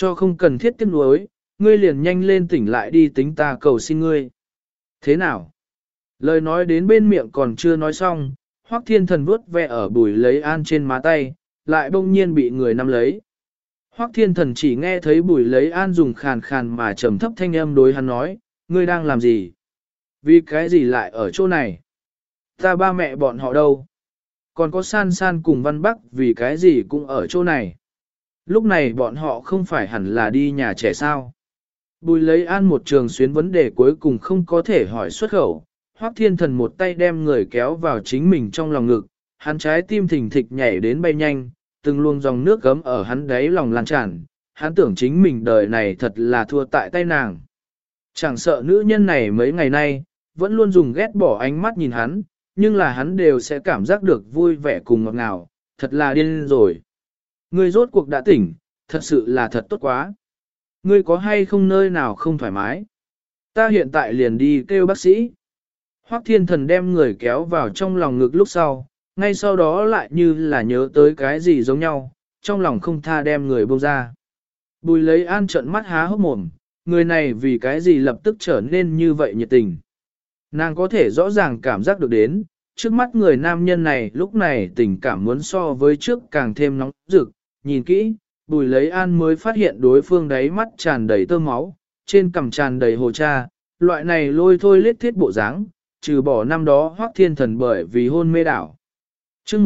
Cho không cần thiết tiếc nuối, ngươi liền nhanh lên tỉnh lại đi tính ta cầu xin ngươi. Thế nào? Lời nói đến bên miệng còn chưa nói xong, Hoắc Thiên Thần vuốt ve ở Bùi Lấy An trên má tay, lại bỗng nhiên bị người nắm lấy. Hoắc Thiên Thần chỉ nghe thấy Bùi Lấy An dùng khàn khàn mà trầm thấp thanh âm đối hắn nói, ngươi đang làm gì? Vì cái gì lại ở chỗ này? Ta ba mẹ bọn họ đâu? Còn có San San cùng Văn Bắc vì cái gì cũng ở chỗ này? Lúc này bọn họ không phải hẳn là đi nhà trẻ sao? Bùi Lấy An một trường xuyến vấn đề cuối cùng không có thể hỏi xuất khẩu. Hoắc Thiên Thần một tay đem người kéo vào chính mình trong lòng ngực, hắn trái tim thình thịch nhảy đến bay nhanh, từng luồng dòng nước gấm ở hắn đáy lòng lan tràn, hắn tưởng chính mình đời này thật là thua tại tay nàng. Chẳng sợ nữ nhân này mấy ngày nay, vẫn luôn dùng ghét bỏ ánh mắt nhìn hắn, nhưng là hắn đều sẽ cảm giác được vui vẻ cùng ngọt ngào, thật là điên rồi. Ngươi rốt cuộc đã tỉnh, thật sự là thật tốt quá. Ngươi có hay không nơi nào không thoải mái? Ta hiện tại liền đi kêu bác sĩ. Hoắc Thiên Thần đem người kéo vào trong lòng ngực lúc sau, ngay sau đó lại như là nhớ tới cái gì giống nhau, trong lòng không tha đem người buông ra. Bùi Lấy An trợn mắt há hốc mồm, người này vì cái gì lập tức trở nên như vậy nhiệt tình. Nàng có thể rõ ràng cảm giác được đến, trước mắt người nam nhân này lúc này tình cảm muốn so với trước càng thêm nóng rực, nhìn kỹ, Bùi Lấy An mới phát hiện đối phương đáy mắt tràn đầy tơ máu, trên cằm tràn đầy hồ cha, loại này lôi thôi lết thiết bộ dáng, trừ bỏ năm đó Hoắc Thiên Thần bởi vì hôn mê đảo. Chương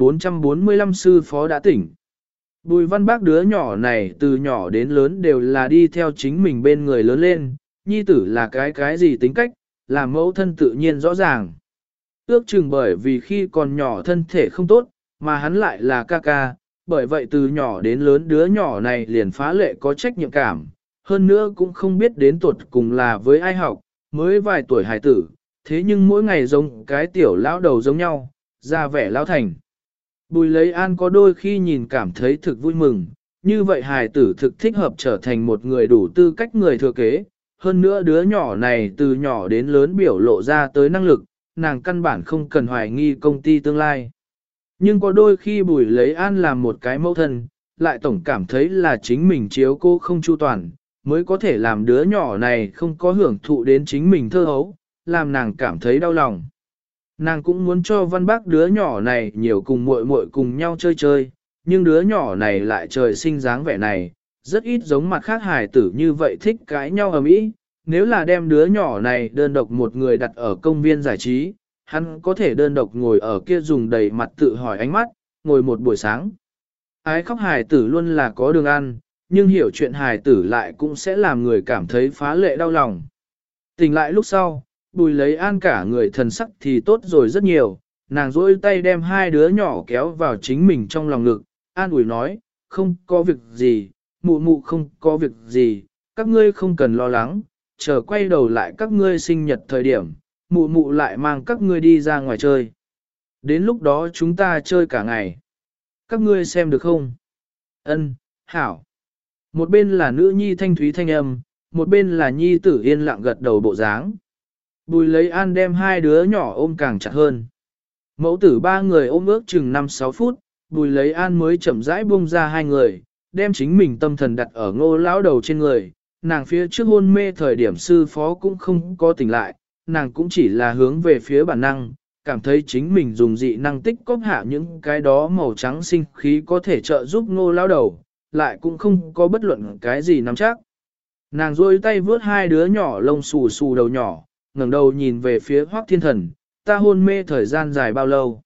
1445 sư phó đã tỉnh. Bùi Văn Bác đứa nhỏ này từ nhỏ đến lớn đều là đi theo chính mình bên người lớn lên, nhi tử là cái gì tính cách, là mẫu thân tự nhiên rõ ràng. Ước chừng bởi vì khi còn nhỏ thân thể không tốt, mà hắn lại là ca ca, bởi vậy từ nhỏ đến lớn đứa nhỏ này liền phá lệ có trách nhiệm cảm, hơn nữa cũng không biết đến tuột cùng là với ai học, mới vài tuổi hài tử, thế nhưng mỗi ngày giống cái tiểu lão đầu giống nhau, ra vẻ lão thành. Bùi Lấy An có đôi khi nhìn cảm thấy thực vui mừng, như vậy hài tử thực thích hợp trở thành một người đủ tư cách người thừa kế, hơn nữa đứa nhỏ này từ nhỏ đến lớn biểu lộ ra tới năng lực, nàng căn bản không cần hoài nghi công ty tương lai. Nhưng có đôi khi Bùi Lấy An làm một cái mẫu thân, lại tổng cảm thấy là chính mình chiếu cô không chu toàn, mới có thể làm đứa nhỏ này không có hưởng thụ đến chính mình thơ hấu, làm nàng cảm thấy đau lòng. Nàng cũng muốn cho Văn Bác đứa nhỏ này nhiều cùng muội muội cùng nhau chơi chơi, nhưng đứa nhỏ này lại trời sinh dáng vẻ này, rất ít giống mặt khác hài tử như vậy thích cãi nhau ầm ĩ. Nếu là đem đứa nhỏ này đơn độc một người đặt ở công viên giải trí, hắn có thể đơn độc ngồi ở kia dùng đầy mặt tự hỏi ánh mắt, ngồi một buổi sáng. Ái khóc hài tử luôn là có đường ăn, nhưng hiểu chuyện hài tử lại cũng sẽ làm người cảm thấy phá lệ đau lòng. Tỉnh lại lúc sau, Bùi Lấy An cả người thần sắc thì tốt rồi rất nhiều, nàng duỗi tay đem hai đứa nhỏ kéo vào chính mình trong lòng ngực, an ủi nói, không có việc gì, mụ mụ không có việc gì, các ngươi không cần lo lắng, chờ quay đầu lại các ngươi sinh nhật thời điểm, mụ mụ lại mang các ngươi đi ra ngoài chơi. Đến lúc đó chúng ta chơi cả ngày. Các ngươi xem được không? Ân, hảo. Một bên là nữ nhi thanh thúy thanh âm, một bên là nhi tử yên lặng gật đầu bộ dáng. Bùi Lấy An đem hai đứa nhỏ ôm càng chặt hơn. Mẫu tử ba người ôm ước chừng 5-6 phút, Bùi Lấy An mới chậm rãi buông ra hai người, đem chính mình tâm thần đặt ở Ngô lão đầu trên người. Nàng phía trước hôn mê thời điểm sư phó cũng không có tỉnh lại, nàng cũng chỉ là hướng về phía bản năng, cảm thấy chính mình dùng dị năng tích cóp hạ những cái đó màu trắng sinh khí có thể trợ giúp Ngô lão đầu, lại cũng không có bất luận cái gì nắm chắc. Nàng duỗi tay vướt hai đứa nhỏ lông xù xù đầu nhỏ, ngẩng đầu nhìn về phía Hoắc Thiên Thần, ta hôn mê thời gian dài bao lâu?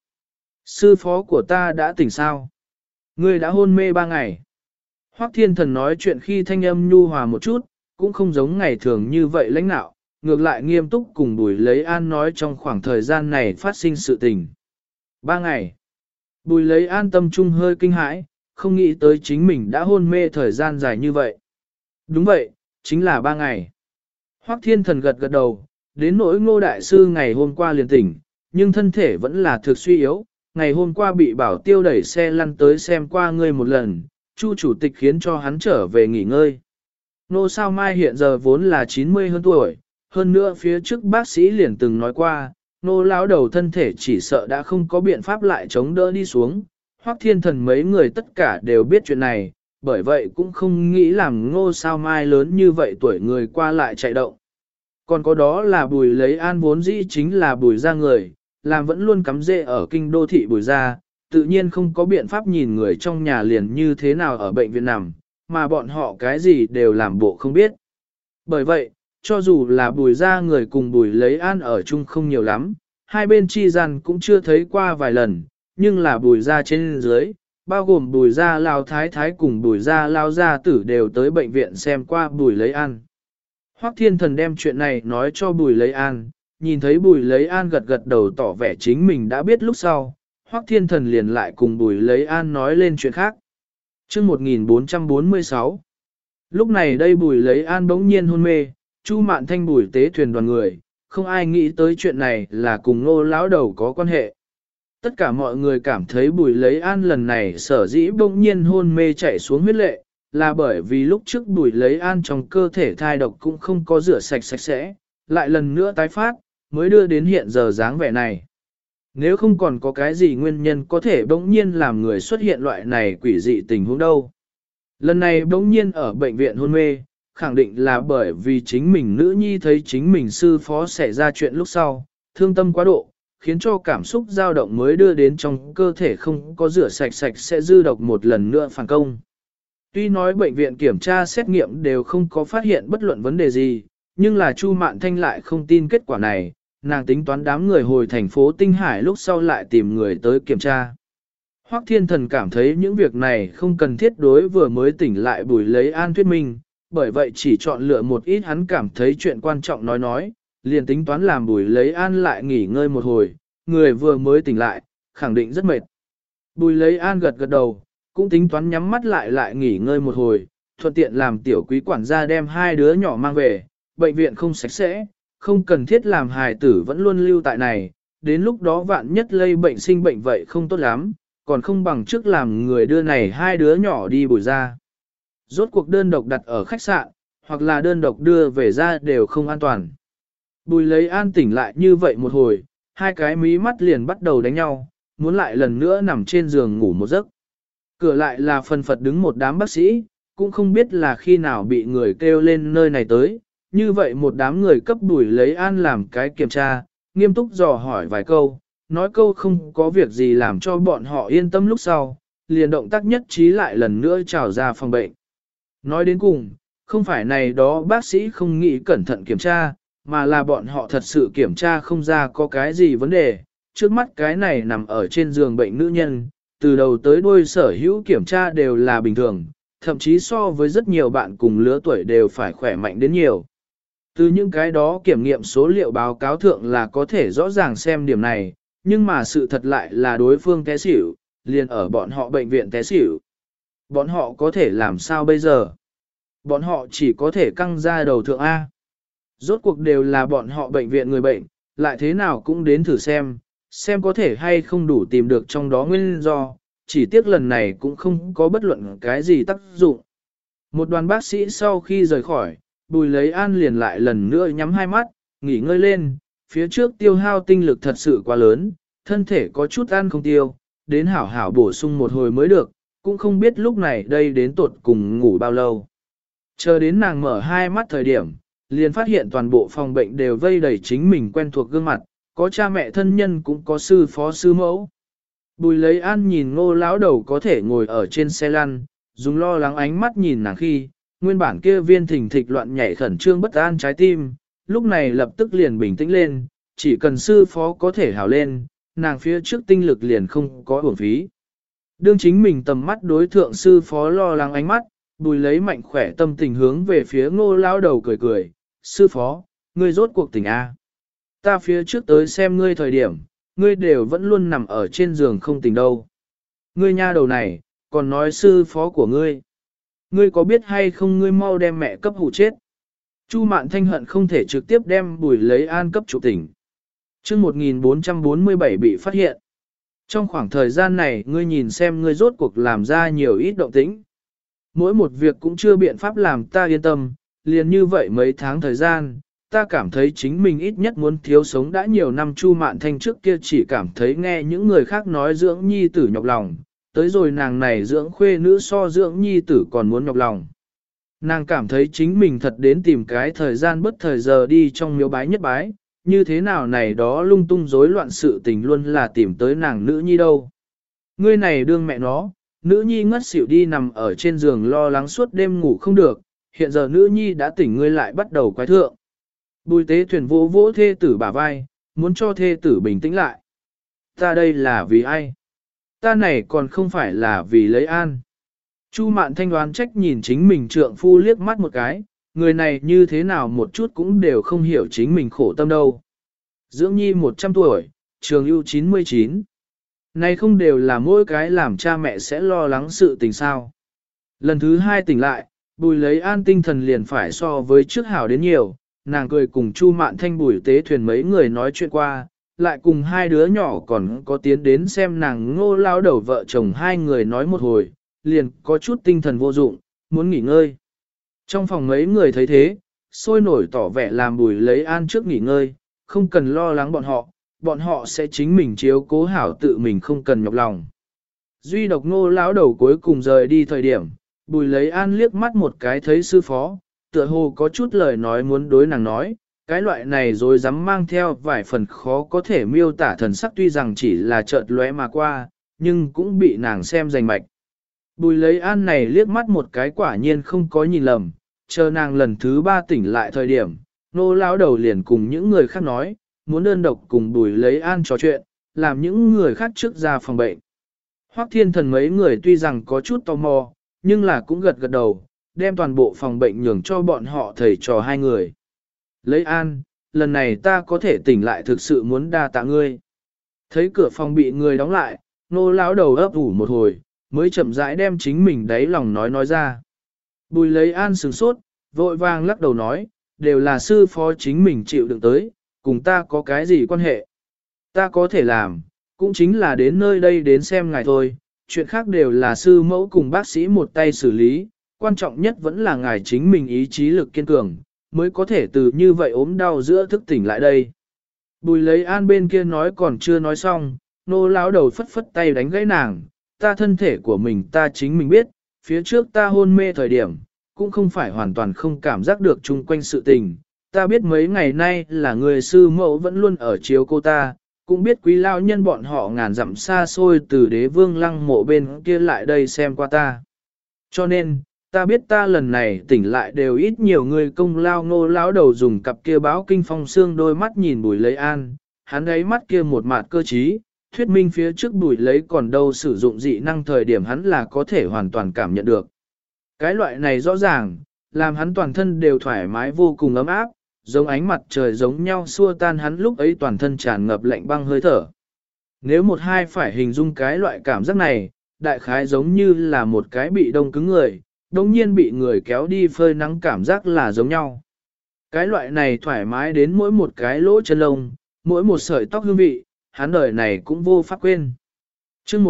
Sư phó của ta đã tỉnh sao? Ngươi đã hôn mê 3 ngày. Hoắc Thiên Thần nói chuyện khi thanh âm nhu hòa một chút, cũng không giống ngày thường như vậy lãnh nạo, ngược lại nghiêm túc cùng Bùi Lấy An nói trong khoảng thời gian này phát sinh sự tình. 3 ngày. Bùi Lấy An tâm trung hơi kinh hãi, không nghĩ tới chính mình đã hôn mê thời gian dài như vậy. Đúng vậy, chính là 3 ngày. Hoắc Thiên Thần gật gật đầu, đến nỗi Ngô Đại Sư ngày hôm qua liền tỉnh, nhưng thân thể vẫn là thực suy yếu, ngày hôm qua bị bảo tiêu đẩy xe lăn tới xem qua ngươi một lần, Chu chủ tịch khiến cho hắn trở về nghỉ ngơi. Nô Sao Mai hiện giờ vốn là 90 hơn tuổi, hơn nữa phía trước bác sĩ liền từng nói qua, nô lão đầu thân thể chỉ sợ đã không có biện pháp lại chống đỡ đi xuống. Hoắc Thiên Thần mấy người tất cả đều biết chuyện này, bởi vậy cũng không nghĩ làm Ngô Sao Mai lớn như vậy tuổi người qua lại chạy động. Còn có đó là Bùi Lấy An vốn dĩ chính là Bùi gia người, làm vẫn luôn cắm rễ ở kinh đô thị Bùi gia, tự nhiên không có biện pháp nhìn người trong nhà liền như thế nào ở bệnh viện nằm, mà bọn họ cái gì đều làm bộ không biết. Bởi vậy, cho dù là Bùi gia người cùng Bùi Lấy An ở chung không nhiều lắm, hai bên chi gian cũng chưa thấy qua vài lần, nhưng là Bùi gia trên dưới, bao gồm Bùi gia Lao Thái Thái cùng Bùi gia Lao Gia Tử đều tới bệnh viện xem qua Bùi Lấy An. Hoắc Thiên Thần đem chuyện này nói cho Bùi Lấy An, nhìn thấy Bùi Lấy An gật gật đầu tỏ vẻ chính mình đã biết lúc sau, Hoắc Thiên Thần liền lại cùng Bùi Lấy An nói lên chuyện khác. Chương 1446 Lúc này đây Bùi Lấy An bỗng nhiên hôn mê, Chu Mạn Thanh Bùi tế thuyền đoàn người, không ai nghĩ tới chuyện này là cùng Ngô lão đầu có quan hệ. Tất cả mọi người cảm thấy Bùi Lấy An lần này sở dĩ bỗng nhiên hôn mê chảy xuống huyết lệ, là bởi vì lúc trước Bùi Lấy An trong cơ thể thai độc cũng không có rửa sạch sạch sẽ, lại lần nữa tái phát, mới đưa đến hiện giờ dáng vẻ này. Nếu không còn có cái gì nguyên nhân có thể bỗng nhiên làm người xuất hiện loại này quỷ dị tình huống đâu. Lần này bỗng nhiên ở bệnh viện hôn mê, khẳng định là bởi vì chính mình nữ nhi thấy chính mình sư phó xảy ra chuyện lúc sau, thương tâm quá độ, khiến cho cảm xúc dao động mới đưa đến trong cơ thể không có rửa sạch sạch sẽ dư độc một lần nữa phản công. Tuy nói bệnh viện kiểm tra xét nghiệm đều không có phát hiện bất luận vấn đề gì, nhưng là Chu Mạn Thanh lại không tin kết quả này, nàng tính toán đám người hồi thành phố Tinh Hải lúc sau lại tìm người tới kiểm tra. Hoắc Thiên Thần cảm thấy những việc này không cần thiết đối vừa mới tỉnh lại Bùi Lấy An thuyết minh, bởi vậy chỉ chọn lựa một ít hắn cảm thấy chuyện quan trọng nói, liền tính toán làm Bùi Lấy An lại nghỉ ngơi một hồi, người vừa mới tỉnh lại, khẳng định rất mệt. Bùi Lấy An gật gật đầu, cũng tính toán nhắm mắt lại nghỉ ngơi một hồi, thuận tiện làm tiểu quý quản gia đem hai đứa nhỏ mang về, bệnh viện không sạch sẽ, không cần thiết làm hài tử vẫn luôn lưu tại này, đến lúc đó vạn nhất lây bệnh sinh bệnh vậy không tốt lắm, còn không bằng trước làm người đưa này hai đứa nhỏ đi Bùi ra. Rốt cuộc đơn độc đặt ở khách sạn, hoặc là đơn độc đưa về ra đều không an toàn. Bùi Lấy An tỉnh lại như vậy một hồi, hai cái mí mắt liền bắt đầu đánh nhau, muốn lại lần nữa nằm trên giường ngủ một giấc. Cửa lại là phần phật đứng một đám bác sĩ, cũng không biết là khi nào bị người kêu lên nơi này tới. Như vậy một đám người cấp Bùi Lấy An làm cái kiểm tra, nghiêm túc dò hỏi vài câu, nói câu không có việc gì làm cho bọn họ yên tâm lúc sau, liền động tác nhất trí lại lần nữa trào ra phòng bệnh. Nói đến cùng, không phải này đó bác sĩ không nghĩ cẩn thận kiểm tra, mà là bọn họ thật sự kiểm tra không ra có cái gì vấn đề. Trước mắt cái này nằm ở trên giường bệnh nữ nhân, từ đầu tới đuôi sở hữu kiểm tra đều là bình thường, thậm chí so với rất nhiều bạn cùng lứa tuổi đều phải khỏe mạnh đến nhiều. Từ những cái đó kiểm nghiệm số liệu báo cáo thượng là có thể rõ ràng xem điểm này, nhưng mà sự thật lại là đối phương té xỉu, liền ở bọn họ bệnh viện té xỉu. Bọn họ có thể làm sao bây giờ? Bọn họ chỉ có thể căng ra đầu thượng A. Rốt cuộc đều là bọn họ bệnh viện người bệnh, lại thế nào cũng đến thử xem có thể hay không đủ tìm được trong đó nguyên do, chỉ tiếc lần này cũng không có bất luận cái gì tác dụng. Một đoàn bác sĩ sau khi rời khỏi, Bùi Lấy An liền lại lần nữa nhắm hai mắt, nghỉ ngơi lên, phía trước tiêu hao tinh lực thật sự quá lớn, thân thể có chút ăn không tiêu, đến hảo hảo bổ sung một hồi mới được, cũng không biết lúc này đây đến tột cùng ngủ bao lâu. Chờ đến nàng mở hai mắt thời điểm, liền phát hiện toàn bộ phòng bệnh đều vây đầy chính mình quen thuộc gương mặt, có cha mẹ thân nhân cũng có sư phó sư mẫu. Bùi Lấy An nhìn Ngô lão đầu có thể ngồi ở trên xe lăn, dùng lo lắng ánh mắt nhìn nàng khi, nguyên bản kia viên thình thịch loạn nhảy khẩn trương bất an trái tim, lúc này lập tức liền bình tĩnh lên, chỉ cần sư phó có thể hào lên, nàng phía trước tinh lực liền không có uổng phí. Đương chính mình tầm mắt đối thượng sư phó lo lắng ánh mắt, Bùi Lấy mạnh khỏe tâm tình hướng về phía Ngô lão đầu cười cười, sư phó, ngươi rốt cuộc tỉnh A. Ta phía trước tới xem ngươi thời điểm, ngươi đều vẫn luôn nằm ở trên giường không tỉnh đâu. Ngươi nha đầu này, còn nói sư phó của ngươi. Ngươi có biết hay không ngươi mau đem mẹ cấp hụ chết. Chu Mạn Thanh hận không thể trực tiếp đem Bùi Lấy An cấp trụ tỉnh. Chương 1447 bị phát hiện. Trong khoảng thời gian này ngươi nhìn xem ngươi rốt cuộc làm ra nhiều ít động tĩnh. Mỗi một việc cũng chưa biện pháp làm ta yên tâm, liền như vậy mấy tháng thời gian, ta cảm thấy chính mình ít nhất muốn thiếu sống đã nhiều năm. Chu Mạn Thanh trước kia chỉ cảm thấy nghe những người khác nói dưỡng nhi tử nhọc lòng, tới rồi nàng này dưỡng khuê nữ so dưỡng nhi tử còn muốn nhọc lòng. Nàng cảm thấy chính mình thật đến tìm cái thời gian bất thời giờ đi trong miếu bái nhất bái, như thế nào này đó lung tung rối loạn sự tình luôn là tìm tới nàng nữ nhi đâu. Ngươi này đương mẹ nó, nữ nhi ngất xỉu đi nằm ở trên giường lo lắng suốt đêm ngủ không được, hiện giờ nữ nhi đã tỉnh ngươi lại bắt đầu quái thượng. Bùi tế thuyền vỗ vỗ thê tử bả vai, muốn cho thê tử bình tĩnh lại. Ta đây là vì ai? Ta này còn không phải là vì lấy an. Chu Mạn Thanh đoán trách nhìn chính mình trượng phu liếc mắt một cái, người này như thế nào một chút cũng đều không hiểu chính mình khổ tâm đâu. Dưỡng nhi 100 tuổi, trường ưu 99. Này không đều là mỗi cái làm cha mẹ sẽ lo lắng sự tình sao. Lần thứ hai tỉnh lại, Bùi lấy an tinh thần liền phải so với trước hảo đến nhiều, nàng cười cùng Chu Mạn Thanh Bùi tế thuyền mấy người nói chuyện qua, lại cùng hai đứa nhỏ còn có tiến đến xem nàng Ngô lao đầu vợ chồng hai người nói một hồi, liền có chút tinh thần vô dụng, muốn nghỉ ngơi. Trong phòng mấy người thấy thế, sôi nổi tỏ vẻ làm Bùi lấy an trước nghỉ ngơi, không cần lo lắng bọn họ sẽ chính mình chiếu cố hảo tự mình không cần nhọc lòng. Duy độc Ngô lão đầu cuối cùng rời đi thời điểm, Bùi lấy an liếc mắt một cái thấy sư phó, tựa hồ có chút lời nói muốn đối nàng nói, cái loại này rồi dám mang theo vài phần khó có thể miêu tả thần sắc tuy rằng chỉ là chợt lóe mà qua, nhưng cũng bị nàng xem rành mạch. Bùi lấy an này liếc mắt một cái quả nhiên không có nhìn lầm, chờ nàng lần thứ ba tỉnh lại thời điểm, Nô lão đầu liền cùng những người khác nói, muốn đơn độc cùng Bùi lấy an trò chuyện, làm những người khác trước ra phòng bệnh. Hoắc Thiên Thần mấy người tuy rằng có chút tò mò, nhưng là cũng gật gật đầu, đem toàn bộ phòng bệnh nhường cho bọn họ thầy trò hai người. Lấy an, lần này ta có thể tỉnh lại thực sự muốn đa tạ ngươi. Thấy cửa phòng bị người đóng lại, Nô lão đầu ấp ủ một hồi, mới chậm rãi đem chính mình đáy lòng nói ra. Bùi lấy an sửng sốt, vội vàng lắc đầu nói, đều là sư phó chính mình chịu đựng tới, cùng ta có cái gì quan hệ. Ta có thể làm, cũng chính là đến nơi đây đến xem ngài thôi, chuyện khác đều là sư mẫu cùng bác sĩ một tay xử lý, quan trọng nhất vẫn là ngài chính mình ý chí lực kiên cường, mới có thể từ như vậy ốm đau giữa thức tỉnh lại đây. Bùi lấy an bên kia nói còn chưa nói xong, Nô lão đầu phất phất tay đánh gãy nàng, ta thân thể của mình ta chính mình biết, phía trước ta hôn mê thời điểm, cũng không phải hoàn toàn không cảm giác được chung quanh sự tình. Ta biết mấy ngày nay là người sư mẫu vẫn luôn ở chiếu cô ta, cũng biết quý lao nhân bọn họ ngàn dặm xa xôi từ đế vương lăng mộ bên kia lại đây xem qua ta. Cho nên, ta biết ta lần này tỉnh lại đều ít nhiều người công lao. Ngô lão đầu dùng cặp kia báo kinh phong xương đôi mắt nhìn Bùi lấy an, hắn ấy mắt kia một mạt cơ trí, thuyết minh phía trước Bùi lấy còn đâu sử dụng dị năng thời điểm hắn là có thể hoàn toàn cảm nhận được. Cái loại này rõ ràng, làm hắn toàn thân đều thoải mái vô cùng ấm áp, giống ánh mặt trời giống nhau xua tan hắn lúc ấy toàn thân tràn ngập lạnh băng hơi thở. Nếu một hai phải hình dung cái loại cảm giác này, đại khái giống như là một cái bị đông cứng người, đồng nhiên bị người kéo đi phơi nắng cảm giác là giống nhau. Cái loại này thoải mái đến mỗi một cái lỗ chân lông, mỗi một sợi tóc hương vị, hắn đời này cũng vô pháp quên. Chương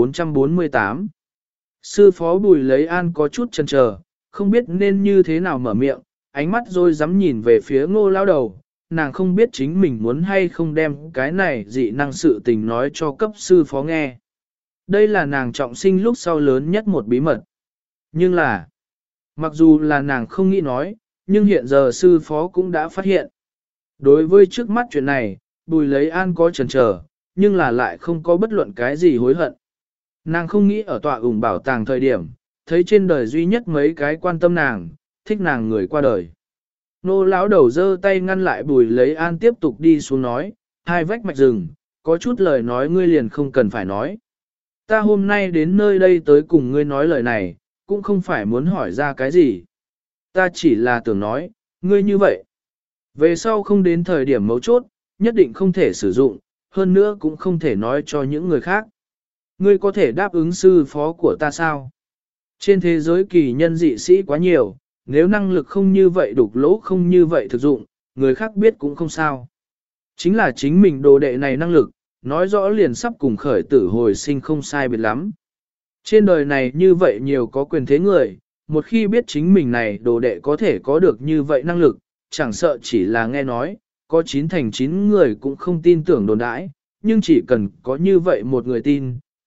1448 Sư phó Bùi lấy an có chút chần chờ, không biết nên như thế nào mở miệng, ánh mắt rồi dám nhìn về phía Ngô lão đầu, nàng không biết chính mình muốn hay không đem cái này dị năng sự tình nói cho cấp sư phó nghe. Đây là nàng trọng sinh lúc sau lớn nhất một bí mật. Nhưng là, mặc dù là nàng không nghĩ nói, nhưng hiện giờ sư phó cũng đã phát hiện. Đối với trước mắt chuyện này, Bùi lấy an có chần chờ, nhưng là lại không có bất luận cái gì hối hận. Nàng không nghĩ ở tọa ủng bảo tàng thời điểm, thấy trên đời duy nhất mấy cái quan tâm nàng, thích nàng người qua đời. Nô lão đầu giơ tay ngăn lại Bùi lấy an tiếp tục đi xuống nói, hai vách mạch rừng, có chút lời nói ngươi liền không cần phải nói. Ta hôm nay đến nơi đây tới cùng ngươi nói lời này, cũng không phải muốn hỏi ra cái gì. Ta chỉ là tưởng nói, ngươi như vậy. Về sau không đến thời điểm mấu chốt, nhất định không thể sử dụng, hơn nữa cũng không thể nói cho những người khác. Ngươi có thể đáp ứng sư phó của ta sao? Trên thế giới kỳ nhân dị sĩ quá nhiều, nếu năng lực không như vậy đục lỗ không như vậy thực dụng, người khác biết cũng không sao. Chính là chính mình đồ đệ này năng lực, nói rõ liền sắp cùng khởi tử hồi sinh không sai biệt lắm. Trên đời này như vậy nhiều có quyền thế người, một khi biết chính mình này đồ đệ có thể có được như vậy năng lực, chẳng sợ chỉ là nghe nói, có 9 thành 9 người cũng không tin tưởng đồn đãi, nhưng chỉ cần có như vậy một người tin,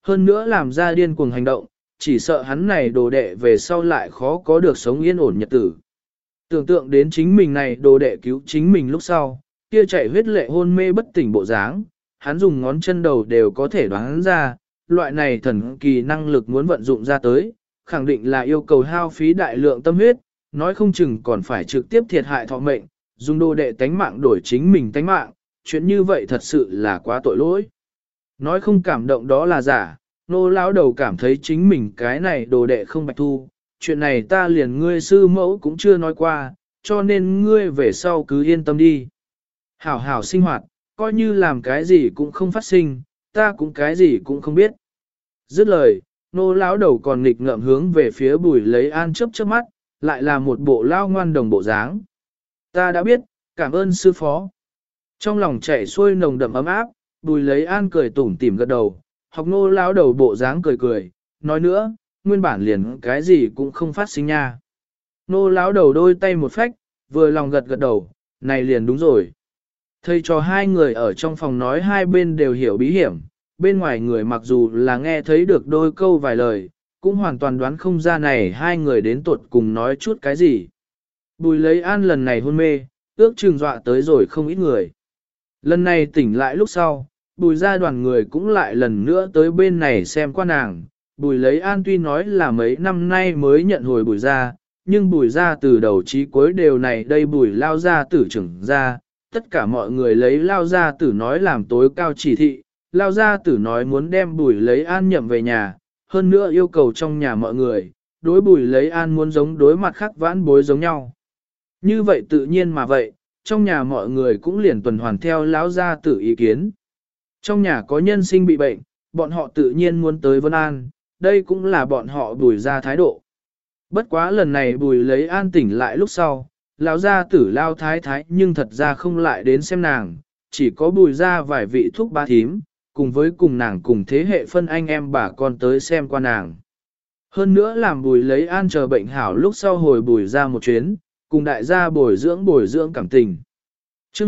hơn nữa làm ra điên cuồng hành động, chỉ sợ hắn này đồ đệ về sau lại khó có được sống yên ổn nhật tử. Tưởng tượng đến chính mình này đồ đệ cứu chính mình lúc sau, kia chảy huyết lệ hôn mê bất tỉnh bộ dáng, hắn dùng ngón chân đầu đều có thể đoán ra, loại này thần kỳ năng lực muốn vận dụng ra tới, khẳng định là yêu cầu hao phí đại lượng tâm huyết, nói không chừng còn phải trực tiếp thiệt hại thọ mệnh, dùng đồ đệ tánh mạng đổi chính mình tánh mạng, chuyện như vậy thật sự là quá tội lỗi. Nói không cảm động đó là giả, nô lão đầu cảm thấy chính mình cái này đồ đệ không bạch thu, chuyện này ta liền ngươi sư mẫu cũng chưa nói qua, cho nên ngươi về sau cứ yên tâm đi. Hảo hảo sinh hoạt, coi như làm cái gì cũng không phát sinh, ta cũng cái gì cũng không biết. Dứt lời, nô lão đầu còn nghịch ngợm hướng về phía Bùi Lấy An chớp chớp mắt, lại là một bộ lao ngoan đồng bộ dáng. Ta đã biết, cảm ơn sư phó. Trong lòng chảy xuôi nồng đậm ấm áp, Bùi Lấy An cười tủm tỉm gật đầu, học nô lão đầu bộ dáng cười cười, nói nữa, nguyên bản liền cái gì cũng không phát sinh nha. Nô lão đầu đôi tay một phách, vừa lòng gật gật đầu, này liền đúng rồi. Thầy trò hai người ở trong phòng nói hai bên đều hiểu bí hiểm, bên ngoài người mặc dù là nghe thấy được đôi câu vài lời, cũng hoàn toàn đoán không ra này hai người đến tuột cùng nói chút cái gì. Bùi Lấy An lần này hôn mê, ước chừng dọa tới rồi không ít người. Lần này tỉnh lại lúc sau, bùi ra đoàn người cũng lại lần nữa tới bên này xem qua nàng. Bùi Lấy An tuy nói là mấy năm nay mới nhận hồi bùi ra, nhưng bùi ra từ đầu chí cuối đều này đây bùi lao ra tử trưởng ra, tất cả mọi người lấy lao gia tử nói làm tối cao chỉ thị, lao gia tử nói muốn đem Bùi Lấy An nhậm về nhà, hơn nữa yêu cầu trong nhà mọi người, đối Bùi Lấy An muốn giống đối mặt khác vãn bối giống nhau. Như vậy tự nhiên mà vậy, trong nhà mọi người cũng liền tuần hoàn theo lão gia tử ý kiến. Trong nhà có nhân sinh bị bệnh, bọn họ tự nhiên muốn tới Vân An, đây cũng là bọn họ Bùi ra thái độ. Bất quá lần này Bùi Lấy An tỉnh lại lúc sau, lão gia tử lao thái thái nhưng thật ra không lại đến xem nàng, chỉ có Bùi ra vài vị thúc ba thím, cùng với cùng nàng cùng thế hệ phân anh em bà con tới xem qua nàng. Hơn nữa làm Bùi Lấy An chờ bệnh hảo lúc sau hồi Bùi ra một chuyến, cùng đại gia bồi dưỡng cảm tình. Trước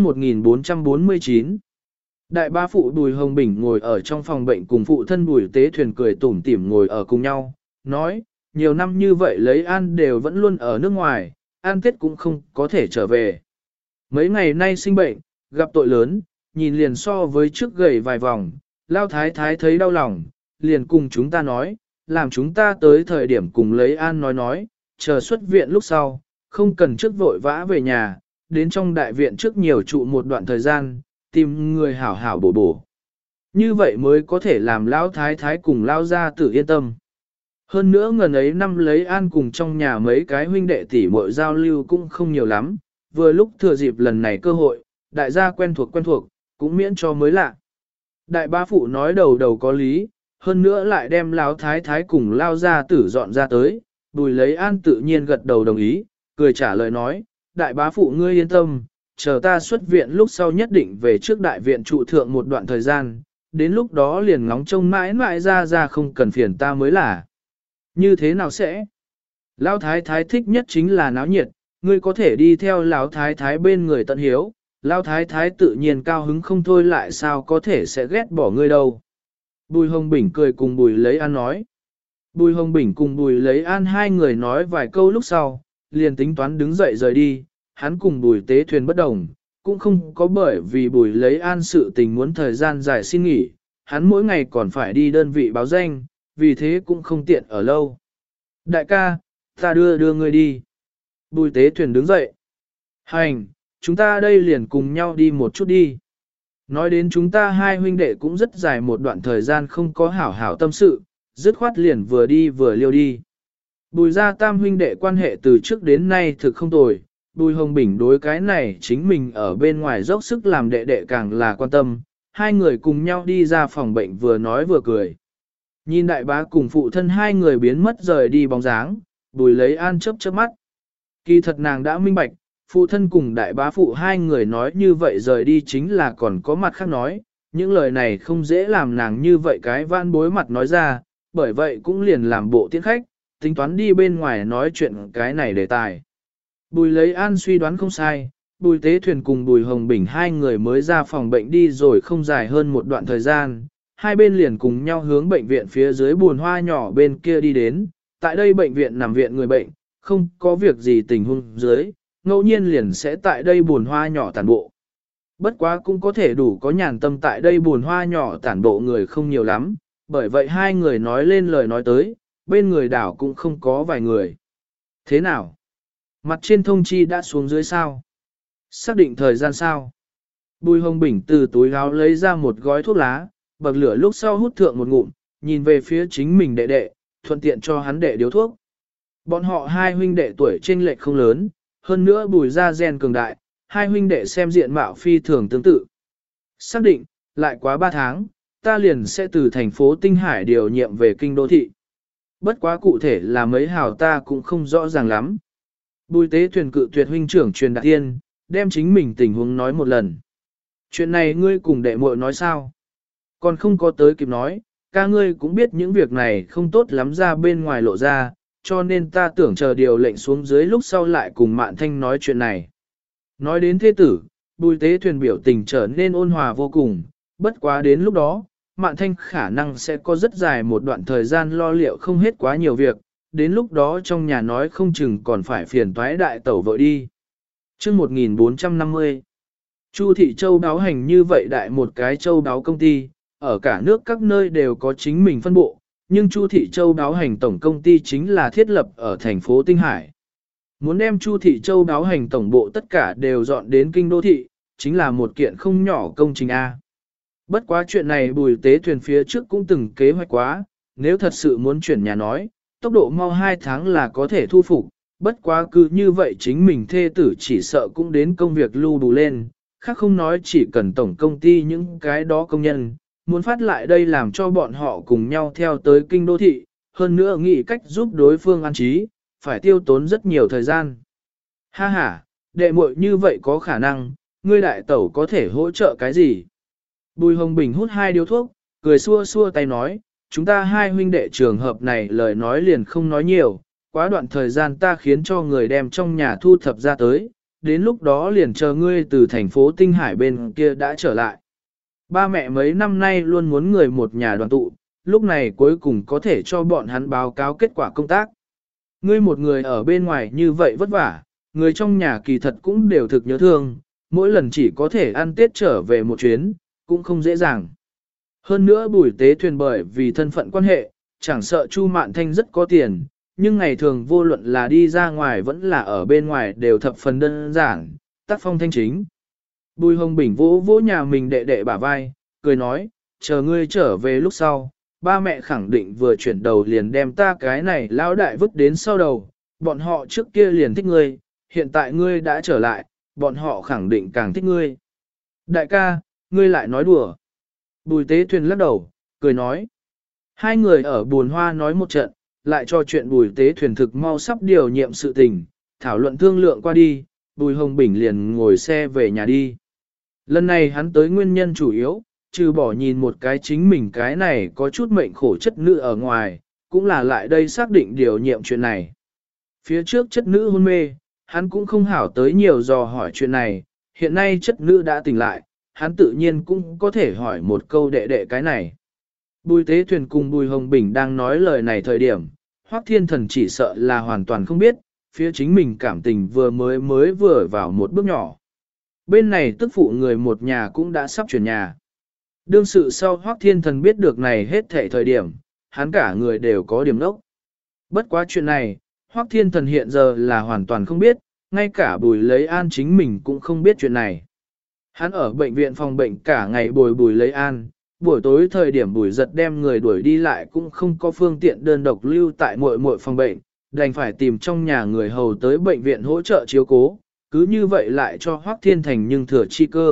1449, đại ba phụ Bùi Hồng Bình ngồi ở trong phòng bệnh cùng phụ thân Bùi Tế Thuyền cười tủm tỉm ngồi ở cùng nhau, nói, nhiều năm như vậy Lấy An đều vẫn luôn ở nước ngoài, An Tết cũng không có thể trở về. Mấy ngày nay sinh bệnh, gặp tội lớn, nhìn liền so với trước gầy vài vòng, lao thái thái thấy đau lòng, liền cùng chúng ta nói, làm chúng ta tới thời điểm cùng Lấy An nói, chờ xuất viện lúc sau, không cần trước vội vã về nhà, đến trong đại viện trước nhiều trụ một đoạn thời gian, tìm người hảo hảo bổ bổ. Như vậy mới có thể làm lão thái thái cùng lao gia tử yên tâm. Hơn nữa ngần ấy năm Lấy An cùng trong nhà mấy cái huynh đệ tỷ muội giao lưu cũng không nhiều lắm, vừa lúc thừa dịp lần này cơ hội, đại gia quen thuộc, cũng miễn cho mới lạ. Đại ba phụ nói đầu đầu có lý, hơn nữa lại đem lão thái thái cùng lao gia tử dọn ra tới, Bùi Lấy An tự nhiên gật đầu đồng ý, cười trả lời nói, đại bá phụ ngươi yên tâm, chờ ta xuất viện lúc sau nhất định về trước đại viện trụ thượng một đoạn thời gian, đến lúc đó liền ngóng trông mãi mãi ra không cần phiền ta mới là. Như thế nào sẽ? Lão thái thái thích nhất chính là náo nhiệt, ngươi có thể đi theo lão thái thái bên người tận hiếu, lão thái thái tự nhiên cao hứng không thôi lại sao có thể sẽ ghét bỏ ngươi đâu. Bùi Hồng Bình cười cùng Bùi Lấy An nói. Bùi Hồng Bình cùng Bùi Lấy An hai người nói vài câu lúc sau, liền tính toán đứng dậy rời đi, hắn cùng Bùi Tế Thuyền bất đồng, cũng không có bởi vì Bùi Lấy An sự tình muốn thời gian dài xin nghỉ, hắn mỗi ngày còn phải đi đơn vị báo danh, vì thế cũng không tiện ở lâu. Đại ca, ta đưa ngươi đi. Bùi Tế Thuyền đứng dậy. Hành, chúng ta đây liền cùng nhau đi một chút đi. Nói đến chúng ta hai huynh đệ cũng rất dài một đoạn thời gian không có hảo hảo tâm sự, dứt khoát liền vừa đi vừa liêu đi. Bùi gia tam huynh đệ quan hệ từ trước đến nay thực không tồi, Bùi Hồng Bình đối cái này chính mình ở bên ngoài dốc sức làm đệ đệ càng là quan tâm, hai người cùng nhau đi ra phòng bệnh vừa nói vừa cười. Nhìn đại bá cùng phụ thân hai người biến mất rời đi bóng dáng, Bùi Lấy An chớp chớp mắt. Kỳ thật nàng đã minh bạch, phụ thân cùng đại bá phụ hai người nói như vậy rời đi chính là còn có mặt khác nói, những lời này không dễ làm nàng như vậy cái van bối mặt nói ra, bởi vậy cũng liền làm bộ tiễn khách, tính toán đi bên ngoài nói chuyện cái này đề tài. Bùi Lấy An suy đoán không sai, Bùi Tế Thuyền cùng Bùi Hồng Bình hai người mới ra phòng bệnh đi rồi không dài hơn một đoạn thời gian, hai bên liền cùng nhau hướng bệnh viện phía dưới buồn hoa nhỏ bên kia đi đến. Tại đây bệnh viện nằm viện người bệnh, không có việc gì tình huống dưới, ngẫu nhiên liền sẽ tại đây buồn hoa nhỏ tản bộ. Bất quá cũng có thể đủ có nhàn tâm tại đây buồn hoa nhỏ tản bộ người không nhiều lắm, bởi vậy hai người nói lên lời nói tới, bên người đảo cũng không có vài người. Thế nào? Mặt trên thông chi đã xuống dưới sao? Xác định thời gian sao? Bùi Hồng Bình từ túi áo lấy ra một gói thuốc lá, bậc lửa lúc sau hút thượng một ngụm, nhìn về phía chính mình đệ đệ, thuận tiện cho hắn đệ điếu thuốc. Bọn họ hai huynh đệ tuổi chênh lệch không lớn, hơn nữa Bùi gia gen cường đại, hai huynh đệ xem diện mạo phi thường tương tự. Xác định, lại quá 3 tháng, ta liền sẽ từ thành phố Tinh Hải điều nhiệm về kinh đô thị. Bất quá cụ thể là mấy hào ta cũng không rõ ràng lắm. Bùi Tế Thuyền cự tuyệt huynh trưởng truyền đạt tiên, đem chính mình tình huống nói một lần. Chuyện này ngươi cùng đệ muội nói sao? Còn không có tới kịp nói, ca ngươi cũng biết những việc này không tốt lắm ra bên ngoài lộ ra, cho nên ta tưởng chờ điều lệnh xuống dưới lúc sau lại cùng Mạn Thanh nói chuyện này. Nói đến thế tử, Bùi Tế Thuyền biểu tình trở nên ôn hòa vô cùng, bất quá đến lúc đó, Mạn Thanh khả năng sẽ có rất dài một đoạn thời gian lo liệu không hết quá nhiều việc, đến lúc đó trong nhà nói không chừng còn phải phiền toái đại tẩu vội đi. Chương 1450 Chu thị châu đáo hành như vậy đại một cái châu đáo công ty, ở cả nước các nơi đều có chính mình phân bộ, nhưng Chu thị châu đáo hành tổng công ty chính là thiết lập ở thành phố Tinh Hải. Muốn đem Chu thị châu đáo hành tổng bộ tất cả đều dọn đến kinh đô thị, chính là một kiện không nhỏ công trình A. Bất quá chuyện này Bùi Tế Thuyền phía trước cũng từng kế hoạch quá, nếu thật sự muốn chuyển nhà nói, tốc độ mau 2 tháng là có thể thu phục, bất quá cứ như vậy chính mình thê tử chỉ sợ cũng đến công việc lưu đủ lên, khác không nói chỉ cần tổng công ty những cái đó công nhân, muốn phát lại đây làm cho bọn họ cùng nhau theo tới kinh đô thị, hơn nữa nghĩ cách giúp đối phương an trí, phải tiêu tốn rất nhiều thời gian. Ha ha, đệ muội như vậy có khả năng, ngươi đại tẩu có thể hỗ trợ cái gì? Bùi Hồng Bình hút 2 điếu thuốc, cười xua xua tay nói, chúng ta hai huynh đệ trường hợp này lời nói liền không nói nhiều, quá đoạn thời gian ta khiến cho người đem trong nhà thu thập ra tới, đến lúc đó liền chờ ngươi từ thành phố Tinh Hải bên kia đã trở lại. Ba mẹ mấy năm nay luôn muốn người một nhà đoàn tụ, lúc này cuối cùng có thể cho bọn hắn báo cáo kết quả công tác. Ngươi một người ở bên ngoài như vậy vất vả, người trong nhà kỳ thật cũng đều thực nhớ thương, mỗi lần chỉ có thể ăn Tết trở về một chuyến, cũng không dễ dàng. Hơn nữa Bùi Tế Thuyền bởi vì thân phận quan hệ, chẳng sợ Chu Mạn Thanh rất có tiền, nhưng ngày thường vô luận là đi ra ngoài vẫn là ở bên ngoài đều thập phần đơn giản, tác phong thanh chính. Bùi Hồng Bình vỗ vỗ nhà mình đệ đệ bả vai, cười nói, chờ ngươi trở về lúc sau, ba mẹ khẳng định vừa chuyển đầu liền đem ta cái này lão đại vứt đến sau đầu, bọn họ trước kia liền thích ngươi, hiện tại ngươi đã trở lại, bọn họ khẳng định càng thích ngươi. Đại ca, ngươi lại nói đùa. Bùi Tế Thuyền lắc đầu, cười nói. Hai người ở buồn hoa nói một trận, lại cho chuyện Bùi Tế Thuyền thực mau sắp điều nhiệm sự tình, thảo luận thương lượng qua đi, Bùi Hồng Bình liền ngồi xe về nhà đi. Lần này hắn tới nguyên nhân chủ yếu, trừ bỏ nhìn một cái chính mình cái này có chút mệnh khổ chất nữ ở ngoài, cũng là lại đây xác định điều nhiệm chuyện này. Phía trước chất nữ hôn mê, hắn cũng không hảo tới nhiều dò hỏi chuyện này, hiện nay chất nữ đã tỉnh lại, hắn tự nhiên cũng có thể hỏi một câu đệ đệ cái này. Bùi Tế Thuyền cùng Bùi Hồng Bình đang nói lời này thời điểm, Hoắc Thiên Thần chỉ sợ là hoàn toàn không biết, phía chính mình cảm tình mới vừa vào một bước nhỏ. Bên này tức phụ người một nhà cũng đã sắp chuyển nhà. Đương sự sau Hoắc Thiên Thần biết được này hết thảy thời điểm, hắn cả người đều có điểm đốc. Bất quá chuyện này, Hoắc Thiên Thần hiện giờ là hoàn toàn không biết, ngay cả Bùi Lấy An chính mình cũng không biết chuyện này. Hắn ở bệnh viện phòng bệnh cả ngày Bùi Lấy An, buổi tối thời điểm Bùi Giật đem người đuổi đi lại cũng không có phương tiện đơn độc lưu tại muội phòng bệnh, đành phải tìm trong nhà người hầu tới bệnh viện hỗ trợ chiếu cố, cứ như vậy lại cho Hoắc Thiên Thành nhưng thừa chi cơ.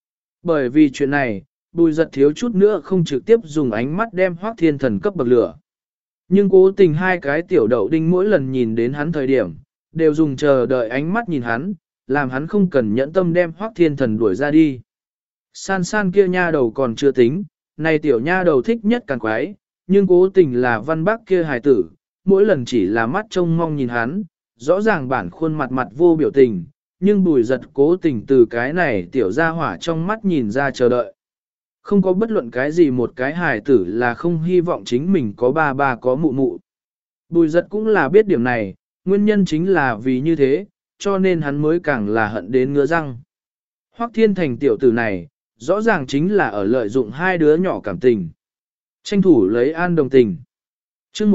Bởi vì chuyện này, Bùi Giật thiếu chút nữa không trực tiếp dùng ánh mắt đem Hoắc Thiên Thần cấp bậc lửa. Nhưng cố tình hai cái tiểu đậu đinh mỗi lần nhìn đến hắn thời điểm, đều dùng chờ đợi ánh mắt nhìn hắn, làm hắn không cần nhẫn tâm đem Hoắc Thiên Thần đuổi ra đi. San San kia nha đầu còn chưa tính, này tiểu nha đầu thích nhất càng quái, nhưng cố tình là Văn Bác kia hài tử, mỗi lần chỉ là mắt trông mong nhìn hắn, rõ ràng bản khuôn mặt mặt vô biểu tình, nhưng Bùi Giật cố tình từ cái này tiểu gia hỏa trong mắt nhìn ra chờ đợi. Không có bất luận cái gì một cái hài tử là không hy vọng chính mình có ba ba có mụ mụ. Bùi giật cũng là biết điểm này, nguyên nhân chính là vì như thế, cho nên hắn mới càng là hận đến ngứa răng. Hoắc Thiên Thành tiểu tử này, rõ ràng chính là ở lợi dụng hai đứa nhỏ cảm tình. Tranh thủ lấy an đồng tình. chương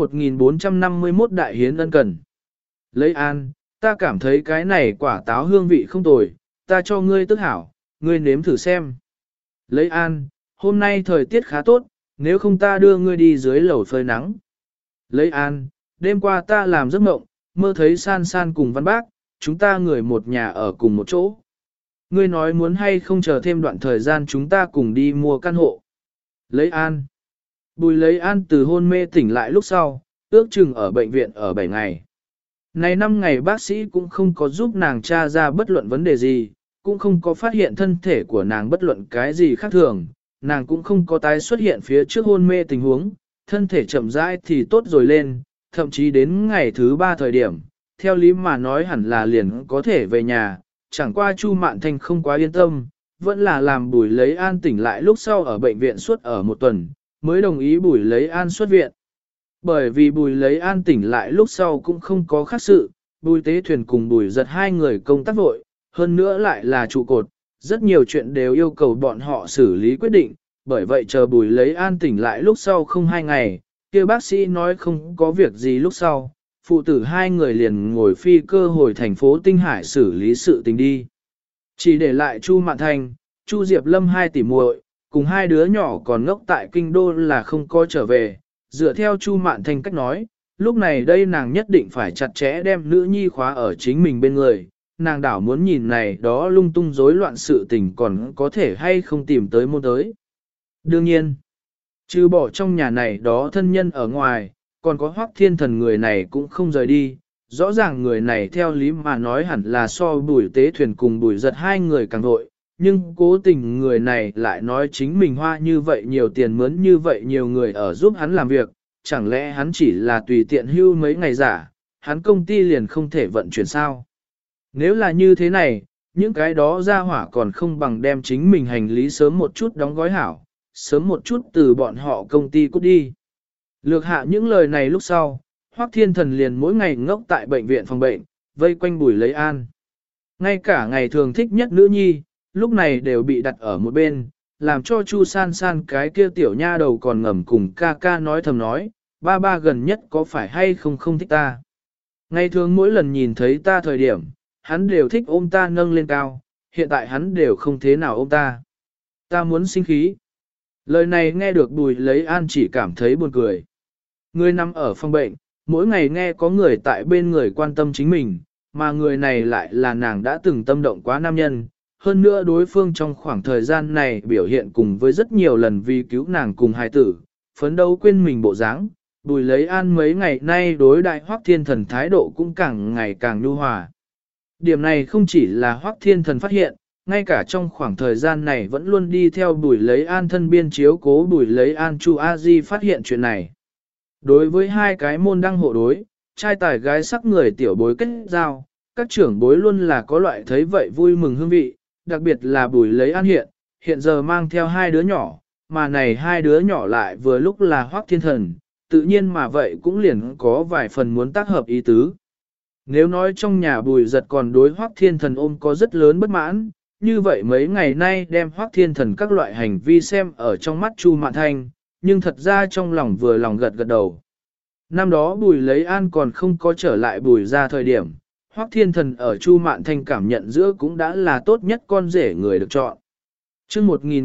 1451 đại hiến ân cần. Lấy an, ta cảm thấy cái này quả táo hương vị không tồi, ta cho ngươi tức hảo, ngươi nếm thử xem. Lấy an, hôm nay thời tiết khá tốt, nếu không ta đưa ngươi đi dưới lầu phơi nắng. Lấy an, đêm qua ta làm giấc mộng, mơ thấy san san cùng văn bác, chúng ta người một nhà ở cùng một chỗ. Ngươi nói muốn hay không chờ thêm đoạn thời gian chúng ta cùng đi mua căn hộ. Lấy an. Bùi lấy an từ hôn mê tỉnh lại lúc sau, ước chừng ở bệnh viện ở 7 ngày. Này 5 ngày bác sĩ cũng không có giúp nàng tra ra bất luận vấn đề gì, cũng không có phát hiện thân thể của nàng bất luận cái gì khác thường, nàng cũng không có tái xuất hiện phía trước hôn mê tình huống, thân thể chậm rãi thì tốt rồi lên, thậm chí đến ngày thứ 3 thời điểm, theo lý mà nói hẳn là liền có thể về nhà, chẳng qua Chu Mạn Thanh không quá yên tâm, vẫn là làm Bùi Lấy An tỉnh lại lúc sau ở bệnh viện suốt ở 1 tuần, mới đồng ý Bùi Lấy An xuất viện. Bởi vì Bùi Lấy An tỉnh lại lúc sau cũng không có khác sự, Bùi Tế Thuyền cùng Bùi Giật hai người công tác vội, hơn nữa lại là trụ cột, rất nhiều chuyện đều yêu cầu bọn họ xử lý quyết định, bởi vậy chờ Bùi Lấy An tỉnh lại lúc sau không 2 ngày, kia bác sĩ nói không có việc gì lúc sau, phụ tử hai người liền ngồi phi cơ hồi thành phố Tinh Hải xử lý sự tình đi. Chỉ để lại Chu Mạn Thanh, Chu Diệp Lâm hai tỷ muội, cùng hai đứa nhỏ còn ngốc tại kinh đô là không có trở về, dựa theo Chu Mạn Thanh cách nói, lúc này đây nàng nhất định phải chặt chẽ đem nữ nhi khóa ở chính mình bên người, nàng đảo muốn nhìn này đó lung tung rối loạn sự tình còn có thể hay không tìm tới môn tới. Đương nhiên, trừ bỏ trong nhà này đó thân nhân ở ngoài, còn có Hoắc Thiên Thần người này cũng không rời đi, rõ ràng người này theo lý mà nói hẳn là so Bùi Tế Thuyền cùng Bùi Giật hai người càng vội, nhưng cố tình người này lại nói chính mình hoa như vậy nhiều tiền mướn như vậy nhiều người ở giúp hắn làm việc, chẳng lẽ hắn chỉ là tùy tiện hưu mấy ngày giả, hắn công ty liền không thể vận chuyển sao? Nếu là như thế này, những cái đó ra hỏa còn không bằng đem chính mình hành lý sớm một chút đóng gói hảo, sớm một chút từ bọn họ công ty cút đi. Lược hạ những lời này lúc sau, Hoắc Thiên Thần liền mỗi ngày ngốc tại bệnh viện phòng bệnh, vây quanh Bùi Lấy An. Ngay cả ngày thường thích nhất nữ nhi, lúc này đều bị đặt ở một bên, làm cho Chu San San cái kia tiểu nha đầu còn ngầm cùng ca ca nói thầm nói, ba ba gần nhất có phải hay không không thích ta. Ngày thường mỗi lần nhìn thấy ta thời điểm, hắn đều thích ôm ta nâng lên cao, hiện tại hắn đều không thế nào ôm ta. Ta muốn sinh khí. Lời này nghe được Bùi Lấy An chỉ cảm thấy buồn cười. Người nằm ở phòng bệnh, mỗi ngày nghe có người tại bên người quan tâm chính mình, mà người này lại là nàng đã từng tâm động quá nam nhân. Hơn nữa đối phương trong khoảng thời gian này biểu hiện cùng với rất nhiều lần vì cứu nàng cùng hài tử, phấn đấu quên mình bộ dáng. Bùi Lấy An mấy ngày nay đối đại Hoắc Thiên Thần thái độ cũng càng ngày càng nhu hòa. Điểm này không chỉ là Hoắc Thiên Thần phát hiện, ngay cả trong khoảng thời gian này vẫn luôn đi theo Bùi Lấy An thân biên chiếu cố Bùi Lấy An Chu A Di phát hiện chuyện này. Đối với hai cái môn đăng hộ đối, trai tài gái sắc người tiểu bối kết giao, các trưởng bối luôn là có loại thấy vậy vui mừng hương vị, đặc biệt là Bùi Lấy An hiện giờ mang theo hai đứa nhỏ, mà này hai đứa nhỏ lại vừa lúc là Hoắc Thiên Thần, tự nhiên mà vậy cũng liền có vài phần muốn tác hợp ý tứ. Nếu nói trong nhà Bùi Giật còn đối Hoắc Thiên Thần ôm có rất lớn bất mãn, như vậy mấy ngày nay đem Hoắc Thiên Thần các loại hành vi xem ở trong mắt Chu Mạn Thanh, nhưng thật ra trong lòng vừa lòng gật gật đầu. Năm đó Bùi Lấy An còn không có trở lại Bùi ra thời điểm, Hoắc Thiên Thần ở Chu Mạn Thanh cảm nhận giữa cũng đã là tốt nhất con rể người được chọn. chương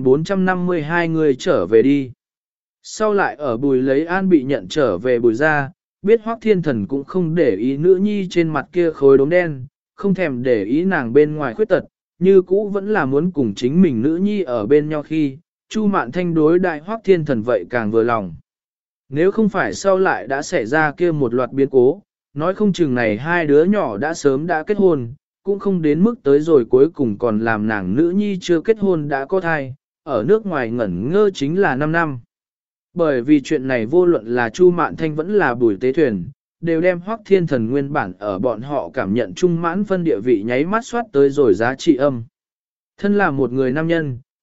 1452 người trở về đi. Sau lại ở Bùi Lấy An bị nhận trở về Bùi ra, biết Hoắc Thiên Thần cũng không để ý nữ nhi trên mặt kia khối đốm đen, không thèm để ý nàng bên ngoài khuyết tật, như cũ vẫn là muốn cùng chính mình nữ nhi ở bên nhau khi, Chu Mạn Thanh đối đại Hoắc Thiên Thần vậy càng vừa lòng. Nếu không phải sau lại đã xảy ra kia một loạt biến cố, nói không chừng này hai đứa nhỏ đã sớm đã kết hôn, cũng không đến mức tới rồi cuối cùng còn làm nàng nữ nhi chưa kết hôn đã có thai, ở nước ngoài ngẩn ngơ chính là 5 năm. Bởi vì chuyện này vô luận là Chu Mạn Thanh vẫn là Bùi Tế Thuyền, đều đem Hoắc Thiên Thần nguyên bản ở bọn họ cảm nhận trung mãn phân địa vị nháy mắt soát tới rồi giá trị âm. Thân là một người nam nhân,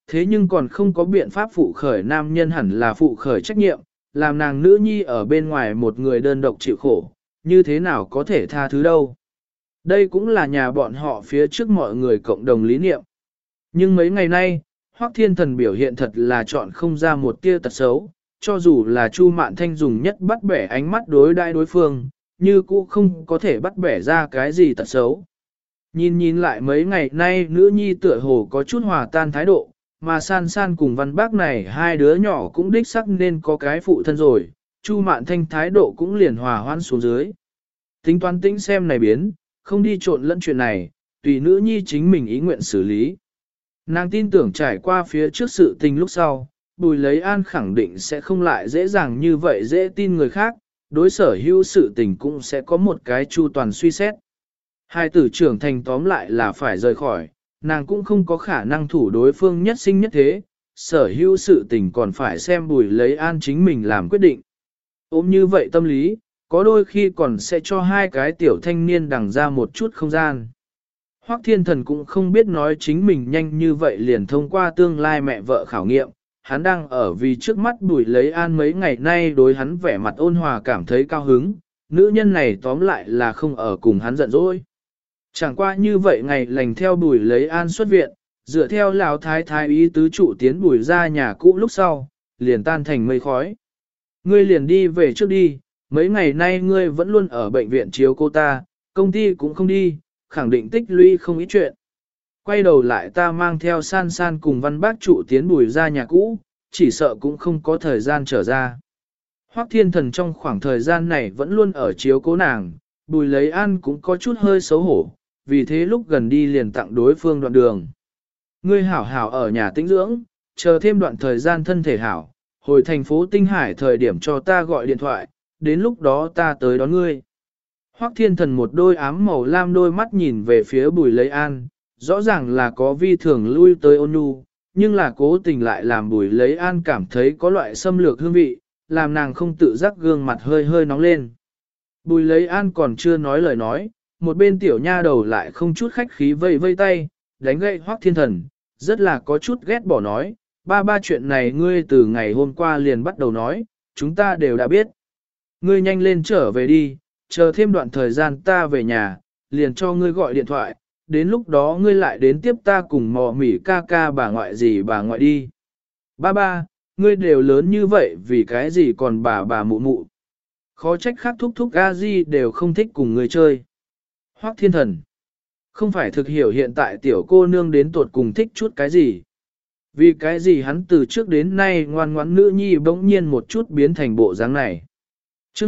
thế nhưng còn không có biện pháp phụ khởi nam nhân hẳn là phụ khởi trách nhiệm, làm nàng nữ nhi ở bên ngoài một người đơn độc chịu khổ, như thế nào có thể tha thứ đâu. Đây cũng là nhà bọn họ phía trước mọi người cộng đồng lý niệm. Nhưng mấy ngày nay, Hoắc Thiên Thần biểu hiện thật là chọn không ra một tia tật xấu, cho dù là Chu Mạn Thanh dùng nhất bắt bẻ ánh mắt đối đãi đối phương, như cũ không có thể bắt bẻ ra cái gì tật xấu. Nhìn lại mấy ngày nay nữ nhi tựa hồ có chút hòa tan thái độ, mà San San cùng Văn Bác này hai đứa nhỏ cũng đích sắc nên có cái phụ thân rồi, Chu Mạn Thanh thái độ cũng liền hòa hoãn xuống dưới. Tính toán tĩnh xem này biến, không đi trộn lẫn chuyện này, tùy nữ nhi chính mình ý nguyện xử lý. Nàng tin tưởng trải qua phía trước sự tình lúc sau, Bùi Lấy An khẳng định sẽ không lại dễ dàng như vậy dễ tin người khác, đối sở hữu sự tình cũng sẽ có một cái chu toàn suy xét. Hai tử trưởng thành tóm lại là phải rời khỏi, nàng cũng không có khả năng thủ đối phương nhất sinh nhất thế, sở hữu sự tình còn phải xem Bùi Lấy An chính mình làm quyết định. Ôm như vậy tâm lý, có đôi khi còn sẽ cho hai cái tiểu thanh niên đằng ra một chút không gian. Hoắc Thiên Thần cũng không biết nói chính mình nhanh như vậy liền thông qua tương lai mẹ vợ khảo nghiệm, hắn đang ở vì trước mắt Bùi Lấy An mấy ngày nay đối hắn vẻ mặt ôn hòa cảm thấy cao hứng, nữ nhân này tóm lại là không ở cùng hắn giận dỗi. Chẳng qua như vậy ngày lành theo Bùi Lấy An xuất viện, dựa theo lão thái thái ý tứ trụ tiến Bùi ra nhà cũ lúc sau, liền tan thành mây khói. Ngươi liền đi về trước đi, mấy ngày nay ngươi vẫn luôn ở bệnh viện chiếu cô ta, công ty cũng không đi, khẳng định tích lũy không ít chuyện. Quay đầu lại ta mang theo San San cùng Văn Bác trụ tiến Bùi ra nhà cũ, chỉ sợ cũng không có thời gian trở ra. Hoắc Thiên Thần trong khoảng thời gian này vẫn luôn ở chiếu cố nàng, Bùi Lấy An cũng có chút hơi xấu hổ, vì thế lúc gần đi liền tặng đối phương đoạn đường. Ngươi hảo hảo ở nhà tĩnh dưỡng, chờ thêm đoạn thời gian thân thể hảo, hồi thành phố Tinh Hải thời điểm cho ta gọi điện thoại, đến lúc đó ta tới đón ngươi. Hoắc Thiên Thần một đôi ám màu lam đôi mắt nhìn về phía Bùi Lấy An, rõ ràng là có vi thường lui tới ôn nhu, nhưng là cố tình lại làm Bùi Lấy An cảm thấy có loại xâm lược hương vị, làm nàng không tự giác gương mặt hơi hơi nóng lên. Bùi Lấy An còn chưa nói lời nói, một bên tiểu nha đầu lại không chút khách khí vây vây tay, đánh gậy Hoắc Thiên Thần, rất là có chút ghét bỏ nói, ba chuyện này ngươi từ ngày hôm qua liền bắt đầu nói, chúng ta đều đã biết. Ngươi nhanh lên trở về đi, chờ thêm đoạn thời gian ta về nhà, liền cho ngươi gọi điện thoại, đến lúc đó ngươi lại đến tiếp ta cùng mò mỉ ca ca bà ngoại gì bà ngoại đi. Ba, ngươi đều lớn như vậy vì cái gì còn bà mụ mụ. Khó trách khác thúc a di đều không thích cùng ngươi chơi. Hoắc Thiên Thần, không phải thực hiểu hiện tại tiểu cô nương đến tuột cùng thích chút cái gì. Vì cái gì hắn từ trước đến nay ngoan ngoãn nữ nhi bỗng nhiên một chút biến thành bộ dáng này. Chương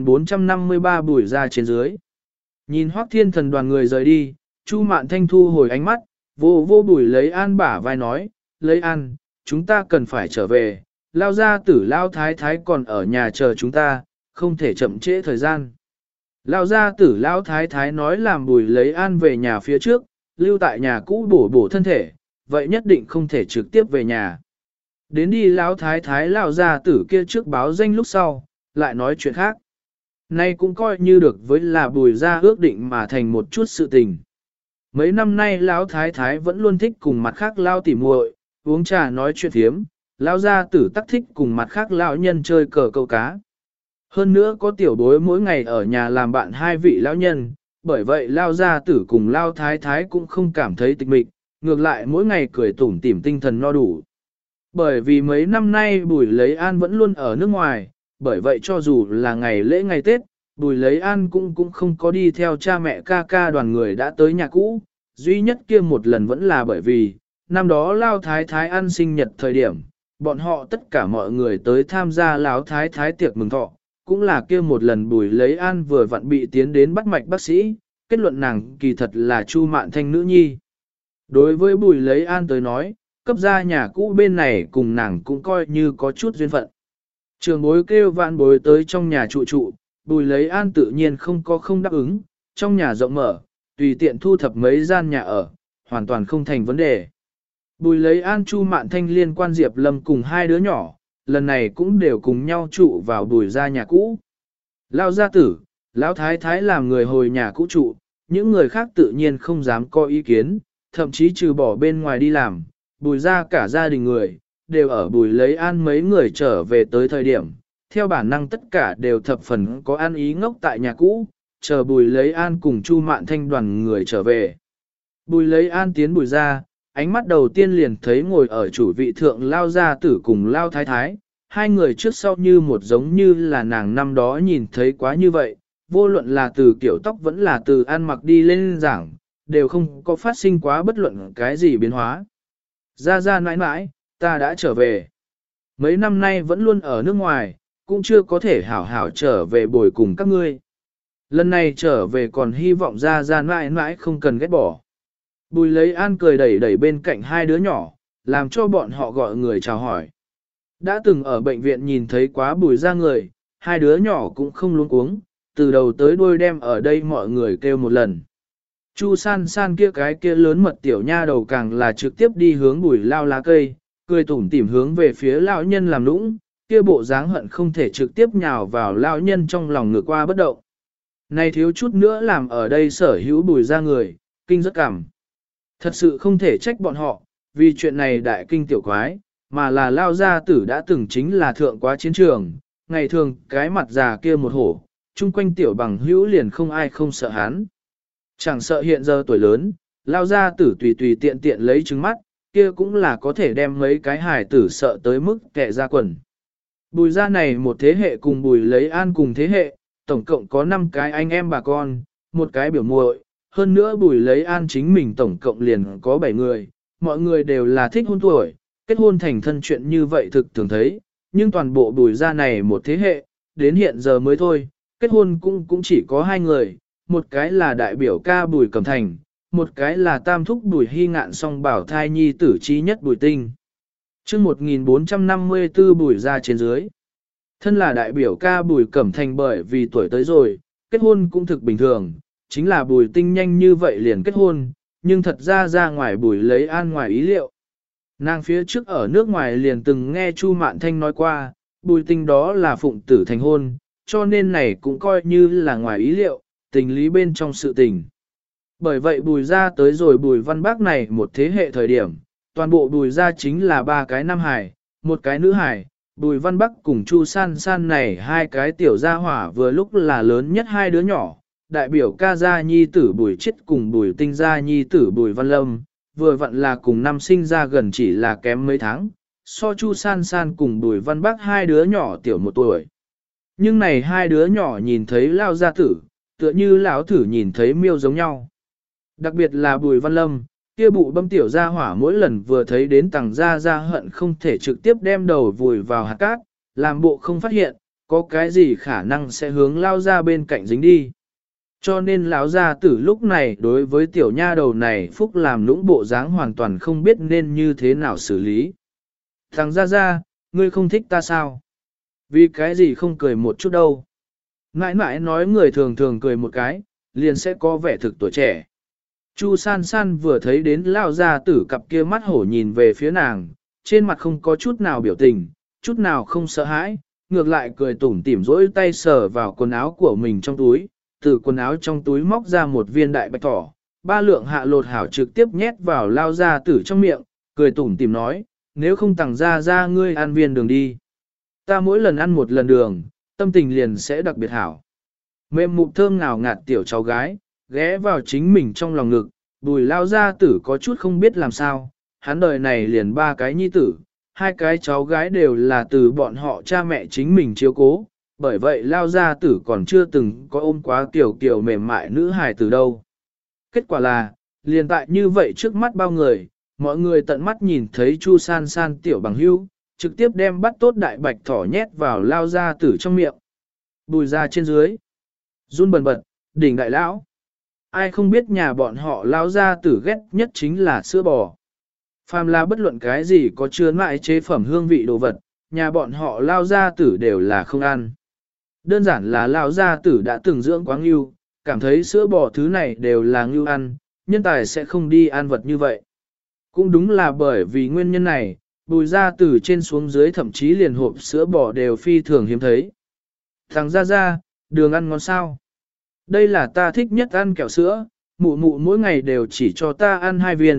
1453 Bùi ra trên dưới. Nhìn Hoắc Thiên Thần đoàn người rời đi, Chu Mạn Thanh thu hồi ánh mắt, vô Bùi Lấy An bả vai nói, Lấy An, chúng ta cần phải trở về, lao gia tử lao thái thái còn ở nhà chờ chúng ta, không thể chậm trễ thời gian. Lao gia tử lao thái thái nói làm Bùi Lấy An về nhà phía trước, lưu tại nhà cũ bổ thân thể, vậy nhất định không thể trực tiếp về nhà. Đến đi lao thái thái lao gia tử kia trước báo danh lúc sau, lại nói chuyện khác. Nay cũng coi như được với là Bùi ra ước định mà thành một chút sự tình. Mấy năm nay lão thái thái vẫn luôn thích cùng mặt khác lao tỉ muội uống trà nói chuyện thiếm, lao gia tử tắc thích cùng mặt khác lão nhân chơi cờ câu cá. Hơn nữa có tiểu bối mỗi ngày ở nhà làm bạn hai vị lão nhân, bởi vậy lao gia tử cùng lao thái thái cũng không cảm thấy tịch mịch, ngược lại mỗi ngày cười tủm tỉm tinh thần no đủ. Bởi vì mấy năm nay Bùi Lấy An vẫn luôn ở nước ngoài, bởi vậy cho dù là ngày lễ ngày Tết, Bùi Lấy An cũng không có đi theo cha mẹ ca đoàn người đã tới nhà cũ, duy nhất kia một lần vẫn là bởi vì, năm đó Lao Thái Thái ăn sinh nhật thời điểm, bọn họ tất cả mọi người tới tham gia Lão Thái Thái tiệc mừng thọ, cũng là kia một lần Bùi Lấy An vừa vặn bị tiến đến bắt mạch bác sĩ, kết luận nàng kỳ thật là Chu Mạn Thanh nữ nhi. Đối với Bùi Lấy An tới nói, cấp gia nhà cũ bên này cùng nàng cũng coi như có chút duyên phận. Trường bối kêu vạn bối tới trong nhà trụ, Bùi Lấy An tự nhiên không đáp ứng, trong nhà rộng mở, tùy tiện thu thập mấy gian nhà ở, hoàn toàn không thành vấn đề. Bùi Lấy An Chu Mạn Thanh liên quan Diệp Lâm cùng hai đứa nhỏ, lần này cũng đều cùng nhau trụ vào Bùi ra nhà cũ. Lão gia tử, Lão thái thái làm người hồi nhà cũ trụ, những người khác tự nhiên không dám có ý kiến, thậm chí trừ bỏ bên ngoài đi làm, Bùi ra cả gia đình người, đều ở Bùi lấy an mấy người trở về tới thời điểm, theo bản năng tất cả đều thập phần có ăn ý ngốc tại nhà cũ, chờ Bùi lấy an cùng Chu Mạn Thanh đoàn người trở về. Bùi lấy an tiến Bùi ra, ánh mắt đầu tiên liền thấy ngồi ở chủ vị thượng Lao gia tử cùng Lao thái thái, hai người trước sau như một giống như là nàng năm đó nhìn thấy quá như vậy, vô luận là từ kiểu tóc vẫn là từ ăn mặc đi lên giảng, đều không có phát sinh quá bất luận cái gì biến hóa. Ra ra mãi mãi, ta đã trở về. Mấy năm nay vẫn luôn ở nước ngoài, cũng chưa có thể hảo hảo trở về bồi cùng các ngươi. Lần này trở về còn hy vọng ra ra mãi mãi không cần ghét bỏ. Bùi lấy an cười đẩy đẩy bên cạnh hai đứa nhỏ, làm cho bọn họ gọi người chào hỏi. Đã từng ở bệnh viện nhìn thấy quá bùi ra người, hai đứa nhỏ cũng không luống cuống, từ đầu tới đuôi đem ở đây mọi người kêu một lần. Chu san san kia cái kia lớn mật tiểu nha đầu càng là trực tiếp đi hướng bùi lao lá cây, cười tủm tỉm hướng về phía lão nhân làm nũng, kia bộ dáng hận không thể trực tiếp nhào vào lão nhân trong lòng ngược qua bất động. Này thiếu chút nữa làm ở đây sở hữu bùi ra người, kinh rất cảm. Thật sự không thể trách bọn họ, vì chuyện này đại kinh tiểu quái, mà là lao gia tử đã từng chính là thượng quá chiến trường, ngày thường cái mặt già kia một hổ, chung quanh tiểu bằng hữu liền không ai không sợ hắn. Chẳng sợ hiện giờ tuổi lớn, lao gia tử tùy tùy tiện tiện lấy trứng mắt, kia cũng là có thể đem mấy cái hài tử sợ tới mức kẻ ra quần. Bùi gia này một thế hệ cùng bùi lấy an cùng thế hệ, tổng cộng có 5 cái anh em bà con, một cái biểu muội, hơn nữa bùi lấy an chính mình tổng cộng liền có 7 người, mọi người đều là thích hôn tuổi, kết hôn thành thân chuyện như vậy thực thường thấy, nhưng toàn bộ bùi gia này một thế hệ, đến hiện giờ mới thôi, kết hôn cũng chỉ có 2 người, một cái là đại biểu ca bùi cẩm thành, một cái là tam thúc bùi hy ngạn song bảo thai nhi tử trí nhất bùi tinh. Trước 1454 bùi ra trên dưới. Thân là đại biểu ca bùi cẩm thành bởi vì tuổi tới rồi, kết hôn cũng thực bình thường, chính là bùi tinh nhanh như vậy liền kết hôn, nhưng thật ra ngoài bùi lấy an ngoài ý liệu. Nàng phía trước ở nước ngoài liền từng nghe Chu Mạn Thanh nói qua, bùi tinh đó là phụng tử thành hôn, cho nên này cũng coi như là ngoài ý liệu, tình lý bên trong sự tình. Bởi vậy bùi ra tới rồi bùi văn bác này một thế hệ thời điểm, toàn bộ bùi ra chính là 3 cái nam hải, một cái nữ hải, bùi văn bắc cùng Chu san san này 2 cái tiểu gia hỏa vừa lúc là lớn nhất 2 đứa nhỏ, đại biểu ca gia nhi tử bùi chết cùng bùi tinh gia nhi tử bùi văn lâm, vừa vặn là cùng năm sinh ra gần chỉ là kém mấy tháng, so Chu san san cùng bùi văn bắc 2 đứa nhỏ tiểu 1 tuổi. Nhưng này 2 đứa nhỏ nhìn thấy lao gia tử, tựa như lão thử nhìn thấy miêu giống nhau. Đặc biệt là bùi văn lâm, kia bụ bâm tiểu gia hỏa mỗi lần vừa thấy đến tàng gia hận không thể trực tiếp đem đầu vùi vào hạt cát, làm bộ không phát hiện, có cái gì khả năng sẽ hướng lao ra bên cạnh dính đi. Cho nên lão gia tử lúc này đối với tiểu nha đầu này phúc làm lũng bộ dáng hoàn toàn không biết nên như thế nào xử lý. Thằng gia, ngươi không thích ta sao? Vì cái gì không cười một chút đâu? Mãi mãi nói người thường thường cười một cái, liền sẽ có vẻ thực tuổi trẻ. Chu san san vừa thấy đến lao gia tử cặp kia mắt hổ nhìn về phía nàng, trên mặt không có chút nào biểu tình, chút nào không sợ hãi, ngược lại cười tủm tỉm rỗi tay sờ vào quần áo của mình trong túi, từ quần áo trong túi móc ra một viên đại bạch thỏ, 3 lượng hạ lột hảo trực tiếp nhét vào lao gia tử trong miệng, cười tủm tỉm nói, nếu không tặng ra ngươi ăn viên đường đi. Ta mỗi lần ăn một lần đường, tâm tình liền sẽ đặc biệt hảo. Mềm mụn thơm ngào ngạt tiểu cháu gái, ghé vào chính mình trong lòng ngực, bùi lao gia tử có chút không biết làm sao, hắn đời này liền 3 cái nhi tử, 2 cái cháu gái đều là từ bọn họ cha mẹ chính mình chiếu cố, bởi vậy lao gia tử còn chưa từng có ôm quá kiểu mềm mại nữ hài từ đâu. Kết quả là, liền tại như vậy trước mắt bao người, mọi người tận mắt nhìn thấy Chu san san tiểu bằng hưu, trực tiếp đem bắt tốt đại bạch thỏ nhét vào lao gia tử trong miệng. Bùi ra trên dưới, run bần bật, đỉnh đại lão. Ai không biết nhà bọn họ lao gia tử ghét nhất chính là sữa bò. Phàm là bất luận cái gì có chứa mại chế phẩm hương vị đồ vật, nhà bọn họ lao gia tử đều là không ăn. Đơn giản là lao gia tử đã từng dưỡng quá ngưu, cảm thấy sữa bò thứ này đều là ngưu ăn, nhân tài sẽ không đi ăn vật như vậy. Cũng đúng là bởi vì nguyên nhân này, bùi ra từ trên xuống dưới thậm chí liền hộp sữa bò đều phi thường hiếm thấy. Thằng ra, đường ăn ngon sao? Đây là ta thích nhất ăn kẹo sữa, mụ mỗi ngày đều chỉ cho ta ăn 2 viên,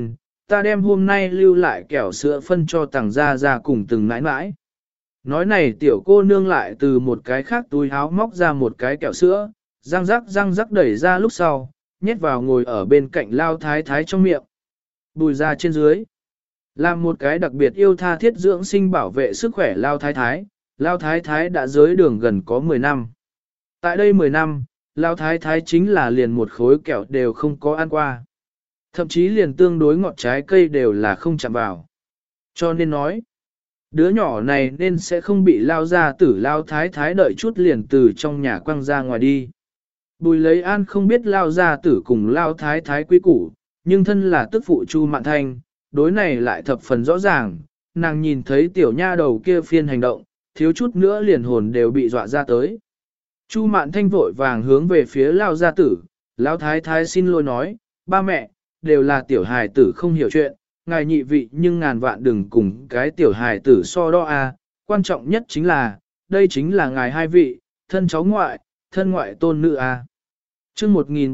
ta đem hôm nay lưu lại kẹo sữa phân cho tàng gia gia cùng từng nãi nãi. Nói này tiểu cô nương lại từ một cái khác túi áo móc ra một cái kẹo sữa, răng rắc đẩy ra lúc sau, nhét vào ngồi ở bên cạnh Lao Thái Thái trong miệng. Bùi ra trên dưới. Làm một cái đặc biệt yêu tha thiết dưỡng sinh bảo vệ sức khỏe Lao Thái Thái đã giới đường gần có 10 năm. Tại đây 10 năm, Lao Thái Thái chính là liền một khối kẹo đều không có ăn qua. Thậm chí liền tương đối ngọt trái cây đều là không chạm vào. Cho nên nói, đứa nhỏ này nên sẽ không bị Lao gia tử Lao Thái Thái đợi chút liền từ trong nhà quăng ra ngoài đi. Bùi lấy an không biết Lao gia tử cùng Lao Thái Thái quý củ, nhưng thân là tức phụ Chu Mạn Thanh, đối này lại thập phần rõ ràng, nàng nhìn thấy tiểu nha đầu kia phiên hành động, thiếu chút nữa liền hồn đều bị dọa ra tới. Chu Mạn Thanh vội vàng hướng về phía Lao gia tử, Lao Thái Thái xin lỗi nói, ba mẹ, đều là tiểu hài tử không hiểu chuyện, ngài nhị vị nhưng ngàn vạn đừng cùng cái tiểu hài tử so đo quan trọng nhất chính là, đây chính là ngài hai vị, thân cháu ngoại, thân ngoại tôn nữ Chương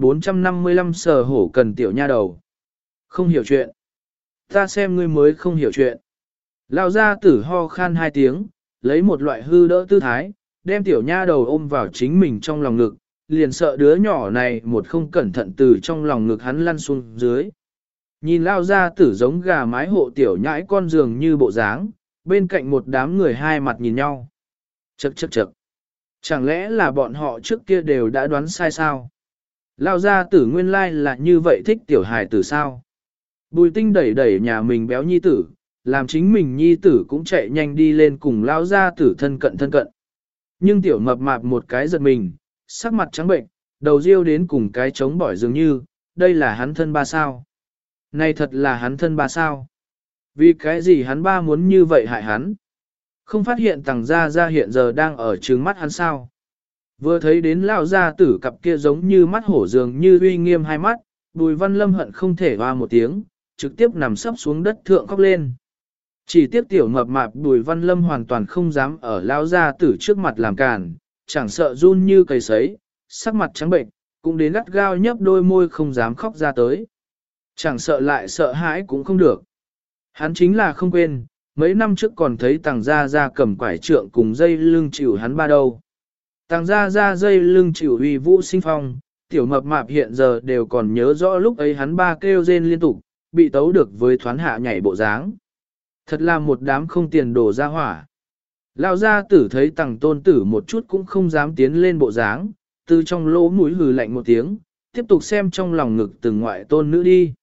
1455 sở hổ cần tiểu nha đầu. Không hiểu chuyện. Ta xem ngươi mới không hiểu chuyện. Lao gia tử ho khan 2 tiếng, lấy một loại hư đỡ tư thái, đem tiểu nha đầu ôm vào chính mình trong lòng ngực, liền sợ đứa nhỏ này một không cẩn thận từ trong lòng ngực hắn lăn xuống dưới. Nhìn Lao gia tử giống gà mái hộ tiểu nhãi con giường như bộ dáng, bên cạnh một đám người hai mặt nhìn nhau. Chậc. Chẳng lẽ là bọn họ trước kia đều đã đoán sai sao? Lao gia tử nguyên lai là như vậy thích tiểu hài tử sao? Bùi tinh đẩy nhà mình béo nhi tử, làm chính mình nhi tử cũng chạy nhanh đi lên cùng Lao gia tử thân cận. Nhưng tiểu mập mạp một cái giật mình, sắc mặt trắng bệnh, đầu riêu đến cùng cái trống bỏi dường như, đây là hắn thân ba sao? Này thật là hắn thân ba sao? Vì cái gì hắn ba muốn như vậy hại hắn? Không phát hiện tàng gia hiện giờ đang ở trừng mắt hắn sao? Vừa thấy đến lão gia tử cặp kia giống như mắt hổ dường như uy nghiêm hai mắt, Bùi Văn Lâm hận không thể hoa một tiếng, trực tiếp nằm sấp xuống đất thượng khóc lên. Chỉ tiếc tiểu mập mạp Bùi Văn Lâm hoàn toàn không dám ở lão gia tử trước mặt làm càn, chẳng sợ run như cầy sấy, sắc mặt trắng bệnh, cũng đến gắt gao nhấp đôi môi không dám khóc ra tới. Chẳng sợ lại sợ hãi cũng không được. Hắn chính là không quên, mấy năm trước còn thấy tàng gia cầm quải trượng cùng dây lưng chịu hắn ba đâu. Tàng gia dây lưng chịu uy vũ sinh phong, tiểu mập mạp hiện giờ đều còn nhớ rõ lúc ấy hắn ba kêu rên liên tục, bị tấu được với thoán hạ nhảy bộ dáng. Thật là một đám không tiền đổ ra hỏa. Lão gia tử thấy tàng tôn tử một chút cũng không dám tiến lên bộ dáng, từ trong lỗ mũi hừ lạnh một tiếng, tiếp tục xem trong lòng ngực từng ngoại tôn nữ đi.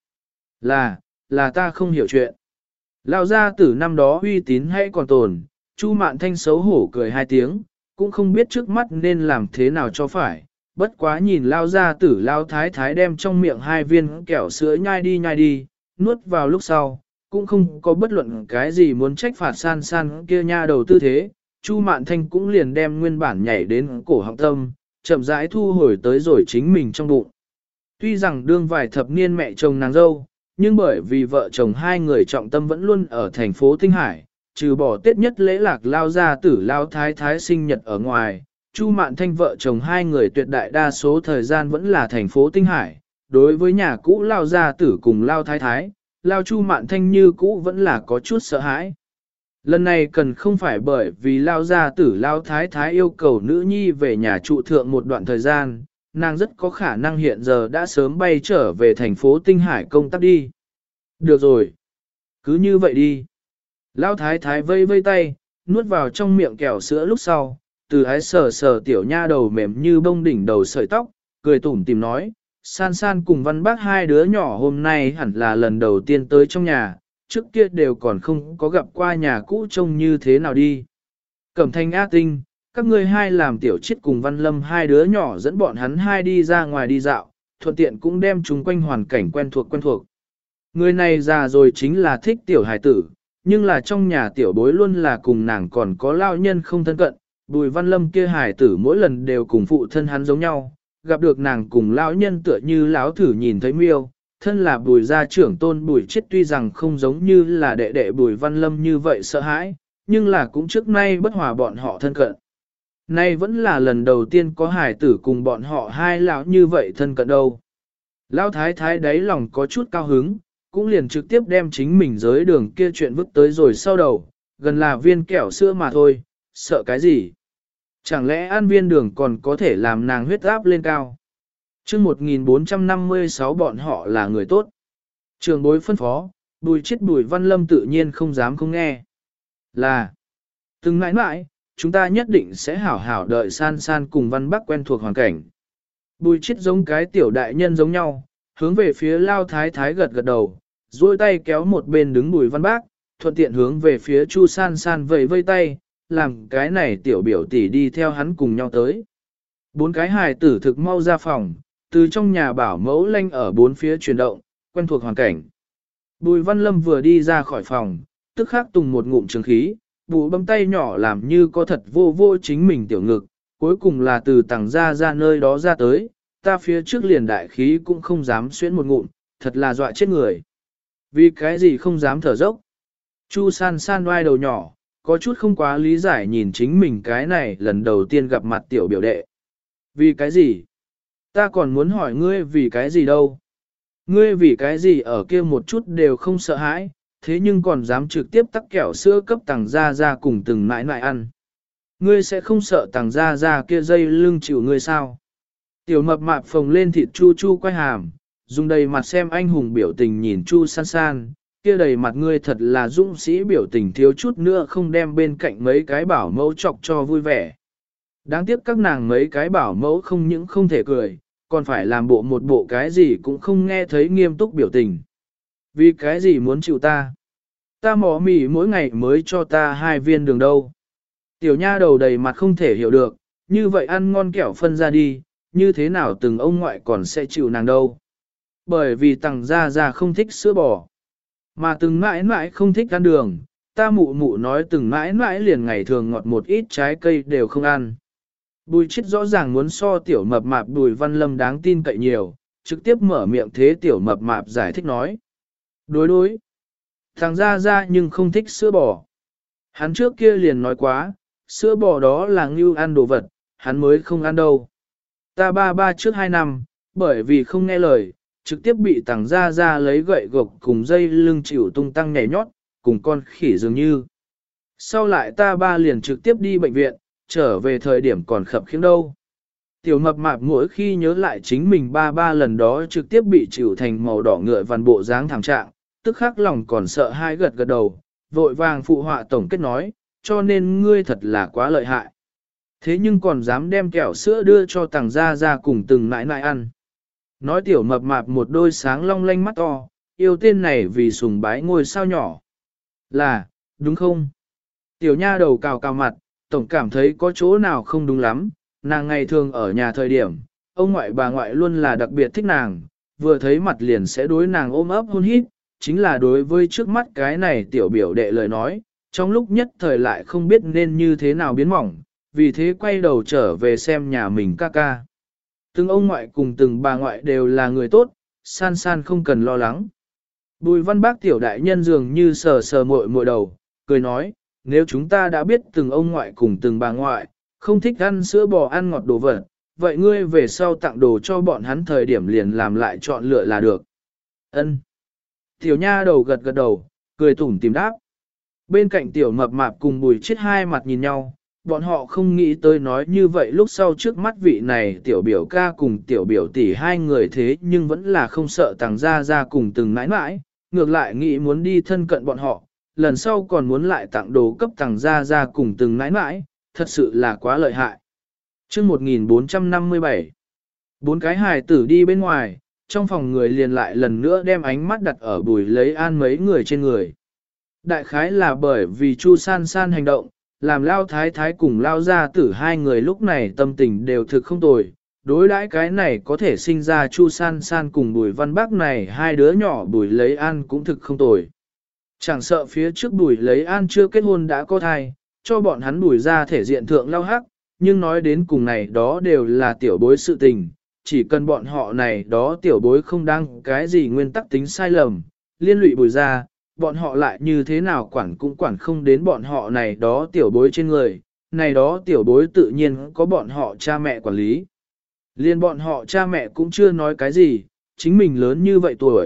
Là ta không hiểu chuyện. Lão gia tử năm đó uy tín hay còn tồn, Chu Mạn Thanh xấu hổ cười 2 tiếng, cũng không biết trước mắt nên làm thế nào cho phải, bất quá nhìn Lão gia tử Lão Thái Thái đem trong miệng 2 viên kẹo sữa nhai đi, nuốt vào lúc sau, cũng không có bất luận cái gì muốn trách phạt san kia nha đầu tư thế, Chu Mạn Thanh cũng liền đem nguyên bản nhảy đến cổ họng tâm, chậm rãi thu hồi tới rồi chính mình trong bụng. Tuy rằng đương vài thập niên mẹ chồng nàng dâu, nhưng bởi vì vợ chồng hai người trọng tâm vẫn luôn ở thành phố Tinh Hải, trừ bỏ Tết nhất lễ lạc Lao gia tử Lao Thái Thái sinh nhật ở ngoài, Chu Mạn Thanh vợ chồng hai người tuyệt đại đa số thời gian vẫn là thành phố Tinh Hải. Đối với nhà cũ Lao gia tử cùng Lao Thái Thái, Lao Chu Mạn Thanh như cũ vẫn là có chút sợ hãi. Lần này cần không phải bởi vì Lao gia tử Lao Thái Thái yêu cầu nữ nhi về nhà trụ thượng một đoạn thời gian, nàng rất có khả năng hiện giờ đã sớm bay trở về thành phố Tinh Hải công tác đi. Được rồi. Cứ như vậy đi. Lão thái thái vây tay, nuốt vào trong miệng kẹo sữa lúc sau, từ ái sờ tiểu nha đầu mềm như bông đỉnh đầu sợi tóc, cười tủm tìm nói, san cùng văn bác hai đứa nhỏ hôm nay hẳn là lần đầu tiên tới trong nhà, trước kia đều còn không có gặp qua nhà cũ trông như thế nào đi. Cẩm Thanh A Tinh, các ngươi hai làm tiểu chiết cùng Văn Lâm hai đứa nhỏ dẫn bọn hắn hai đi ra ngoài đi dạo, thuận tiện cũng đem chúng quanh hoàn cảnh quen thuộc. Người này già rồi chính là thích tiểu hài tử, nhưng là trong nhà tiểu bối luôn là cùng nàng còn có lao nhân không thân cận, Bùi Văn Lâm kia hài tử mỗi lần đều cùng phụ thân hắn giống nhau, gặp được nàng cùng lão nhân tựa như lão thử nhìn thấy miêu, thân là Bùi gia trưởng tôn Bùi Chiết tuy rằng không giống như là đệ đệ Bùi Văn Lâm như vậy sợ hãi, nhưng là cũng trước nay bất hòa bọn họ thân cận. Nay vẫn là lần đầu tiên có hài tử cùng bọn họ hai lão như vậy thân cận đâu. Lão thái thái đáy lòng có chút cao hứng, cũng liền trực tiếp đem chính mình giới đường kia chuyện vứt tới rồi sau đầu, gần là viên kẹo sữa mà thôi, sợ cái gì. Chẳng lẽ ăn viên đường còn có thể làm nàng huyết áp lên cao. chương 1456 bọn họ là người tốt. Trường bối phân phó, Bùi Văn Lâm tự nhiên không dám không nghe. Là, từng mãi mãi, chúng ta nhất định sẽ hảo hảo đợi san san cùng Văn Bắc quen thuộc hoàn cảnh. Bùi Chiết giống cái tiểu đại nhân giống nhau, hướng về phía Lao Thái Thái gật gật đầu, duỗi tay kéo một bên đứng Bùi Văn Bắc, thuận tiện hướng về phía Chu san san vẫy vây tay, làm cái này tiểu biểu tỷ đi theo hắn cùng nhau tới. Bốn cái hài tử thực mau ra phòng, từ trong nhà bảo mẫu lanh ở bốn phía chuyển động, quen thuộc hoàn cảnh. Bùi Văn Lâm vừa đi ra khỏi phòng, tức khắc tùng một ngụm trường khí, bụ bấm tay nhỏ làm như có thật vô vô chính mình tiểu ngực, cuối cùng là từ tàng ra nơi đó ra tới, ta phía trước liền đại khí cũng không dám xuyễn một ngụm, thật là dọa chết người. Vì cái gì không dám thở dốc? Chu san san oai đầu nhỏ, có chút không quá lý giải nhìn chính mình cái này lần đầu tiên gặp mặt tiểu biểu đệ. Vì cái gì? Ta còn muốn hỏi ngươi vì cái gì đâu? Ngươi vì cái gì ở kia một chút đều không sợ hãi, thế nhưng còn dám trực tiếp tắc kẹo sữa cấp tàng ra cùng từng mãi mãi ăn. Ngươi sẽ không sợ tàng ra kia dây lưng chịu ngươi sao? Tiểu mập mạp phồng lên thịt chu chu quay hàm, dùng đầy mặt xem anh hùng biểu tình nhìn chu san san, kia đầy mặt ngươi thật là dũng sĩ biểu tình thiếu chút nữa không đem bên cạnh mấy cái bảo mẫu chọc cho vui vẻ. Đáng tiếc các nàng mấy cái bảo mẫu không những không thể cười, còn phải làm một bộ cái gì cũng không nghe thấy nghiêm túc biểu tình. Vì cái gì muốn chịu ta? Ta mỏ mì mỗi ngày mới cho ta 2 viên đường đâu. Tiểu nha đầu đầy mặt không thể hiểu được, như vậy ăn ngon kẹo phân ra đi, như thế nào từng ông ngoại còn sẽ chịu nàng đâu. Bởi vì tàng ra không thích sữa bò, mà từng mãi mãi không thích ăn đường, ta mụ mụ nói từng mãi mãi liền ngày thường ngọt một ít trái cây đều không ăn. Bùi Chiết rõ ràng muốn so tiểu mập mạp Bùi Văn Lâm đáng tin cậy nhiều, trực tiếp mở miệng thế tiểu mập mạp giải thích nói. Đối, thằng ra nhưng không thích sữa bò. Hắn trước kia liền nói quá, sữa bò đó là ngưu ăn đồ vật, hắn mới không ăn đâu. Ta ba trước 2 năm, bởi vì không nghe lời, trực tiếp bị thằng ra lấy gậy gộc cùng dây lưng chịu tung tăng nhảy nhót, cùng con khỉ dường như. Sau lại ta ba liền trực tiếp đi bệnh viện, trở về thời điểm còn khập khiễng đâu. Tiểu mập mạp mỗi khi nhớ lại chính mình ba lần đó trực tiếp bị chịu thành màu đỏ ngựa văn bộ dáng thảm trạng, tức khắc lòng còn sợ hai gật gật đầu, vội vàng phụ họa tổng kết nói, cho nên ngươi thật là quá lợi hại. Thế nhưng còn dám đem kẹo sữa đưa cho tàng ra cùng từng nãi nãi ăn. Nói tiểu mập mạp một đôi sáng long lanh mắt to, yêu tên này vì sùng bái ngôi sao nhỏ. Là, đúng không? Tiểu nha đầu cào cào mặt, tổng cảm thấy có chỗ nào không đúng lắm, nàng ngày thường ở nhà thời điểm, ông ngoại bà ngoại luôn là đặc biệt thích nàng, vừa thấy mặt liền sẽ đối nàng ôm ấp hôn hít, chính là đối với trước mắt cái này tiểu biểu đệ lời nói, trong lúc nhất thời lại không biết nên như thế nào biến mỏng, vì thế quay đầu trở về xem nhà mình ca ca. Từng ông ngoại cùng từng bà ngoại đều là người tốt, san san không cần lo lắng. Bùi Văn Bác tiểu đại nhân dường như sờ sờ muội đầu, cười nói, nếu chúng ta đã biết từng ông ngoại cùng từng bà ngoại, không thích ăn sữa bò ăn ngọt đồ vật, vậy ngươi về sau tặng đồ cho bọn hắn thời điểm liền làm lại chọn lựa là được. Ân. Tiểu nha đầu gật gật đầu, cười tủm tìm đáp. Bên cạnh tiểu mập mạp cùng Bùi Chiết hai mặt nhìn nhau, bọn họ không nghĩ tới nói như vậy lúc sau trước mắt vị này tiểu biểu ca cùng tiểu biểu tỷ hai người thế nhưng vẫn là không sợ tàng ra cùng từng mãi mãi, ngược lại nghĩ muốn đi thân cận bọn họ, lần sau còn muốn lại tặng đồ cấp tàng ra cùng từng mãi mãi, thật sự là quá lợi hại. chương 1457, 4 cái hài tử đi bên ngoài, trong phòng người liền lại lần nữa đem ánh mắt đặt ở Bùi lấy an mấy người trên người. Đại khái là bởi vì Chu san san hành động, làm Lao Thái Thái cùng Lao Gia Tử hai người lúc này tâm tình đều thực không tồi. Đối đãi cái này có thể sinh ra Chu san san cùng Bùi Văn Bác này hai đứa nhỏ Bùi lấy an cũng thực không tồi. Chẳng sợ phía trước Bùi lấy an chưa kết hôn đã có thai, cho bọn hắn Bùi ra thể diện thượng lao hắc, nhưng nói đến cùng này đó đều là tiểu bối sự tình, chỉ cần bọn họ này đó tiểu bối không đăng cái gì nguyên tắc tính sai lầm, liên lụy Bùi ra, bọn họ lại như thế nào quản cũng quản không đến bọn họ này đó tiểu bối trên người, này đó tiểu bối tự nhiên có bọn họ cha mẹ quản lý. Liên bọn họ cha mẹ cũng chưa nói cái gì, chính mình lớn như vậy tuổi,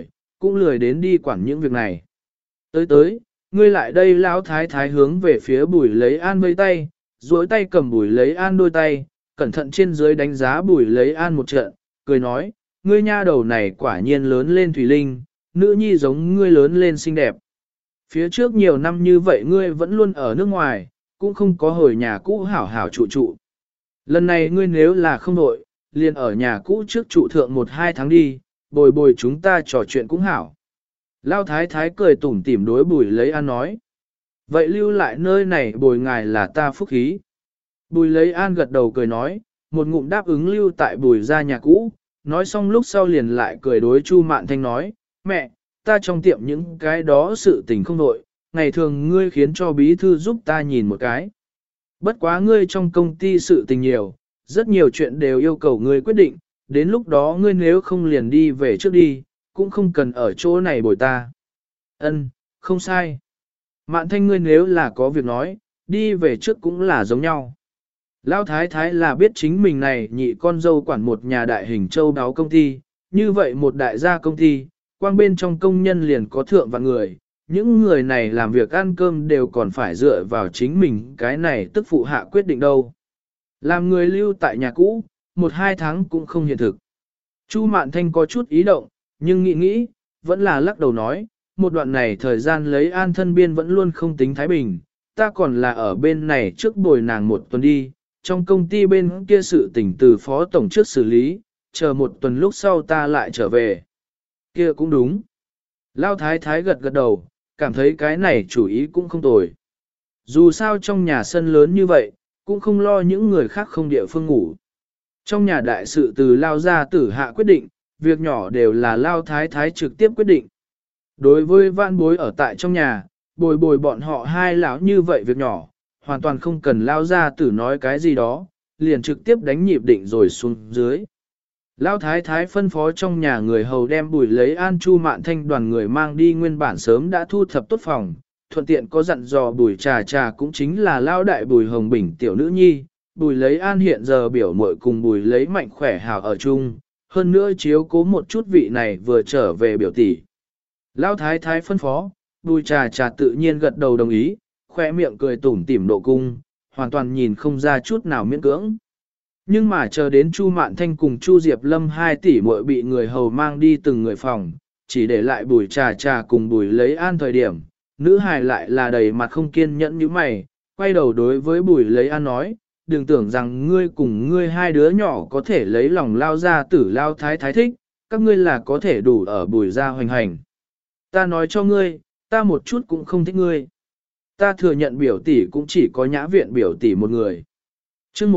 cũng lười đến đi quản những việc này. Tới, ngươi lại đây lão thái thái hướng về phía Bùi Lấy An vây tay, duỗi tay cầm Bùi Lấy An đôi tay, cẩn thận trên dưới đánh giá Bùi Lấy An một trận, cười nói, ngươi nha đầu này quả nhiên lớn lên thủy linh, nữ nhi giống ngươi lớn lên xinh đẹp. Phía trước nhiều năm như vậy ngươi vẫn luôn ở nước ngoài, cũng không có hồi nhà cũ hảo hảo trụ. Lần này ngươi nếu là không đội, liền ở nhà cũ trước trụ thượng 1-2 tháng đi, bồi chúng ta trò chuyện cũng hảo. Lao thái thái cười tủm tỉm đối Bùi Lấy An nói. Vậy lưu lại nơi này bồi ngài là ta phúc khí. Bùi Lấy An gật đầu cười nói, một ngụm đáp ứng lưu tại Bùi ra nhà cũ, nói xong lúc sau liền lại cười đối Chu Mạn Thanh nói, mẹ, ta trong tiệm những cái đó sự tình không đội, ngày thường ngươi khiến cho bí thư giúp ta nhìn một cái. Bất quá ngươi trong công ty sự tình nhiều, rất nhiều chuyện đều yêu cầu ngươi quyết định, đến lúc đó ngươi nếu không liền đi về trước đi, cũng không cần ở chỗ này bồi ta. Ân, không sai. Mạn Thanh ngươi nếu là có việc nói, đi về trước cũng là giống nhau. Lão thái thái là biết chính mình này nhị con dâu quản một nhà đại hình châu đáo công ty, như vậy một đại gia công ty, quang bên trong công nhân liền có thượng vạn người, những người này làm việc ăn cơm đều còn phải dựa vào chính mình, cái này tức phụ hạ quyết định đâu. Làm người lưu tại nhà cũ, 1-2 tháng cũng không hiện thực. Chu Mạn Thanh có chút ý động, nhưng nghĩ, vẫn là lắc đầu nói, một đoạn này thời gian lấy an thân biên vẫn luôn không tính thái bình, ta còn là ở bên này trước bồi nàng 1 tuần đi, trong công ty bên kia sự tình từ phó tổng trước xử lý, chờ 1 tuần lúc sau ta lại trở về. Kia cũng đúng. Lao thái thái gật đầu, cảm thấy cái này chủ ý cũng không tồi. Dù sao trong nhà sân lớn như vậy, cũng không lo những người khác không địa phương ngủ. Trong nhà đại sự từ Lao gia tử hạ quyết định, việc nhỏ đều là Lao thái thái trực tiếp quyết định. Đối với vãn bối ở tại trong nhà, bồi bọn họ hai lão như vậy việc nhỏ, hoàn toàn không cần Lao gia tử nói cái gì đó, liền trực tiếp đánh nhịp định rồi xuống dưới. Lão thái thái phân phó trong nhà người hầu đem Bùi Lấy An Chu Mạn Thanh đoàn người mang đi nguyên bản sớm đã thu thập tốt phòng, thuận tiện có dặn dò Bùi Trà cũng chính là Lão đại Bùi Hồng Bình tiểu nữ nhi, Bùi Lấy An hiện giờ biểu muội cùng Bùi Lấy Mạnh khỏe hảo ở chung, hơn nữa chiếu cố một chút vị này vừa trở về biểu tỷ. Lão thái thái phân phó, Bùi Trà tự nhiên gật đầu đồng ý, khỏe miệng cười tủm tỉm độ cung, hoàn toàn nhìn không ra chút nào miễn cưỡng. Nhưng mà chờ đến Chu Mạn Thanh cùng Chu Diệp Lâm 2 tỷ muội bị người hầu mang đi từng người phòng, chỉ để lại Bùi Trà cùng Bùi Lấy An thời điểm, nữ hài lại là đầy mặt không kiên nhẫn như mày, quay đầu đối với Bùi Lấy An nói, đừng tưởng rằng ngươi cùng ngươi 2 đứa nhỏ có thể lấy lòng Lao gia tử Lao thái thái thích, các ngươi là có thể đủ ở Bùi gia hoành hành. Ta nói cho ngươi, ta một chút cũng không thích ngươi. Ta thừa nhận biểu tỷ cũng chỉ có Nhã viện biểu tỷ một người. Chương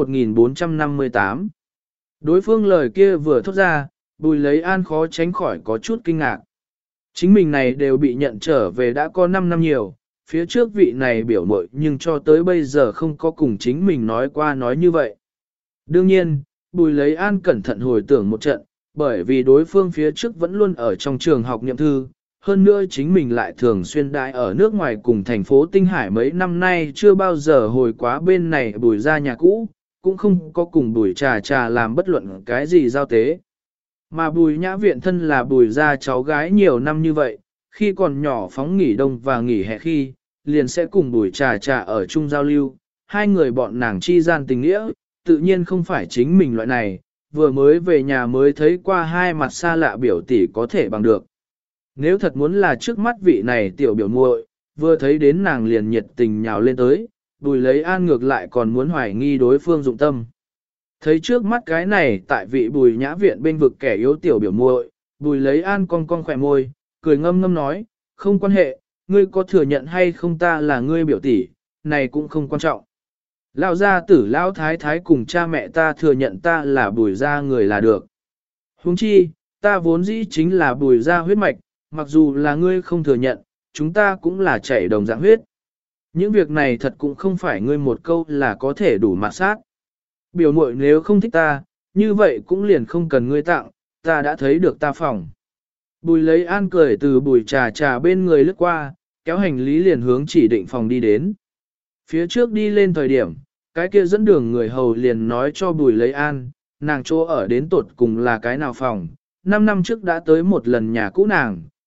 1458 đối phương lời kia vừa thốt ra, Bùi Lấy An khó tránh khỏi có chút kinh ngạc. Chính mình này đều bị nhận trở về đã có 5 năm nhiều, phía trước vị này biểu muội nhưng cho tới bây giờ không có cùng chính mình nói qua nói như vậy. Đương nhiên, Bùi Lấy An cẩn thận hồi tưởng một trận, bởi vì đối phương phía trước vẫn luôn ở trong trường học niệm thư, hơn nữa chính mình lại thường xuyên đại ở nước ngoài cùng thành phố Tinh Hải mấy năm nay chưa bao giờ hồi quá bên này Bùi ra nhà cũ, cũng không có cùng Bùi Trà làm bất luận cái gì giao tế. Mà Bùi Nhã viện thân là Bùi ra cháu gái nhiều năm như vậy, khi còn nhỏ phóng nghỉ đông và nghỉ hè khi, liền sẽ cùng Bùi Trà ở chung giao lưu, hai người bọn nàng chi gian tình nghĩa, tự nhiên không phải chính mình loại này, vừa mới về nhà mới thấy qua hai mặt xa lạ biểu tỷ có thể bằng được. Nếu thật muốn là trước mắt vị này tiểu biểu muội, vừa thấy đến nàng liền nhiệt tình nhào lên tới, Bùi Lấy An ngược lại còn muốn hoài nghi đối phương dụng tâm. Thấy trước mắt cái này tại vị Bùi Nhã viện bên vực kẻ yếu tiểu biểu muội, Bùi Lấy An cong khỏe môi, cười ngâm ngâm nói, không quan hệ, ngươi có thừa nhận hay không ta là ngươi biểu tỷ, này cũng không quan trọng. Lão gia tử lão thái thái cùng cha mẹ ta thừa nhận ta là Bùi gia người là được. Huống chi, ta vốn dĩ chính là Bùi gia huyết mạch, mặc dù là ngươi không thừa nhận, chúng ta cũng là chảy đồng dạng huyết. Những việc này thật cũng không phải ngươi một câu là có thể đủ mạt sát. Biểu muội nếu không thích ta, như vậy cũng liền không cần ngươi tặng, ta đã thấy được ta phòng. Bùi Lấy An cười từ Bùi Trà bên người lướt qua, kéo hành lý liền hướng chỉ định phòng đi đến. Phía trước đi lên thời điểm, cái kia dẫn đường người hầu liền nói cho Bùi Lấy An, nàng chỗ ở đến tột cùng là cái nào phòng. 5 năm trước đã tới một lần nhà cũ nàng,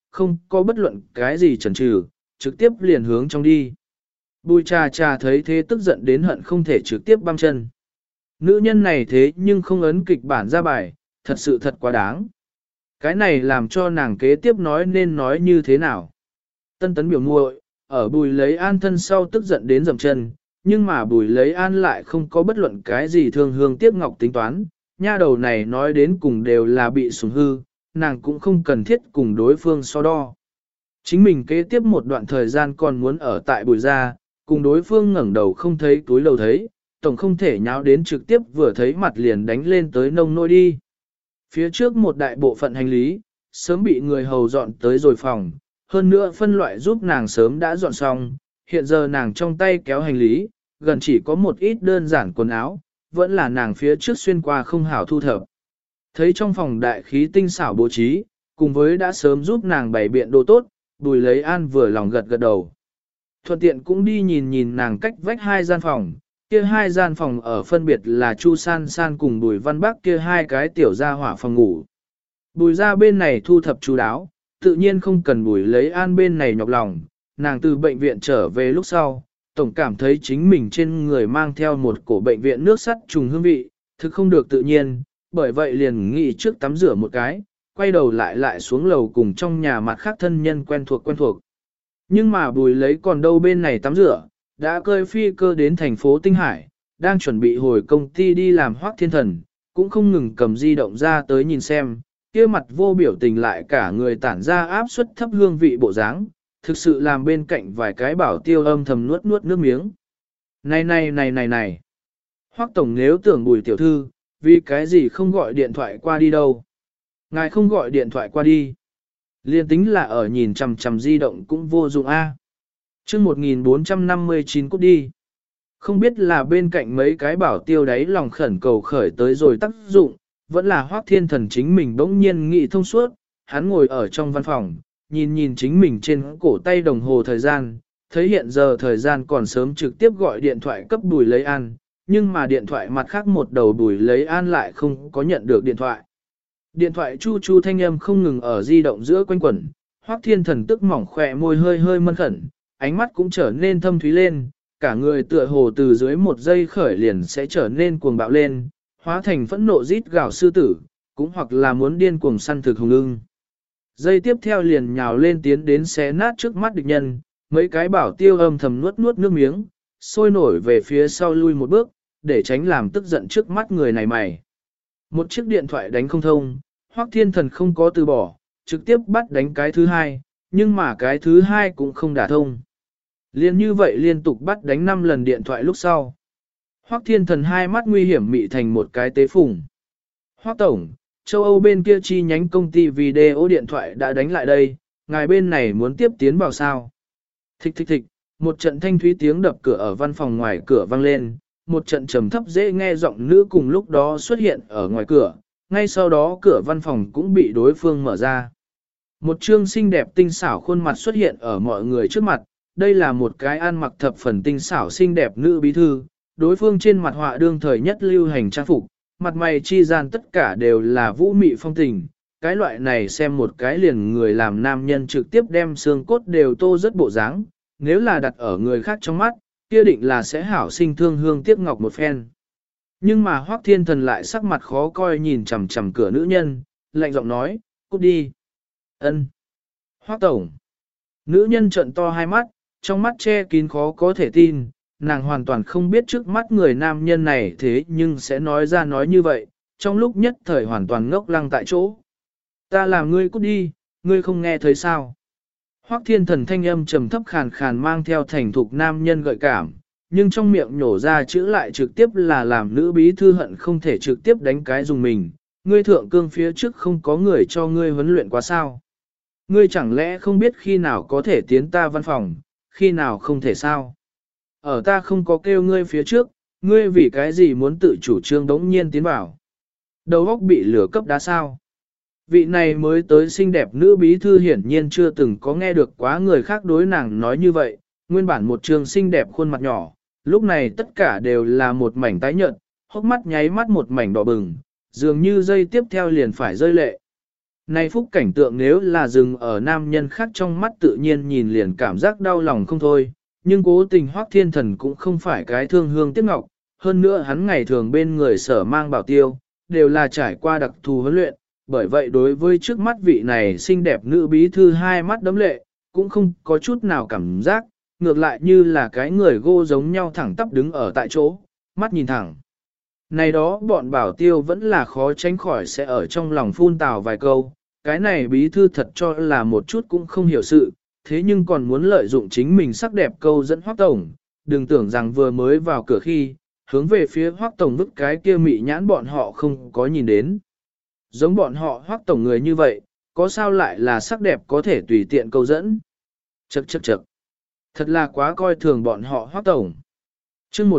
không có bất luận cái gì chần chừ, trực tiếp liền hướng trong đi. Bùi trà trà thấy thế tức giận đến hận không thể trực tiếp băm chân. Nữ nhân này thế nhưng không ấn kịch bản ra bài, thật sự thật quá đáng. Cái này làm cho nàng kế tiếp nói nên nói như thế nào. Tân tấn biểu muội ở Bùi Lấy An thân sau tức giận đến dầm chân, nhưng mà Bùi Lấy An lại không có bất luận cái gì thương hương tiếc ngọc tính toán, nha đầu này nói đến cùng đều là bị sủng hư, nàng cũng không cần thiết cùng đối phương so đo. Chính mình kế tiếp một đoạn thời gian còn muốn ở tại Bùi gia, cùng đối phương ngẩng đầu không thấy túi lầu thấy, tổng không thể nháo đến trực tiếp vừa thấy mặt liền đánh lên tới nông nôi đi. Phía trước một đại bộ phận hành lý, sớm bị người hầu dọn tới rồi phòng, hơn nữa phân loại giúp nàng sớm đã dọn xong, hiện giờ nàng trong tay kéo hành lý, gần chỉ có một ít đơn giản quần áo, vẫn là nàng phía trước xuyên qua không hảo thu thập. Thấy trong phòng đại khí tinh xảo bố trí, cùng với đã sớm giúp nàng bày biện đồ tốt, Bùi Lấy An vừa lòng gật gật đầu. Thuận tiện cũng đi nhìn nhìn nàng cách vách hai gian phòng, kia hai gian phòng ở phân biệt là Chu San San cùng Bùi Văn Bắc kia hai cái tiểu gia hỏa phòng ngủ. Bùi ra bên này thu thập chú đáo, tự nhiên không cần Bùi Lấy An bên này nhọc lòng, nàng từ bệnh viện trở về lúc sau, tổng cảm thấy chính mình trên người mang theo một cổ bệnh viện nước sắt trùng hương vị, thực không được tự nhiên, bởi vậy liền nghĩ trước tắm rửa một cái, quay đầu lại xuống lầu cùng trong nhà mặt khác thân nhân quen thuộc. Nhưng mà Bùi Lấy còn đâu bên này tắm rửa, đã cơi phi cơ đến thành phố Tinh Hải, đang chuẩn bị hồi công ty đi làm Hoắc Thiên Thần, cũng không ngừng cầm di động ra tới nhìn xem, kia mặt vô biểu tình lại cả người tản ra áp suất thấp hương vị bộ dáng, thực sự làm bên cạnh vài cái bảo tiêu âm thầm nuốt nước miếng. Này. Hoắc tổng nếu tưởng Bùi tiểu thư, vì cái gì không gọi điện thoại qua đi đâu? Ngài không gọi điện thoại qua đi. Liên tính là ở nhìn chằm chằm di động cũng vô dụng a. Chương 1459 cút đi. Không biết là bên cạnh mấy cái bảo tiêu đấy lòng khẩn cầu khởi tới rồi tác dụng, vẫn là Hoắc Thiên Thần chính mình bỗng nhiên nghĩ thông suốt, hắn ngồi ở trong văn phòng, nhìn chính mình trên cổ tay đồng hồ thời gian, thấy hiện giờ thời gian còn sớm trực tiếp gọi điện thoại cấp Bùi Lấy An, nhưng mà điện thoại mặt khác một đầu Bùi Lấy An lại không có nhận được điện thoại. Điện thoại chu chu thanh âm không ngừng ở di động giữa quanh quẩn, Hoắc Thiên Thần tức mỏng khỏe môi hơi mân khẩn, ánh mắt cũng trở nên thâm thúy lên, cả người tựa hồ từ dưới một giây khởi liền sẽ trở nên cuồng bạo lên, hóa thành phẫn nộ rít gào sư tử, cũng hoặc là muốn điên cuồng săn thực hùng ưng. Giây tiếp theo liền nhào lên tiến đến xé nát trước mắt địch nhân, mấy cái bảo tiêu âm thầm nuốt nước miếng, sôi nổi về phía sau lui một bước, để tránh làm tức giận trước mắt người này mày. Một chiếc điện thoại đánh không thông, Hoắc Thiên Thần không có từ bỏ, trực tiếp bắt đánh cái thứ hai, nhưng mà cái thứ hai cũng không đả thông. Liên như vậy liên tục bắt đánh 5 lần điện thoại lúc sau. Hoắc Thiên Thần hai mắt nguy hiểm mị thành một cái tế phùng. Hoắc Tổng, châu Âu bên kia chi nhánh công ty video điện thoại đã đánh lại đây, ngài bên này muốn tiếp tiến vào sao? Thịch, một trận thanh thúy tiếng đập cửa ở văn phòng ngoài cửa vang lên, một trận trầm thấp dễ nghe giọng nữ cùng lúc đó xuất hiện ở ngoài cửa, ngay sau đó cửa văn phòng cũng bị đối phương mở ra. Một trương xinh đẹp tinh xảo khuôn mặt xuất hiện ở mọi người trước mặt, đây là một cái ăn mặc thập phần tinh xảo xinh đẹp nữ bí thư, đối phương trên mặt họa đương thời nhất lưu hành trang phục, mặt mày chi gian tất cả đều là vũ mị phong tình, cái loại này xem một cái liền người làm nam nhân trực tiếp đem xương cốt đều tô rất bộ dáng, nếu là đặt ở người khác trong mắt, kia định là sẽ hảo sinh thương hương tiếc ngọc một phen. Nhưng mà Hoắc Thiên Thần lại sắc mặt khó coi nhìn chằm chằm cửa nữ nhân, lạnh giọng nói, cút đi. Ân. Hoắc Tổng. Nữ nhân trợn to hai mắt, trong mắt che kín khó có thể tin, nàng hoàn toàn không biết trước mắt người nam nhân này thế nhưng sẽ nói ra nói như vậy, trong lúc nhất thời hoàn toàn ngốc lăng tại chỗ. Ta làm ngươi cút đi, ngươi không nghe thấy sao? Hoắc Thiên Thần thanh âm trầm thấp khàn khàn mang theo thành thục nam nhân gợi cảm, nhưng trong miệng nhổ ra chữ lại trực tiếp là làm nữ bí thư hận không thể trực tiếp đánh cái dùng mình. Ngươi thượng cương phía trước không có người cho ngươi huấn luyện quá sao? Ngươi chẳng lẽ không biết khi nào có thể tiến ta văn phòng, khi nào không thể sao? Ở ta không có kêu ngươi phía trước, ngươi vì cái gì muốn tự chủ trương đống nhiên tiến vào? Đầu óc bị lửa cấp đá sao? Vị này mới tới xinh đẹp nữ bí thư hiển nhiên chưa từng có nghe được quá người khác đối nàng nói như vậy, nguyên bản một trường xinh đẹp khuôn mặt nhỏ, lúc này tất cả đều là một mảnh tái nhợt, hốc mắt nháy mắt một mảnh đỏ bừng, dường như dây tiếp theo liền phải rơi lệ. Này phúc cảnh tượng nếu là dừng ở nam nhân khác trong mắt tự nhiên nhìn liền cảm giác đau lòng không thôi, nhưng cố tình Hoắc Thiên Thần cũng không phải cái thương hương tiếc ngọc, hơn nữa hắn ngày thường bên người sở mang bảo tiêu, đều là trải qua đặc thù huấn luyện, bởi vậy đối với trước mắt vị này xinh đẹp nữ bí thư hai mắt đấm lệ, cũng không có chút nào cảm giác, ngược lại như là cái người gô giống nhau thẳng tắp đứng ở tại chỗ, mắt nhìn thẳng. Này đó bọn bảo tiêu vẫn là khó tránh khỏi sẽ ở trong lòng phun tào vài câu, cái này bí thư thật cho là một chút cũng không hiểu sự, thế nhưng còn muốn lợi dụng chính mình sắc đẹp câu dẫn Hoắc Tổng, đừng tưởng rằng vừa mới vào cửa khi, hướng về phía Hoắc Tổng vứt cái kia mị nhãn bọn họ không có nhìn đến. Giống bọn họ Hoắc Tổng người như vậy, có sao lại là sắc đẹp có thể tùy tiện câu dẫn. Chậc chậc chậc. Thật là quá coi thường bọn họ Hoắc Tổng. Chương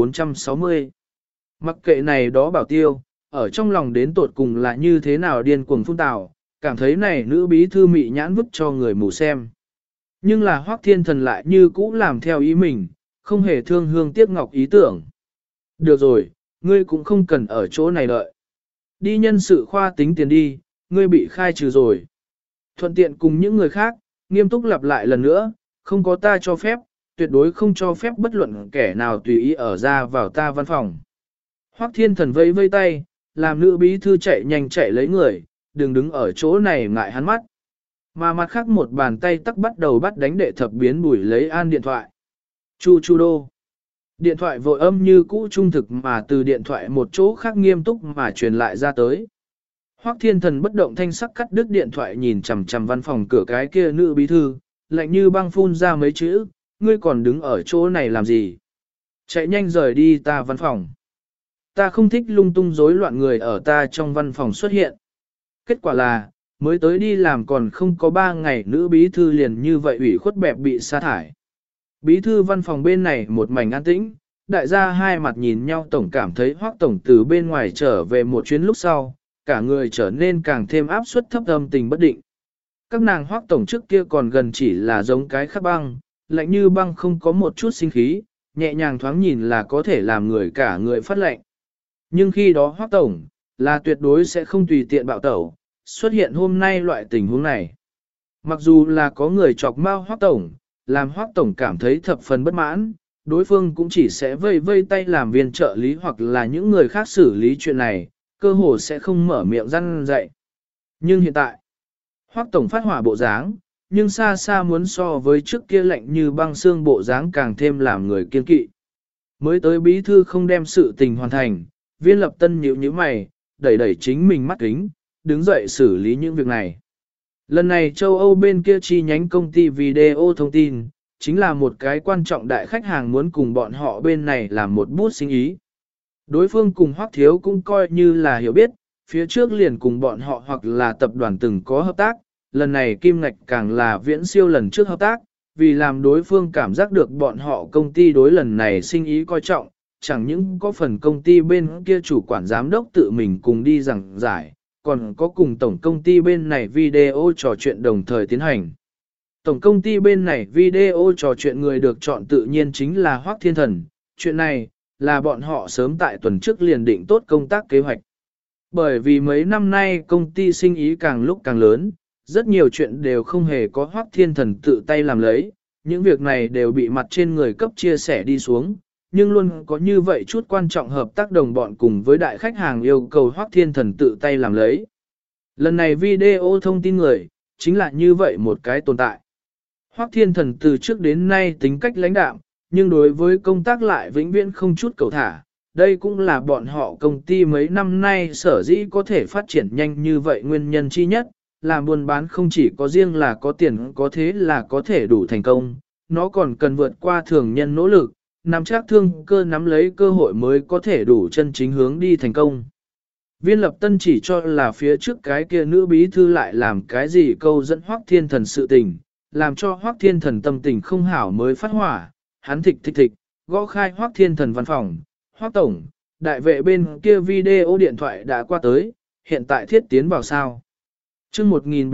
1460. Mặc kệ này đó bảo tiêu, ở trong lòng đến tột cùng là như thế nào điên cuồng phun tào, cảm thấy này nữ bí thư mị nhãn vứt cho người mù xem. Nhưng là Hoắc Thiên Thần lại như cũ làm theo ý mình, không hề thương hương tiếc ngọc ý tưởng. Được rồi, ngươi cũng không cần ở chỗ này đợi. Đi nhân sự khoa tính tiền đi, ngươi bị khai trừ rồi. Thuận tiện cùng những người khác, nghiêm túc lặp lại lần nữa, không có ta cho phép, tuyệt đối không cho phép bất luận kẻ nào tùy ý ở ra vào ta văn phòng. Hoắc Thiên Thần vẫy vây tay, làm nữ bí thư chạy nhanh chạy lấy người, đừng đứng ở chỗ này ngại hắn mắt. Mà mặt khác một bàn tay tắc bắt đầu bắt đánh đệ thập biến Bùi lấy an điện thoại. Chu chu đô. Điện thoại vội âm như cũ trung thực mà từ điện thoại một chỗ khác nghiêm túc mà truyền lại ra tới. Hoắc Thiên Thần bất động thanh sắc cắt đứt điện thoại nhìn chằm chằm văn phòng cửa cái kia nữ bí thư, lạnh như băng phun ra mấy chữ, ngươi còn đứng ở chỗ này làm gì? Chạy nhanh rời đi ta văn phòng. Ta không thích lung tung rối loạn người ở ta trong văn phòng xuất hiện. Kết quả là, mới tới đi làm còn không có 3 ngày nữ bí thư liền như vậy ủy khuất bẹp bị sa thải. Bí thư văn phòng bên này một mảnh an tĩnh, đại gia hai mặt nhìn nhau tổng cảm thấy Hoắc Tổng từ bên ngoài trở về một chuyến lúc sau, cả người trở nên càng thêm áp suất thấp âm tình bất định. Các nàng Hoắc Tổng trước kia còn gần chỉ là giống cái khắc băng, lạnh như băng không có một chút sinh khí, nhẹ nhàng thoáng nhìn là có thể làm người cả người phát lạnh. Nhưng khi đó Hoắc Tổng, là tuyệt đối sẽ không tùy tiện bạo tẩu, xuất hiện hôm nay loại tình huống này. Mặc dù là có người chọc mau Hoắc Tổng, làm Hoắc Tổng cảm thấy thập phần bất mãn, đối phương cũng chỉ sẽ vây vây tay làm viên trợ lý hoặc là những người khác xử lý chuyện này, cơ hồ sẽ không mở miệng răn dạy. Nhưng hiện tại, Hoắc Tổng phát hỏa bộ dáng, nhưng xa xa muốn so với trước kia lạnh như băng xương bộ dáng càng thêm làm người kiên kỵ. Mới tới bí thư không đem sự tình hoàn thành, Viên Lập Tân nhíu nhíu mày, đẩy đẩy chính mình mắt kính, đứng dậy xử lý những việc này. Lần này châu Âu bên kia chi nhánh công ty video thông tin, chính là một cái quan trọng đại khách hàng muốn cùng bọn họ bên này làm một bút sinh ý. Đối phương cùng Hoắc Thiếu cũng coi như là hiểu biết, phía trước liền cùng bọn họ hoặc là tập đoàn từng có hợp tác, lần này kim ngạch càng là viễn siêu lần trước hợp tác, vì làm đối phương cảm giác được bọn họ công ty đối lần này sinh ý coi trọng, chẳng những có phần công ty bên kia chủ quản giám đốc tự mình cùng đi giảng giải, còn có cùng tổng công ty bên này video trò chuyện đồng thời tiến hành. Tổng công ty bên này video trò chuyện người được chọn tự nhiên chính là Hoắc Thiên Thần, chuyện này là bọn họ sớm tại tuần trước liền định tốt công tác kế hoạch. Bởi vì mấy năm nay công ty sinh ý càng lúc càng lớn, rất nhiều chuyện đều không hề có Hoắc Thiên Thần tự tay làm lấy, những việc này đều bị mặt trên người cấp chia sẻ đi xuống, nhưng luôn có như vậy chút quan trọng hợp tác đồng bọn cùng với đại khách hàng yêu cầu Hoắc Thiên Thần tự tay làm lấy. Lần này video thông tin người, chính là như vậy một cái tồn tại. Hoắc Thiên Thần từ trước đến nay tính cách lãnh đạm, nhưng đối với công tác lại vĩnh viễn không chút cầu thả. Đây cũng là bọn họ công ty mấy năm nay sở dĩ có thể phát triển nhanh như vậy nguyên nhân chi nhất, làm buôn bán không chỉ có riêng là có tiền có thế là có thể đủ thành công, nó còn cần vượt qua thường nhân nỗ lực, nắm chắc thương cơ nắm lấy cơ hội mới có thể đủ chân chính hướng đi thành công. Viên Lập Tân chỉ cho là phía trước cái kia nữ bí thư lại làm cái gì câu dẫn Hoắc Thiên Thần sự tình, làm cho Hoắc Thiên Thần tâm tình không hảo mới phát hỏa, hắn thịch, gõ khai Hoắc Thiên Thần văn phòng, Hoắc Tổng, đại vệ bên kia video điện thoại đã qua tới, hiện tại thiết tiến vào sao. Chương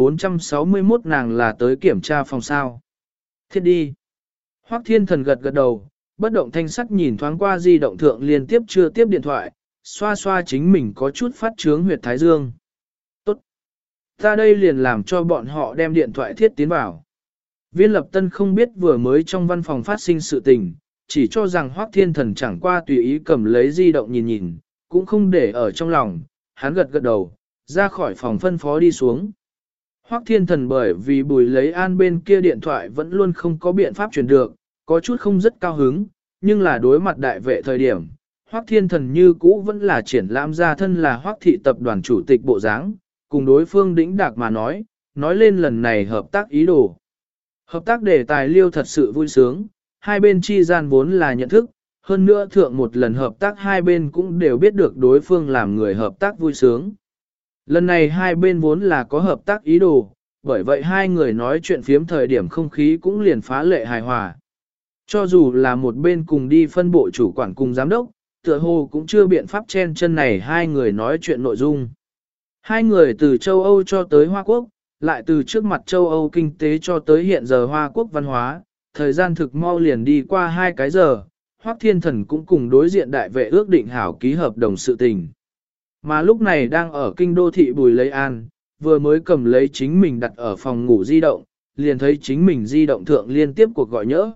1461 nàng là tới kiểm tra phòng sao. Thiết đi. Hoắc Thiên Thần gật gật đầu, bất động thanh sắc nhìn thoáng qua di động thượng liên tiếp chưa tiếp điện thoại, xoa xoa chính mình có chút phát trướng huyệt thái dương. Tốt. Ta đây liền làm cho bọn họ đem điện thoại thiết tiến vào. Viên Lập Tân không biết vừa mới trong văn phòng phát sinh sự tình, chỉ cho rằng Hoắc Thiên Thần chẳng qua tùy ý cầm lấy di động nhìn nhìn, cũng không để ở trong lòng, hắn gật gật đầu, ra khỏi phòng phân phó đi xuống. Hoắc Thiên Thần bởi vì Bùi Lấy An bên kia điện thoại vẫn luôn không có biện pháp truyền được, có chút không rất cao hứng, nhưng là đối mặt đại vệ thời điểm, Hoắc Thiên Thần như cũ vẫn là triển lãm ra thân là Hoắc thị tập đoàn chủ tịch bộ dáng, cùng đối phương đĩnh đạc mà nói lên lần này hợp tác ý đồ. Hợp tác đề tài liêu thật sự vui sướng, hai bên chi gian vốn là nhận thức, hơn nữa thượng một lần hợp tác hai bên cũng đều biết được đối phương làm người hợp tác vui sướng. Lần này hai bên vốn là có hợp tác ý đồ, bởi vậy hai người nói chuyện phiếm thời điểm không khí cũng liền phá lệ hài hòa. Cho dù là một bên cùng đi phân bộ chủ quản cùng giám đốc, tựa hồ cũng chưa biện pháp chen chân này hai người nói chuyện nội dung. Hai người từ châu Âu cho tới Hoa Quốc, lại từ trước mặt châu Âu kinh tế cho tới hiện giờ Hoa Quốc văn hóa, thời gian thực mau liền đi qua 2 cái giờ, Hoắc Thiên Thần cũng cùng đối diện đại vệ ước định hảo ký hợp đồng sự tình. Mà lúc này đang ở kinh đô thị Bùi Lấy An, vừa mới cầm lấy chính mình đặt ở phòng ngủ di động, liền thấy chính mình di động thượng liên tiếp cuộc gọi nhỡ.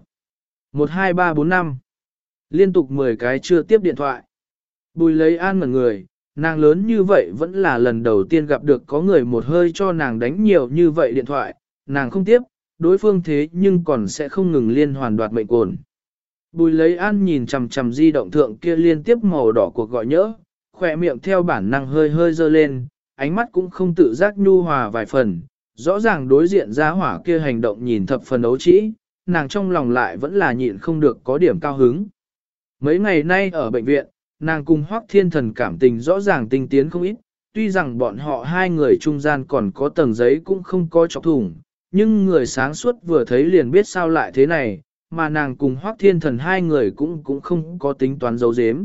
12345 liên tục 10 cái chưa tiếp điện thoại. Bùi Lấy An ngẩn người, nàng lớn như vậy vẫn là lần đầu tiên gặp được có người một hơi cho nàng đánh nhiều như vậy điện thoại, nàng không tiếp, đối phương thế nhưng còn sẽ không ngừng liên hoàn đoạt mệnh cồn. Bùi Lấy An nhìn chằm chằm di động thượng kia liên tiếp màu đỏ cuộc gọi nhỡ, khỏe miệng theo bản năng hơi hơi dơ lên, ánh mắt cũng không tự giác nhu hòa vài phần, rõ ràng đối diện ra hỏa kia hành động nhìn thập phần ấu trĩ, nàng trong lòng lại vẫn là nhịn không được có điểm cao hứng. Mấy ngày nay ở bệnh viện, nàng cùng Hoắc Thiên Thần cảm tình rõ ràng tinh tiến không ít, tuy rằng bọn họ hai người trung gian còn có tầng giấy cũng không có chọc thủng, nhưng người sáng suốt vừa thấy liền biết sao lại thế này, mà nàng cùng Hoắc Thiên Thần hai người cũng không có tính toán giấu giếm.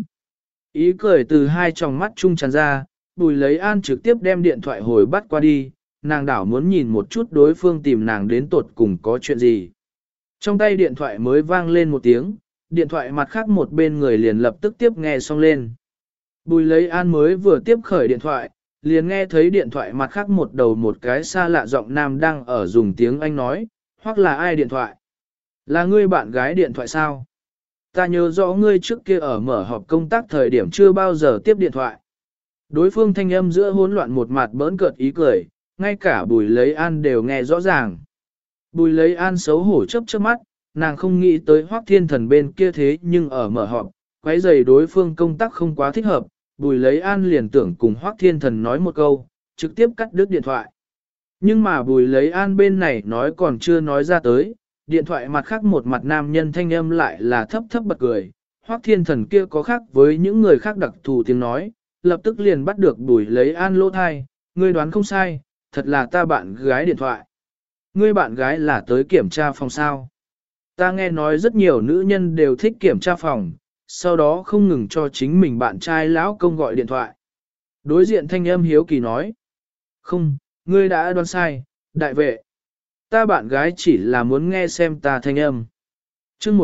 Ý cười từ hai tròng mắt trung tràn ra, Bùi Lấy An trực tiếp đem điện thoại hồi bắt qua đi, nàng đảo muốn nhìn một chút đối phương tìm nàng đến tột cùng có chuyện gì. Trong tay điện thoại mới vang lên một tiếng, điện thoại mặt khác một bên người liền lập tức tiếp nghe xong lên. Bùi Lấy An mới vừa tiếp khởi điện thoại, liền nghe thấy điện thoại mặt khác một đầu một cái xa lạ giọng nam đang ở dùng tiếng Anh nói, hoặc là ai điện thoại. Là ngươi bạn gái điện thoại sao? Ta nhớ rõ ngươi trước kia ở mở họp công tác thời điểm chưa bao giờ tiếp điện thoại. Đối phương thanh âm giữa hỗn loạn một mặt bỡn cợt ý cười, ngay cả Bùi Lấy An đều nghe rõ ràng. Bùi Lấy An xấu hổ chớp chớp mắt, nàng không nghĩ tới Hoắc Thiên Thần bên kia thế nhưng ở mở họp, quấy rầy đối phương công tác không quá thích hợp, Bùi Lấy An liền tưởng cùng Hoắc Thiên Thần nói một câu, trực tiếp cắt đứt điện thoại. Nhưng mà Bùi Lấy An bên này nói còn chưa nói ra tới, điện thoại mặt khác một mặt nam nhân thanh âm lại là thấp thấp bật cười, Hoắc Thiên Thần kia có khác với những người khác đặc thù tiếng nói, lập tức liền bắt được Bùi Lấy An lỗ thai, ngươi đoán không sai, thật là ta bạn gái điện thoại. Ngươi bạn gái là tới kiểm tra phòng sao. Ta nghe nói rất nhiều nữ nhân đều thích kiểm tra phòng, sau đó không ngừng cho chính mình bạn trai lão công gọi điện thoại. Đối diện thanh âm hiếu kỳ nói. Không, ngươi đã đoán sai, đại vệ. Ta bạn gái chỉ là muốn nghe xem ta thanh âm. Chương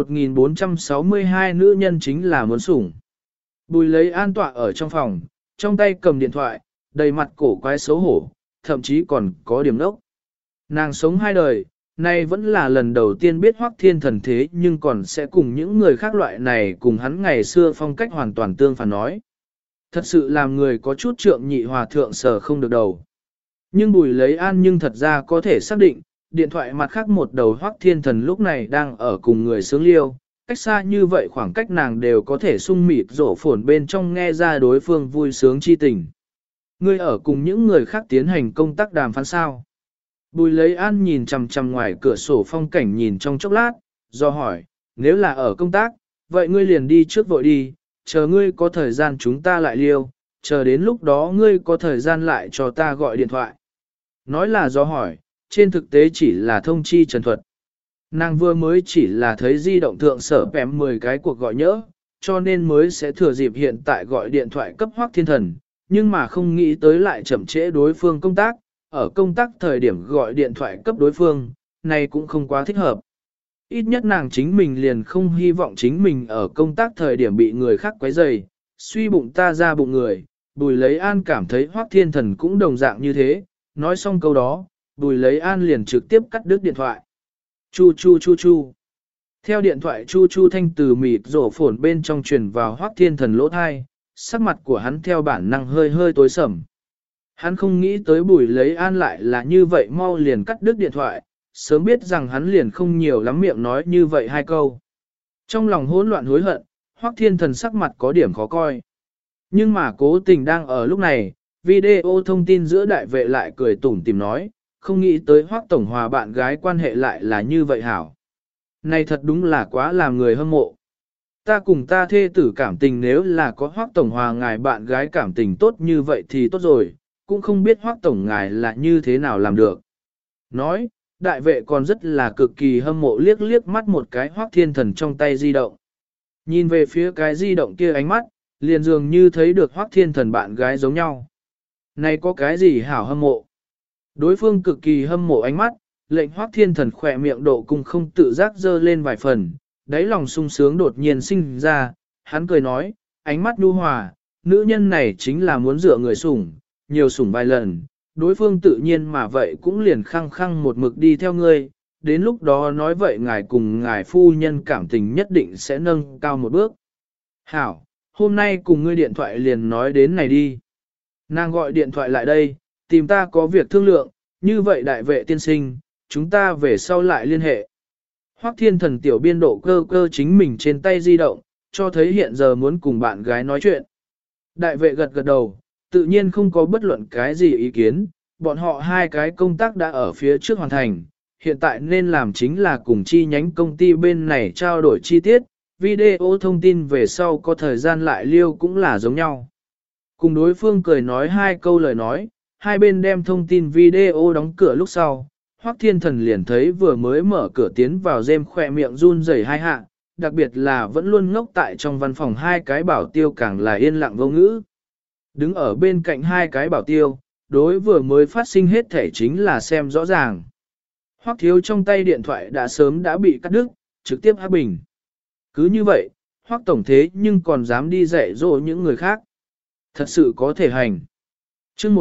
1462 nữ nhân chính là muốn sủng. Bùi Lấy An tọa ở trong phòng, trong tay cầm điện thoại, đầy mặt cổ quái xấu hổ, thậm chí còn có điểm đốc. Nàng sống hai đời, nay vẫn là lần đầu tiên biết Hoắc Thiên Thần thế nhưng còn sẽ cùng những người khác loại này cùng hắn ngày xưa phong cách hoàn toàn tương phản nói. Thật sự làm người có chút trượng nhị hòa thượng sở không được đầu. Nhưng Bùi Lấy An nhưng thật ra có thể xác định, điện thoại mặt khác một đầu Hoắc Thiên Thần lúc này đang ở cùng người sướng liêu, cách xa như vậy khoảng cách nàng đều có thể sung mịt rổ phồn bên trong nghe ra đối phương vui sướng chi tình. Ngươi ở cùng những người khác tiến hành công tác đàm phán sao? Bùi Lấy An nhìn chằm chằm ngoài cửa sổ phong cảnh nhìn trong chốc lát, do hỏi, nếu là ở công tác, vậy ngươi liền đi trước vội đi, chờ ngươi có thời gian chúng ta lại liêu, chờ đến lúc đó ngươi có thời gian lại cho ta gọi điện thoại. Nói là do hỏi, trên thực tế chỉ là thông chi trần thuật. Nàng vừa mới chỉ là thấy di động thượng sở bém 10 cái cuộc gọi nhỡ, cho nên mới sẽ thừa dịp hiện tại gọi điện thoại cấp Hoắc Thiên Thần, nhưng mà không nghĩ tới lại chậm trễ đối phương công tác, ở công tác thời điểm gọi điện thoại cấp đối phương, này cũng không quá thích hợp. Ít nhất nàng chính mình liền không hy vọng chính mình ở công tác thời điểm bị người khác quấy rầy, suy bụng ta ra bụng người, Bùi Lấy An cảm thấy Hoắc Thiên Thần cũng đồng dạng như thế, nói xong câu đó, Bùi Lấy An liền trực tiếp cắt đứt điện thoại. Chu chu chu chu. Theo điện thoại chu chu thanh từ mịt rổ phồn bên trong truyền vào Hoắc Thiên Thần lỗ thai, sắc mặt của hắn theo bản năng hơi hơi tối sầm. Hắn không nghĩ tới Bùi Lấy An lại là như vậy mau liền cắt đứt điện thoại, sớm biết rằng hắn liền không nhiều lắm miệng nói như vậy hai câu. Trong lòng hỗn loạn hối hận, Hoắc Thiên Thần sắc mặt có điểm khó coi. Nhưng mà cố tình đang ở lúc này, video thông tin giữa đại vệ lại cười tủm tỉm nói, không nghĩ tới Hoắc Tổng Hòa bạn gái quan hệ lại là như vậy hảo. Này thật đúng là quá làm người hâm mộ. Ta cùng ta thê tử cảm tình nếu là có Hoắc Tổng Hòa ngài bạn gái cảm tình tốt như vậy thì tốt rồi, cũng không biết Hoắc Tổng ngài là như thế nào làm được. Nói, đại vệ còn rất là cực kỳ hâm mộ liếc liếc mắt một cái Hoắc Thiên Thần trong tay di động. Nhìn về phía cái di động kia ánh mắt, liền dường như thấy được Hoắc Thiên Thần bạn gái giống nhau. Này có cái gì hảo hâm mộ? Đối phương cực kỳ hâm mộ ánh mắt, lệnh Hoắc Thiên Thần khỏe miệng độ cung không tự giác dơ lên vài phần, đáy lòng sung sướng đột nhiên sinh ra, hắn cười nói, ánh mắt nhu hòa, nữ nhân này chính là muốn dựa người sủng, nhiều sủng vài lần, đối phương tự nhiên mà vậy cũng liền khăng khăng một mực đi theo ngươi, đến lúc đó nói vậy ngài cùng ngài phu nhân cảm tình nhất định sẽ nâng cao một bước. Hảo, hôm nay cùng ngươi điện thoại liền nói đến này đi. Nàng gọi điện thoại lại đây, tìm ta có việc thương lượng, như vậy đại vệ tiên sinh, chúng ta về sau lại liên hệ. Hoắc Thiên Thần tiểu biên độ cơ cơ chính mình trên tay di động, cho thấy hiện giờ muốn cùng bạn gái nói chuyện. Đại vệ gật gật đầu, tự nhiên không có bất luận cái gì ý kiến, bọn họ hai cái công tác đã ở phía trước hoàn thành, hiện tại nên làm chính là cùng chi nhánh công ty bên này trao đổi chi tiết, video thông tin về sau có thời gian lại liêu cũng là giống nhau. Cùng đối phương cười nói hai câu lời nói, hai bên đem thông tin video đóng cửa lúc sau, Hoắc Thiên Thần liền thấy vừa mới mở cửa tiến vào dêm khỏe miệng run rẩy hai hạ, đặc biệt là vẫn luôn ngốc tại trong văn phòng hai cái bảo tiêu càng là yên lặng vô ngữ. Đứng ở bên cạnh hai cái bảo tiêu, đối vừa mới phát sinh hết thể chính là xem rõ ràng. Hoắc Thiếu trong tay điện thoại đã sớm đã bị cắt đứt, trực tiếp hắc bình. Cứ như vậy, Hoắc Tổng thế nhưng còn dám đi dạy dỗ những người khác. Thật sự có thể hành. Chương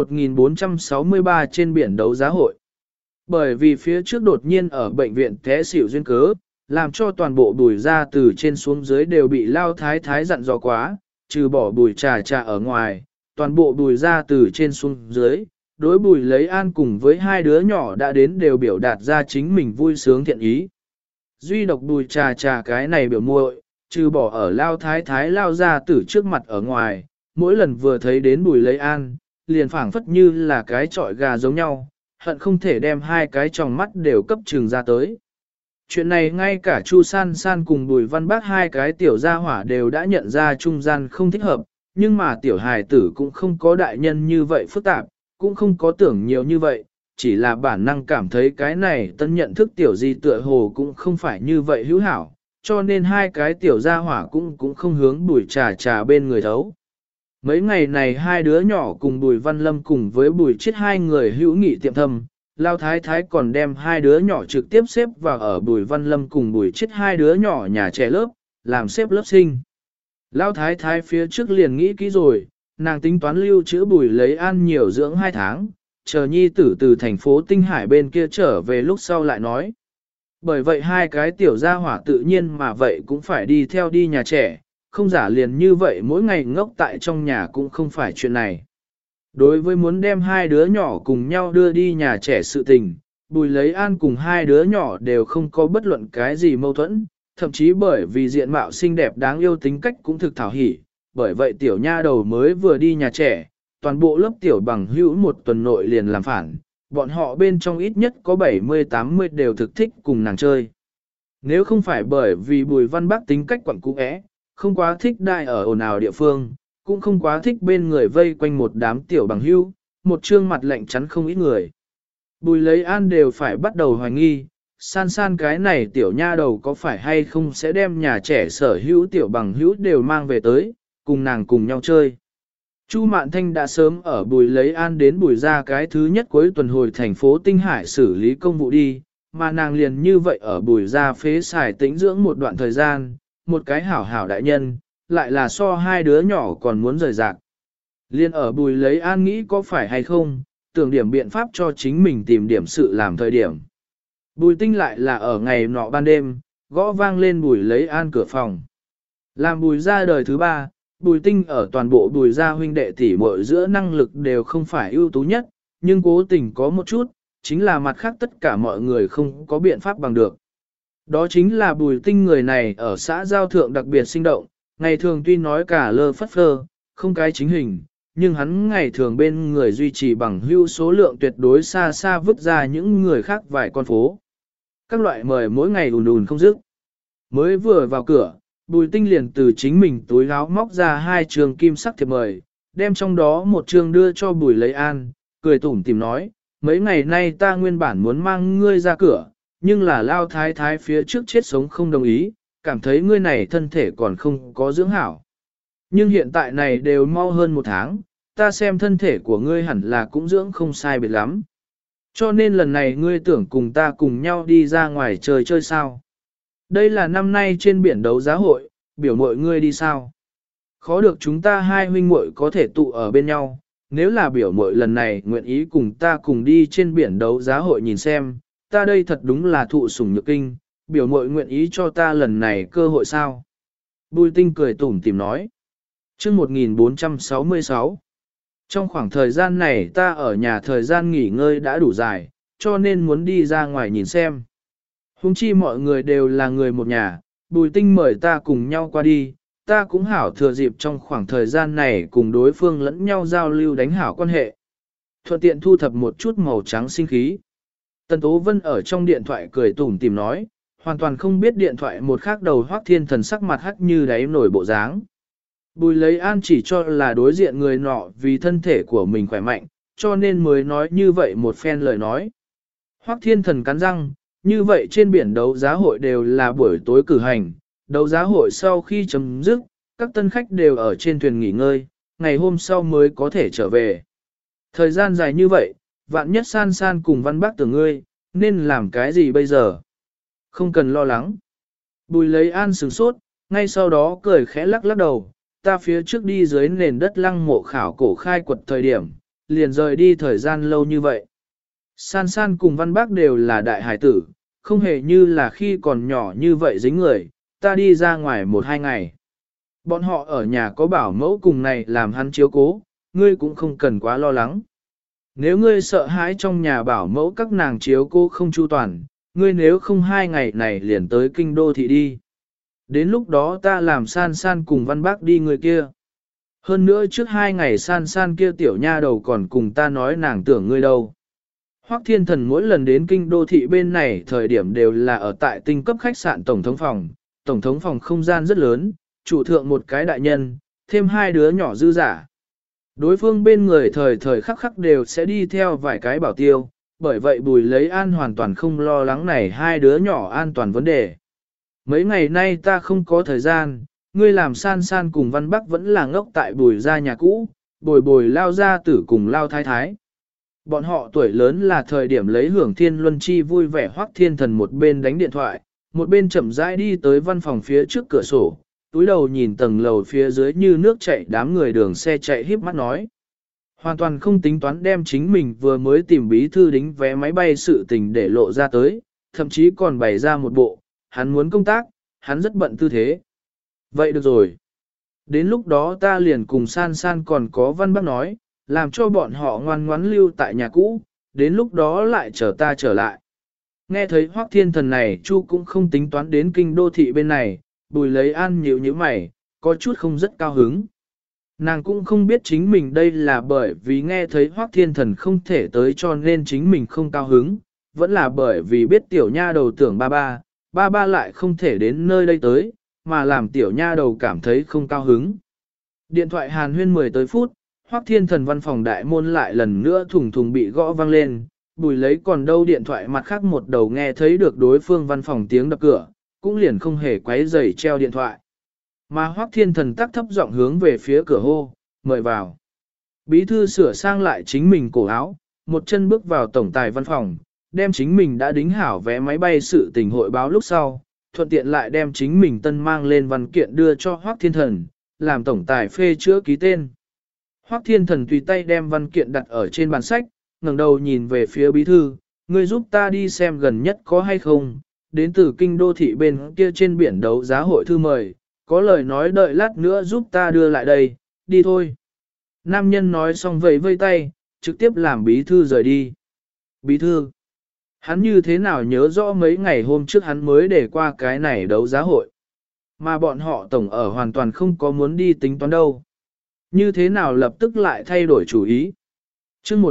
1463 trên biển đấu giá hội. Bởi vì phía trước đột nhiên ở bệnh viện té xỉu duyên cớ, làm cho toàn bộ Bùi ra từ trên xuống dưới đều bị lao thái thái dặn dò quá, trừ bỏ Bùi trà trà ở ngoài, toàn bộ Bùi ra từ trên xuống dưới, đối Bùi Lấy An cùng với hai đứa nhỏ đã đến đều biểu đạt ra chính mình vui sướng thiện ý. Duy độc Bùi trà trà cái này biểu muội, trừ bỏ ở lao thái thái lao ra từ trước mặt ở ngoài, mỗi lần vừa thấy đến Bùi Lấy An, liền phảng phất như là cái trọi gà giống nhau, hận không thể đem hai cái tròng mắt đều cấp trừng ra tới. Chuyện này ngay cả Chu San San cùng Bùi Văn Bác hai cái tiểu gia hỏa đều đã nhận ra trung gian không thích hợp, nhưng mà tiểu hài tử cũng không có đại nhân như vậy phức tạp, cũng không có tưởng nhiều như vậy, chỉ là bản năng cảm thấy cái này tân nhận thức tiểu di tựa hồ cũng không phải như vậy hữu hảo, cho nên hai cái tiểu gia hỏa cũng không hướng Bùi trà trà bên người thấu. Mấy ngày này hai đứa nhỏ cùng Bùi Văn Lâm cùng với Bùi Chiết hai người hữu nghị tiệm thâm, Lao Thái Thái còn đem hai đứa nhỏ trực tiếp xếp vào ở Bùi Văn Lâm cùng Bùi Chiết hai đứa nhỏ nhà trẻ lớp, làm xếp lớp sinh. Lao Thái Thái phía trước liền nghĩ kỹ rồi, nàng tính toán lưu trữ Bùi Lấy An nhiều dưỡng 2 tháng, chờ nhi tử từ thành phố Tinh Hải bên kia trở về lúc sau lại nói. Bởi vậy hai cái tiểu gia hỏa tự nhiên mà vậy cũng phải đi theo đi nhà trẻ, không giả liền như vậy mỗi ngày ngốc tại trong nhà cũng không phải chuyện này. Đối với muốn đem hai đứa nhỏ cùng nhau đưa đi nhà trẻ sự tình, Bùi Lấy An cùng hai đứa nhỏ đều không có bất luận cái gì mâu thuẫn, thậm chí bởi vì diện mạo xinh đẹp đáng yêu tính cách cũng thực thảo hỉ, bởi vậy tiểu nha đầu mới vừa đi nhà trẻ, toàn bộ lớp tiểu bằng hữu một tuần nội liền làm phản, bọn họ bên trong ít nhất có 70-80 đều thực thích cùng nàng chơi. Nếu không phải bởi vì Bùi Văn Bác tính cách quẩn cũ é, không quá thích đại ở ồn ào địa phương, cũng không quá thích bên người vây quanh một đám tiểu bằng hữu, một trương mặt lạnh chắn không ít người. Bùi Lấy An đều phải bắt đầu hoài nghi, San San cái này tiểu nha đầu có phải hay không sẽ đem nhà trẻ sở hữu tiểu bằng hữu đều mang về tới, cùng nàng cùng nhau chơi. Chu Mạn Thanh đã sớm ở Bùi Lấy An đến Bùi ra cái thứ nhất cuối tuần hồi thành phố Tinh Hải xử lý công vụ đi, mà nàng liền như vậy ở Bùi ra phế xài tĩnh dưỡng một đoạn thời gian, một cái hảo hảo đại nhân, lại là so hai đứa nhỏ còn muốn rời rạc. Liên ở Bùi Lấy An nghĩ có phải hay không, tưởng điểm biện pháp cho chính mình tìm điểm sự làm thời điểm. Bùi Tinh lại là ở ngày nọ ban đêm, gõ vang lên Bùi lấy an cửa phòng. Làm Bùi ra đời thứ ba, Bùi Tinh ở toàn bộ Bùi gia huynh đệ tỷ muội giữa năng lực đều không phải ưu tú nhất, nhưng cố tình có một chút, chính là mặt khác tất cả mọi người không có biện pháp bằng được. Đó chính là Bùi Tinh người này ở xã Giao Thượng đặc biệt sinh động, ngày thường tuy nói cả lơ phất phơ, không cái chính hình, nhưng hắn ngày thường bên người duy trì bằng hưu số lượng tuyệt đối xa xa vứt ra những người khác vài con phố. Các loại mời mỗi ngày ùn ùn không dứt. Mới vừa vào cửa, Bùi Tinh liền từ chính mình túi áo móc ra 2 trường kim sắc thiệp mời, đem trong đó một trường đưa cho Bùi lấy an, cười tủm tìm nói, mấy ngày nay ta nguyên bản muốn mang ngươi ra cửa, nhưng là lao thái thái phía trước chết sống không đồng ý, cảm thấy ngươi này thân thể còn không có dưỡng hảo. Nhưng hiện tại này đều mau hơn 1 tháng, ta xem thân thể của ngươi hẳn là cũng dưỡng không sai biệt lắm. Cho nên lần này ngươi tưởng cùng ta cùng nhau đi ra ngoài chơi chơi sao? Đây là năm nay trên biển đấu giá hội, biểu muội ngươi đi sao? Khó được chúng ta hai huynh muội có thể tụ ở bên nhau, nếu là biểu muội lần này nguyện ý cùng ta cùng đi trên biển đấu giá hội nhìn xem, ta đây thật đúng là thụ sủng nhược kinh, biểu muội nguyện ý cho ta lần này cơ hội sao? Bùi Tinh cười tủm tỉm nói. Chương 1466. Trong khoảng thời gian này ta ở nhà thời gian nghỉ ngơi đã đủ dài, cho nên muốn đi ra ngoài nhìn xem. Huống chi mọi người đều là người một nhà, Bùi Tinh mời ta cùng nhau qua đi, ta cũng hảo thừa dịp trong khoảng thời gian này cùng đối phương lẫn nhau giao lưu đánh hảo quan hệ. Thuận tiện thu thập một chút màu trắng sinh khí. Tần Tố Vân ở trong điện thoại cười tủm tỉm nói, hoàn toàn không biết điện thoại một khác đầu Hoắc Thiên Thần sắc mặt hắc như đáy nổi bộ dáng. Bùi lấy an chỉ cho là đối diện người nọ vì thân thể của mình khỏe mạnh, cho nên mới nói như vậy một phen lời nói. Hoắc Thiên Thần cắn răng, như vậy trên biển đấu giá hội đều là buổi tối cử hành, đấu giá hội sau khi chấm dứt, các tân khách đều ở trên thuyền nghỉ ngơi, ngày hôm sau mới có thể trở về. Thời gian dài như vậy, vạn nhất San San cùng Văn Bác tưởng ngươi, nên làm cái gì bây giờ? Không cần lo lắng. Bùi lấy an sửng sốt, ngay sau đó cười khẽ lắc lắc đầu, ta phía trước đi dưới nền đất lăng mộ khảo cổ khai quật thời điểm, liền rời đi thời gian lâu như vậy. San San cùng Văn Bác đều là đại hải tử, không hề như là khi còn nhỏ như vậy dính người, ta đi ra ngoài 1-2 ngày. Bọn họ ở nhà có bảo mẫu cùng này làm hắn chiếu cố, ngươi cũng không cần quá lo lắng. Nếu ngươi sợ hãi trong nhà bảo mẫu các nàng chiếu cố không chu toàn, ngươi nếu không 2 ngày này liền tới kinh đô thị đi. Đến lúc đó ta làm San San cùng Văn Bác đi người kia. Hơn nữa trước 2 ngày San San kia tiểu nha đầu còn cùng ta nói nàng tưởng ngươi đâu. Hoắc Thiên Thần mỗi lần đến kinh đô thị bên này thời điểm đều là ở tại tinh cấp khách sạn tổng thống phòng không gian rất lớn, chủ thượng một cái đại nhân, thêm 2 đứa nhỏ dư giả. Đối phương bên người thời thời khắc khắc đều sẽ đi theo vài cái bảo tiêu, bởi vậy Bùi lấy an hoàn toàn không lo lắng này 2 đứa nhỏ an toàn vấn đề. Mấy ngày nay ta không có thời gian, ngươi làm San San cùng Văn Bắc vẫn là ngốc tại Bùi gia nhà cũ, bồi lao gia tử cùng lao thái thái. Bọn họ tuổi lớn là thời điểm lấy hưởng thiên luân chi vui vẻ. Hoắc Thiên Thần một bên đánh điện thoại, một bên chậm rãi đi tới văn phòng phía trước cửa sổ, túi đầu nhìn tầng lầu phía dưới như nước chảy đám người đường xe chạy híp mắt nói. Hoàn toàn không tính toán đem chính mình vừa mới tìm bí thư đính vé máy bay sự tình để lộ ra tới, thậm chí còn bày ra một bộ, hắn muốn công tác, hắn rất bận tư thế. Vậy được rồi. Đến lúc đó ta liền cùng San San còn có Văn Bác nói, làm cho bọn họ ngoan ngoãn lưu tại nhà cũ, đến lúc đó lại chờ ta trở lại. Nghe thấy Hoắc Thiên Thần này Chu cũng không tính toán đến kinh đô thị bên này, Bùi lấy an nhíu nhíu mày, có chút không rất cao hứng. Nàng cũng không biết chính mình đây là bởi vì nghe thấy Hoắc Thiên Thần không thể tới cho nên chính mình không cao hứng, vẫn là bởi vì biết tiểu nha đầu tưởng ba ba lại không thể đến nơi đây tới, mà làm tiểu nha đầu cảm thấy không cao hứng. Điện thoại hàn huyên 10 tới phút, Hoắc Thiên Thần văn phòng đại môn lại lần nữa thùng thùng bị gõ vang lên, Bùi lấy còn đâu điện thoại mặt khác một đầu nghe thấy được đối phương văn phòng tiếng đập cửa, cũng liền không hề quấy rầy treo điện thoại. Mà Hoắc Thiên Thần tắc thấp giọng hướng về phía cửa hô, mời vào. Bí thư sửa sang lại chính mình cổ áo, một chân bước vào tổng tài văn phòng, đem chính mình đã đính hảo vé máy bay sự tình hội báo lúc sau, thuận tiện lại đem chính mình tân mang lên văn kiện đưa cho Hoắc Thiên Thần, làm tổng tài phê chữa ký tên. Hoắc Thiên Thần tùy tay đem văn kiện đặt ở trên bàn sách, ngẩng đầu nhìn về phía bí thư, ngươi giúp ta đi xem gần nhất có hay không, đến từ kinh đô thị bên kia trên biển đấu giá hội thư mời, có lời nói đợi lát nữa giúp ta đưa lại đây, đi thôi. Nam nhân nói xong vẫy vây tay, trực tiếp làm bí thư rời đi. Bí thư, hắn như thế nào nhớ rõ mấy ngày hôm trước hắn mới để qua cái này đấu giá hội. Mà bọn họ tổng ở hoàn toàn không có muốn đi tính toán đâu. Như thế nào lập tức lại thay đổi chủ ý. chương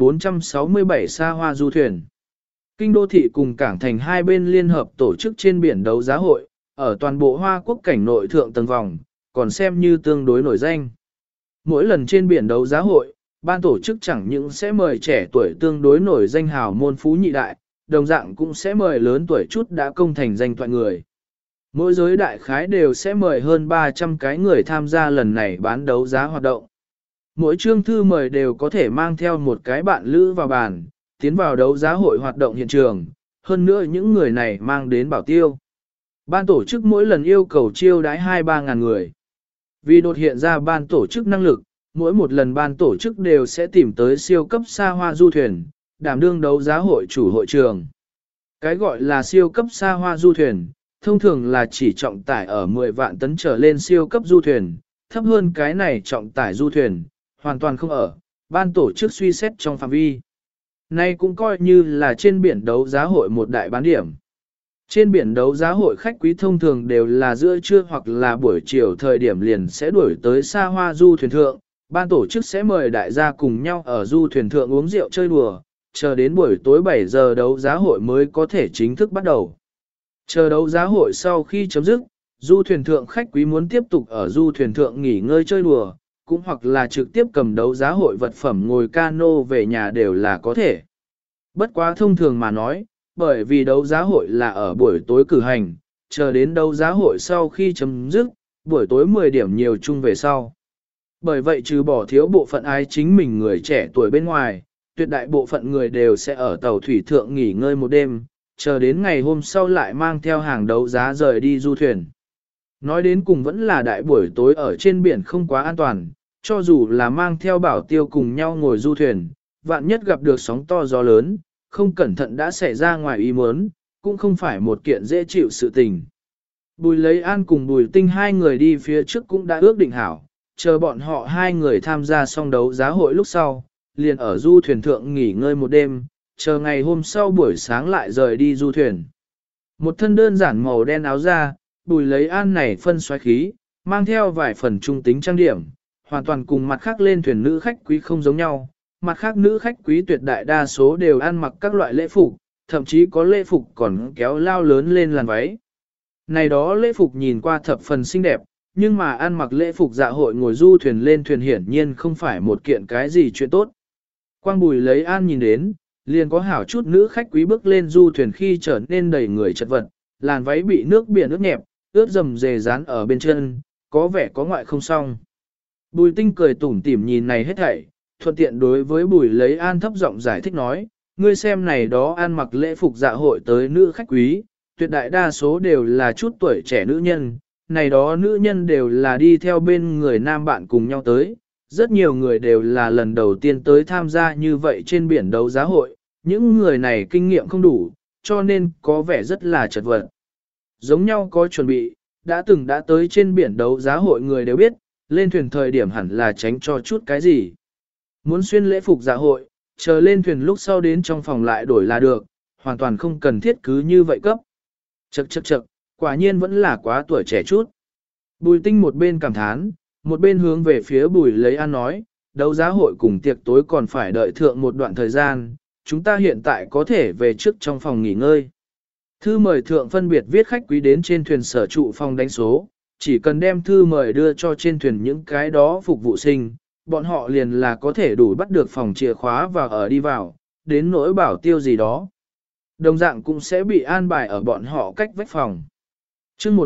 1467 xa hoa du thuyền. Kinh đô thị cùng cảng thành hai bên liên hợp tổ chức trên biển đấu giá hội, ở toàn bộ Hoa Quốc cảnh nội thượng tầng vòng, còn xem như tương đối nổi danh. Mỗi lần trên biển đấu giá hội, ban tổ chức chẳng những sẽ mời trẻ tuổi tương đối nổi danh hào môn phú nhị đại, đồng dạng cũng sẽ mời lớn tuổi chút đã công thành danh toại người. Mỗi giới đại khái đều sẽ mời hơn 300 cái người tham gia lần này bán đấu giá hoạt động. Mỗi chương thư mời đều có thể mang theo một cái bạn lữ vào bàn, tiến vào đấu giá hội hoạt động hiện trường, hơn nữa những người này mang đến bảo tiêu. Ban tổ chức mỗi lần yêu cầu chiêu đãi 2-3 ngàn người. Vì đột hiện ra ban tổ chức năng lực, mỗi một lần ban tổ chức đều sẽ tìm tới siêu cấp xa hoa du thuyền, đảm đương đấu giá hội chủ hội trường. Cái gọi là siêu cấp xa hoa du thuyền, thông thường là chỉ trọng tải ở 10 vạn tấn trở lên siêu cấp du thuyền, thấp hơn cái này trọng tải du thuyền, hoàn toàn không ở, ban tổ chức suy xét trong phạm vi. Nay cũng coi như là trên biển đấu giá hội một đại bán điểm. Trên biển đấu giá hội khách quý thông thường đều là giữa trưa hoặc là buổi chiều thời điểm liền sẽ đuổi tới xa hoa du thuyền thượng, ban tổ chức sẽ mời đại gia cùng nhau ở du thuyền thượng uống rượu chơi đùa, chờ đến buổi tối 7 giờ đấu giá hội mới có thể chính thức bắt đầu. Chờ đấu giá hội sau khi chấm dứt, du thuyền thượng khách quý muốn tiếp tục ở du thuyền thượng nghỉ ngơi chơi đùa, cũng hoặc là trực tiếp cầm đấu giá hội vật phẩm ngồi cano về nhà đều là có thể. Bất quá thông thường mà nói, bởi vì đấu giá hội là ở buổi tối cử hành, chờ đến đấu giá hội sau khi chấm dứt, buổi tối 10 điểm nhiều chung về sau. Bởi vậy trừ bỏ thiếu bộ phận ái chính mình người trẻ tuổi bên ngoài, tuyệt đại bộ phận người đều sẽ ở tàu thủy thượng nghỉ ngơi một đêm, chờ đến ngày hôm sau lại mang theo hàng đấu giá rời đi du thuyền. Nói đến cùng vẫn là đại buổi tối ở trên biển không quá an toàn, cho dù là mang theo bảo tiêu cùng nhau ngồi du thuyền, vạn nhất gặp được sóng to gió lớn, không cẩn thận đã xảy ra ngoài ý muốn, cũng không phải một kiện dễ chịu sự tình. Bùi Lấy An cùng Bùi Tinh hai người đi phía trước cũng đã ước định hảo, chờ bọn họ hai người tham gia xong đấu giá hội lúc sau, liền ở du thuyền thượng nghỉ ngơi một đêm, chờ ngày hôm sau buổi sáng lại rời đi du thuyền. Một thân đơn giản màu đen áo da, Bùi Lấy An này phân xoáy khí, mang theo vài phần trung tính trang điểm, hoàn toàn cùng mặt khác lên thuyền nữ khách quý không giống nhau. Mặt khác nữ khách quý tuyệt đại đa số đều ăn mặc các loại lễ phục, thậm chí có lễ phục còn kéo lao lớn lên làn váy. Này đó lễ phục nhìn qua thập phần xinh đẹp, nhưng mà ăn mặc lễ phục dạ hội ngồi du thuyền lên thuyền hiển nhiên không phải một kiện cái gì chuyện tốt. Quang Bùi Lấy An nhìn đến, liền có hảo chút nữ khách quý bước lên du thuyền khi trở nên đầy người chật vật, làn váy bị nước biển ướt nhẹp, ướt dầm dề dán ở bên chân, có vẻ có ngoại không xong. Bùi Tinh cười tủm tỉm nhìn này hết thảy, thuận tiện đối với Bùi Lấy An thấp giọng giải thích nói, ngươi xem này đó ăn mặc lễ phục dạ hội tới nữ khách quý, tuyệt đại đa số đều là chút tuổi trẻ nữ nhân, này đó nữ nhân đều là đi theo bên người nam bạn cùng nhau tới, rất nhiều người đều là lần đầu tiên tới tham gia như vậy trên biển đấu giá hội, những người này kinh nghiệm không đủ, cho nên có vẻ rất là chật vật. Giống nhau có chuẩn bị, đã từng đã tới trên biển đấu giá hội người đều biết, lên thuyền thời điểm hẳn là tránh cho chút cái gì. Muốn xuyên lễ phục dạ hội, chờ lên thuyền lúc sau đến trong phòng lại đổi là được, hoàn toàn không cần thiết cứ như vậy cấp. Chậc, quả nhiên vẫn là quá tuổi trẻ chút. Bùi Tinh một bên cảm thán, một bên hướng về phía Bùi Lấy An nói, đấu giá hội cùng tiệc tối còn phải đợi thượng một đoạn thời gian, chúng ta hiện tại có thể về trước trong phòng nghỉ ngơi. Thư mời thượng phân biệt viết khách quý đến trên thuyền sở trụ phòng đánh số, chỉ cần đem thư mời đưa cho trên thuyền những cái đó phục vụ sinh, bọn họ liền là có thể đủ bắt được phòng chìa khóa và ở đi vào, đến nỗi bảo tiêu gì đó. Đồng dạng cũng sẽ bị an bài ở bọn họ cách vách phòng. Chương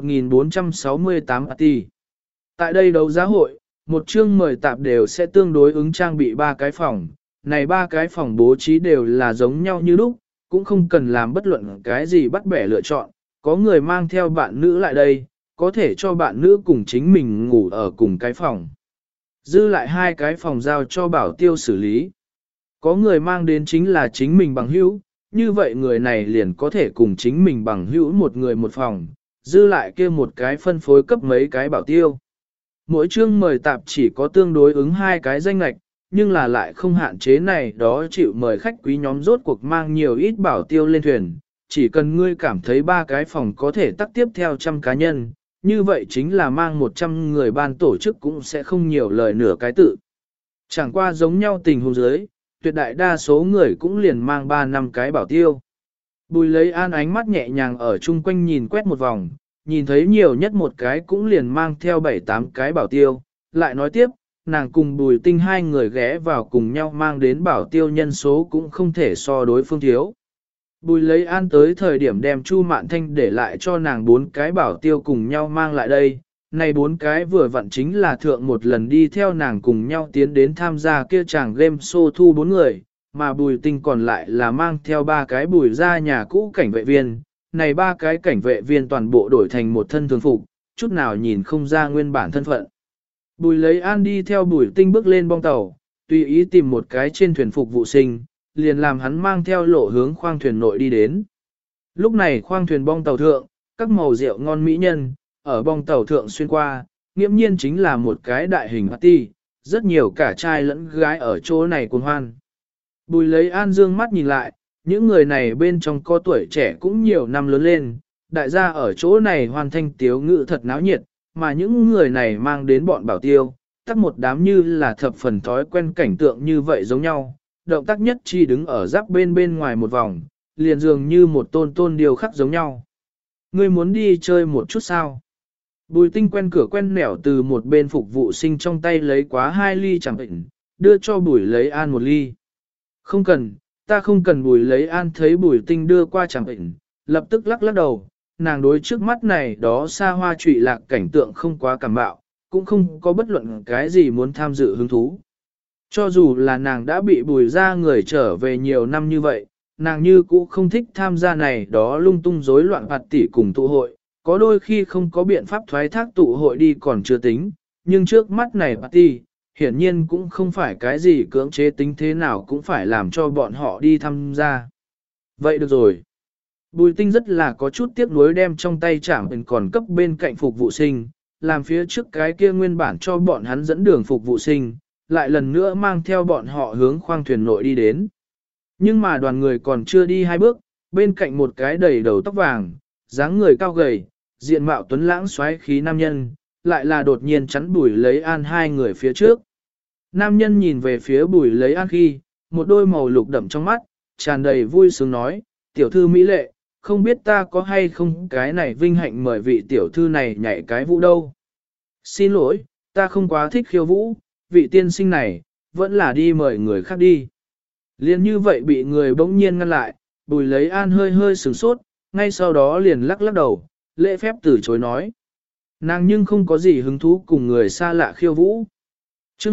1468 party. Tại đây đấu giá hội, một chương mời tạp đều sẽ tương đối ứng trang bị 3 cái phòng, này 3 cái phòng bố trí đều là giống nhau như lúc, cũng không cần làm bất luận cái gì bắt bẻ lựa chọn, có người mang theo bạn nữ lại đây, có thể cho bạn nữ cùng chính mình ngủ ở cùng cái phòng. Dư lại 2 cái phòng giao cho bảo tiêu xử lý. Có người mang đến chính là chính mình bằng hữu, như vậy người này liền có thể cùng chính mình bằng hữu một người một phòng, dư lại kia một cái phân phối cấp mấy cái bảo tiêu. Mỗi chương mời tạp chỉ có tương đối ứng 2 cái danh lạch, nhưng là lại không hạn chế này đó chịu mời khách quý nhóm rốt cuộc mang nhiều ít bảo tiêu lên thuyền, chỉ cần ngươi cảm thấy 3 cái phòng có thể tắc tiếp theo 100 cá nhân, như vậy chính là mang 100 người ban tổ chức cũng sẽ không nhiều lời nửa cái tự. Chẳng qua giống nhau tình huống dưới, tuyệt đại đa số người cũng liền mang 3-5 cái bảo tiêu. Bùi lấy an ánh mắt nhẹ nhàng ở chung quanh nhìn quét một vòng, nhìn thấy nhiều nhất một cái cũng liền mang theo 7-8 cái bảo tiêu, lại nói tiếp, nàng cùng Bùi Tinh 2 người ghé vào cùng nhau mang đến bảo tiêu nhân số cũng không thể so đối phương thiếu. Bùi lấy an tới thời điểm đem Chu Mạn Thanh để lại cho nàng 4 cái bảo tiêu cùng nhau mang lại đây, này 4 cái vừa vặn chính là thượng một lần đi theo nàng cùng nhau tiến đến tham gia kia chàng game show thu 4 người, mà Bùi Tinh còn lại là mang theo 3 cái Bùi ra nhà cũ cảnh vệ viên, này 3 cái cảnh vệ viên toàn bộ đổi thành một thân thường phục, chút nào nhìn không ra nguyên bản thân phận. Bùi lấy an đi theo Bùi Tinh bước lên bong tàu, tùy ý tìm một cái trên thuyền phục vụ sinh, liền làm hắn mang theo lộ hướng khoang thuyền nội đi đến. Lúc này khoang thuyền bong tàu thượng, các màu rượu ngon mỹ nhân, ở bong tàu thượng xuyên qua, nghiễm nhiên chính là một cái đại hình party, rất nhiều cả trai lẫn gái ở chỗ này cuồng hoan. Bùi lấy an dương mắt nhìn lại, những người này bên trong có tuổi trẻ cũng nhiều năm lớn lên, đại gia ở chỗ này hoàn thanh tiếu ngữ thật náo nhiệt, mà những người này mang đến bọn bảo tiêu, tắc một đám như là thập phần thói quen cảnh tượng như vậy giống nhau, động tác nhất chi đứng ở giáp bên ngoài một vòng, liền dường như một tôn điều khắc giống nhau. Ngươi muốn đi chơi một chút sao? Bùi Tinh quen cửa quen nẻo từ một bên phục vụ sinh trong tay lấy quá 2 ly chẳng bệnh, đưa cho Bùi lấy an 1 ly. Không cần, ta không cần. Bùi lấy an thấy Bùi Tinh đưa qua chẳng bệnh, lập tức lắc đầu, nàng đối trước mắt này đó xa hoa trụy lạc cảnh tượng không quá cảm bạo, cũng không có bất luận cái gì muốn tham dự hứng thú. Cho dù là nàng đã bị Bùi ra người trở về nhiều năm như vậy, nàng như cũ không thích tham gia này đó lung tung rối loạn phạt tỉ cùng tụ hội, có đôi khi không có biện pháp thoái thác tụ hội đi còn chưa tính, nhưng trước mắt này party, hiển nhiên cũng không phải cái gì cưỡng chế tính thế nào cũng phải làm cho bọn họ đi tham gia. Vậy được rồi. Bùi Tinh rất là có chút tiếc nuối đem trong tay chạm ấn còn cấp bên cạnh phục vụ sinh, làm phía trước cái kia nguyên bản cho bọn hắn dẫn đường phục vụ sinh, lại lần nữa mang theo bọn họ hướng khoang thuyền nội đi đến. Nhưng mà đoàn người còn chưa đi 2 bước, bên cạnh một cái đầy đầu tóc vàng, dáng người cao gầy, diện mạo tuấn lãng xoáy khí nam nhân, lại là đột nhiên chắn Bùi lấy an 2 người phía trước. Nam nhân nhìn về phía Bùi lấy an khi, một đôi màu lục đậm trong mắt, tràn đầy vui sướng nói, tiểu thư mỹ lệ, không biết ta có hay không cái này vinh hạnh mời vị tiểu thư này nhảy cái vũ đâu. Xin lỗi, ta không quá thích khiêu vũ, vị tiên sinh này, vẫn là đi mời người khác đi. Liên như vậy bị người bỗng nhiên ngăn lại, Bùi lấy an hơi sửng sốt, ngay sau đó liền lắc đầu, lễ phép từ chối nói. Nàng nhưng không có gì hứng thú cùng người xa lạ khiêu vũ. Chương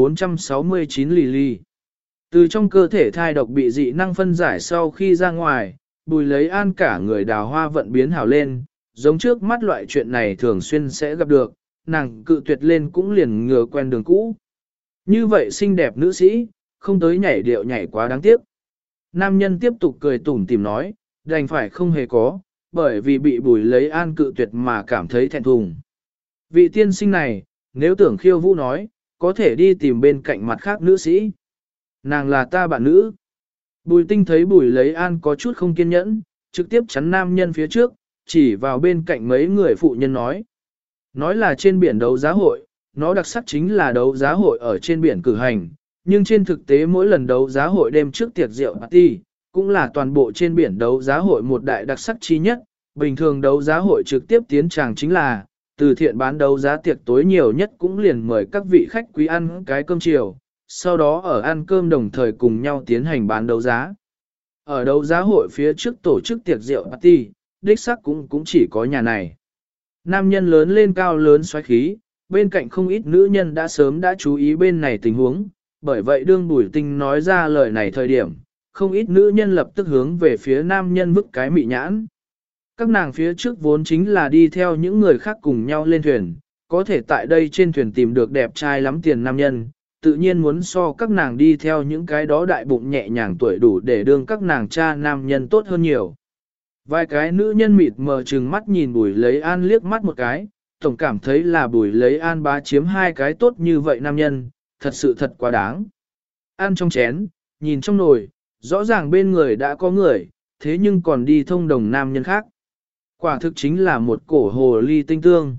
1469 lì lì. Từ trong cơ thể thai độc bị dị năng phân giải sau khi ra ngoài, Bùi lấy an cả người đào hoa vận biến hào lên, giống trước mắt loại chuyện này thường xuyên sẽ gặp được, nàng cự tuyệt lên cũng liền ngừa quen đường cũ. Như vậy xinh đẹp nữ sĩ, không tới nhảy điệu nhảy quá đáng tiếc. Nam nhân tiếp tục cười tủm tỉm nói, đành phải không hề có, bởi vì bị Bùi lấy an cự tuyệt mà cảm thấy thẹn thùng. Vị tiên sinh này, nếu tưởng khiêu vũ nói, có thể đi tìm bên cạnh mặt khác nữ sĩ. Nàng là ta bạn nữ. Bùi Tinh thấy Bùi lấy an có chút không kiên nhẫn, trực tiếp chắn nam nhân phía trước, chỉ vào bên cạnh mấy người phụ nhân nói. Nói là trên biển đấu giá hội, nó đặc sắc chính là đấu giá hội ở trên biển cử hành, nhưng trên thực tế mỗi lần đấu giá hội đêm trước tiệc rượu party, cũng là toàn bộ trên biển đấu giá hội một đại đặc sắc chi nhất. Bình thường đấu giá hội trực tiếp tiến tràng chính là, từ thiện bán đấu giá tiệc tối nhiều nhất cũng liền mời các vị khách quý ăn cái cơm chiều, sau đó ở ăn cơm đồng thời cùng nhau tiến hành bán đấu giá. Ở đấu giá hội phía trước tổ chức tiệc rượu party, đích xác cũng chỉ có nhà này. Nam nhân lớn lên cao lớn xoáy khí, bên cạnh không ít nữ nhân đã sớm đã chú ý bên này tình huống, bởi vậy đương Bùi Tinh nói ra lời này thời điểm, không ít nữ nhân lập tức hướng về phía nam nhân vứt cái mị nhãn. Các nàng phía trước vốn chính là đi theo những người khác cùng nhau lên thuyền, có thể tại đây trên thuyền tìm được đẹp trai lắm tiền nam nhân, tự nhiên muốn so các nàng đi theo những cái đó đại bụng nhẹ nhàng tuổi đủ để đương các nàng cha nam nhân tốt hơn nhiều. Vài cái nữ nhân mịt mờ trừng mắt nhìn Bùi Lấy An liếc mắt một cái, tổng cảm thấy là Bùi Lấy An bá chiếm hai cái tốt như vậy nam nhân, thật sự thật quá đáng. Ăn trong chén, nhìn trong nồi, rõ ràng bên người đã có người, thế nhưng còn đi thông đồng nam nhân khác. Quả thực chính là một cổ hồ ly tinh tương.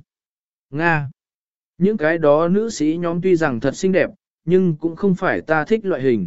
Nga. Những cái đó nữ sĩ nhóm tuy rằng thật xinh đẹp, nhưng cũng không phải ta thích loại hình.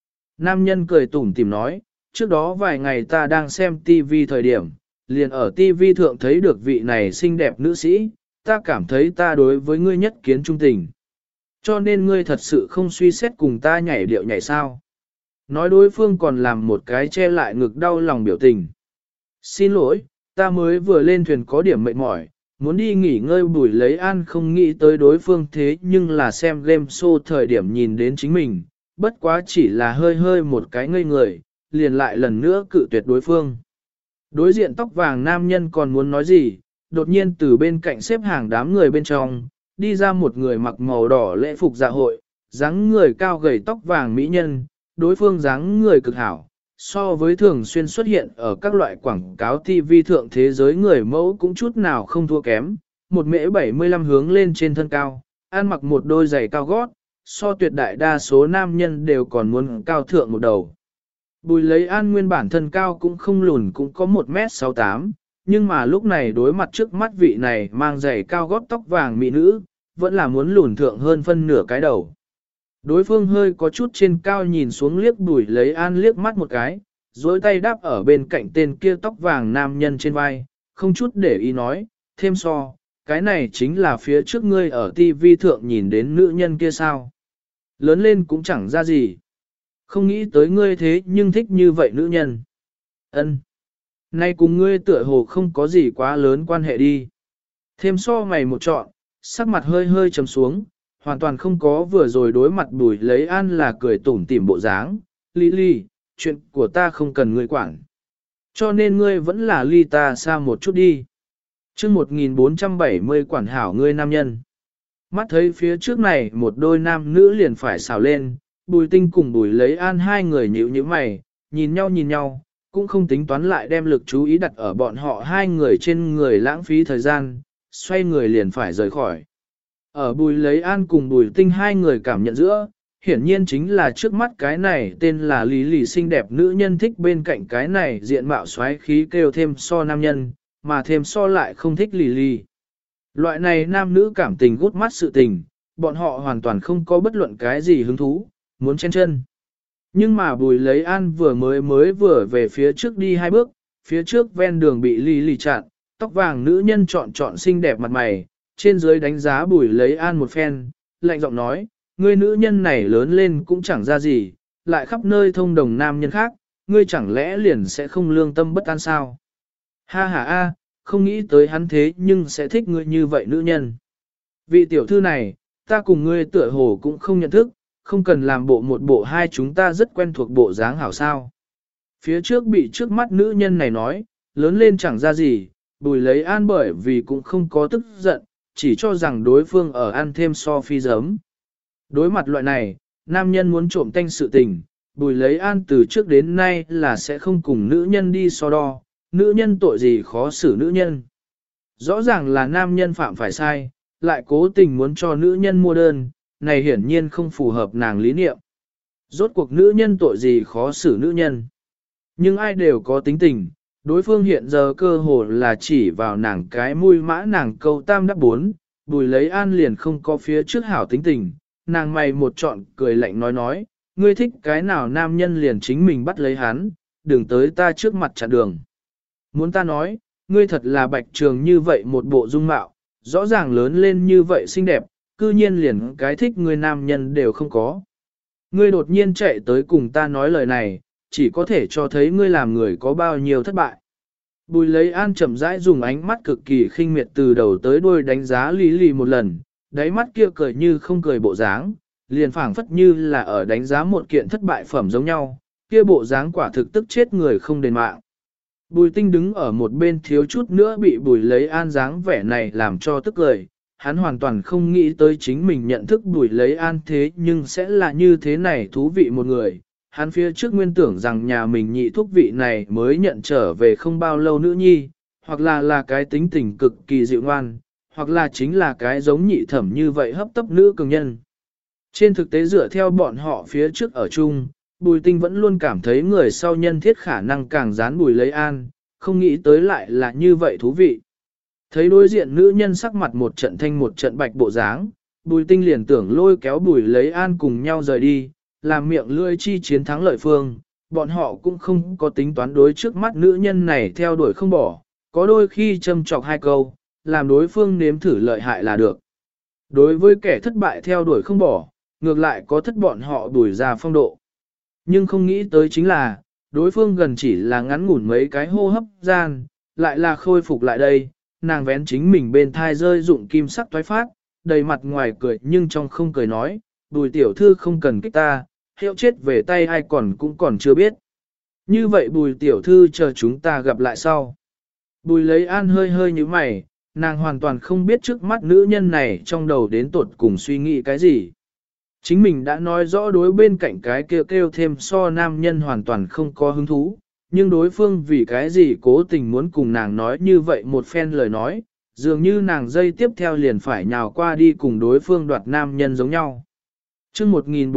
Nam nhân cười tủm tỉm nói, trước đó vài ngày ta đang xem TV thời điểm, liền ở TV thượng thấy được vị này xinh đẹp nữ sĩ, ta cảm thấy ta đối với ngươi nhất kiến trung tình. Cho nên ngươi thật sự không suy xét cùng ta nhảy điệu nhảy sao. Nói đối phương còn làm một cái che lại ngực đau lòng biểu tình. Xin lỗi, ta mới vừa lên thuyền có điểm mệt mỏi, muốn đi nghỉ ngơi. Bùi Lấy An không nghĩ tới đối phương thế nhưng là xem game show thời điểm nhìn đến chính mình, bất quá chỉ là hơi hơi một cái ngây người, liền lại lần nữa cự tuyệt đối phương. Đối diện tóc vàng nam nhân còn muốn nói gì, đột nhiên từ bên cạnh xếp hàng đám người bên trong, đi ra một người mặc màu đỏ lễ phục dạ hội, dáng người cao gầy tóc vàng mỹ nhân, đối phương dáng người cực hảo, so với thường xuyên xuất hiện ở các loại quảng cáo TV thượng thế giới người mẫu cũng chút nào không thua kém, một mễ 75 hướng lên trên thân cao, ăn mặc một đôi giày cao gót, so tuyệt đại đa số nam nhân đều còn muốn cao thượng một đầu. Bùi Lấy An nguyên bản thân cao cũng không lùn cũng có 1m68, nhưng mà lúc này đối mặt trước mắt vị này mang giày cao gót tóc vàng mỹ nữ, vẫn là muốn lùn thượng hơn phân nửa cái đầu. Đối phương hơi có chút trên cao nhìn xuống liếc Bùi Lấy An liếc mắt một cái, dối tay đáp ở bên cạnh tên kia tóc vàng nam nhân trên vai, không chút để ý nói, thêm so, cái này chính là phía trước ngươi ở TV thượng nhìn đến nữ nhân kia sao. Lớn lên cũng chẳng ra gì. Không nghĩ tới ngươi thế nhưng thích như vậy nữ nhân. Ân, nay cùng ngươi tựa hồ không có gì quá lớn quan hệ đi. Thêm so mày một trọn, sắc mặt hơi hơi trầm xuống, hoàn toàn không có vừa rồi đối mặt Bùi Lấy An là cười tủm tỉm bộ dáng. Lý, chuyện của ta không cần ngươi quản. Cho nên ngươi vẫn là ly ta xa một chút đi. Chương 1470 quản hảo ngươi nam nhân. Mắt thấy phía trước này một đôi nam nữ liền phải xào lên, Bùi Tinh cùng Bùi Lấy An hai người nhíu nhíu mày, nhìn nhau, cũng không tính toán lại đem lực chú ý đặt ở bọn họ hai người trên người lãng phí thời gian, xoay người liền phải rời khỏi. Ở Bùi Lấy An cùng Bùi Tinh hai người cảm nhận giữa, hiển nhiên chính là trước mắt cái này tên là Lý Lì xinh đẹp nữ nhân thích bên cạnh cái này diện mạo xoáy khí kêu thêm so nam nhân, mà thêm so lại không thích Lý Lì. Loại này nam nữ cảm tình gút mắt sự tình, bọn họ hoàn toàn không có bất luận cái gì hứng thú, muốn chen chân. Nhưng mà Bùi Lấy An vừa về phía trước đi hai bước, phía trước ven đường bị Lý Lì chặn, tóc vàng nữ nhân chọn xinh đẹp mặt mày, trên dưới đánh giá Bùi Lấy An một phen, lạnh giọng nói, ngươi nữ nhân này lớn lên cũng chẳng ra gì, lại khắp nơi thông đồng nam nhân khác, ngươi chẳng lẽ liền sẽ không lương tâm bất an sao? Ha ha a, không nghĩ tới hắn thế nhưng sẽ thích ngươi như vậy nữ nhân. Vị tiểu thư này, ta cùng ngươi tựa hồ cũng không nhận thức, không cần làm một bộ hai chúng ta rất quen thuộc bộ dáng hảo sao. Phía trước bị trước mắt nữ nhân này nói, lớn lên chẳng ra gì, Bùi Lấy An bởi vì cũng không có tức giận, chỉ cho rằng đối phương ở ăn thêm so phi giấm. Đối mặt loại này, nam nhân muốn trộm tanh sự tình, Bùi Lấy An từ trước đến nay là sẽ không cùng nữ nhân đi so đo, nữ nhân tội gì khó xử nữ nhân. Rõ ràng là nam nhân phạm phải sai, lại cố tình muốn cho nữ nhân mua đơn, này hiển nhiên không phù hợp nàng lý niệm. Rốt cuộc nữ nhân tội gì khó xử nữ nhân. Nhưng ai đều có tính tình, đối phương hiện giờ cơ hồ là chỉ vào nàng cái mũi mã nàng câu tam đáp bốn, Bùi Lấy An liền không có phía trước hảo tính tình, nàng mày một trọn cười lạnh nói, ngươi thích cái nào nam nhân liền chính mình bắt lấy hắn, đừng tới ta trước mặt chặn đường. Muốn ta nói, ngươi thật là bạch trường như vậy một bộ dung mạo, rõ ràng lớn lên như vậy xinh đẹp, cư nhiên liền cái thích ngươi nam nhân đều không có. Ngươi đột nhiên chạy tới cùng ta nói lời này, chỉ có thể cho thấy ngươi làm người có bao nhiêu thất bại. Bùi Lấy An chậm rãi dùng ánh mắt cực kỳ khinh miệt từ đầu tới đuôi đánh giá Lý Lì một lần, đáy mắt kia cười như không cười bộ dáng, liền phảng phất như là ở đánh giá một kiện thất bại phẩm giống nhau, kia bộ dáng quả thực tức chết người không đền mạng. Bùi Tinh đứng ở một bên thiếu chút nữa bị Bùi Lấy An dáng vẻ này làm cho tức cười, hắn hoàn toàn không nghĩ tới chính mình nhận thức Bùi Lấy An thế nhưng sẽ là như thế này thú vị một người. Hắn phía trước nguyên tưởng rằng nhà mình nhị thúc vị này mới nhận trở về không bao lâu nữ nhi, hoặc là cái tính tình cực kỳ dịu ngoan, hoặc là chính là cái giống nhị thẩm như vậy hấp tấp nữ cường nhân. Trên thực tế dựa theo bọn họ phía trước ở chung, Bùi Tinh vẫn luôn cảm thấy người sau nhân thiết khả năng càng dán Bùi Lấy An, không nghĩ tới lại là như vậy thú vị. Thấy đối diện nữ nhân sắc mặt một trận thanh một trận bạch bộ dáng, Bùi Tinh liền tưởng lôi kéo Bùi Lấy An cùng nhau rời đi, làm miệng lưỡi chi chiến thắng lợi phương. Bọn họ cũng không có tính toán đối trước mắt nữ nhân này theo đuổi không bỏ, có đôi khi châm chọc hai câu, làm đối phương nếm thử lợi hại là được. Đối với kẻ thất bại theo đuổi không bỏ, ngược lại có thất bọn họ đuổi ra phong độ. Nhưng không nghĩ tới chính là, đối phương gần chỉ là ngắn ngủn mấy cái hô hấp gian, lại là khôi phục lại đây, nàng vén chính mình bên thai rơi dụng kim sắc toái phát, đầy mặt ngoài cười nhưng trong không cười nói, Bùi tiểu thư không cần kích ta, hiệu chết về tay ai cũng còn chưa biết. Như vậy Bùi tiểu thư chờ chúng ta gặp lại sau. Bùi Lấy An hơi hơi như mày, nàng hoàn toàn không biết trước mắt nữ nhân này trong đầu đến tột cùng suy nghĩ cái gì. Chính mình đã nói rõ đối bên cạnh cái kêu thêm so nam nhân hoàn toàn không có hứng thú, nhưng đối phương vì cái gì cố tình muốn cùng nàng nói như vậy một phen lời nói, dường như nàng dây tiếp theo liền phải nhào qua đi cùng đối phương đoạt nam nhân giống nhau. Chương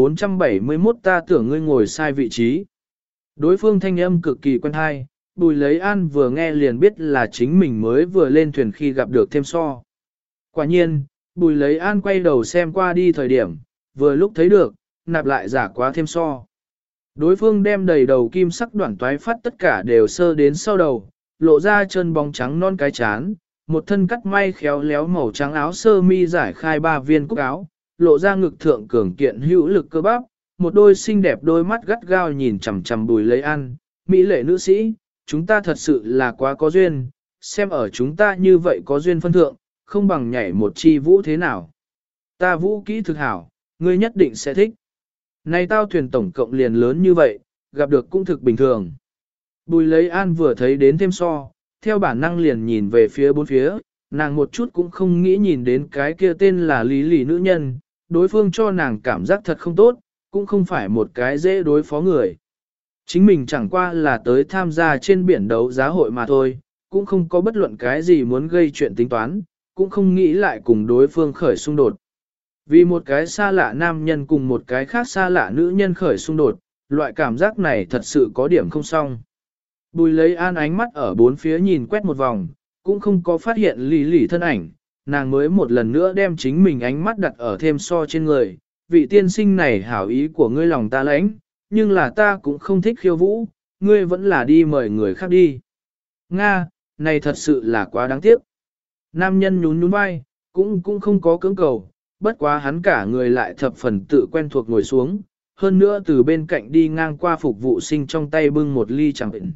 1471 ta tưởng ngươi ngồi sai vị trí. Đối phương thanh âm cực kỳ quen hay, Bùi Lấy An vừa nghe liền biết là chính mình mới vừa lên thuyền khi gặp được thêm so. Quả nhiên, Bùi Lấy An quay đầu xem qua đi thời điểm, vừa lúc thấy được, nạp lại giả quá thêm so. Đối phương đem đầy đầu kim sắc đoạn toái phát tất cả đều sơ đến sau đầu, lộ ra chân bóng trắng non cái chán, một thân cắt may khéo léo màu trắng áo sơ mi giải khai 3 viên cúc áo, lộ ra ngực thượng cường kiện hữu lực cơ bắp, một đôi xinh đẹp đôi mắt gắt gao nhìn chằm chằm Bùi Lấy An, mỹ lệ nữ sĩ, chúng ta thật sự là quá có duyên, xem ở chúng ta như vậy có duyên phân thượng, không bằng nhảy một chi vũ thế nào. Ta vũ kỹ thực hảo, ngươi nhất định sẽ thích. Này tao thuyền tổng cộng liền lớn như vậy, gặp được cũng thực bình thường. Bùi Lấy An vừa thấy đến thêm so, theo bản năng liền nhìn về phía bốn phía, nàng một chút cũng không nghĩ nhìn đến cái kia tên là Lý Lì nữ nhân, đối phương cho nàng cảm giác thật không tốt, cũng không phải một cái dễ đối phó người. Chính mình chẳng qua là tới tham gia trên biển đấu giá hội mà thôi, cũng không có bất luận cái gì muốn gây chuyện tính toán, cũng không nghĩ lại cùng đối phương khởi xung đột. Vì một cái xa lạ nam nhân cùng một cái khác xa lạ nữ nhân khởi xung đột, loại cảm giác này thật sự có điểm không xong. Bùi Lấy An ánh mắt ở bốn phía nhìn quét một vòng, cũng không có phát hiện Lý Lì thân ảnh, nàng mới một lần nữa đem chính mình ánh mắt đặt ở thêm so trên người. Vị tiên sinh này hảo ý của ngươi lòng ta lãnh, nhưng là ta cũng không thích khiêu vũ, ngươi vẫn là đi mời người khác đi. Nga, này thật sự là quá đáng tiếc. Nam nhân nhún nhún vai, cũng không có cưỡng cầu, bất quá hắn cả người lại thập phần tự quen thuộc ngồi xuống, hơn nữa từ bên cạnh đi ngang qua phục vụ sinh trong tay bưng một ly chẳng bệnh.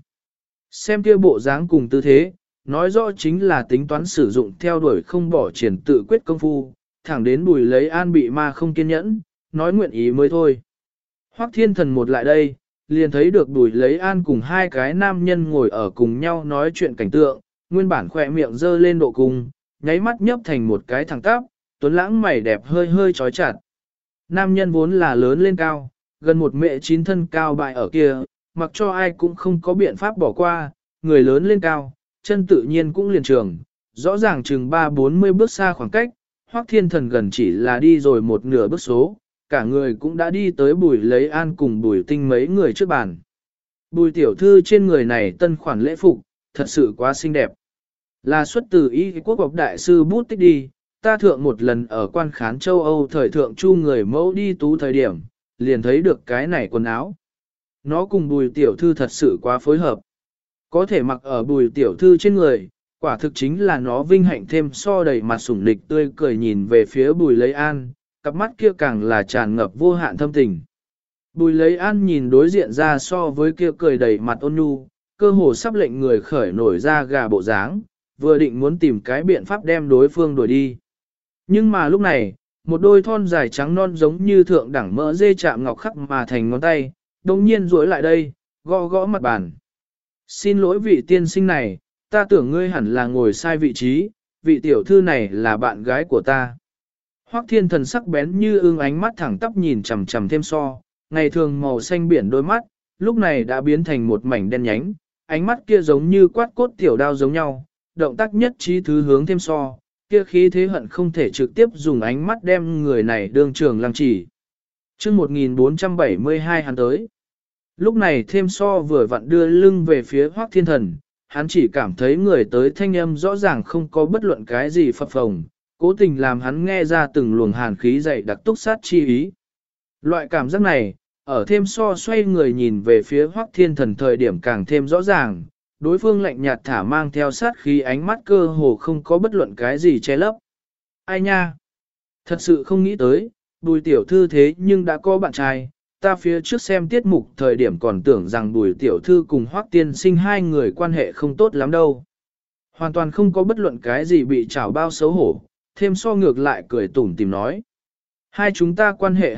Xem kia bộ dáng cùng tư thế, nói rõ chính là tính toán sử dụng theo đuổi không bỏ triển tự quyết công phu, thẳng đến Bùi Lấy An bị ma không kiên nhẫn, nói nguyện ý mới thôi. Hoắc Thiên Thần một lại đây, liền thấy được Bùi Lấy An cùng hai cái nam nhân ngồi ở cùng nhau nói chuyện cảnh tượng, nguyên bản khỏe miệng dơ lên độ cùng, nháy mắt nhấp thành một cái thẳng tắp, tuấn lãng mày đẹp hơi hơi trói chặt. Nam nhân vốn là lớn lên cao, gần một mẹ chín thân cao bại ở kia, mặc cho ai cũng không có biện pháp bỏ qua, người lớn lên cao, chân tự nhiên cũng liền trường, rõ ràng chừng 3-40 bước xa khoảng cách, Hoắc Thiên Thần gần chỉ là đi rồi một nửa bước số, cả người cũng đã đi tới Bùi Lấy An cùng Bùi Tinh mấy người trước bàn. Bùi tiểu thư trên người này tân khoản lễ phục, thật sự quá xinh đẹp. Là xuất từ Y Quốc học đại sư bút tích đi, ta thượng một lần ở quan khán châu Âu thời thượng chu người mẫu đi tú thời điểm, liền thấy được cái này quần áo. Nó cùng Bùi tiểu thư thật sự quá phối hợp. Có thể mặc ở Bùi tiểu thư trên người, quả thực chính là nó vinh hạnh thêm so đầy mặt sủng lịch tươi cười nhìn về phía Bùi Lấy An, cặp mắt kia càng là tràn ngập vô hạn thâm tình. Bùi Lấy An nhìn đối diện ra so với kia cười đầy mặt ôn nhu, cơ hồ sắp lệnh người khởi nổi ra gà bộ dáng, vừa định muốn tìm cái biện pháp đem đối phương đuổi đi. Nhưng mà lúc này, một đôi thon dài trắng non giống như thượng đẳng mỡ dê chạm ngọc khắc mà thành ngón tay, đồng nhiên duỗi lại đây, gõ gõ mặt bàn. Xin lỗi vị tiên sinh này, ta tưởng ngươi hẳn là ngồi sai vị trí, vị tiểu thư này là bạn gái của ta. Hoắc Thiên Thần sắc bén như ương ánh mắt thẳng tắp nhìn chằm chằm Thêm So, ngày thường màu xanh biển đôi mắt, lúc này đã biến thành một mảnh đen nhánh, ánh mắt kia giống như quát cốt tiểu đao giống nhau, động tác nhất trí thứ hướng Thêm So, kia khí thế hận không thể trực tiếp dùng ánh mắt đem người này đương trường lăng trì. Chương 1472 hắn tới. Lúc này Thêm So vừa vặn đưa lưng về phía Hoắc Thiên Thần, hắn chỉ cảm thấy người tới thanh âm rõ ràng không có bất luận cái gì phập phồng, cố tình làm hắn nghe ra từng luồng hàn khí dậy đặc túc sát chi ý. Loại cảm giác này, ở Thêm So xoay người nhìn về phía Hoắc Thiên Thần thời điểm càng thêm rõ ràng, đối phương lạnh nhạt thả mang theo sát khí ánh mắt cơ hồ không có bất luận cái gì che lấp. Ai nha? Thật sự không nghĩ tới, Bùi tiểu thư thế nhưng đã có bạn trai, ta phía trước xem tiết mục thời điểm còn tưởng rằng Bùi tiểu thư cùng Hoắc tiên sinh hai người quan hệ không tốt lắm đâu. Hoàn toàn không có bất luận cái gì bị trảo bao xấu hổ, Thêm So ngược lại cười tủm tìm nói. Hai chúng ta quan hệ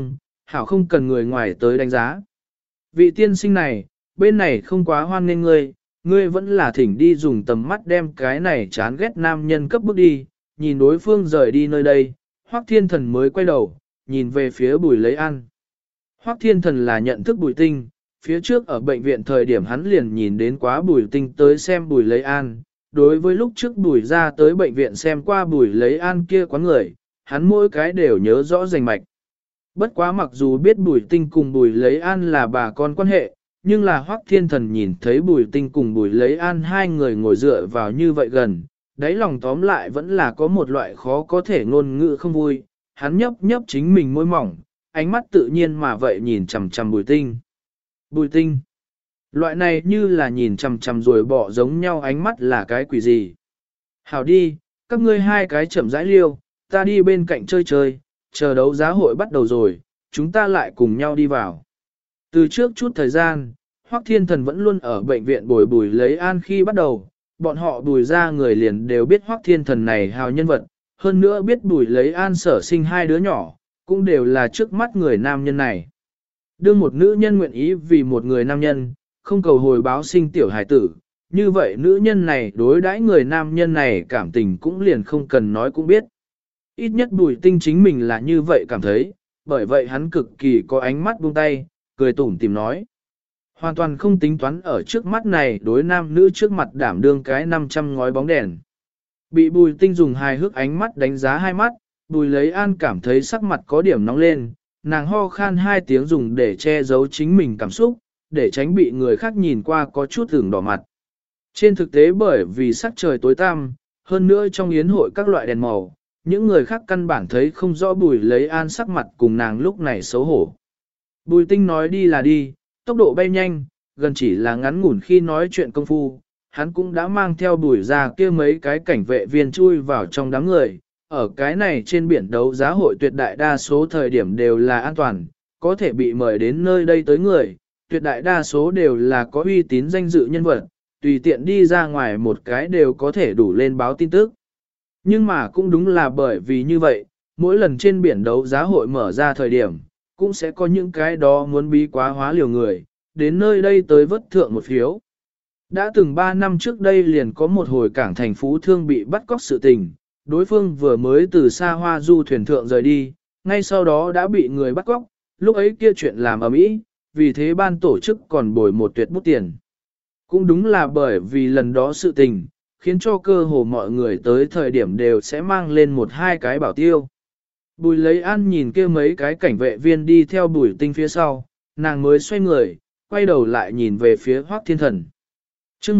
hảo không cần người ngoài tới đánh giá. Vị tiên sinh này, bên này không quá hoan nghênh ngươi vẫn là thỉnh đi dùng tầm mắt đem cái này chán ghét nam nhân cấp bước đi, nhìn đối phương rời đi nơi đây, Hoắc Thiên Thần mới quay đầu, nhìn về phía Bùi Lấy An. Hoắc Thiên Thần là nhận thức Bùi Tinh, phía trước ở bệnh viện thời điểm hắn liền nhìn đến quá Bùi Tinh tới xem Bùi Lấy An, đối với lúc trước Bùi ra tới bệnh viện xem qua Bùi Lấy An kia quán người, hắn mỗi cái đều nhớ rõ rành mạch. Bất quá mặc dù biết Bùi Tinh cùng Bùi Lấy An là bà con quan hệ, nhưng là Hoắc Thiên Thần nhìn thấy Bùi Tinh cùng Bùi Lấy An hai người ngồi dựa vào như vậy gần, đáy lòng tóm lại vẫn là có một loại khó có thể ngôn ngữ không vui, hắn nhấp nhấp chính mình môi mỏng, ánh mắt tự nhiên mà vậy nhìn chằm chằm Bùi Tinh. Bùi Tinh, loại này như là nhìn chằm chằm rồi bỏ giống nhau ánh mắt là cái quỷ gì? Hảo đi, các ngươi hai cái chậm rãi liêu, ta đi bên cạnh chơi chơi, chờ đấu giá hội bắt đầu rồi, chúng ta lại cùng nhau đi vào. Từ trước chút thời gian, Hoắc Thiên Thần vẫn luôn ở bệnh viện bồi Bùi Lấy An khi bắt đầu, bọn họ Bùi ra người liền đều biết Hoắc Thiên Thần này hào nhân vật, hơn nữa biết Bùi Lấy An sở sinh hai đứa nhỏ, cũng đều là trước mắt người nam nhân này. Đương một nữ nhân nguyện ý vì một người nam nhân, không cầu hồi báo sinh tiểu hài tử, như vậy nữ nhân này đối đãi người nam nhân này cảm tình cũng liền không cần nói cũng biết. Ít nhất Bùi Tinh chính mình là như vậy cảm thấy, bởi vậy hắn cực kỳ có ánh mắt buông tay, cười tủm tìm nói. Hoàn toàn không tính toán ở trước mắt này đối nam nữ trước mặt đảm đương cái 500 ngói bóng đèn. Bị Bùi Tinh dùng hài hước ánh mắt đánh giá hai mắt, Bùi Lấy An cảm thấy sắc mặt có điểm nóng lên, nàng ho khan hai tiếng dùng để che giấu chính mình cảm xúc, để tránh bị người khác nhìn qua có chút ửng đỏ mặt. Trên thực tế bởi vì sắc trời tối tăm, hơn nữa trong yến hội các loại đèn màu, những người khác căn bản thấy không rõ Bùi Lấy An sắc mặt cùng nàng lúc này xấu hổ. Bùi Tinh nói đi là đi, tốc độ bay nhanh, gần chỉ là ngắn ngủn khi nói chuyện công phu, hắn cũng đã mang theo Bùi ra kia mấy cái cảnh vệ viên chui vào trong đám người. Ở cái này trên biển đấu giá hội tuyệt đại đa số thời điểm đều là an toàn, có thể bị mời đến nơi đây tới người, tuyệt đại đa số đều là có uy tín danh dự nhân vật, tùy tiện đi ra ngoài một cái đều có thể đủ lên báo tin tức. Nhưng mà cũng đúng là bởi vì như vậy, mỗi lần trên biển đấu giá hội mở ra thời điểm, cũng sẽ có những cái đó muốn bí quá hóa liều người, đến nơi đây tới vất thượng một phiếu. Đã từng 3 năm trước đây liền có một hồi cảng thành Phú Thương bị bắt cóc sự tình, đối phương vừa mới từ xa hoa du thuyền thượng rời đi, ngay sau đó đã bị người bắt cóc, lúc ấy kia chuyện làm ầm ĩ, vì thế ban tổ chức còn bồi một tuyệt bút tiền. Cũng đúng là bởi vì lần đó sự tình, khiến cho cơ hồ mọi người tới thời điểm đều sẽ mang lên một hai cái bảo tiêu. Bùi Lấy An nhìn kia mấy cái cảnh vệ viên đi theo Bùi Tinh phía sau, nàng mới xoay người, quay đầu lại nhìn về phía Hoắc Thiên Thần. Chương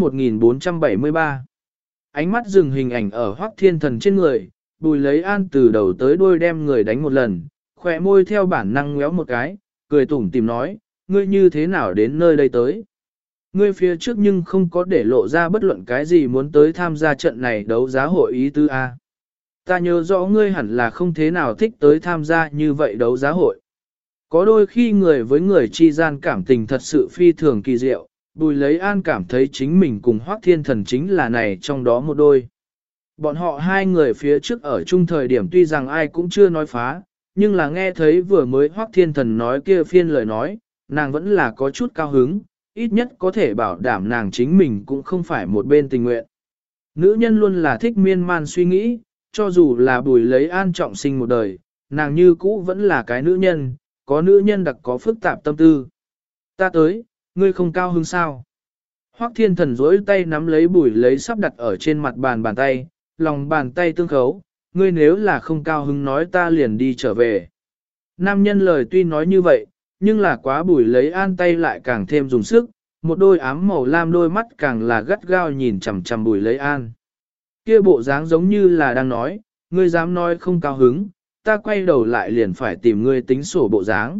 1473 ánh mắt dừng hình ảnh ở Hoắc Thiên Thần trên người, Bùi Lấy An từ đầu tới đuôi đem người đánh một lần, khỏe môi theo bản năng ngéo một cái, cười tủm tìm nói, ngươi như thế nào đến nơi đây tới? Ngươi phía trước nhưng không có để lộ ra bất luận cái gì muốn tới tham gia trận này đấu giá hội ý tứ A. Ta nhớ rõ ngươi hẳn là không thế nào thích tới tham gia như vậy đấu giá hội. Có đôi khi người với người chi gian cảm tình thật sự phi thường kỳ diệu, Bùi Lấy An cảm thấy chính mình cùng Hoắc Thiên Thần chính là này trong đó một đôi. Bọn họ hai người phía trước ở chung thời điểm tuy rằng ai cũng chưa nói phá, nhưng là nghe thấy vừa mới Hoắc Thiên Thần nói kia phiên lời nói, nàng vẫn là có chút cao hứng, ít nhất có thể bảo đảm nàng chính mình cũng không phải một bên tình nguyện. Nữ nhân luôn là thích miên man suy nghĩ, cho dù là Bùi Lấy An trọng sinh một đời, nàng như cũ vẫn là cái nữ nhân, có nữ nhân đặc có phức tạp tâm tư. Ta tới, ngươi không cao hứng sao? Hoắc Thiên Thần duỗi tay nắm lấy Bùi Lấy sắp đặt ở trên mặt bàn tay, lòng bàn tay tương khấu, ngươi nếu là không cao hứng nói ta liền đi trở về. Nam nhân lời tuy nói như vậy, nhưng là quá Bùi Lấy An tay lại càng thêm dùng sức, một đôi ám màu lam đôi mắt càng là gắt gao nhìn chằm chằm Bùi Lấy An. Kia bộ dáng giống như là đang nói, ngươi dám nói không cao hứng, ta quay đầu lại liền phải tìm ngươi tính sổ bộ dáng.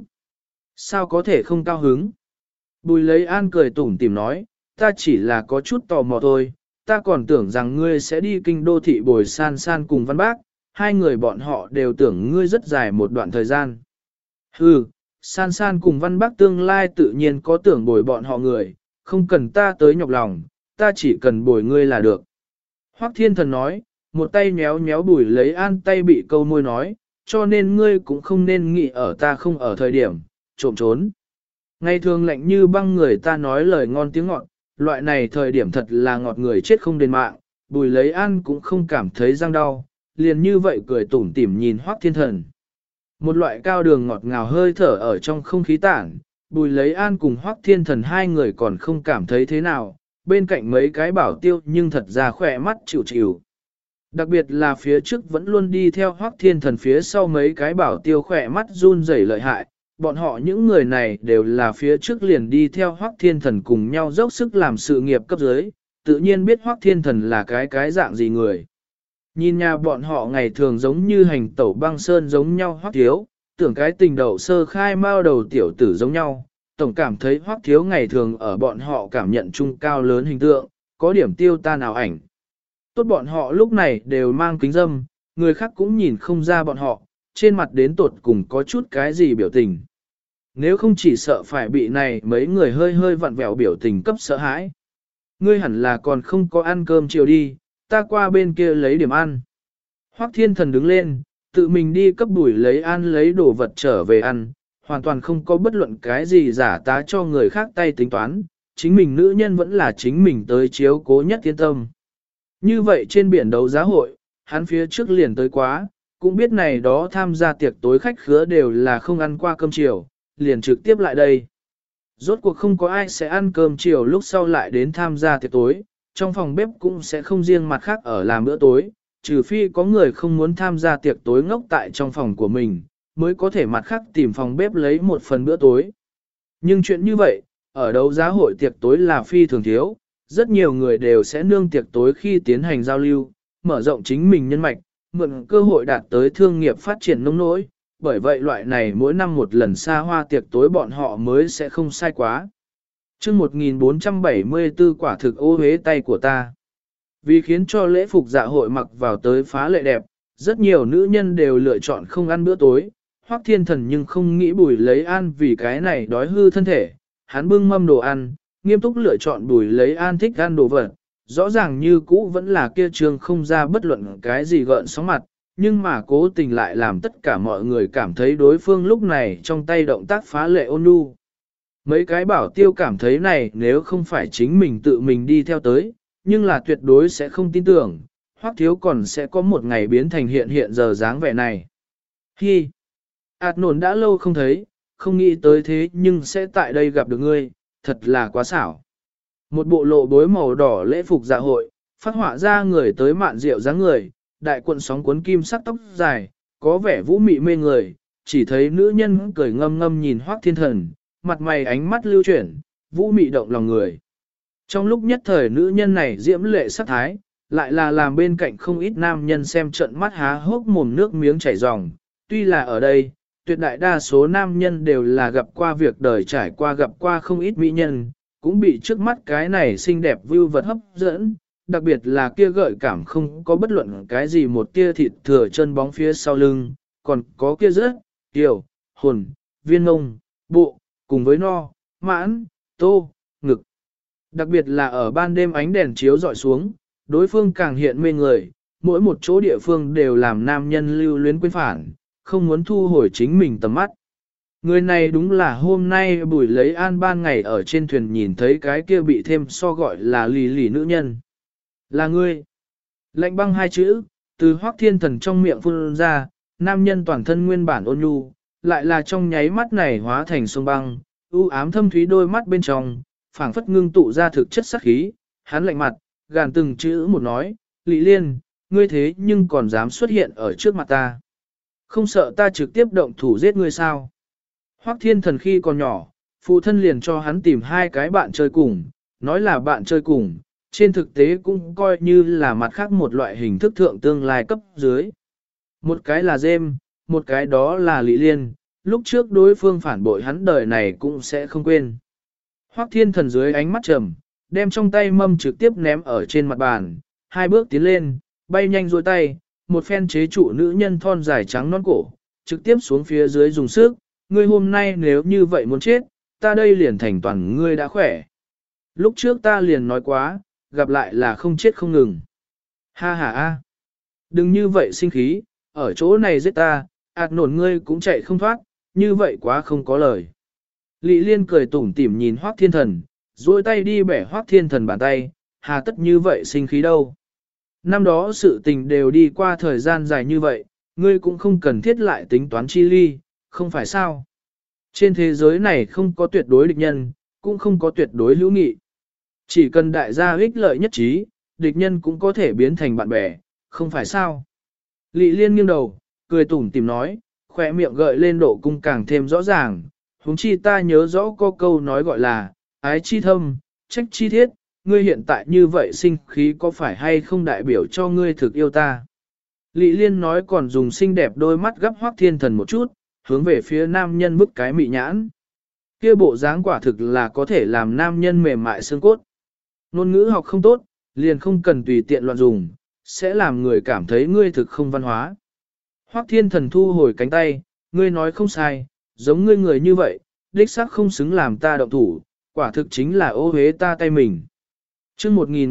Sao có thể không cao hứng? Bùi Lấy An cười tủm tỉm nói, ta chỉ là có chút tò mò thôi, ta còn tưởng rằng ngươi sẽ đi kinh đô thị bồi san san cùng văn bác, hai người bọn họ đều tưởng ngươi rất dài một đoạn thời gian. Hừ, san san cùng văn bác tương lai tự nhiên có tưởng bồi bọn họ người, không cần ta tới nhọc lòng, ta chỉ cần bồi ngươi là được. Hoắc Thiên Thần nói, một tay méo méo Bùi Lấy An tay bị câu môi nói, cho nên ngươi cũng không nên nghĩ ở ta không ở thời điểm, trộm trốn. Ngày thường lạnh như băng người ta nói lời ngon tiếng ngọt, loại này thời điểm thật là ngọt người chết không đền mạng, Bùi Lấy An cũng không cảm thấy răng đau, liền như vậy cười tủm tỉm nhìn Hoắc Thiên Thần. Một loại cao đường ngọt ngào hơi thở ở trong không khí tản, Bùi Lấy An cùng Hoắc Thiên Thần hai người còn không cảm thấy thế nào, bên cạnh mấy cái bảo tiêu nhưng thật ra khỏe mắt chịu chịu. Đặc biệt là phía trước vẫn luôn đi theo Hoắc Thiên Thần phía sau mấy cái bảo tiêu khỏe mắt run rẩy lợi hại, bọn họ những người này đều là phía trước liền đi theo Hoắc Thiên Thần cùng nhau dốc sức làm sự nghiệp cấp dưới, tự nhiên biết Hoắc Thiên Thần là cái dạng gì người. Nhìn nhà bọn họ ngày thường giống như hành tẩu băng sơn giống nhau Hoắc Thiếu, tưởng cái tình đầu sơ khai mao đầu tiểu tử giống nhau, tổng cảm thấy Hoắc Thiếu ngày thường ở bọn họ cảm nhận chung cao lớn hình tượng, có điểm tiêu tan ảo ảnh. Tốt bọn họ lúc này đều mang kính dâm, người khác cũng nhìn không ra bọn họ, trên mặt đến tột cùng có chút cái gì biểu tình. Nếu không chỉ sợ phải bị này mấy người hơi hơi vặn vẹo biểu tình cấp sợ hãi. Ngươi hẳn là còn không có ăn cơm chiều đi, ta qua bên kia lấy điểm ăn. Hoắc Thiên Thần đứng lên, tự mình đi cấp Bùi Lấy An lấy đồ vật trở về ăn, hoàn toàn không có bất luận cái gì giả tá cho người khác tay tính toán, chính mình nữ nhân vẫn là chính mình tới chiếu cố nhất yên tâm. Như vậy trên biển đấu giá hội, hắn phía trước liền tới quá, cũng biết này đó tham gia tiệc tối khách khứa đều là không ăn qua cơm chiều, liền trực tiếp lại đây. Rốt cuộc không có ai sẽ ăn cơm chiều lúc sau lại đến tham gia tiệc tối, trong phòng bếp cũng sẽ không riêng mặt khác ở làm bữa tối, trừ phi có người không muốn tham gia tiệc tối ngốc tại trong phòng của mình, mới có thể mặt khác tìm phòng bếp lấy một phần bữa tối. Nhưng chuyện như vậy, ở đấu giá hội tiệc tối là phi thường thiếu, rất nhiều người đều sẽ nương tiệc tối khi tiến hành giao lưu, mở rộng chính mình nhân mạch, mượn cơ hội đạt tới thương nghiệp phát triển nông nỗi, bởi vậy loại này mỗi năm một lần xa hoa tiệc tối bọn họ mới sẽ không sai quá. Chương 1474 quả thực ô hế tay của ta. Vì khiến cho lễ phục dạ hội mặc vào tới phá lệ đẹp, rất nhiều nữ nhân đều lựa chọn không ăn bữa tối. Hoắc Thiên Thần nhưng không nghĩ Bùi Lấy An vì cái này đói hư thân thể, hắn bưng mâm đồ ăn, nghiêm túc lựa chọn Bùi Lấy An thích ăn đồ vật, rõ ràng như cũ vẫn là kia trường không ra bất luận cái gì gợn sóng mặt, nhưng mà cố tình lại làm tất cả mọi người cảm thấy đối phương lúc này trong tay động tác phá lệ ôn nhu. Mấy cái bảo tiêu cảm thấy này nếu không phải chính mình tự mình đi theo tới, nhưng là tuyệt đối sẽ không tin tưởng, Hoắc Thiếu còn sẽ có một ngày biến thành hiện giờ dáng vẻ này. Hi! Ảt nổn đã lâu không thấy, không nghĩ tới thế nhưng sẽ tại đây gặp được ngươi, thật là quá xảo. Một bộ lộ bối màu đỏ lễ phục dạ hội, phát họa ra người tới mạn rượu dáng người, đại cuộn sóng cuốn kim sắc tóc dài, có vẻ vũ mị mê người, chỉ thấy nữ nhân cười ngâm ngâm nhìn Hoắc Thiên Thần, mặt mày ánh mắt lưu chuyển, vũ mị động lòng người. Trong lúc nhất thời nữ nhân này diễm lệ sắc thái, lại là làm bên cạnh không ít nam nhân xem trận mắt há hốc mồm nước miếng chảy ròng. Tuy là ở đây, tuyệt đại đa số nam nhân đều là gặp qua việc đời trải qua gặp qua không ít mỹ nhân, cũng bị trước mắt cái này xinh đẹp view vật hấp dẫn, đặc biệt là kia gợi cảm không có bất luận cái gì một tia thịt thừa chân bóng phía sau lưng, còn có kia rất, tiểu, hồn, viên ngông, bộ, cùng với no, mãn, tô, ngực. Đặc biệt là ở ban đêm ánh đèn chiếu dọi xuống, đối phương càng hiện mê người, mỗi một chỗ địa phương đều làm nam nhân lưu luyến quên phản, không muốn thu hồi chính mình tầm mắt. Người này đúng là hôm nay Bùi Lấy An ban ngày ở trên thuyền nhìn thấy cái kia bị thêm so gọi là lì lì nữ nhân. Là ngươi. Lạnh băng hai chữ, từ Hoắc Thiên Thần trong miệng phun ra, nam nhân toàn thân nguyên bản ôn nhu, lại là trong nháy mắt này hóa thành sông băng, u ám thâm thúy đôi mắt bên trong, phảng phất ngưng tụ ra thực chất sắc khí, hắn lạnh mặt, gàn từng chữ một nói, Lý Liên, ngươi thế nhưng còn dám xuất hiện ở trước mặt ta. Không sợ ta trực tiếp động thủ giết ngươi sao? Hoắc Thiên Thần khi còn nhỏ, phụ thân liền cho hắn tìm hai cái bạn chơi cùng, nói là bạn chơi cùng, trên thực tế cũng coi như là mặt khác một loại hình thức thượng tương lai cấp dưới. Một cái là James, một cái đó là Lý Liên, lúc trước đối phương phản bội hắn đời này cũng sẽ không quên. Hoắc Thiên Thần dưới ánh mắt trầm, đem trong tay mâm trực tiếp ném ở trên mặt bàn, hai bước tiến lên, bay nhanh duỗi tay, một phen chế trụ nữ nhân thon dài trắng non cổ, trực tiếp xuống phía dưới dùng sức, ngươi hôm nay nếu như vậy muốn chết, ta đây liền thành toàn ngươi đã khỏe. Lúc trước ta liền nói quá, gặp lại là không chết không ngừng. Ha ha a, đừng như vậy sinh khí, ở chỗ này giết ta, ạt nổn ngươi cũng chạy không thoát, như vậy quá không có lời. Lị Liên cười tủm tỉm nhìn Hoắc Thiên Thần, duỗi tay đi bẻ Hoắc Thiên Thần bàn tay, hà tất như vậy sinh khí đâu. Năm đó sự tình đều đi qua thời gian dài như vậy, ngươi cũng không cần thiết lại tính toán chi ly, không phải sao. Trên thế giới này không có tuyệt đối địch nhân, cũng không có tuyệt đối hữu nghị. Chỉ cần đại gia ích lợi nhất trí, địch nhân cũng có thể biến thành bạn bè, không phải sao. Lị Liên nghiêng đầu, cười tủm tỉm nói, khỏe miệng gợi lên độ cung càng thêm rõ ràng, huống chi ta nhớ rõ có câu nói gọi là, ái chi thâm, trách chi thiết, ngươi hiện tại như vậy sinh khí có phải hay không đại biểu cho ngươi thực yêu ta. Lị Liên nói còn dùng xinh đẹp đôi mắt gấp Hoắc Thiên Thần một chút, hướng về phía nam nhân bức cái mị nhãn. Kia bộ dáng quả thực là có thể làm nam nhân mềm mại xương cốt. Ngôn ngữ học không tốt, liền không cần tùy tiện loạn dùng, sẽ làm người cảm thấy ngươi thực không văn hóa. Hoắc Thiên Thần thu hồi cánh tay, ngươi nói không sai, giống ngươi người như vậy, đích xác không xứng làm ta động thủ, quả thực chính là ô hế ta tay mình. Chương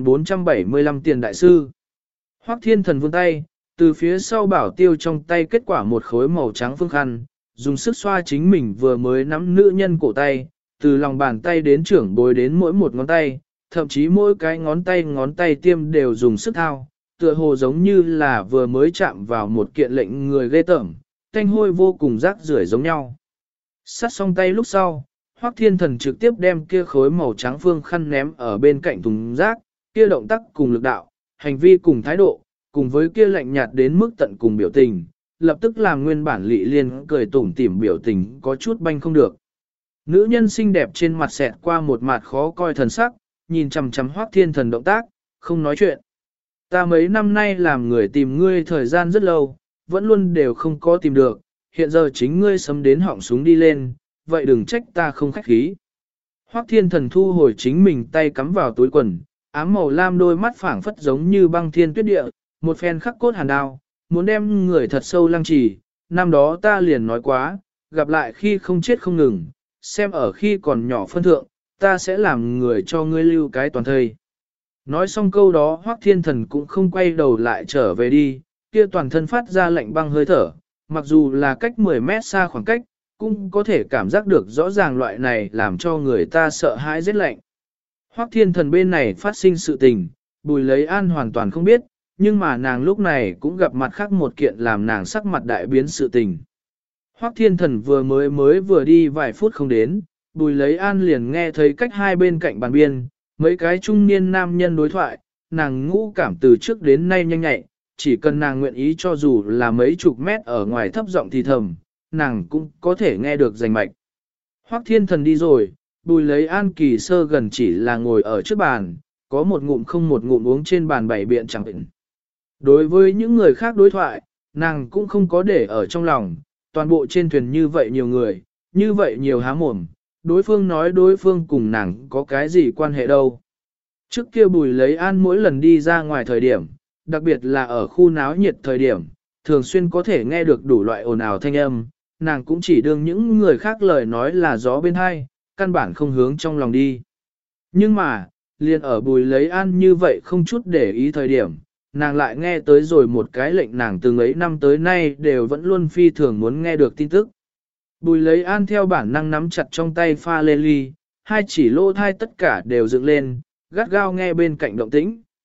1475 tiền đại sư. Hoắc Thiên Thần vươn tay, từ phía sau bảo tiêu trong tay kết quả một khối màu trắng phương khăn, dùng sức xoa chính mình vừa mới nắm nữ nhân cổ tay, từ lòng bàn tay đến trưởng bối đến mỗi một ngón tay, thậm chí mỗi cái ngón tay tiêm đều dùng sức thao, tựa hồ giống như là vừa mới chạm vào một kiện lệnh người ghê tởm, thanh hôi vô cùng rác rưởi giống nhau. Sát xong tay lúc sau, Hoắc Thiên Thần trực tiếp đem kia khối màu trắng phương khăn ném ở bên cạnh thùng rác, kia động tác cùng lực đạo, hành vi cùng thái độ, cùng với kia lạnh nhạt đến mức tận cùng biểu tình, lập tức làm nguyên bản Lị Liên cười tủm tỉm biểu tình có chút banh không được. Nữ nhân xinh đẹp trên mặt xẹt qua một mặt khó coi thần sắc, nhìn chằm chằm Hoắc Thiên Thần động tác, không nói chuyện. Ta mấy năm nay làm người tìm ngươi thời gian rất lâu, vẫn luôn đều không có tìm được, hiện giờ chính ngươi sấm đến họng súng đi lên, vậy đừng trách ta không khách khí. Hoắc Thiên Thần thu hồi chính mình tay cắm vào túi quần, ám màu lam đôi mắt phảng phất giống như băng thiên tuyết địa, một phen khắc cốt hàn đao, muốn đem người thật sâu lăng trì, năm đó ta liền nói quá, gặp lại khi không chết không ngừng, xem ở khi còn nhỏ phân thượng, ta sẽ làm người cho ngươi lưu cái toàn thây. Nói xong câu đó Hoắc Thiên Thần cũng không quay đầu lại trở về đi, kia toàn thân phát ra lạnh băng hơi thở, mặc dù là cách 10 mét xa khoảng cách, cũng có thể cảm giác được rõ ràng loại này làm cho người ta sợ hãi rét lạnh. Hoắc Thiên Thần bên này phát sinh sự tình, Bùi Lấy An hoàn toàn không biết, nhưng mà nàng lúc này cũng gặp mặt khác một kiện làm nàng sắc mặt đại biến sự tình. Hoắc Thiên Thần vừa đi vài phút không đến, Bùi Lấy An liền nghe thấy cách hai bên cạnh bàn biên, mấy cái trung niên nam nhân đối thoại, nàng ngũ cảm từ trước đến nay nhanh nhạy, chỉ cần nàng nguyện ý cho dù là mấy chục mét ở ngoài thấp giọng thì thầm, nàng cũng có thể nghe được rành mạch. Hoắc Thiên Thần đi rồi, Bùi Lấy An kỳ sơ gần chỉ là ngồi ở trước bàn, có một ngụm không một ngụm uống trên bàn bảy biện chẳng định. Đối với những người khác đối thoại, nàng cũng không có để ở trong lòng, toàn bộ trên thuyền như vậy nhiều người, như vậy nhiều há mồm, đối phương nói đối phương cùng nàng có cái gì quan hệ đâu. Trước kia Bùi Lấy An mỗi lần đi ra ngoài thời điểm, đặc biệt là ở khu náo nhiệt thời điểm, thường xuyên có thể nghe được đủ loại ồn ào thanh âm, nàng cũng chỉ đương những người khác lời nói là gió bên hai, căn bản không hướng trong lòng đi. Nhưng mà, liền ở Bùi Lấy An như vậy không chút để ý thời điểm, nàng lại nghe tới rồi một cái lệnh nàng từng ấy năm tới nay đều vẫn luôn phi thường muốn nghe được tin tức. Bùi Lấy An theo bản năng nắm chặt trong tay pha lê ly, hai chỉ lỗ thai tất cả đều dựng lên, gắt gao nghe bên cạnh động tĩnh.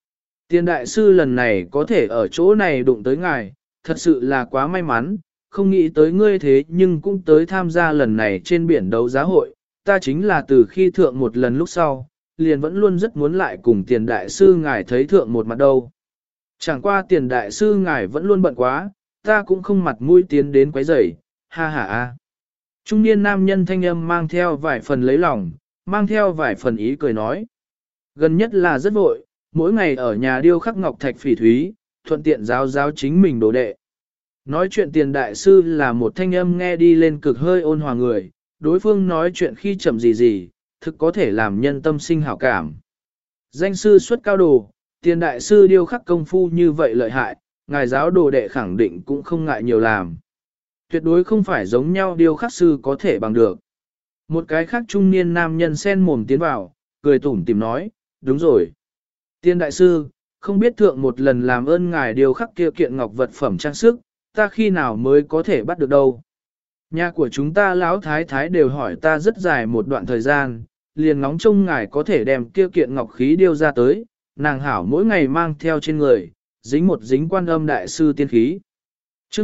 Tiền đại sư lần này có thể ở chỗ này đụng tới ngài, thật sự là quá may mắn, không nghĩ tới ngươi thế nhưng cũng tới tham gia lần này trên biển đấu giá hội, ta chính là từ khi thượng một lần lúc sau, liền vẫn luôn rất muốn lại cùng tiền đại sư ngài thấy thượng một mặt đâu. Chẳng qua tiền đại sư ngài vẫn luôn bận quá, ta cũng không mặt mũi tiến đến quấy rầy, ha ha ha. Trung niên nam nhân thanh âm mang theo vài phần lấy lòng, mang theo vài phần ý cười nói. Gần nhất là rất vội, mỗi ngày ở nhà điêu khắc ngọc thạch phỉ thúy, thuận tiện giáo chính mình đồ đệ. Nói chuyện tiền đại sư là một thanh âm nghe đi lên cực hơi ôn hòa người, đối phương nói chuyện khi chậm gì, thực có thể làm nhân tâm sinh hảo cảm. Danh sư xuất cao đồ, tiền đại sư điêu khắc công phu như vậy lợi hại, ngài giáo đồ đệ khẳng định cũng không ngại nhiều làm. Tuyệt đối không phải giống nhau điêu khắc sư có thể bằng được. Một cái khác trung niên nam nhân sen mồm tiến vào, cười tủm tìm nói, đúng rồi. Tiền đại sư, không biết thượng một lần làm ơn ngài điêu khắc kia kiện ngọc vật phẩm trang sức, ta khi nào mới có thể bắt được đâu. Nhà của chúng ta lão thái thái đều hỏi ta rất dài một đoạn thời gian, liền ngóng trông ngài có thể đem kia kiện ngọc khí điêu ra tới, nàng hảo mỗi ngày mang theo trên người, dính một dính quan âm đại sư tiên khí. Trước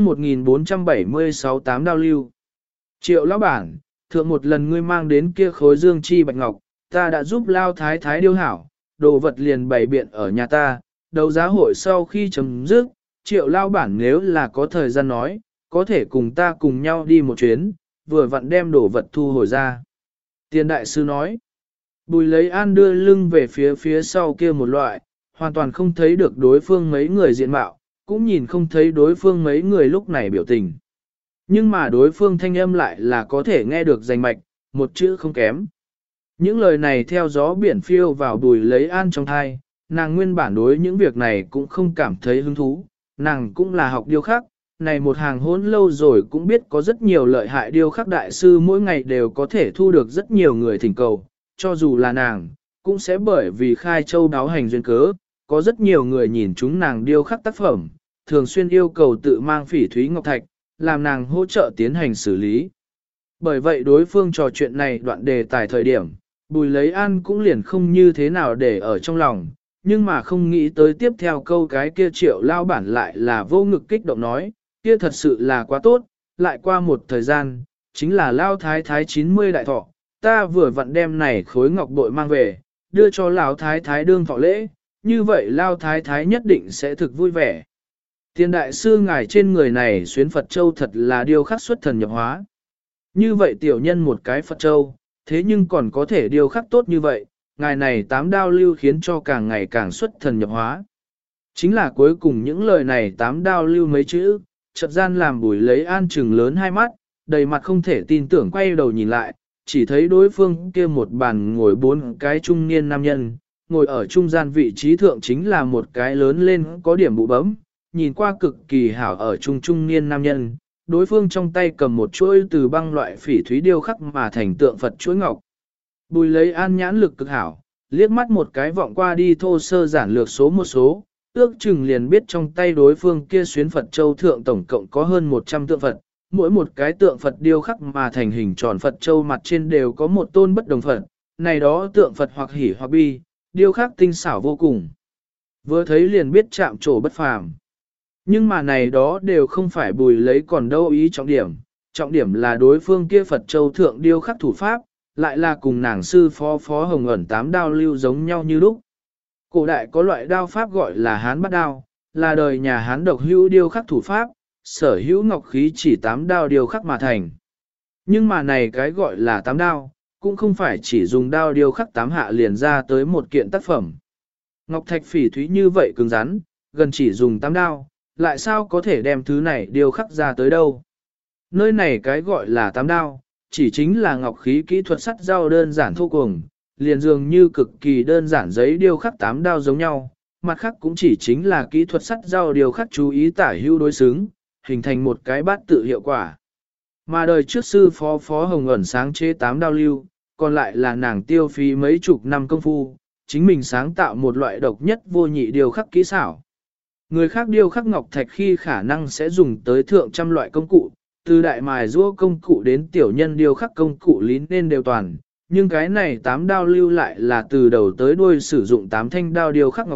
1476 tám đao lưu. Triệu lão bản, thượng một lần ngươi mang đến kia khối dương chi bạch ngọc, ta đã giúp lao thái thái điêu hảo, đồ vật liền bày biện ở nhà ta, đấu giá hội sau khi chấm dứt, triệu lao bản nếu là có thời gian nói, có thể cùng ta cùng nhau đi một chuyến, vừa vặn đem đồ vật thu hồi ra. Tiền đại sư nói, Bùi lấy an đưa lưng về phía sau kia một loại, hoàn toàn không thấy được đối phương mấy người diện mạo, cũng nhìn không thấy đối phương mấy người lúc này biểu tình. Nhưng mà đối phương thanh âm lại là có thể nghe được rành mạch, một chữ không kém. Những lời này theo gió biển phiêu vào Bùi lấy an trong thai, nàng nguyên bản đối những việc này cũng không cảm thấy hứng thú, nàng cũng là học điêu khắc, này một hàng hôn lâu rồi cũng biết có rất nhiều lợi hại điêu khắc đại sư mỗi ngày đều có thể thu được rất nhiều người thỉnh cầu, cho dù là nàng, cũng sẽ bởi vì khai châu đáo hành duyên cớ, có rất nhiều người nhìn chúng nàng điêu khắc tác phẩm, thường xuyên yêu cầu tự mang phỉ thúy ngọc thạch, làm nàng hỗ trợ tiến hành xử lý. Bởi vậy đối phương trò chuyện này đoạn đề tài thời điểm, Bùi lấy an cũng liền không như thế nào để ở trong lòng, nhưng mà không nghĩ tới tiếp theo câu cái kia triệu lao bản lại là vô ngực kích động nói, kia thật sự là quá tốt, lại qua một thời gian, chính là lao thái thái 90 đại thọ, ta vừa vặn đem này khối ngọc bội mang về, đưa cho lão thái thái đương thọ lễ, như vậy lao thái thái nhất định sẽ thực vui vẻ. Tiền đại sư ngài trên người này xuyến Phật Châu thật là điêu khắc xuất thần nhập hóa. Như vậy tiểu nhân một cái Phật Châu, thế nhưng còn có thể điêu khắc tốt như vậy, ngài này tám đao lưu khiến cho càng ngày càng xuất thần nhập hóa. Chính là cuối cùng những lời này tám đao lưu mấy chữ, chợt gian làm Bùi lấy an trừng lớn hai mắt, đầy mặt không thể tin tưởng quay đầu nhìn lại, chỉ thấy đối phương kia một bàn ngồi bốn cái trung niên nam nhân, ngồi ở trung gian vị trí thượng chính là một cái lớn lên có điểm bụ bấm, nhìn qua cực kỳ hảo ở trung niên nam nhân, đối phương trong tay cầm một chuỗi từ băng loại phỉ thúy điêu khắc mà thành tượng Phật chuỗi ngọc. Bùi lấy an nhãn lực cực hảo, liếc mắt một cái vọng qua đi thô sơ giản lược số một số, ước chừng liền biết trong tay đối phương kia xuyến Phật Châu thượng tổng cộng có hơn 100 tượng Phật, mỗi một cái tượng Phật điêu khắc mà thành hình tròn Phật Châu mặt trên đều có một tôn bất đồng Phật, này đó tượng Phật hoặc hỉ hoặc bi, điêu khắc tinh xảo vô cùng. Vừa thấy liền biết chạm trổ bất phàm. Nhưng mà này đó đều không phải Bùi lấy còn đâu ý trọng điểm là đối phương kia Phật Châu thượng điêu khắc thủ pháp, lại là cùng nàng sư phó Hồng ẩn tám đao lưu giống nhau như lúc. Cổ đại có loại đao pháp gọi là Hán bát đao, là đời nhà Hán độc hữu điêu khắc thủ pháp, sở hữu ngọc khí chỉ tám đao điêu khắc mà thành. Nhưng mà này cái gọi là tám đao, cũng không phải chỉ dùng đao điêu khắc tám hạ liền ra tới một kiện tác phẩm. Ngọc thạch phỉ thúy như vậy cứng rắn, gần chỉ dùng tám đao, lại sao có thể đem thứ này điêu khắc ra tới đâu. Nơi này cái gọi là tám đao, chỉ chính là ngọc khí kỹ thuật sắt dao đơn giản thô cùng, liền dường như cực kỳ đơn giản giấy điêu khắc tám đao giống nhau, mặt khác cũng chỉ chính là kỹ thuật sắt dao điêu khắc chú ý tả hữu đối xứng, hình thành một cái bát tự hiệu quả. Mà đời trước sư phó Hồng ẩn sáng chế tám đao lưu, còn lại là nàng tiêu phí mấy chục năm công phu, chính mình sáng tạo một loại độc nhất vô nhị điêu khắc kỹ xảo. Người khác điêu khắc ngọc thạch khi khả năng sẽ dùng tới thượng trăm loại công cụ, từ đại mài rũa công cụ đến tiểu nhân điêu khắc công cụ lý nên đều toàn, nhưng cái này tám đao lưu lại là từ đầu tới đuôi sử dụng tám thanh đao điêu khắc ngọc thạch,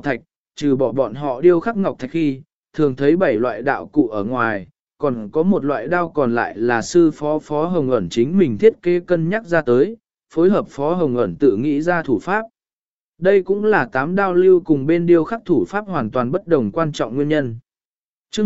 trừ bỏ bọn họ điêu khắc ngọc thạch khi, thường thấy 7 loại đạo cụ ở ngoài, còn có một loại đao còn lại là sư Phó Hồng ẩn chính mình thiết kế cân nhắc ra tới, phối hợp Phó Hồng ẩn tự nghĩ ra thủ pháp. Đây cũng là 8 đao lưu cùng bên điêu khắc thủ pháp hoàn toàn bất đồng quan trọng nguyên nhân. Chương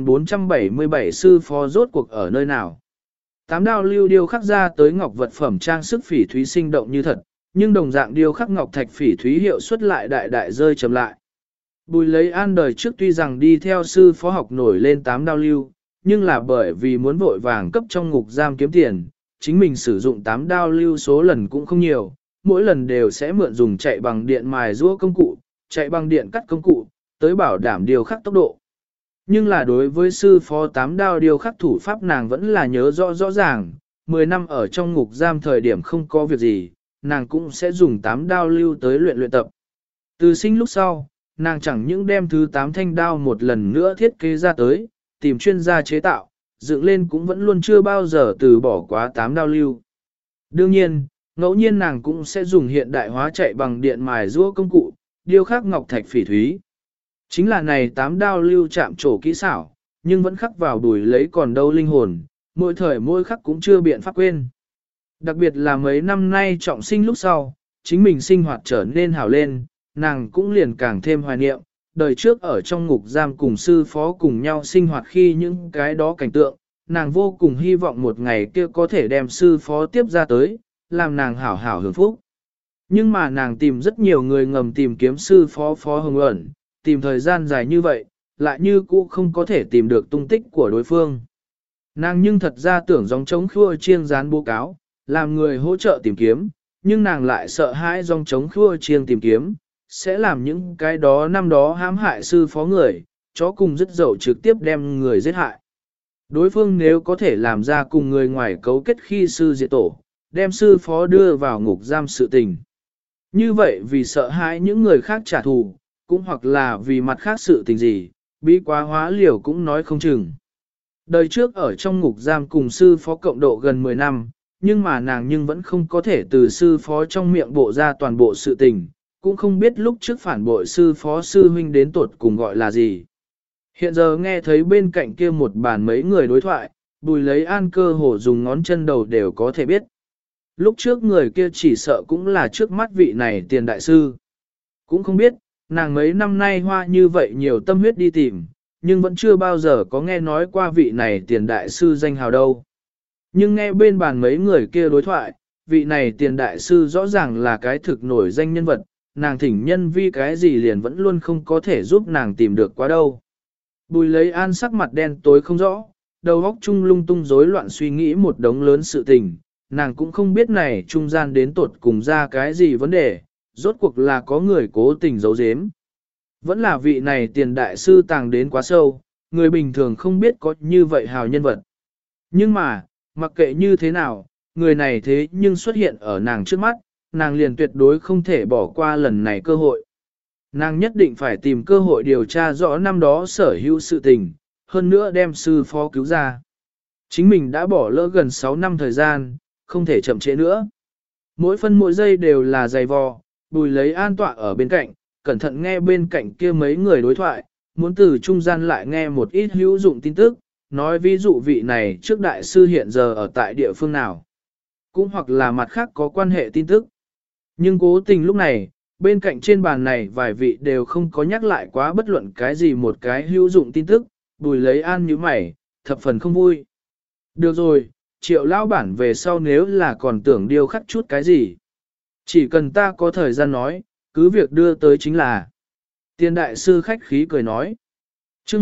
1477 sư phó rốt cuộc ở nơi nào? 8 đao lưu điêu khắc ra tới ngọc vật phẩm trang sức phỉ thúy sinh động như thật, nhưng đồng dạng điêu khắc ngọc thạch phỉ thúy hiệu suất lại đại đại rơi chậm lại. Bùi lấy an đời trước tuy rằng đi theo sư phó học nổi lên 8 đao lưu, nhưng là bởi vì muốn vội vàng cấp trong ngục giam kiếm tiền, chính mình sử dụng 8 đao lưu số lần cũng không nhiều, mỗi lần đều sẽ mượn dùng chạy bằng điện mài rũa công cụ, chạy bằng điện cắt công cụ, tới bảo đảm điều khắc tốc độ. Nhưng là đối với sư phó 8 đao điều khắc thủ pháp nàng vẫn là nhớ rõ ràng, 10 năm ở trong ngục giam thời điểm không có việc gì, nàng cũng sẽ dùng 8 đao lưu tới luyện tập. Từ sinh lúc sau, nàng chẳng những đem thứ 8 thanh đao một lần nữa thiết kế ra tới, tìm chuyên gia chế tạo, dựng lên cũng vẫn luôn chưa bao giờ từ bỏ quá 8 đao lưu. Đương nhiên, ngẫu nhiên nàng cũng sẽ dùng hiện đại hóa chạy bằng điện mài rũa công cụ, điêu khắc ngọc thạch phỉ thúy. Chính là này 8 đao lưu chạm trổ kỹ xảo, nhưng vẫn khắc vào đùi lấy còn đâu linh hồn, mỗi thời mỗi khắc cũng chưa biện pháp quên. Đặc biệt là mấy năm nay trọng sinh lúc sau, chính mình sinh hoạt trở nên hảo lên, nàng cũng liền càng thêm hoài niệm, đời trước ở trong ngục giam cùng sư phó cùng nhau sinh hoạt khi những cái đó cảnh tượng, nàng vô cùng hy vọng một ngày kia có thể đem sư phó tiếp ra tới, làm nàng hảo hảo hưởng phúc. Nhưng mà nàng tìm rất nhiều người ngầm tìm kiếm sư phó Hồng ẩn, tìm thời gian dài như vậy, lại như cũ không có thể tìm được tung tích của đối phương. Nàng nhưng thật ra tưởng giống chống khua chiêng dán bố cáo, làm người hỗ trợ tìm kiếm, nhưng nàng lại sợ hãi dòng chống khua chiêng tìm kiếm, sẽ làm những cái đó năm đó hãm hại sư phó người, chó cùng dứt dậu trực tiếp đem người giết hại. Đối phương nếu có thể làm ra cùng người ngoài cấu kết khi sư diệt tổ, đem sư phó đưa vào ngục giam sự tình. Như vậy vì sợ hãi những người khác trả thù, cũng hoặc là vì mặt khác sự tình gì, bí quá hóa liều cũng nói không chừng. Đời trước ở trong ngục giam cùng sư phó cộng độ gần 10 năm, nhưng mà nàng nhưng vẫn không có thể từ sư phó trong miệng bộ ra toàn bộ sự tình, cũng không biết lúc trước phản bội sư phó sư huynh đến tuột cùng gọi là gì. Hiện giờ nghe thấy bên cạnh kia một bàn mấy người đối thoại, Bùi lấy an cơ hồ dùng ngón chân đầu đều có thể biết. Lúc trước người kia chỉ sợ cũng là trước mắt vị này tiền đại sư. Cũng không biết, nàng mấy năm nay hoa như vậy nhiều tâm huyết đi tìm, nhưng vẫn chưa bao giờ có nghe nói qua vị này tiền đại sư danh hào đâu. Nhưng nghe bên bàn mấy người kia đối thoại, vị này tiền đại sư rõ ràng là cái thực nổi danh nhân vật, nàng thỉnh nhân vi cái gì liền vẫn luôn không có thể giúp nàng tìm được quá đâu. Bùi lấy an sắc mặt đen tối không rõ, đầu óc chung lung tung rối loạn suy nghĩ một đống lớn sự tình, nàng cũng không biết này trung gian đến tột cùng ra cái gì vấn đề, rốt cuộc là có người cố tình giấu giếm. Vẫn là vị này tiền đại sư tàng đến quá sâu, người bình thường không biết có như vậy hào nhân vật. Nhưng mà, mặc kệ như thế nào, người này thế nhưng xuất hiện ở nàng trước mắt, nàng liền tuyệt đối không thể bỏ qua lần này cơ hội. Nàng nhất định phải tìm cơ hội điều tra rõ năm đó sở hữu sự tình, hơn nữa đem sư phó cứu ra. Chính mình đã bỏ lỡ gần 6 năm thời gian, không thể chậm trễ nữa. Mỗi phân mỗi giây đều là dày vò, Bùi lấy an tọa ở bên cạnh, cẩn thận nghe bên cạnh kia mấy người đối thoại, muốn từ trung gian lại nghe một ít hữu dụng tin tức, nói ví dụ vị này trước đại sư hiện giờ ở tại địa phương nào, cũng hoặc là mặt khác có quan hệ tin tức. Nhưng cố tình lúc này, bên cạnh trên bàn này vài vị đều không có nhắc lại quá bất luận cái gì một cái hữu dụng tin tức, Bùi lấy an như mày, thập phần không vui. Được rồi, Triệu lão bản về sau nếu là còn tưởng điêu khắc chút cái gì. Chỉ cần ta có thời gian nói, cứ việc đưa tới chính là. Tiền đại sư khách khí cười nói. Chương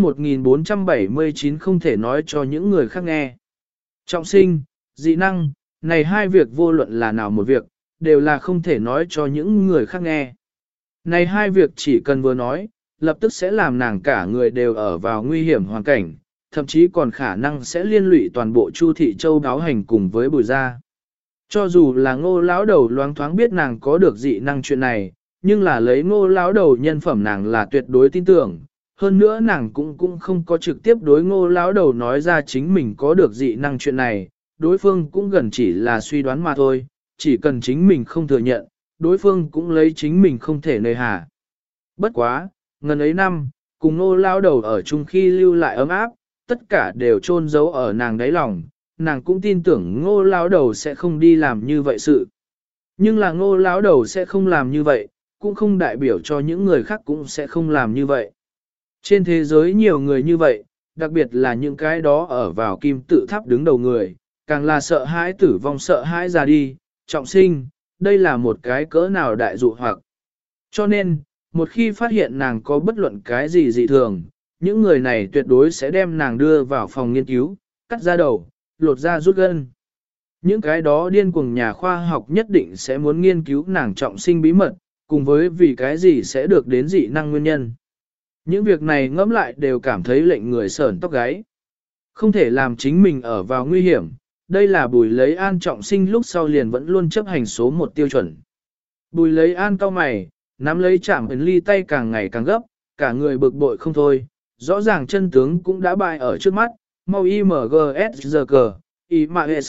1479 không thể nói cho những người khác nghe. Trọng sinh, dị năng, này hai việc vô luận là nào một việc, đều là không thể nói cho những người khác nghe. Này hai việc chỉ cần vừa nói, lập tức sẽ làm nàng cả người đều ở vào nguy hiểm hoàn cảnh, thậm chí còn khả năng sẽ liên lụy toàn bộ Chu Thị Châu đáo hành cùng với Bùi gia. Cho dù là Ngô lão đầu loáng thoáng biết nàng có được dị năng chuyện này, nhưng là lấy Ngô lão đầu nhân phẩm nàng là tuyệt đối tin tưởng, hơn nữa nàng cũng không có trực tiếp đối Ngô lão đầu nói ra chính mình có được dị năng chuyện này, đối phương cũng gần chỉ là suy đoán mà thôi, chỉ cần chính mình không thừa nhận, đối phương cũng lấy chính mình không thể nơi hà. Bất quá, Ngần ấy năm, cùng Ngô lao đầu ở chung khi lưu lại ấm áp, tất cả đều chôn giấu ở nàng đáy lòng, nàng cũng tin tưởng Ngô lao đầu sẽ không đi làm như vậy sự. Nhưng là Ngô lão đầu sẽ không làm như vậy, cũng không đại biểu cho những người khác cũng sẽ không làm như vậy. Trên thế giới nhiều người như vậy, đặc biệt là những cái đó ở vào kim tự tháp đứng đầu người, càng là sợ hãi tử vong, sợ hãi ra đi, trọng sinh, đây là một cái cỡ nào đại dụ hoặc. Cho nên, một khi phát hiện nàng có bất luận cái gì dị thường, những người này tuyệt đối sẽ đem nàng đưa vào phòng nghiên cứu, cắt ra đầu, lột ra rút gân. Những cái đó điên cuồng nhà khoa học nhất định sẽ muốn nghiên cứu nàng trọng sinh bí mật, cùng với vì cái gì sẽ được đến dị năng nguyên nhân. Những việc này ngẫm lại đều cảm thấy lệnh người sởn tóc gáy. Không thể làm chính mình ở vào nguy hiểm, đây là Bùi Lấy An trọng sinh lúc sau liền vẫn luôn chấp hành số một tiêu chuẩn. Bùi Lấy An cau mày, nắm lấy chạm ấn ly tay càng ngày càng gấp, cả người bực bội không thôi, rõ ràng chân tướng cũng đã bại ở trước mắt, mau IMGSGG, IMAS,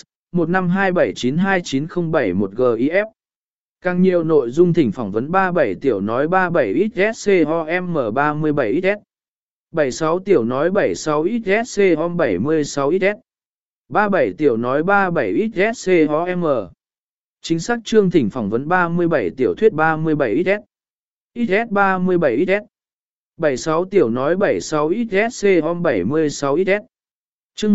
152792907 Càng nhiều nội dung thỉnh phỏng vấn 37 tiểu nói 37XSCOM37XS 76 tiểu nói 76XSCOM76XS 37 tiểu nói 37XSCOM Chính xác chương thỉnh phỏng vấn 37 tiểu thuyết 37XS XS37XS 76 tiểu nói 76XSCOM76XS Chương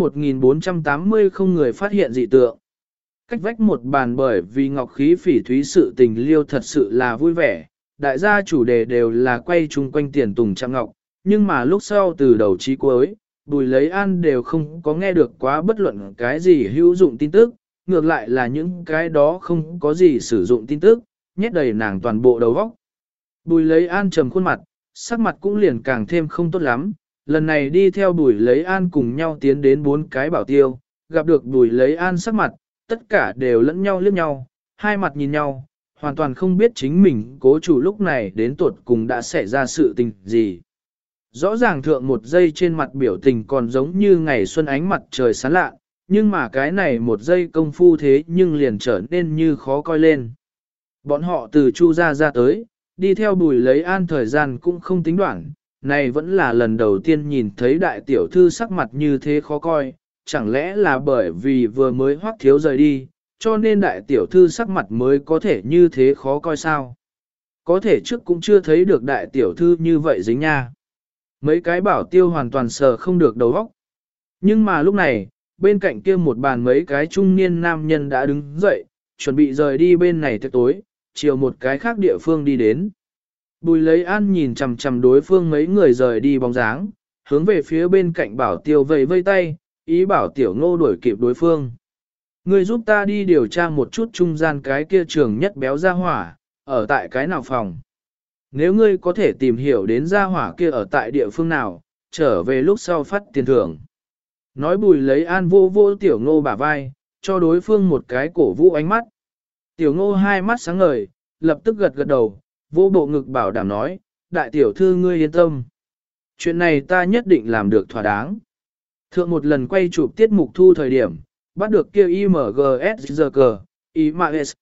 1480 không người phát hiện dị tượng. Cách vách một bàn bởi vì ngọc khí phỉ thúy sự tình liêu thật sự là vui vẻ, đại gia chủ đề đều là quay chung quanh tiền tùng trăm ngọc, nhưng mà lúc sau từ đầu chí cuối, Bùi Lấy An đều không có nghe được quá bất luận cái gì hữu dụng tin tức, ngược lại là những cái đó không có gì sử dụng tin tức, nhét đầy nàng toàn bộ đầu óc. Bùi Lấy An trầm khuôn mặt, sắc mặt cũng liền càng thêm không tốt lắm. Lần này đi theo Bùi Lấy An cùng nhau tiến đến 4 cái bảo tiêu, gặp được Bùi Lấy An sắc mặt, tất cả đều lẫn nhau liếc nhau, hai mặt nhìn nhau, hoàn toàn không biết chính mình cố chủ lúc này đến tuột cùng đã xảy ra sự tình gì. Rõ ràng thượng một giây trên mặt biểu tình còn giống như ngày xuân ánh mặt trời sáng lạ, nhưng mà cái này một giây công phu thế nhưng liền trở nên như khó coi lên. Bọn họ từ Chu gia ra tới, đi theo Bùi Lấy An thời gian cũng không tính đoạn, này vẫn là lần đầu tiên nhìn thấy đại tiểu thư sắc mặt như thế khó coi, chẳng lẽ là bởi vì vừa mới Hoắc thiếu rời đi, cho nên đại tiểu thư sắc mặt mới có thể như thế khó coi sao? Có thể trước cũng chưa thấy được đại tiểu thư như vậy dính nha. Mấy cái bảo tiêu hoàn toàn sờ không được đầu óc. Nhưng mà lúc này, bên cạnh kia một bàn mấy cái trung niên nam nhân đã đứng dậy, chuẩn bị rời đi bên này tới tối, chiều một cái khác địa phương đi đến. Bùi Lấy An nhìn chằm chằm đối phương mấy người rời đi bóng dáng, hướng về phía bên cạnh bảo tiêu vẫy vây tay, ý bảo tiểu Ngô đuổi kịp đối phương. Ngươi giúp ta đi điều tra một chút trung gian cái kia trường nhất béo ra hỏa, ở tại cái nào phòng. Nếu ngươi có thể tìm hiểu đến gia hỏa kia ở tại địa phương nào, trở về lúc sau phát tiền thưởng. Nói Bùi Lấy An vô vô tiểu Ngô bả vai, cho đối phương một cái cổ vũ ánh mắt. Tiểu Ngô hai mắt sáng ngời, lập tức gật gật đầu, vô bộ ngực bảo đảm nói, đại tiểu thư ngươi yên tâm. Chuyện này ta nhất định làm được thỏa đáng. Thượng một lần quay chụp tiết mục thu thời điểm, bắt được kia IMGSGG, IMAS,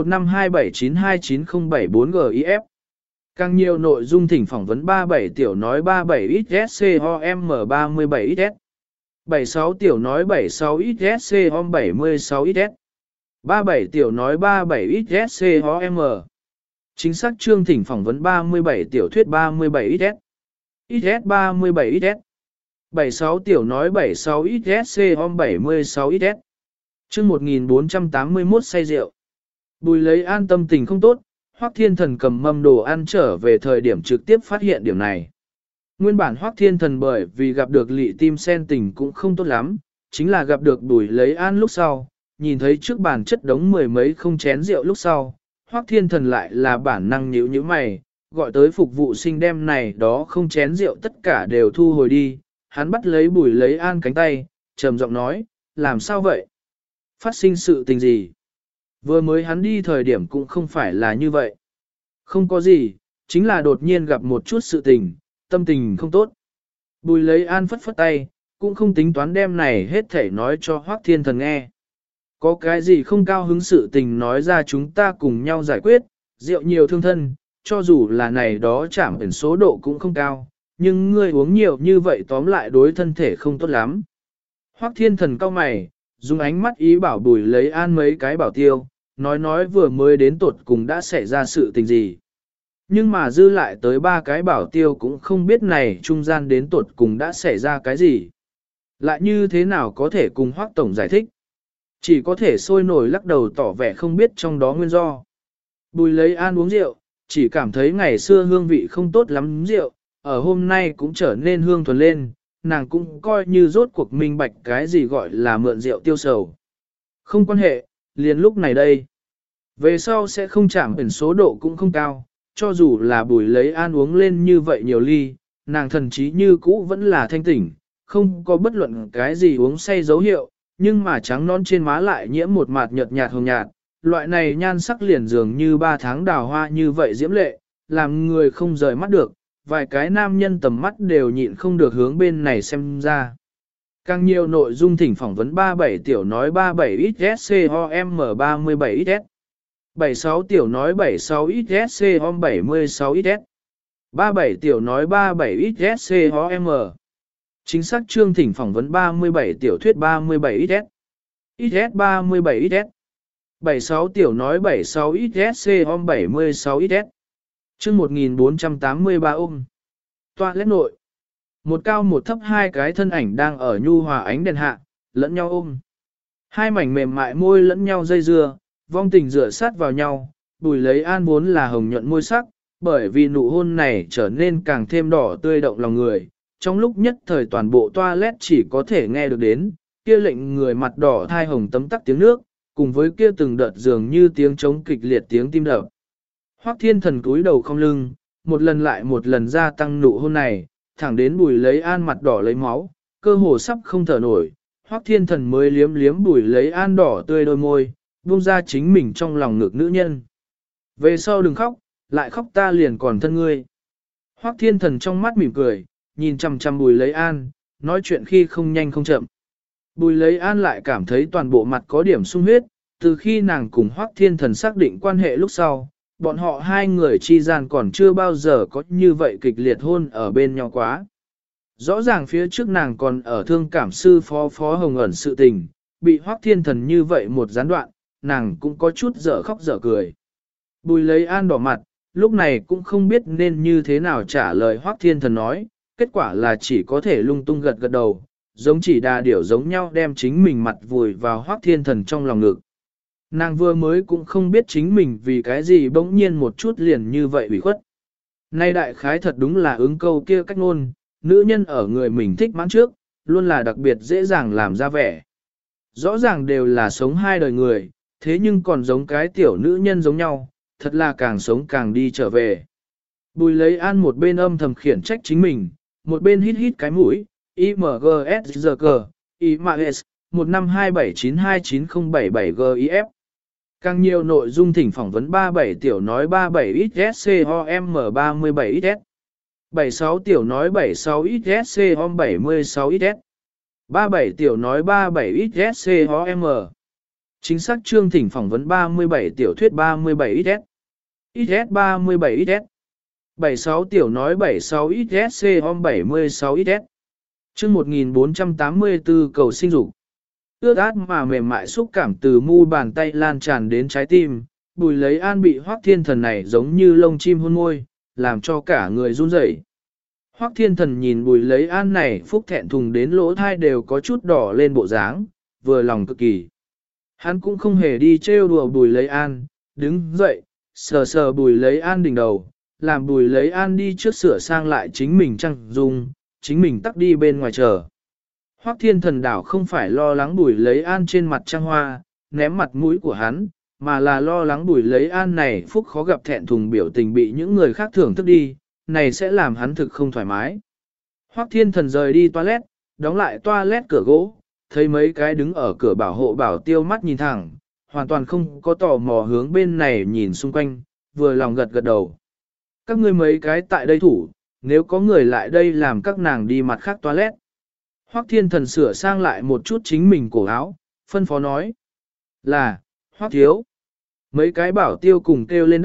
15279290740GIF. Càng nhiều nội dung thỉnh phỏng vấn 37 tiểu nói 37XSCOM37XS. 76 tiểu nói 76XSCOM76XS. 37 tiểu nói 37XSCOM. Chính xác chương thỉnh phỏng vấn 37 tiểu thuyết 37XS. XS37XS. 76 tiểu nói 76XSCOM76XS. Chương 1481 say rượu. Bùi Lấy An tâm tình không tốt, Hoắc Thiên Thần cầm mâm đồ ăn trở về thời điểm trực tiếp phát hiện điểm này. Nguyên bản Hoắc Thiên Thần bởi vì gặp được Lị Tim Sen tình cũng không tốt lắm, chính là gặp được Bùi Lấy An lúc sau, nhìn thấy trước bàn chất đống mười mấy không chén rượu lúc sau, Hoắc Thiên Thần lại là bản năng nhíu nhíu mày, gọi tới phục vụ sinh đem này đó không chén rượu tất cả đều thu hồi đi, hắn bắt lấy Bùi Lấy An cánh tay, trầm giọng nói, làm sao vậy? Phát sinh sự tình gì? Vừa mới hắn đi thời điểm cũng không phải là như vậy. Không có gì, chính là đột nhiên gặp một chút sự tình, tâm tình không tốt. Bùi Lấy An phất phất tay, cũng không tính toán đem này hết thể nói cho Hoắc Thiên Thần nghe. Có cái gì không cao hứng sự tình nói ra chúng ta cùng nhau giải quyết, rượu nhiều thương thân, cho dù là này đó chạm ẩn số độ cũng không cao, nhưng ngươi uống nhiều như vậy tóm lại đối thân thể không tốt lắm. Hoắc Thiên Thần cau mày, dùng ánh mắt ý bảo Bùi Lấy An mấy cái bảo tiêu, nói vừa mới đến tột cùng đã xảy ra sự tình gì. Nhưng mà dư lại tới ba cái bảo tiêu cũng không biết này trung gian đến tột cùng đã xảy ra cái gì. Lại như thế nào có thể cùng Hoắc Tổng giải thích. Chỉ có thể sôi nổi lắc đầu tỏ vẻ không biết trong đó nguyên do. Bùi Lấy An uống rượu, chỉ cảm thấy ngày xưa hương vị không tốt lắm rượu, ở hôm nay cũng trở nên hương thuần lên, nàng cũng coi như rốt cuộc minh bạch cái gì gọi là mượn rượu tiêu sầu. Không quan hệ, liền lúc này đây. Về sau sẽ không chạm ẩn số độ cũng không cao, cho dù là Bùi Lấy An uống lên như vậy nhiều ly, nàng thần trí như cũ vẫn là thanh tỉnh, không có bất luận cái gì uống say dấu hiệu, nhưng mà trắng non trên má lại nhiễm một mạt nhợt nhạt hồng nhạt, loại này nhan sắc liền dường như 3 tháng đào hoa như vậy diễm lệ, làm người không rời mắt được, vài cái nam nhân tầm mắt đều nhịn không được hướng bên này xem ra. Càng nhiều nội dung thỉnh phỏng vấn 37 tiểu nói 37XSCOM37XS, 76 tiểu nói 76XSCOM76XS, 37 tiểu nói 37XSCOM. Chính xác chương thỉnh phỏng vấn 37 tiểu thuyết 37XS, XS37XS, 76 tiểu nói 76XSCOM76XS. Chương 1483 ôm. Toilet nội. Một cao một thấp hai cái thân ảnh đang ở nhu hòa ánh đèn hạ, lẫn nhau ôm. Hai mảnh mềm mại môi lẫn nhau dây dưa, vong tình rửa sát vào nhau, Bùi Lấy An vốn là hồng nhuận môi sắc, bởi vì nụ hôn này trở nên càng thêm đỏ tươi động lòng người. Trong lúc nhất thời toàn bộ toilet chỉ có thể nghe được đến, kia lệnh người mặt đỏ thai hồng tấm tắc tiếng nước, cùng với kia từng đợt dường như tiếng trống kịch liệt tiếng tim đập. Hoắc Thiên Thần cúi đầu không lưng, một lần lại một lần gia tăng nụ hôn này, thẳng đến Bùi Lấy An mặt đỏ lấy máu, cơ hồ sắp không thở nổi. Hoắc Thiên Thần mới liếm liếm Bùi Lấy An đỏ tươi đôi môi, buông ra chính mình trong lòng ngực nữ nhân. Về sau đừng khóc, lại khóc ta liền còn thân ngươi. Hoắc Thiên Thần trong mắt mỉm cười, nhìn chằm chằm Bùi Lấy An, nói chuyện khi không nhanh không chậm. Bùi Lấy An lại cảm thấy toàn bộ mặt có điểm sung huyết, từ khi nàng cùng Hoắc Thiên Thần xác định quan hệ lúc sau, bọn họ hai người chi gian còn chưa bao giờ có như vậy kịch liệt hôn ở bên nhau quá. Rõ ràng phía trước nàng còn ở thương cảm sư phó hồng ẩn sự tình, bị Hoắc Thiên Thần như vậy một gián đoạn, nàng cũng có chút dở khóc dở cười. Bùi Lấy An đỏ mặt, lúc này cũng không biết nên như thế nào trả lời Hoắc Thiên Thần nói, kết quả là chỉ có thể lung tung gật gật đầu, giống chỉ đà điểu giống nhau đem chính mình mặt vùi vào Hoắc Thiên Thần trong lòng ngực. Nàng vừa mới cũng không biết chính mình vì cái gì bỗng nhiên một chút liền như vậy bị khuất. Nay đại khái thật đúng là ứng câu kia cách ngôn, nữ nhân ở người mình thích mãn trước, luôn là đặc biệt dễ dàng làm ra vẻ. Rõ ràng đều là sống hai đời người, thế nhưng còn giống cái tiểu nữ nhân giống nhau, thật là càng sống càng đi trở về. Bùi Lấy An một bên âm thầm khiển trách chính mình, một bên hít hít cái mũi, IMGSGG, IMAS, 15279290777GIF. Càng nhiều nội dung thỉnh phỏng vấn 37 tiểu nói 37XSCOM37XS, 76 tiểu nói 76XSCOM76XS, 37 tiểu nói 37XSCOM. Chính xác chương thỉnh phỏng vấn 37 tiểu thuyết 37XS, XS37XS, 76 tiểu nói 76XSCOM76XS. Chương 1484 cầu sinh dục. Ướt át mà mềm mại xúc cảm từ mu bàn tay lan tràn đến trái tim, Bùi Lấy An bị Hoắc Thiên Thần này giống như lông chim hôn môi, làm cho cả người run rẩy. Hoắc Thiên Thần nhìn Bùi Lấy An này phúc thẹn thùng đến lỗ thai đều có chút đỏ lên bộ dáng, vừa lòng cực kỳ. Hắn cũng không hề đi trêu đùa Bùi Lấy An, đứng dậy, sờ sờ Bùi Lấy An đỉnh đầu, làm Bùi Lấy An đi trước sửa sang lại chính mình trang dung, chính mình tắt đi bên ngoài chờ. Hoắc Thiên Thần đảo không phải lo lắng Bùi Lấy An trên mặt trăng hoa, ném mặt mũi của hắn, mà là lo lắng Bùi Lấy An này phúc khó gặp thẹn thùng biểu tình bị những người khác thưởng thức đi, này sẽ làm hắn thực không thoải mái. Hoắc Thiên Thần rời đi toilet, đóng lại toilet cửa gỗ, thấy mấy cái đứng ở cửa bảo hộ bảo tiêu mắt nhìn thẳng, hoàn toàn không có tò mò hướng bên này nhìn xung quanh, vừa lòng gật gật đầu. Các ngươi mấy cái tại đây thủ, nếu có người lại đây làm các nàng đi mặt khác toilet. Hoắc Thiên Thần sửa sang lại một chút chính mình cổ áo, phân phó nói. Là, Hoắc thiếu. Mấy cái bảo tiêu cùng kêu lên đáp,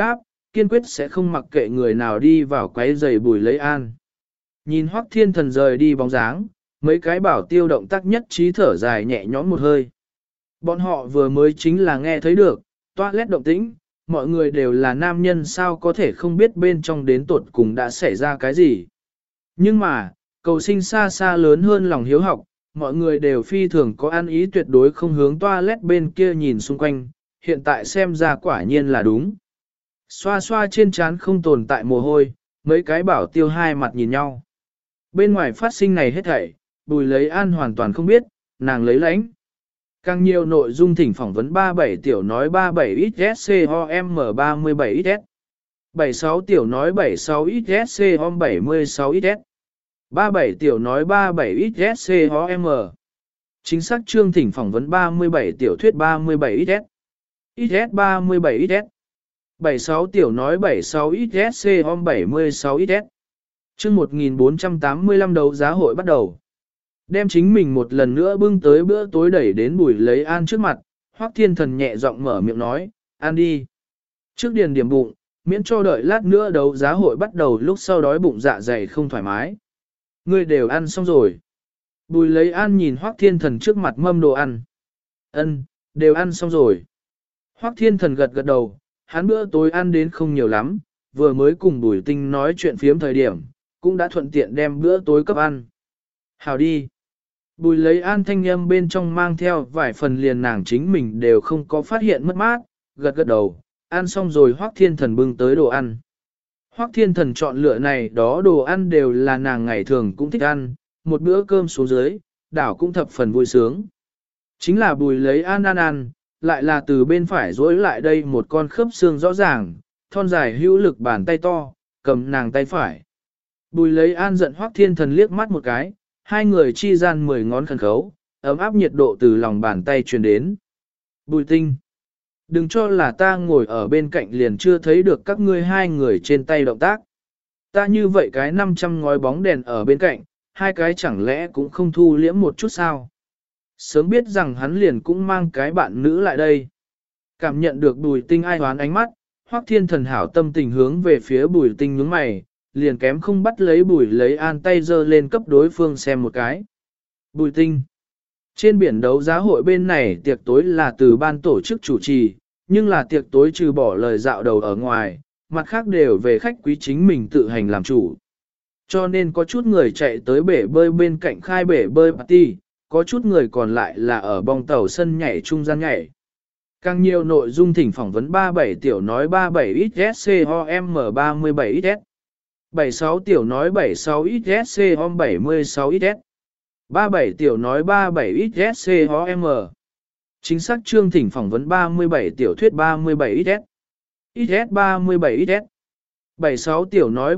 kiên quyết sẽ không mặc kệ người nào đi vào quấy rầy Bùi Lấy An. Nhìn Hoắc Thiên Thần rời đi bóng dáng, mấy cái bảo tiêu động tác nhất trí thở dài nhẹ nhõm một hơi. Bọn họ vừa mới chính là nghe thấy được, toilet động tĩnh, mọi người đều là nam nhân sao có thể không biết bên trong đến tột cùng đã xảy ra cái gì. Nhưng mà, cầu sinh xa xa lớn hơn lòng hiếu học, mọi người đều phi thường có ăn ý tuyệt đối không hướng toilet bên kia nhìn xung quanh, hiện tại xem ra quả nhiên là đúng. Xoa xoa trên trán không tồn tại mồ hôi, mấy cái bảo tiêu hai mặt nhìn nhau. Bên ngoài phát sinh này hết thảy, Bùi Lấy An hoàn toàn không biết, nàng lấy lãnh. Càng nhiều nội dung thỉnh phỏng vấn 37 tiểu nói 37XSCOM37XS. 76 tiểu nói 76XSCOM76XS. 37 tiểu nói 37XSCOM. Chính xác chương thỉnh phỏng vấn 37 tiểu thuyết 37XS. XS37XS. 76 tiểu nói 76XSCOM76XS. Chương 1485 đấu giá hội bắt đầu. Đem chính mình một lần nữa bưng tới bữa tối đẩy đến Bùi Lấy An trước mặt, Hoắc Thiên Thần nhẹ giọng mở miệng nói, ăn đi. Trước điền điểm bụng, miễn cho đợi lát nữa đấu giá hội bắt đầu lúc sau đói bụng dạ dày không thoải mái. Ngươi đều ăn xong rồi. Bùi Lấy An nhìn Hoắc Thiên Thần trước mặt mâm đồ ăn. Ân, đều ăn xong rồi. Hoắc Thiên Thần gật gật đầu, hắn bữa tối ăn đến không nhiều lắm, vừa mới cùng Bùi Tinh nói chuyện phiếm thời điểm, cũng đã thuận tiện đem bữa tối cấp ăn. Hào đi. Bùi Lấy An thanh âm bên trong mang theo vài phần liền nàng chính mình đều không có phát hiện mất mát, gật gật đầu, ăn xong rồi Hoắc Thiên Thần bưng tới đồ ăn. Hoắc Thiên Thần chọn lựa này đó đồ ăn đều là nàng ngày thường cũng thích ăn, một bữa cơm xuống dưới, đảo cũng thập phần vui sướng. Chính là Bùi Lấy An ăn, lại là từ bên phải duỗi lại đây một con khớp xương rõ ràng, thon dài hữu lực bàn tay to, cầm nàng tay phải. Bùi Lấy An giận Hoắc Thiên Thần liếc mắt một cái, hai người chi gian 10 ngón khẩn khấu, ấm áp nhiệt độ từ lòng bàn tay truyền đến. Bùi Tinh, đừng cho là ta ngồi ở bên cạnh liền chưa thấy được các ngươi hai người trên tay động tác. Ta như vậy cái 500 ngói bóng đèn ở bên cạnh, hai cái chẳng lẽ cũng không thu liễm một chút sao? Sớm biết rằng hắn liền cũng mang cái bạn nữ lại đây. Cảm nhận được Bùi Tinh ai hoán ánh mắt, Hoắc Thiên Thần hảo tâm tình hướng về phía Bùi Tinh nhướng mày, liền kém không bắt lấy Bùi Lấy An tay giơ lên cấp đối phương xem một cái. Bùi Tinh. Trên biển đấu giá hội bên này tiệc tối là từ ban tổ chức chủ trì, nhưng là tiệc tối trừ bỏ lời dạo đầu ở ngoài, mặt khác đều về khách quý chính mình tự hành làm chủ. Cho nên có chút người chạy tới bể bơi bên cạnh khai bể bơi party, có chút người còn lại là ở bong tàu sân nhảy trung gian nhảy. Càng nhiều nội dung thỉnh phỏng vấn 37 tiểu nói 37XSCOM37XS. 76 tiểu nói 76XSCOM76XS. 37 tiểu nói 37XSCOM. Chính xác chương thỉnh phỏng vấn 37 tiểu thuyết 37XS. XS37XS. 76 tiểu nói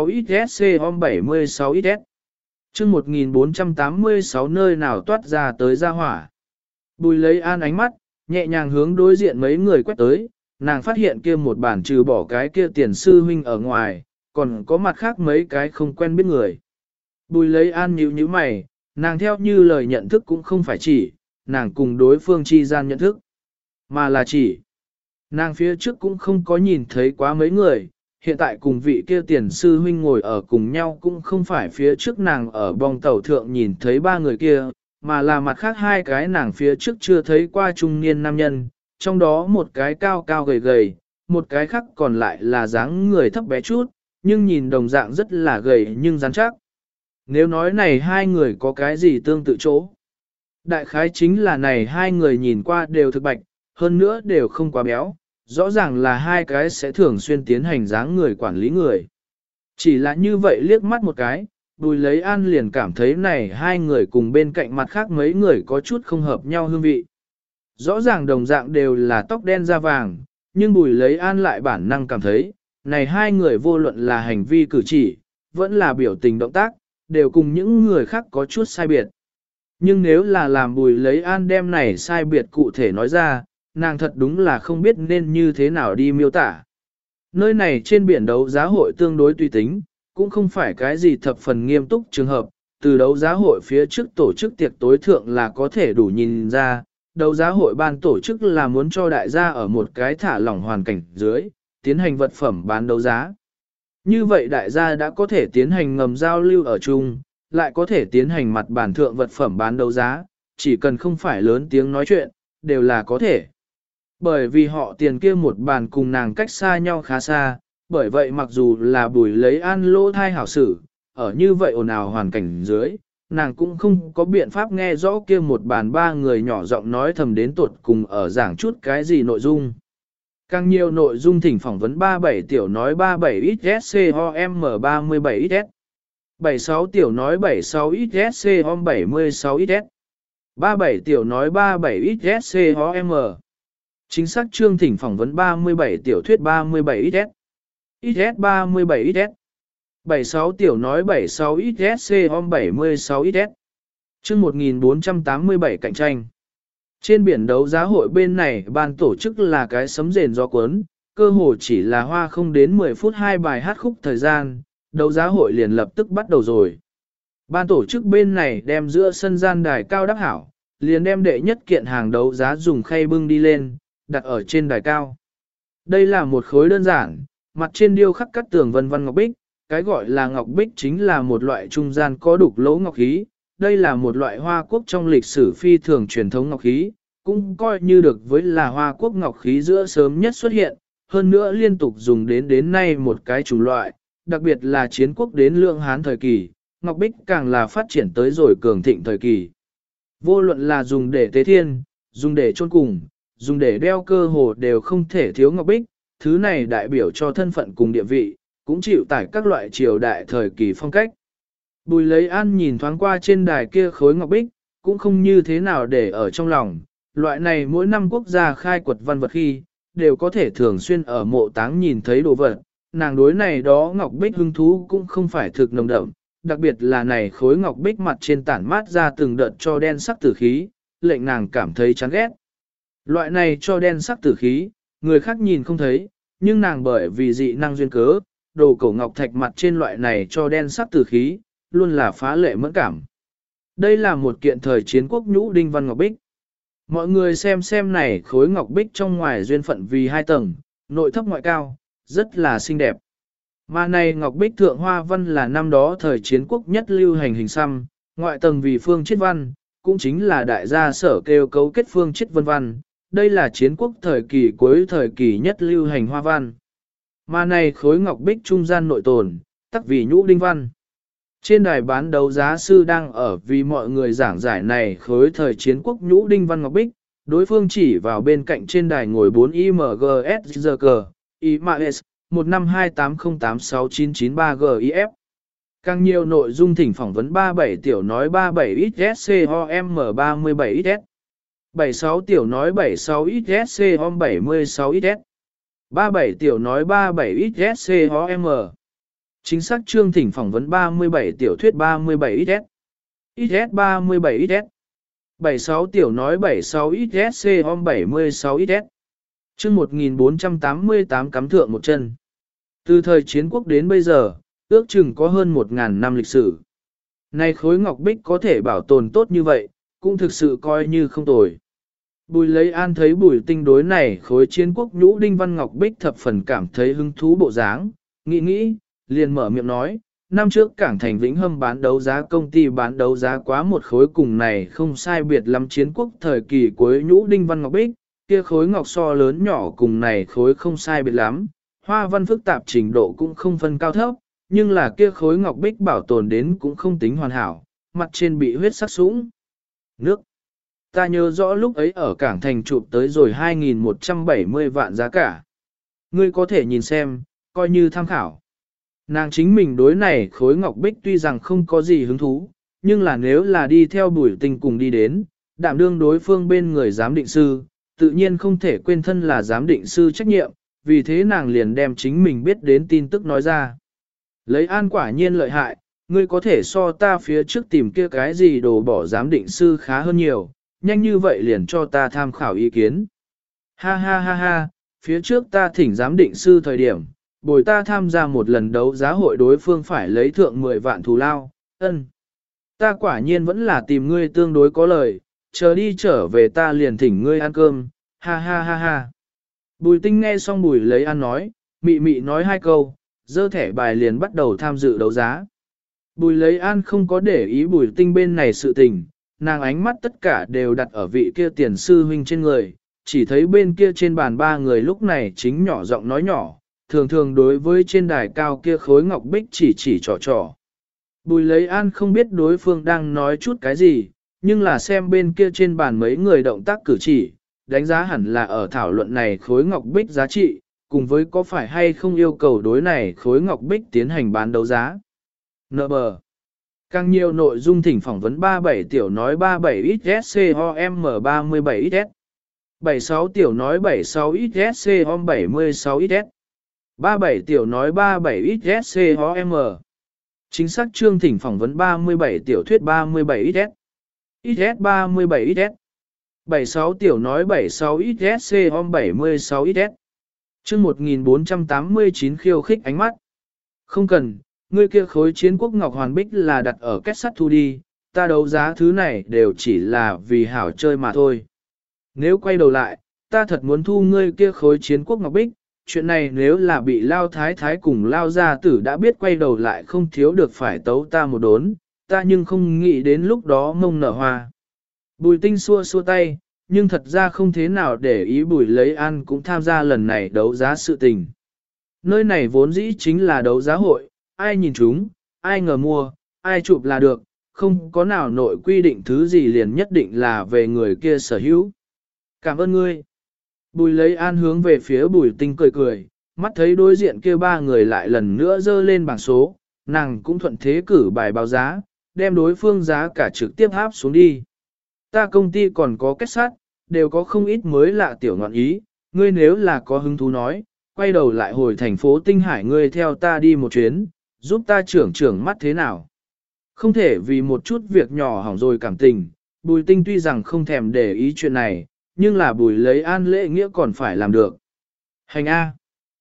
76XSCOM76XS. Chương 1486 nơi nào toát ra tới ra hỏa. Bùi Lấy An ánh mắt, nhẹ nhàng hướng đối diện mấy người quét tới, nàng phát hiện kia một bản trừ bỏ cái kia tiền sư huynh ở ngoài, còn có mặt khác mấy cái không quen biết người. Bùi Lấy An nhíu nhíu mày, nàng theo như lời nhận thức cũng không phải chỉ, nàng cùng đối phương chi gian nhận thức, mà là chỉ. Nàng phía trước cũng không có nhìn thấy quá mấy người, hiện tại cùng vị kia tiền sư huynh ngồi ở cùng nhau cũng không phải phía trước nàng ở bong tàu thượng nhìn thấy ba người kia, mà là mặt khác hai cái nàng phía trước chưa thấy qua trung niên nam nhân, trong đó một cái cao cao gầy gầy, một cái khác còn lại là dáng người thấp bé chút, nhưng nhìn đồng dạng rất là gầy nhưng rắn chắc. Nếu nói này hai người có cái gì tương tự chỗ, đại khái chính là này hai người nhìn qua đều thực bạch, hơn nữa đều không quá béo, rõ ràng là hai cái sẽ thường xuyên tiến hành dáng người quản lý người. Chỉ là như vậy liếc mắt một cái, Bùi Lấy An liền cảm thấy này hai người cùng bên cạnh mặt khác mấy người có chút không hợp nhau hương vị. Rõ ràng đồng dạng đều là tóc đen da vàng, nhưng Bùi Lấy An lại bản năng cảm thấy, này hai người vô luận là hành vi cử chỉ, vẫn là biểu tình động tác, đều cùng những người khác có chút sai biệt. Nhưng nếu là làm Bùi Lấy An đem này sai biệt cụ thể nói ra, nàng thật đúng là không biết nên như thế nào đi miêu tả. Nơi này trên biển đấu giá hội tương đối tùy tính, cũng không phải cái gì thập phần nghiêm túc trường hợp, từ đấu giá hội phía trước tổ chức tiệc tối thượng là có thể đủ nhìn ra, đấu giá hội ban tổ chức là muốn cho đại gia ở một cái thả lỏng hoàn cảnh dưới, tiến hành vật phẩm bán đấu giá. Như vậy đại gia đã có thể tiến hành ngầm giao lưu ở chung, lại có thể tiến hành mặt bản thượng vật phẩm bán đấu giá, chỉ cần không phải lớn tiếng nói chuyện, đều là có thể. Bởi vì họ tiền kia một bàn cùng nàng cách xa nhau khá xa, bởi vậy mặc dù là Bùi lấy an lỗ thai hảo sử, ở như vậy ồn ào hoàn cảnh dưới, nàng cũng không có biện pháp nghe rõ kia một bàn ba người nhỏ giọng nói thầm đến tuột cùng ở giảng chút cái gì nội dung. Càng nhiều nội dung thỉnh phỏng vấn 37 tiểu nói 37XSCOM37XS, 76 tiểu nói 76XSCOM76XS, 37 tiểu nói 37XSCOM. Chính xác chương thỉnh phỏng vấn 37 tiểu thuyết 37XS, XS37XS, 76 tiểu nói 76XSCOM76XS. Chương 1487 cạnh tranh. Trên biển đấu giá hội bên này ban tổ chức là cái sấm rền gió cuốn, cơ hồ chỉ là hoa không đến 10 phút 2 bài hát khúc thời gian, đấu giá hội liền lập tức bắt đầu rồi. Ban tổ chức bên này đem giữa sân gian đài cao đắc hảo, liền đem đệ nhất kiện hàng đấu giá dùng khay bưng đi lên, đặt ở trên đài cao. Đây là một khối đơn giản, mặt trên điêu khắc các tường vân vân ngọc bích, cái gọi là ngọc bích chính là một loại trung gian có đục lỗ ngọc khí. Đây là một loại Hoa Quốc trong lịch sử phi thường truyền thống ngọc khí, cũng coi như được với là Hoa Quốc ngọc khí giữa sớm nhất xuất hiện, hơn nữa liên tục dùng đến nay một cái chủng loại, đặc biệt là chiến quốc đến Lượng Hán thời kỳ, ngọc bích càng là phát triển tới rồi cường thịnh thời kỳ. Vô luận là dùng để tế thiên, dùng để chôn cùng, dùng để đeo cơ hồ đều không thể thiếu ngọc bích, thứ này đại biểu cho thân phận cùng địa vị, cũng chịu tải các loại triều đại thời kỳ phong cách. Bùi lấy an nhìn thoáng qua trên đài kia khối ngọc bích, cũng không như thế nào để ở trong lòng, loại này mỗi năm quốc gia khai quật văn vật khi, đều có thể thường xuyên ở mộ táng nhìn thấy đồ vật, nàng đối này đó ngọc bích hứng thú cũng không phải thực nồng đậm, đặc biệt là này khối ngọc bích mặt trên tản mát ra từng đợt cho đen sắc tử khí, lệnh nàng cảm thấy chán ghét. Loại này cho đen sắc tử khí, người khác nhìn không thấy, nhưng nàng bởi vì dị năng duyên cớ, đồ cổ ngọc thạch mặt trên loại này cho đen sắc tử khí, luôn là phá lệ mẫn cảm. Đây là một kiện thời chiến quốc nhũ đinh văn ngọc bích. Mọi người xem này khối ngọc bích trong ngoài duyên phận vì hai tầng, nội thấp ngoại cao, rất là xinh đẹp. Mà này ngọc bích thượng hoa văn là năm đó thời chiến quốc nhất lưu hành hình xăm, ngoại tầng vì phương chiết văn, cũng chính là đại gia sở kêu cấu kết phương chiết vân văn. Đây là chiến quốc thời kỳ cuối thời kỳ nhất lưu hành hoa văn. Mà này khối ngọc bích trung gian nội tồn, tắc vì nhũ đinh văn. Trên đài bán đấu giá sư đang ở vì mọi người giảng giải này khối thời chiến quốc nhũ đinh văn ngọc bích, đối phương chỉ vào bên cạnh trên đài ngồi 4 IMGSGG, IMAS, 15280869993GIF. Càng nhiều nội dung thỉnh phỏng vấn 37 tiểu nói 37XSCOM37XS, 76 tiểu nói 76XSCOM76XS, 37 tiểu nói 37XSCOM. Chính xác chương thỉnh phỏng vấn 37 tiểu thuyết 37XS, XS37XS, 76 tiểu nói 76XSCOM76XS. Chương 1488 cắm thượng một chân. Từ thời chiến quốc đến bây giờ, ước chừng có hơn 1000 năm lịch sử. Này khối ngọc bích có thể bảo tồn tốt như vậy, cũng thực sự coi như không tồi. Bùi lấy an thấy Bùi Tinh đối này khối chiến quốc nhũ đinh văn ngọc bích thập phần cảm thấy hứng thú bộ dáng, nghĩ, liền mở miệng nói, năm trước Cảng Thành Vĩnh Hâm bán đấu giá công ty bán đấu giá quá một khối cùng này không sai biệt lắm chiến quốc thời kỳ cuối nhũ đinh văn ngọc bích, kia khối ngọc so lớn nhỏ cùng này khối không sai biệt lắm, hoa văn phức tạp trình độ cũng không phân cao thấp, nhưng là kia khối ngọc bích bảo tồn đến cũng không tính hoàn hảo, mặt trên bị huyết sắc sũng. Nước. Ta nhớ rõ lúc ấy ở Cảng Thành chụp tới rồi 2.170 vạn giá cả. Ngươi có thể nhìn xem, coi như tham khảo. Nàng chính mình đối này khối ngọc bích tuy rằng không có gì hứng thú, nhưng là nếu là đi theo Bùi Tinh cùng đi đến, đảm đương đối phương bên người giám định sư, tự nhiên không thể quên thân là giám định sư trách nhiệm, vì thế nàng liền đem chính mình biết đến tin tức nói ra. Lấy an quả nhiên lợi hại, ngươi có thể so ta phía trước tìm kia cái gì đồ bỏ giám định sư khá hơn nhiều, nhanh như vậy liền cho ta tham khảo ý kiến. Ha ha ha ha, phía trước ta thỉnh giám định sư thời điểm, bồi ta tham gia một lần đấu giá hội đối phương phải lấy thượng 10 vạn thù lao, ta quả nhiên vẫn là tìm ngươi tương đối có lời, chờ đi trở về ta liền thỉnh ngươi ăn cơm, ha ha ha ha. Bùi Tinh nghe xong Bùi lấy an nói, mị mị nói hai câu, dơ thẻ bài liền bắt đầu tham dự đấu giá. Bùi lấy an không có để ý bùi tinh bên này sự tình, nàng ánh mắt tất cả đều đặt ở vị kia tiền sư huynh trên người, chỉ thấy bên kia trên bàn ba người lúc này chính nhỏ giọng nói nhỏ, thường thường đối với trên đài cao kia khối ngọc bích chỉ trò trò. Bùi lấy an không biết đối phương đang nói chút cái gì, nhưng là xem bên kia trên bàn mấy người động tác cử chỉ, đánh giá hẳn là ở thảo luận này khối ngọc bích giá trị, cùng với có phải hay không yêu cầu đối này khối ngọc bích tiến hành bán đấu giá. Nợ bờ. Càng nhiều nội dung thỉnh phỏng vấn 37 tiểu nói 37XSCOM37XS. 76 tiểu nói 76XSCOM76XS. 37 tiểu nói 37XSCOM. Chính xác chương thỉnh phỏng vấn 37 tiểu thuyết 37XS. XS37XS. 76 tiểu nói 76XSCOM76XS. Chương 1489 khiêu khích ánh mắt. Không cần, ngươi kia khối chiến quốc ngọc hoàn bích là đặt ở kết sắt thu đi, ta đấu giá thứ này đều chỉ là vì hảo chơi mà thôi. Nếu quay đầu lại, ta thật muốn thu ngươi kia khối chiến quốc ngọc bích, chuyện này nếu là bị Lao Thái Thái cùng Lao Gia Tử đã biết quay đầu lại không thiếu được phải tấu ta một đốn, ta nhưng không nghĩ đến lúc đó mông nở hoa. Bùi tinh xua xua tay, nhưng thật ra không thế nào để ý bùi lấy an cũng tham gia lần này đấu giá sự tình. Nơi này vốn dĩ chính là đấu giá hội, ai nhìn chúng, ai ngờ mua, ai chụp là được, không có nào nội quy định thứ gì liền nhất định là về người kia sở hữu. Cảm ơn ngươi. Bùi lấy an hướng về phía bùi tinh cười cười, mắt thấy đối diện kia ba người lại lần nữa dơ lên bảng số, nàng cũng thuận thế cử bài báo giá, đem đối phương giá cả trực tiếp áp xuống đi. Ta công ty còn có kết sắt, đều có không ít mới lạ tiểu ngọn ý, ngươi nếu là có hứng thú nói, quay đầu lại hồi thành phố Tinh Hải ngươi theo ta đi một chuyến, giúp ta trưởng mắt thế nào. Không thể vì một chút việc nhỏ hỏng rồi cảm tình, bùi tinh tuy rằng không thèm để ý chuyện này, nhưng là bùi lấy an lễ nghĩa còn phải làm được. Hành A.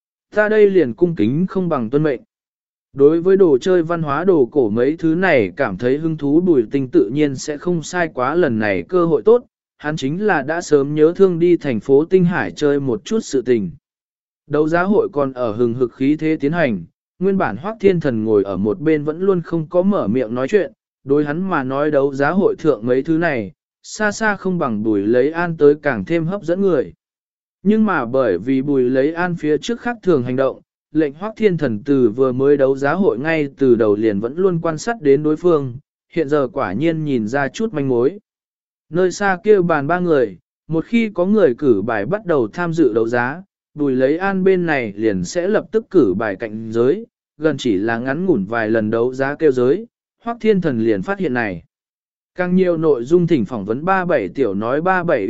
Ta đây liền cung kính không bằng tuân mệnh. Đối với đồ chơi văn hóa đồ cổ mấy thứ này cảm thấy hứng thú bùi tinh tự nhiên sẽ không sai quá lần này cơ hội tốt, hắn chính là đã sớm nhớ thương đi thành phố Tinh Hải chơi một chút sự tình. Đấu giá hội còn ở hừng hực khí thế tiến hành, nguyên bản Hoắc Thiên Thần ngồi ở một bên vẫn luôn không có mở miệng nói chuyện, đối hắn mà nói đấu giá hội thượng mấy thứ này, xa xa không bằng bùi lấy an tới càng thêm hấp dẫn người. Nhưng mà bởi vì bùi lấy an phía trước khác thường hành động, lệnh Hoắc Thiên Thần từ vừa mới đấu giá hội ngay từ đầu liền vẫn luôn quan sát đến đối phương, hiện giờ quả nhiên nhìn ra chút manh mối. Nơi xa kia bàn ba người, một khi có người cử bài bắt đầu tham dự đấu giá, bùi lấy an bên này liền sẽ lập tức cử bài cạnh giới, gần chỉ là ngắn ngủn vài lần đấu giá kêu giới, Hoắc Thiên Thần liền phát hiện này. Càng nhiều nội dung thỉnh phỏng vấn 37 tiểu nói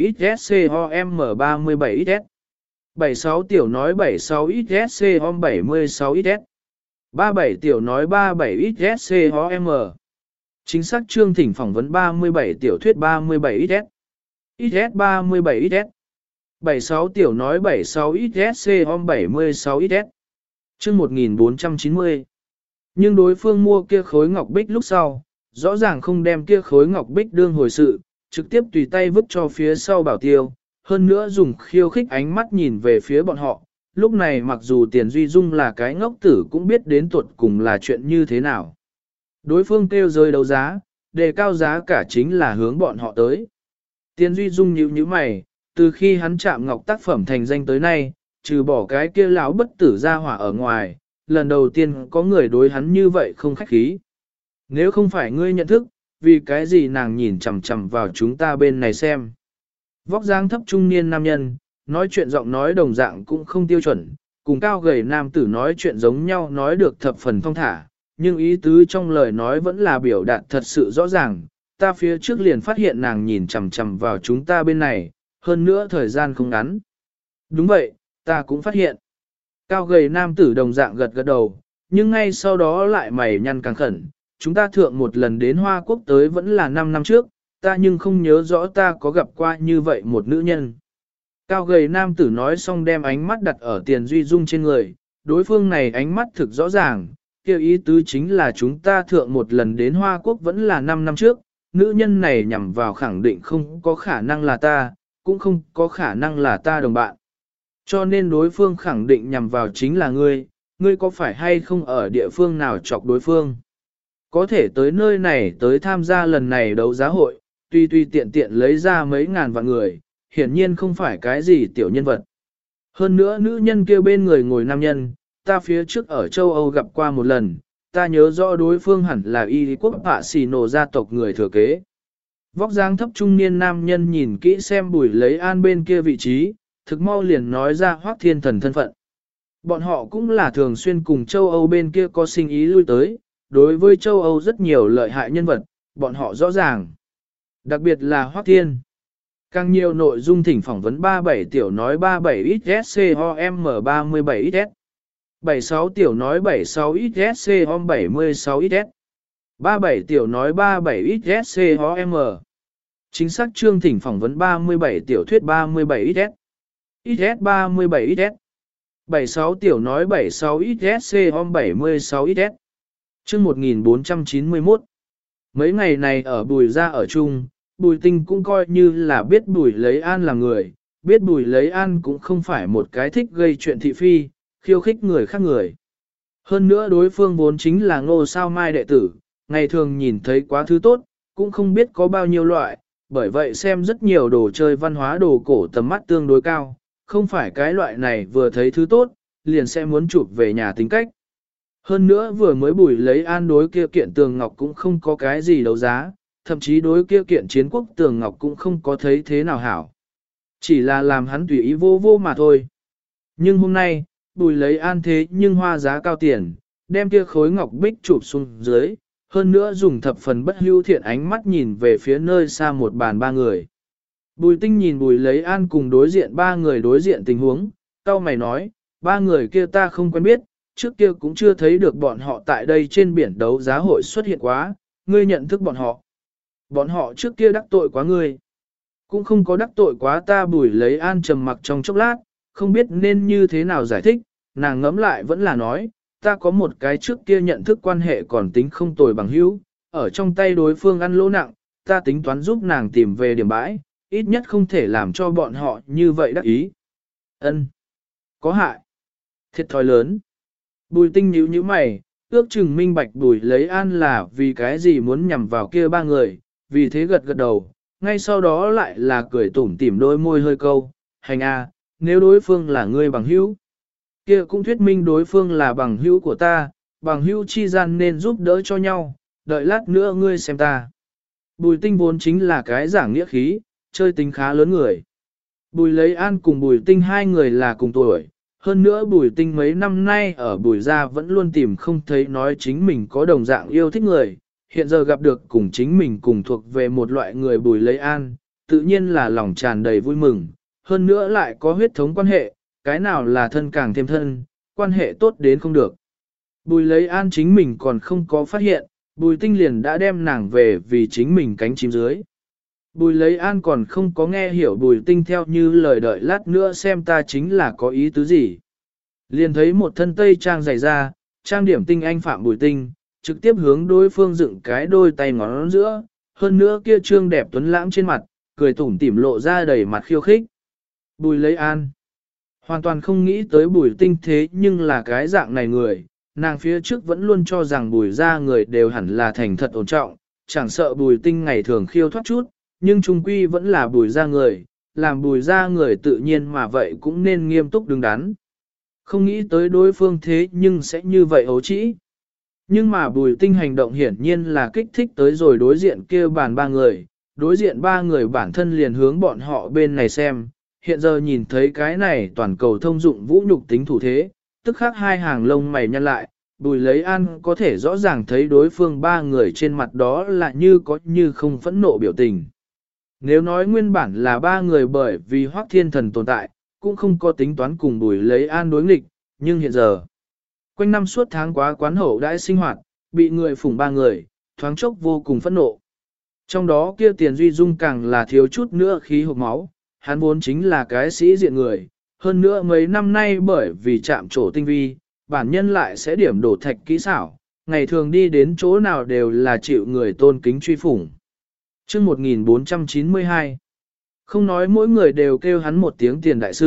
37XSCOM37XS. 76 tiểu nói 76XSCOM76XS. 37 tiểu nói 37XSCOM. Chính xác chương thỉnh phỏng vấn 37 tiểu thuyết 37XS. XS37XS. 76 tiểu nói 76XSCOM76XS. Chương 1490. Nhưng đối phương mua kia khối ngọc bích lúc sau, rõ ràng không đem kia khối ngọc bích đương hồi sự, trực tiếp tùy tay vứt cho phía sau bảo tiêu, hơn nữa dùng khiêu khích ánh mắt nhìn về phía bọn họ. Lúc này mặc dù Tiền Duy Dung là cái ngốc tử cũng biết đến tuột cùng là chuyện như thế nào. Đối phương kêu rơi đấu giá, đề cao giá cả chính là hướng bọn họ tới. Tiền Duy Dung nhíu mày, từ khi hắn chạm ngọc tác phẩm thành danh tới nay, trừ bỏ cái kia lão bất tử ra hỏa ở ngoài, lần đầu tiên có người đối hắn như vậy không khách khí. Nếu không phải ngươi nhận thức, vì cái gì nàng nhìn chằm chằm vào chúng ta bên này xem. Vóc dáng thấp trung niên nam nhân, nói chuyện giọng nói đồng dạng cũng không tiêu chuẩn, cùng cao gầy nam tử nói chuyện giống nhau nói được thập phần thong thả, nhưng ý tứ trong lời nói vẫn là biểu đạt thật sự rõ ràng. Ta phía trước liền phát hiện nàng nhìn chằm chằm vào chúng ta bên này, hơn nữa thời gian không ngắn. Đúng vậy, ta cũng phát hiện. Cao gầy nam tử đồng dạng gật gật đầu, nhưng ngay sau đó lại mày nhăn càng khẩn. Chúng ta thượng một lần đến Hoa Quốc tới vẫn là 5 năm trước, ta nhưng không nhớ rõ ta có gặp qua như vậy một nữ nhân. Cao gầy nam tử nói xong đem ánh mắt đặt ở Tiền Duy Dung trên người, đối phương này ánh mắt thực rõ ràng, kêu ý tứ chính là chúng ta thượng một lần đến Hoa Quốc vẫn là 5 năm trước, nữ nhân này nhằm vào khẳng định không có khả năng là ta, cũng không có khả năng là ta đồng bạn. Cho nên đối phương khẳng định nhằm vào chính là ngươi có phải hay không ở địa phương nào chọc đối phương. Có thể tới nơi này tới tham gia lần này đấu giá hội, tuy tiện tiện lấy ra mấy ngàn vạn người, hiển nhiên không phải cái gì tiểu nhân vật. Hơn nữa nữ nhân kia bên người ngồi nam nhân, ta phía trước ở châu Âu gặp qua một lần, ta nhớ rõ đối phương hẳn là y quốc Pạ Xì Nổ gia tộc người thừa kế. Vóc dáng thấp trung niên nam nhân nhìn kỹ xem Bùi Lấy An bên kia vị trí, thực mau liền nói ra Hoắc Thiên Thần thân phận. Bọn họ cũng là thường xuyên cùng châu Âu bên kia có sinh ý lui tới, đối với châu Âu rất nhiều lợi hại nhân vật, bọn họ rõ ràng. Đặc biệt là Hoắc Thiên. Càng nhiều nội dung thỉnh phỏng vấn 37 tiểu nói 37XSCOM37XS. 76 tiểu nói 76XSCOM76XS. 37 tiểu nói 37XSCOM. Chính xác chương thỉnh phỏng vấn 37 tiểu thuyết 37XS. XS37XS. 76 tiểu nói 76XSCOM76XS. Chương 1491. Mấy ngày này ở Bùi gia ở chung, Bùi Tinh cũng coi như là biết Bùi Lấy An là người, biết Bùi Lấy An cũng không phải một cái thích gây chuyện thị phi, khiêu khích người khác người. Hơn nữa đối phương vốn chính là Ngô Sao Mai đệ tử, ngày thường nhìn thấy quá thứ tốt, cũng không biết có bao nhiêu loại, bởi vậy xem rất nhiều đồ chơi văn hóa đồ cổ tầm mắt tương đối cao, không phải cái loại này vừa thấy thứ tốt, liền sẽ muốn chụp về nhà tính cách. Hơn nữa vừa mới Bùi Lấy An đối kia kiện tường ngọc cũng không có cái gì đấu giá, thậm chí đối kia kiện chiến quốc tường ngọc cũng không có thấy thế nào hảo. Chỉ là làm hắn tùy ý vô vô mà thôi. Nhưng hôm nay, Bùi Lấy An thế nhưng hoa giá cao tiền, đem kia khối ngọc bích chụp xuống dưới, hơn nữa dùng thập phần bất hưu thiện ánh mắt nhìn về phía nơi xa một bàn ba người. Bùi Tinh nhìn Bùi Lấy An cùng đối diện ba người đối diện tình huống, cau mày nói, ba người kia ta không quen biết, trước kia cũng chưa thấy được bọn họ tại đây trên biển đấu giá hội xuất hiện quá, ngươi nhận thức bọn họ. Bọn họ trước kia đắc tội quá ngươi, cũng không có đắc tội quá ta. Bùi Lấy An trầm mặc trong chốc lát, không biết nên như thế nào giải thích, nàng ngẫm lại vẫn là nói, ta có một cái trước kia nhận thức quan hệ còn tính không tồi bằng hữu, ở trong tay đối phương ăn lỗ nặng, ta tính toán giúp nàng tìm về điểm bãi, ít nhất không thể làm cho bọn họ như vậy đắc ý. Ân, có hại, thiệt thòi lớn. Bùi Tinh nhíu nhíu mày, ước chừng minh bạch Bùi Lấy An là vì cái gì muốn nhằm vào kia ba người, vì thế gật gật đầu, ngay sau đó lại là cười tủm tỉm đôi môi hơi câu, hành a, nếu đối phương là ngươi bằng hữu, kia cũng thuyết minh đối phương là bằng hữu của ta, bằng hữu chi gian nên giúp đỡ cho nhau, đợi lát nữa ngươi xem ta. Bùi Tinh vốn chính là cái giảng nghĩa khí, chơi tính khá lớn người. Bùi Lấy An cùng Bùi Tinh hai người là cùng tuổi, hơn nữa Bùi Tinh mấy năm nay ở Bùi gia vẫn luôn tìm không thấy nói chính mình có đồng dạng yêu thích người, hiện giờ gặp được cùng chính mình cùng thuộc về một loại người Bùi Lấy An, tự nhiên là lòng tràn đầy vui mừng, hơn nữa lại có huyết thống quan hệ, cái nào là thân càng thêm thân, quan hệ tốt đến không được. Bùi Lấy An chính mình còn không có phát hiện, Bùi Tinh liền đã đem nàng về vì chính mình cánh chim dưới. Bùi Lấy An còn không có nghe hiểu Bùi Tinh theo như lời đợi lát nữa xem ta chính là có ý tứ gì. Liền thấy một thân tây trang dày ra, trang điểm tinh anh phạm Bùi Tinh, trực tiếp hướng đối phương dựng cái đôi tay ngón giữa, hơn nữa kia trương đẹp tuấn lãng trên mặt, cười tủm tỉm lộ ra đầy mặt khiêu khích. Bùi Lấy An hoàn toàn không nghĩ tới Bùi Tinh thế nhưng là cái dạng này người, nàng phía trước vẫn luôn cho rằng Bùi gia người đều hẳn là thành thật ổn trọng, chẳng sợ Bùi Tinh ngày thường khiêu thoát chút, nhưng trung quy vẫn là Bùi gia người, làm Bùi gia người tự nhiên mà vậy cũng nên nghiêm túc đứng đắn. Không nghĩ tới đối phương thế nhưng sẽ như vậy ấu trĩ. Nhưng mà Bùi Tinh hành động hiển nhiên là kích thích tới rồi đối diện kia bàn ba người, đối diện ba người bản thân liền hướng bọn họ bên này xem, hiện giờ nhìn thấy cái này toàn cầu thông dụng vũ nhục tính thủ thế, tức khắc hai hàng lông mày nhăn lại, Bùi Lấy An có thể rõ ràng thấy đối phương ba người trên mặt đó là như có như không phẫn nộ biểu tình. Nếu nói nguyên bản là ba người bởi vì Hoắc Thiên Thần tồn tại, cũng không có tính toán cùng Bùi Lấy An đối nghịch, nhưng hiện giờ, quanh năm suốt tháng quá quán hậu đãi sinh hoạt, bị người phủng ba người, thoáng chốc vô cùng phẫn nộ. Trong đó kia Tiền Duy Dung càng là thiếu chút nữa khí hộp máu, hắn vốn chính là cái sĩ diện người, hơn nữa mấy năm nay bởi vì chạm trổ tinh vi, bản nhân lại sẽ điểm đổ thạch kỹ xảo, ngày thường đi đến chỗ nào đều là chịu người tôn kính truy phủng. Chương 1492, không nói mỗi người đều kêu hắn một tiếng Tiền đại sư,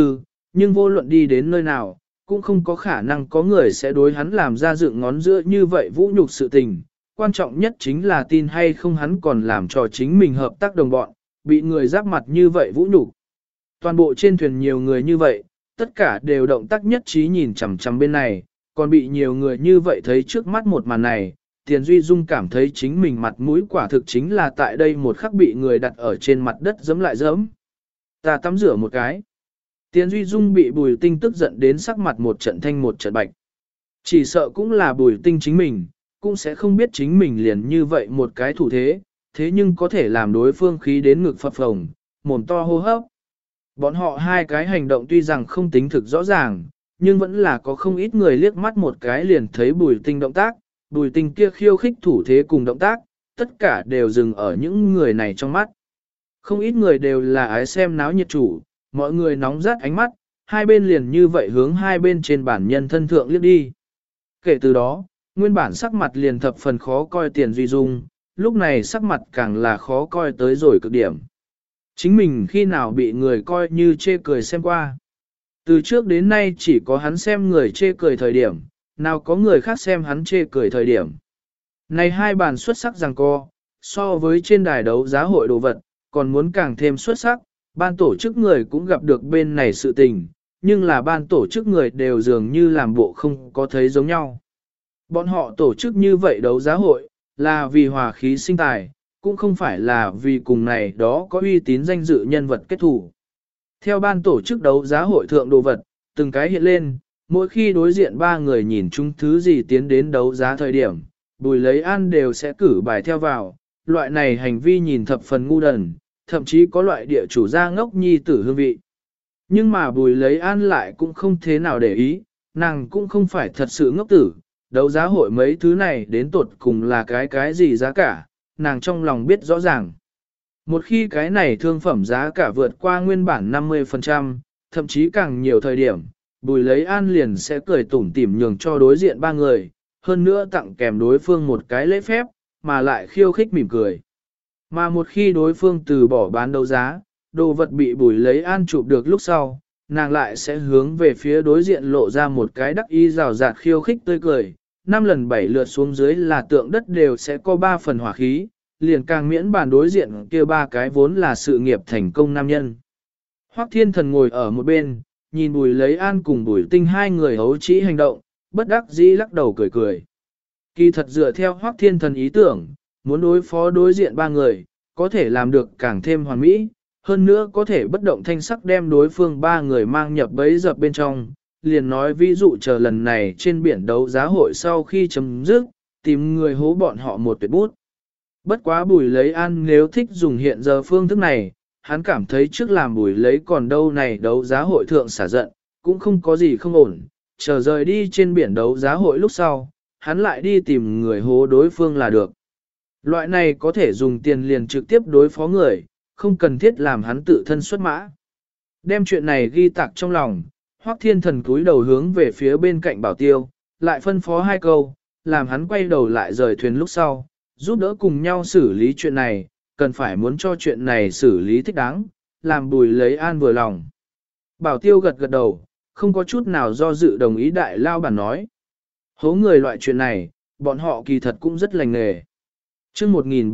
nhưng vô luận đi đến nơi nào, cũng không có khả năng có người sẽ đối hắn làm ra dựng ngón giữa như vậy vũ nhục sự tình. Quan trọng nhất chính là tin hay không hắn còn làm cho chính mình hợp tác đồng bọn, bị người giáp mặt như vậy vũ nhục. Toàn bộ trên thuyền nhiều người như vậy, tất cả đều động tác nhất trí nhìn chằm chằm bên này, còn bị nhiều người như vậy thấy trước mắt một màn này, Tiền Duy Dung cảm thấy chính mình mặt mũi quả thực chính là tại đây một khắc bị người đặt ở trên mặt đất giẫm lại giẫm. Ta tắm rửa một cái. Tiền Duy Dung bị Bùi Tinh tức giận đến sắc mặt một trận thanh một trận bạch. Chỉ sợ cũng là Bùi Tinh chính mình, cũng sẽ không biết chính mình liền như vậy một cái thủ thế, thế nhưng có thể làm đối phương khí đến ngực phập phồng, mồm to hô hấp. Bọn họ hai cái hành động tuy rằng không tính thực rõ ràng, nhưng vẫn là có không ít người liếc mắt một cái liền thấy Bùi Tinh động tác, Bùi Tinh kia khiêu khích thủ thế cùng động tác, tất cả đều dừng ở những người này trong mắt. Không ít người đều là ái xem náo nhiệt chủ, mọi người nóng rát ánh mắt, hai bên liền như vậy hướng hai bên trên bản nhân thân thượng liếc đi. Kể từ đó, nguyên bản sắc mặt liền thập phần khó coi Tiền Duy Dung, lúc này sắc mặt càng là khó coi tới rồi cực điểm. Chính mình khi nào bị người coi như chê cười xem qua. Từ trước đến nay chỉ có hắn xem người chê cười thời điểm, nào có người khác xem hắn chê cười thời điểm. Này hai bàn xuất sắc giằng co, so với trên đài đấu giá hội đồ vật, còn muốn càng thêm xuất sắc, ban tổ chức người cũng gặp được bên này sự tình, nhưng là ban tổ chức người đều dường như làm bộ không có thấy giống nhau. Bọn họ tổ chức như vậy đấu giá hội, là vì hòa khí sinh tài, cũng không phải là vì cùng này đó có uy tín danh dự nhân vật kết thủ. Theo ban tổ chức đấu giá hội thượng đồ vật, từng cái hiện lên, mỗi khi đối diện ba người nhìn chung thứ gì tiến đến đấu giá thời điểm, Bùi Lấy An đều sẽ cử bài theo vào, loại này hành vi nhìn thập phần ngu đần, thậm chí có loại địa chủ gia ngốc nhi tử hương vị. Nhưng mà Bùi Lấy An lại cũng không thế nào để ý, nàng cũng không phải thật sự ngốc tử, đấu giá hội mấy thứ này đến tột cùng là cái gì giá cả, nàng trong lòng biết rõ ràng. Một khi cái này thương phẩm giá cả vượt qua nguyên bản 50%, thậm chí càng nhiều thời điểm, Bùi Lấy An liền sẽ cười tủm tỉm nhường cho đối diện ba người, hơn nữa tặng kèm đối phương một cái lễ phép, mà lại khiêu khích mỉm cười. Mà một khi đối phương từ bỏ bán đấu giá, đồ vật bị Bùi Lấy An chụp được lúc sau, nàng lại sẽ hướng về phía đối diện lộ ra một cái đắc ý rào rạt khiêu khích tươi cười, 5 lần 7 lượt xuống dưới là tượng đất đều sẽ có 3 phần hỏa khí, liền càng miễn bàn đối diện kia ba cái vốn là sự nghiệp thành công nam nhân. Hoắc Thiên Thần ngồi ở một bên, nhìn Bùi Lấy An cùng Bùi Tinh hai người hấu trĩ hành động, bất đắc dĩ lắc đầu cười cười. Kỳ thật dựa theo Hoắc Thiên Thần ý tưởng, muốn đối phó đối diện ba người, có thể làm được càng thêm hoàn mỹ, hơn nữa có thể bất động thanh sắc đem đối phương ba người mang nhập bẫy dập bên trong. Liền nói ví dụ chờ lần này trên biển đấu giá hội sau khi chấm dứt, tìm người hố bọn họ một tuyệt bút. Bất quá Bùi Lấy An nếu thích dùng hiện giờ phương thức này, hắn cảm thấy trước làm Bùi Lấy còn đâu này đấu giá hội thượng xả giận, cũng không có gì không ổn, chờ rời đi trên biển đấu giá hội lúc sau, hắn lại đi tìm người hố đối phương là được. Loại này có thể dùng tiền liền trực tiếp đối phó người, không cần thiết làm hắn tự thân xuất mã. Đem chuyện này ghi tạc trong lòng, Hoắc Thiên Thần cúi đầu hướng về phía bên cạnh Bảo Tiêu, lại phân phó hai câu, làm hắn quay đầu lại rời thuyền lúc sau, giúp đỡ cùng nhau xử lý chuyện này, cần phải muốn cho chuyện này xử lý thích đáng, làm Bùi Lấy An vừa lòng. Bảo Tiêu gật gật đầu, không có chút nào do dự đồng ý đại lao bản nói. Hố người loại chuyện này, bọn họ kỳ thật cũng rất lành nghề. Chương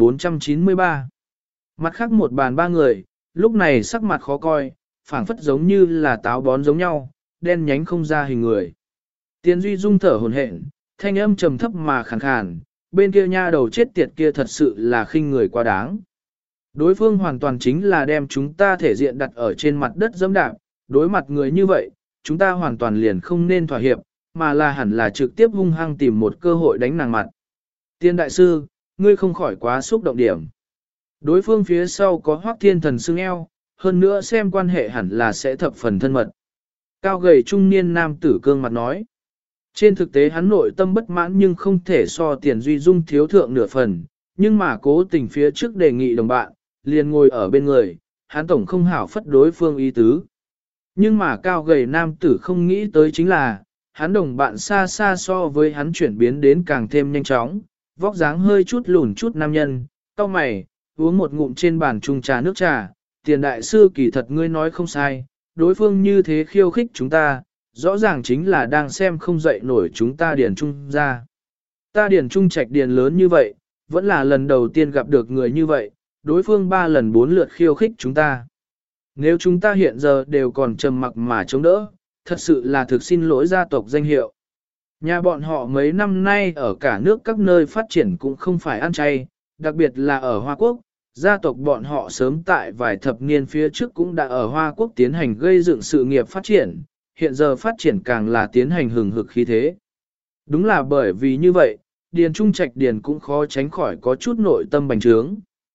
1493 Mặt khác một bàn ba người, lúc này sắc mặt khó coi, phảng phất giống như là táo bón giống nhau, đen nhánh không ra hình người. Tiền Duy Dung thở hổn hển, thanh âm trầm thấp mà khàn khàn, bên kia nha đầu chết tiệt kia thật sự là khinh người quá đáng. Đối phương hoàn toàn chính là đem chúng ta thể diện đặt ở trên mặt đất dẫm đạp, đối mặt người như vậy, chúng ta hoàn toàn liền không nên thỏa hiệp, mà là hẳn là trực tiếp hung hăng tìm một cơ hội đánh nàng mặt. Tiên đại sư, ngươi không khỏi quá xúc động điểm. Đối phương phía sau có Hoắc Thiên Thần xưng eo, hơn nữa xem quan hệ hẳn là sẽ thập phần thân mật. Cao gầy trung niên nam tử cương mặt nói. Trên thực tế hắn nội tâm bất mãn nhưng không thể so Tiền Duy Dung thiếu thượng nửa phần, nhưng mà cố tình phía trước đề nghị đồng bạn, liền ngồi ở bên người, hắn tổng không hảo phất đối phương ý tứ. Nhưng mà cao gầy nam tử không nghĩ tới chính là, hắn đồng bạn xa xa so với hắn chuyển biến đến càng thêm nhanh chóng, vóc dáng hơi chút lùn chút nam nhân, cau mày, uống một ngụm trên bàn chung trà nước trà, Tiền đại sư kỳ thật ngươi nói không sai, đối phương như thế khiêu khích chúng ta, rõ ràng chính là đang xem không dậy nổi chúng ta điền trung ra. Ta điền trung trạch điền lớn như vậy, vẫn là lần đầu tiên gặp được người như vậy, đối phương 3 lần 4 lượt khiêu khích chúng ta. Nếu chúng ta hiện giờ đều còn trầm mặc mà chống đỡ, thật sự là thực xin lỗi gia tộc danh hiệu. Nhà bọn họ mấy năm nay ở cả nước các nơi phát triển cũng không phải ăn chay, đặc biệt là ở Hoa Quốc, gia tộc bọn họ sớm tại vài thập niên phía trước cũng đã ở Hoa Quốc tiến hành gây dựng sự nghiệp phát triển, hiện giờ phát triển càng là tiến hành hừng hực khí thế. Đúng là bởi vì như vậy, Điền Trung Trạch Điền cũng khó tránh khỏi có chút nội tâm bành trướng.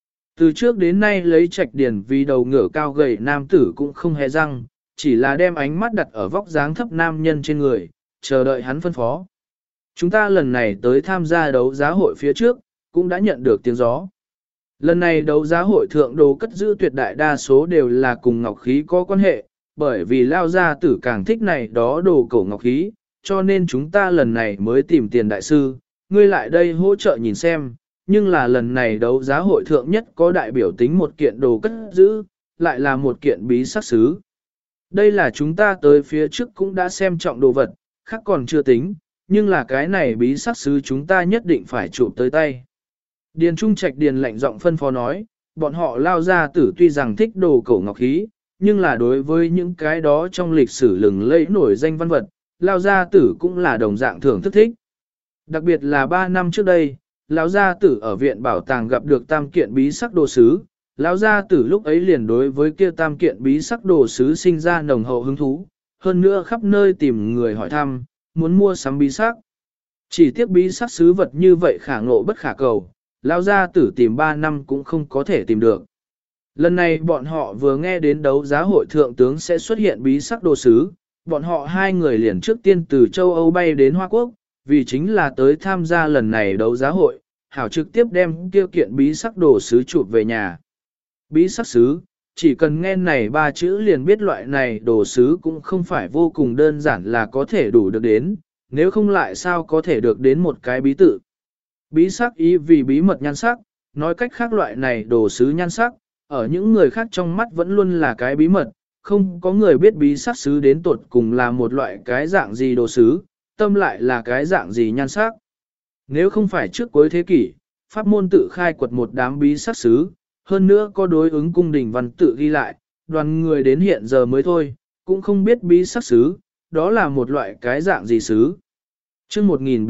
Từ trước đến nay lấy Trạch Điền vì đầu ngựa cao gầy nam tử cũng không hề răng, chỉ là đem ánh mắt đặt ở vóc dáng thấp nam nhân trên người, chờ đợi hắn phân phó. Chúng ta lần này tới tham gia đấu giá hội phía trước, cũng đã nhận được tiếng gió. Lần này đấu giá hội thượng đồ cất giữ tuyệt đại đa số đều là cùng ngọc khí có quan hệ, bởi vì lao gia tử càng thích này đó đồ cổ ngọc khí, cho nên chúng ta lần này mới tìm tiền đại sư, ngươi lại đây hỗ trợ nhìn xem, nhưng là lần này đấu giá hội thượng nhất có đại biểu tính một kiện đồ cất giữ, lại là một kiện bí sắc sứ. Đây là chúng ta tới phía trước cũng đã xem trọng đồ vật, khác còn chưa tính, nhưng là cái này bí sắc sứ chúng ta nhất định phải chụp tới tay. Điền Trung Trạch Điền lạnh giọng phân phó nói, bọn họ lao ra tử tuy rằng thích đồ cổ ngọc khí, nhưng là đối với những cái đó trong lịch sử lừng lẫy nổi danh văn vật, lao gia tử cũng là đồng dạng thưởng thức thích. Đặc biệt là 3 năm trước đây, lão gia tử ở viện bảo tàng gặp được tam kiện bí sắc đồ sứ, lão gia tử lúc ấy liền đối với kia tam kiện bí sắc đồ sứ sinh ra nồng hậu hứng thú, hơn nữa khắp nơi tìm người hỏi thăm, muốn mua sắm bí sắc. Chỉ tiếc bí sắc sứ vật như vậy khả ngộ bất khả cầu, lão gia tử tìm 3 năm cũng không có thể tìm được. Lần này bọn họ vừa nghe đến đấu giá hội thượng tướng sẽ xuất hiện bí sắc đồ sứ, bọn họ hai người liền trước tiên từ châu Âu bay đến Hoa Quốc, vì chính là tới tham gia lần này đấu giá hội, hảo trực tiếp đem kia kiện bí sắc đồ sứ chụp về nhà. Bí sắc sứ, chỉ cần nghe này 3 chữ liền biết loại này đồ sứ cũng không phải vô cùng đơn giản là có thể đủ được đến, nếu không lại sao có thể được đến một cái bí tự. Bí sắc ý vì bí mật nhan sắc, nói cách khác loại này đồ sứ nhan sắc, ở những người khác trong mắt vẫn luôn là cái bí mật, không có người biết bí sắc sứ đến tột cùng là một loại cái dạng gì đồ sứ, tâm lại là cái dạng gì nhan sắc. Nếu không phải trước cuối thế kỷ, pháp môn tự khai quật một đám bí sắc sứ, hơn nữa có đối ứng cung đình văn tự ghi lại, đoàn người đến hiện giờ mới thôi, cũng không biết bí sắc sứ, đó là một loại cái dạng gì sứ. Chương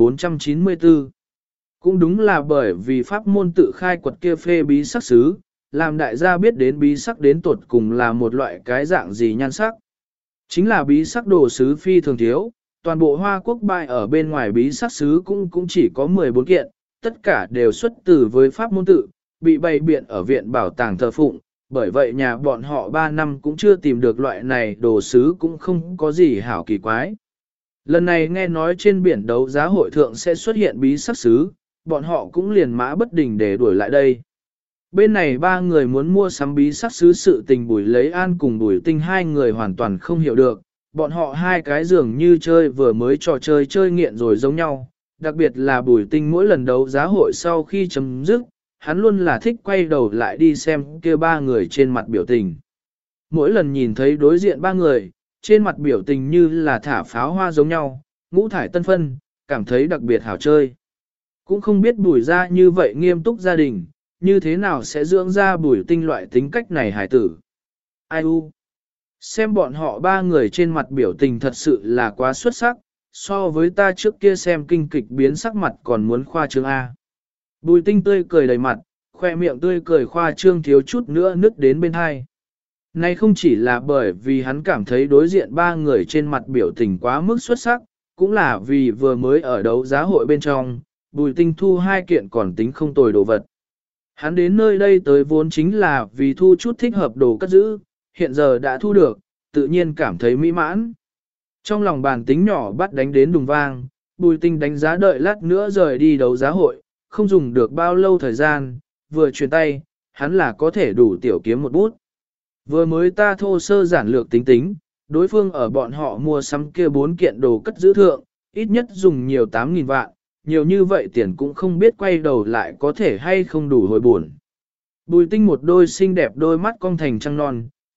1494 cũng đúng là bởi vì pháp môn tự khai quật kia phê bí sắc sứ, làm đại gia biết đến bí sắc đến tột cùng là một loại cái dạng gì nhan sắc. Chính là bí sắc đồ sứ phi thường thiếu, toàn bộ Hoa Quốc bại ở bên ngoài bí sắc sứ cũng chỉ có 14 kiện, tất cả đều xuất từ với pháp môn tự, bị bày biện ở viện bảo tàng thờ phụng, bởi vậy nhà bọn họ 3 năm cũng chưa tìm được loại này đồ sứ cũng không có gì hảo kỳ quái. Lần này nghe nói trên biển đấu giá hội thượng sẽ xuất hiện bí sắc sứ, bọn họ cũng liền mã bất đình để đuổi lại đây. Bên này 3 người muốn mua sắm bí sắc sứ sự tình Bùi Lấy An cùng Bùi Tinh 2 người hoàn toàn không hiểu được, bọn họ hai cái dường như chơi vừa mới trò chơi nghiện rồi giống nhau, đặc biệt là Bùi Tinh mỗi lần đấu giá hội sau khi chấm dứt, hắn luôn là thích quay đầu lại đi xem kia 3 người trên mặt biểu tình. Mỗi lần nhìn thấy đối diện 3 người, trên mặt biểu tình như là thả pháo hoa giống nhau, ngũ thải tân phân, cảm thấy đặc biệt hảo chơi. Cũng không biết Bùi ra như vậy nghiêm túc gia đình, như thế nào sẽ dưỡng ra Bùi Tinh loại tính cách này hải tử. Ai u? Xem bọn họ 3 người trên mặt biểu tình thật sự là quá xuất sắc, so với ta trước kia xem kinh kịch biến sắc mặt còn muốn khoa trương A. Bùi Tinh tươi cười đầy mặt, khoe miệng tươi cười khoa trương thiếu chút nữa nứt đến bên hai. Này không chỉ là bởi vì hắn cảm thấy đối diện 3 người trên mặt biểu tình quá mức xuất sắc, cũng là vì vừa mới ở đấu giá hội bên trong, Bùi Tinh thu 2 kiện còn tính không tồi đồ vật. Hắn đến nơi đây tới vốn chính là vì thu chút thích hợp đồ cất giữ, hiện giờ đã thu được, tự nhiên cảm thấy mỹ mãn. Trong lòng bàn tính nhỏ bắt đánh đến đùng vang, Bùi Tinh đánh giá đợi lát nữa rời đi đấu giá hội, không dùng được bao lâu thời gian, vừa chuyển tay, hắn là có thể đủ tiểu kiếm một bút. Vừa mới ta thô sơ giản lược tính tính, đối phương ở bọn họ mua sắm kia 4 kiện đồ cất giữ thượng, ít nhất dùng nhiều 8.000 vạn, nhiều như vậy tiền cũng không biết quay đầu lại có thể hay không đủ hồi buồn. Bùi Tinh một đôi xinh đẹp đôi mắt cong thành trăng non,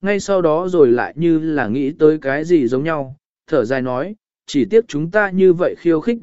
ngay sau đó rồi lại như là nghĩ tới cái gì giống nhau, thở dài nói, chỉ tiếc chúng ta như vậy khiêu khích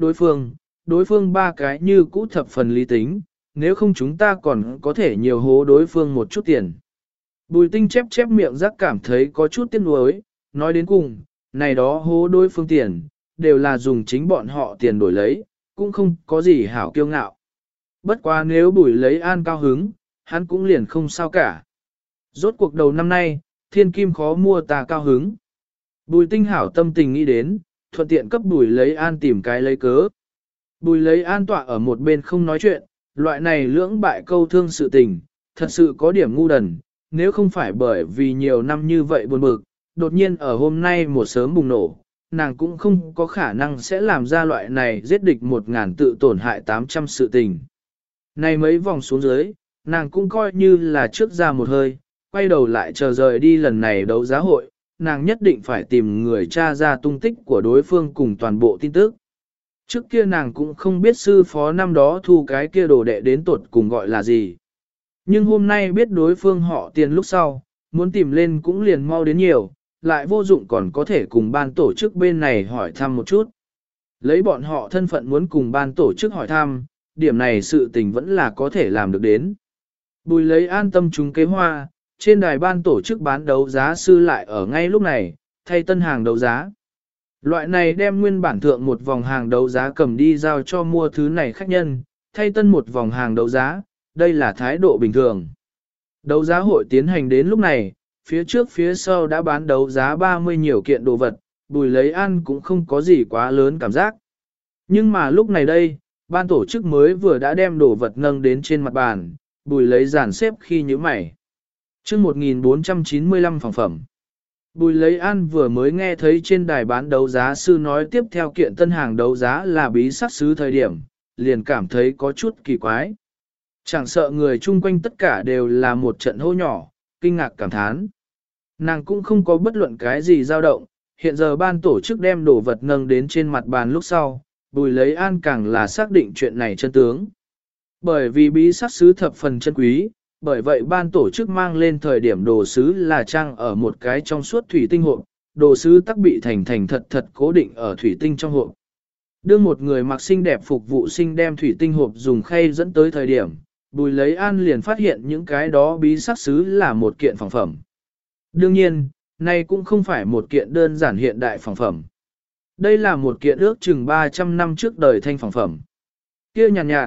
đối phương ba cái như cũ thập phần lý tính, nếu không chúng ta còn có thể nhiều hố đối phương một chút tiền. Bùi tinh chép chép miệng rắc cảm thấy có chút tiếc nuối, nói đến cùng, này đó hố đối phương tiền, đều là dùng chính bọn họ tiền đổi lấy, cũng không có gì hảo kiêu ngạo. Bất quá nếu bùi lấy an cao hứng, hắn cũng liền không sao cả. Rốt cuộc đầu năm nay, thiên kim khó mua ta cao hứng. Bùi tinh hảo tâm tình nghĩ đến, thuận tiện cấp bùi lấy an tìm cái lấy cớ. Bùi lấy an tọa ở một bên không nói chuyện, loại này lưỡng bại câu thương sự tình, thật sự có điểm ngu đần, nếu không phải bởi vì nhiều năm như vậy buồn bực, đột nhiên ở hôm nay một sớm bùng nổ, nàng cũng không có khả năng sẽ làm ra loại này giết địch 1000 tự tổn hại 800 sự tình. Này mấy vòng xuống dưới, nàng cũng coi như là trước ra một hơi, quay đầu lại chờ rời đi lần này đấu giá hội, nàng nhất định phải tìm người tra ra tung tích của đối phương cùng toàn bộ tin tức. Trước kia nàng cũng không biết sư phó năm đó thu cái kia đồ đệ đến tuột cùng gọi là gì. Nhưng hôm nay biết đối phương họ tiền lúc sau, muốn tìm lên cũng liền mau đến nhiều, lại vô dụng còn có thể cùng ban tổ chức bên này hỏi thăm một chút. Lấy bọn họ thân phận muốn cùng ban tổ chức hỏi thăm, điểm này sự tình vẫn là có thể làm được đến. Bùi lấy an tâm chúng kế hoa, trên đài ban tổ chức bán đấu giá sư lại ở ngay lúc này, thay tân hàng đấu giá. Loại này đem nguyên bản thượng một vòng hàng đấu giá cầm đi giao cho mua thứ này khách nhân, thay tân một vòng hàng đấu giá, đây là thái độ bình thường. Đấu giá hội tiến hành đến lúc này, phía trước phía sau đã bán đấu giá 30 nhiều kiện đồ vật, bùi lấy ăn cũng không có gì quá lớn cảm giác. Nhưng mà lúc này đây, ban tổ chức mới vừa đã đem đồ vật nâng đến trên mặt bàn, bùi lấy dàn xếp khi nhíu mày. Chương 1495 phòng phẩm. Bùi lấy an vừa mới nghe thấy trên đài bán đấu giá sư nói tiếp theo kiện tân hàng đấu giá là bí sát sứ thời điểm, liền cảm thấy có chút kỳ quái. Chẳng sợ người chung quanh tất cả đều là một trận hô nhỏ, kinh ngạc cảm thán. Nàng cũng không có bất luận cái gì dao động, hiện giờ ban tổ chức đem đồ vật nâng đến trên mặt bàn lúc sau, bùi lấy an càng là xác định chuyện này chân tướng. Bởi vì bí sát sứ thập phần chân quý, bởi vậy ban tổ chức mang lên thời điểm đồ sứ là trang ở một cái trong suốt thủy tinh hộp, đồ sứ tắc bị thành thật cố định ở thủy tinh trong hộp. Đương một người mặc xinh đẹp phục vụ sinh đem thủy tinh hộp dùng khay dẫn tới thời điểm, bùi lấy an liền phát hiện những cái đó bí sắc sứ là một kiện phẳng phẩm. Đương nhiên, này cũng không phải một kiện đơn giản hiện đại phẳng phẩm. Đây là một kiện ước chừng 300 năm trước đời thanh phẳng phẩm. Kia nhàn nhạt,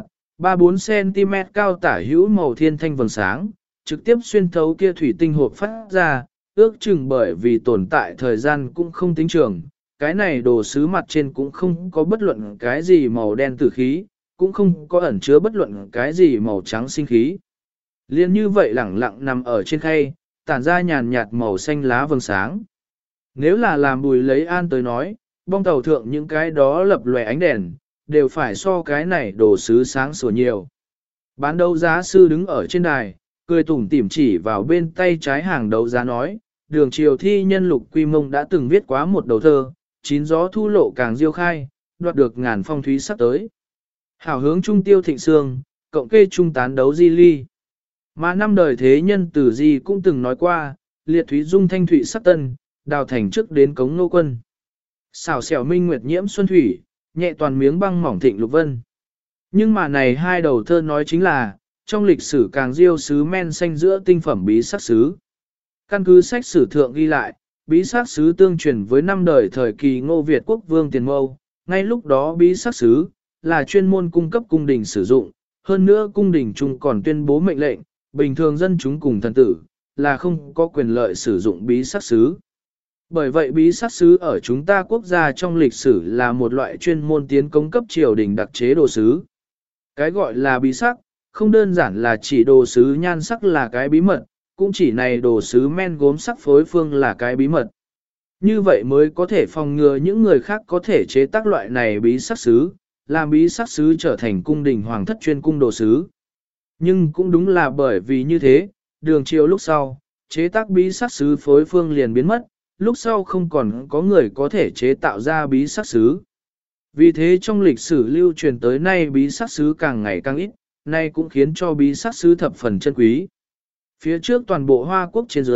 3-4cm cao tả hữu màu thiên thanh vầng sáng, trực tiếp xuyên thấu kia thủy tinh hộp phát ra, ước chừng bởi vì tồn tại thời gian cũng không tính trường. Cái này đồ sứ mặt trên cũng không có bất luận cái gì màu đen tử khí, cũng không có ẩn chứa bất luận cái gì màu trắng sinh khí. Liên như vậy lẳng lặng nằm ở trên khay, tản ra nhàn nhạt màu xanh lá vầng sáng. Nếu là làm bùi lấy an tới nói, bong tàu thượng những cái đó lập lòe ánh đèn, đều phải so cái này đồ sứ sáng sủa nhiều. Bán đấu giá sư đứng ở trên đài, cười tủm tỉm chỉ vào bên tay trái hàng đấu giá nói, đường triều thi nhân Lục Quy Mông đã từng viết quá một đầu thơ, chín gió thu lộ càng diêu khai, đoạt được ngàn phong thúy sắp tới. Hảo hướng trung tiêu thịnh sương, cộng kê trung tán đấu di ly. Mà năm đời thế nhân tử di cũng từng nói qua, liệt thúy dung thanh thụy sắc tân, đào thành trước đến cống nô quân. Xảo xẻo minh nguyệt nhiễm xuân thủy, nhẹ toàn miếng băng mỏng thịnh lục vân. Nhưng mà này hai đầu thơ nói chính là, trong lịch sử càng diêu sứ men xanh giữa tinh phẩm bí sắc sứ. Căn cứ sách sử thượng ghi lại, bí sắc sứ tương truyền với năm đời thời kỳ Ngô Việt quốc vương Tiền Mâu, ngay lúc đó bí sắc sứ là chuyên môn cung cấp cung đình sử dụng, hơn nữa cung đình chung còn tuyên bố mệnh lệnh, bình thường dân chúng cùng thần tử, là không có quyền lợi sử dụng bí sắc sứ. Bởi vậy bí sắc sứ ở chúng ta quốc gia trong lịch sử là một loại chuyên môn tiến công cấp triều đình đặc chế đồ sứ. Cái gọi là bí sắc, không đơn giản là chỉ đồ sứ nhan sắc là cái bí mật, cũng chỉ này đồ sứ men gốm sắc phối phương là cái bí mật. Như vậy mới có thể phòng ngừa những người khác có thể chế tác loại này bí sắc sứ, làm bí sắc sứ trở thành cung đình hoàng thất chuyên cung đồ sứ. Nhưng cũng đúng là bởi vì như thế, đường triều lúc sau, chế tác bí sắc sứ phối phương liền biến mất, lúc sau không còn có người có thể chế tạo ra bí sắc sứ. Vì thế trong lịch sử lưu truyền tới nay bí sắc sứ càng ngày càng ít, nay cũng khiến cho bí sắc sứ thập phần chân quý. Phía trước toàn bộ Hoa Quốc trên dưới,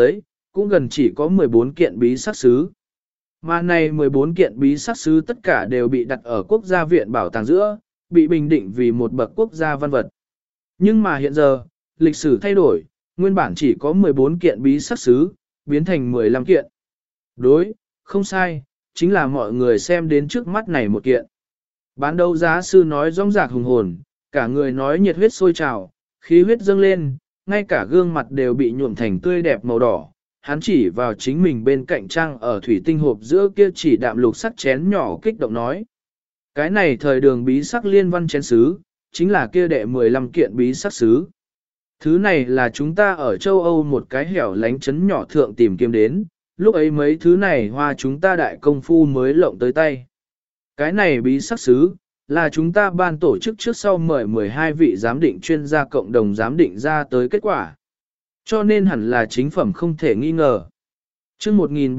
cũng gần chỉ có 14 kiện bí sắc sứ. Mà này 14 kiện bí sắc sứ tất cả đều bị đặt ở quốc gia viện bảo tàng giữa, bị bình định vì một bậc quốc gia văn vật. Nhưng mà hiện giờ, lịch sử thay đổi, nguyên bản chỉ có 14 kiện bí sắc sứ, biến thành 15 kiện. Đối, không sai, chính là mọi người xem đến trước mắt này một kiện. Bán đấu giá sư nói rong rạc hùng hồn, cả người nói nhiệt huyết sôi trào, khí huyết dâng lên, ngay cả gương mặt đều bị nhuộm thành tươi đẹp màu đỏ. Hắn chỉ vào chính mình bên cạnh trang ở thủy tinh hộp giữa kia chỉ đạm lục sắc chén nhỏ kích động nói. Cái này thời đường bí sắc liên văn chén sứ, chính là kia đệ 15 kiện bí sắc sứ. Thứ này là chúng ta ở châu Âu một cái hẻo lánh chấn nhỏ thượng tìm kiếm đến, lúc ấy mấy thứ này hoa chúng ta đại công phu mới lộng tới tay. Cái này bí sắc sứ, là chúng ta ban tổ chức trước sau mời 12 vị giám định chuyên gia cộng đồng giám định ra tới kết quả. Cho nên hẳn là chính phẩm không thể nghi ngờ. Trước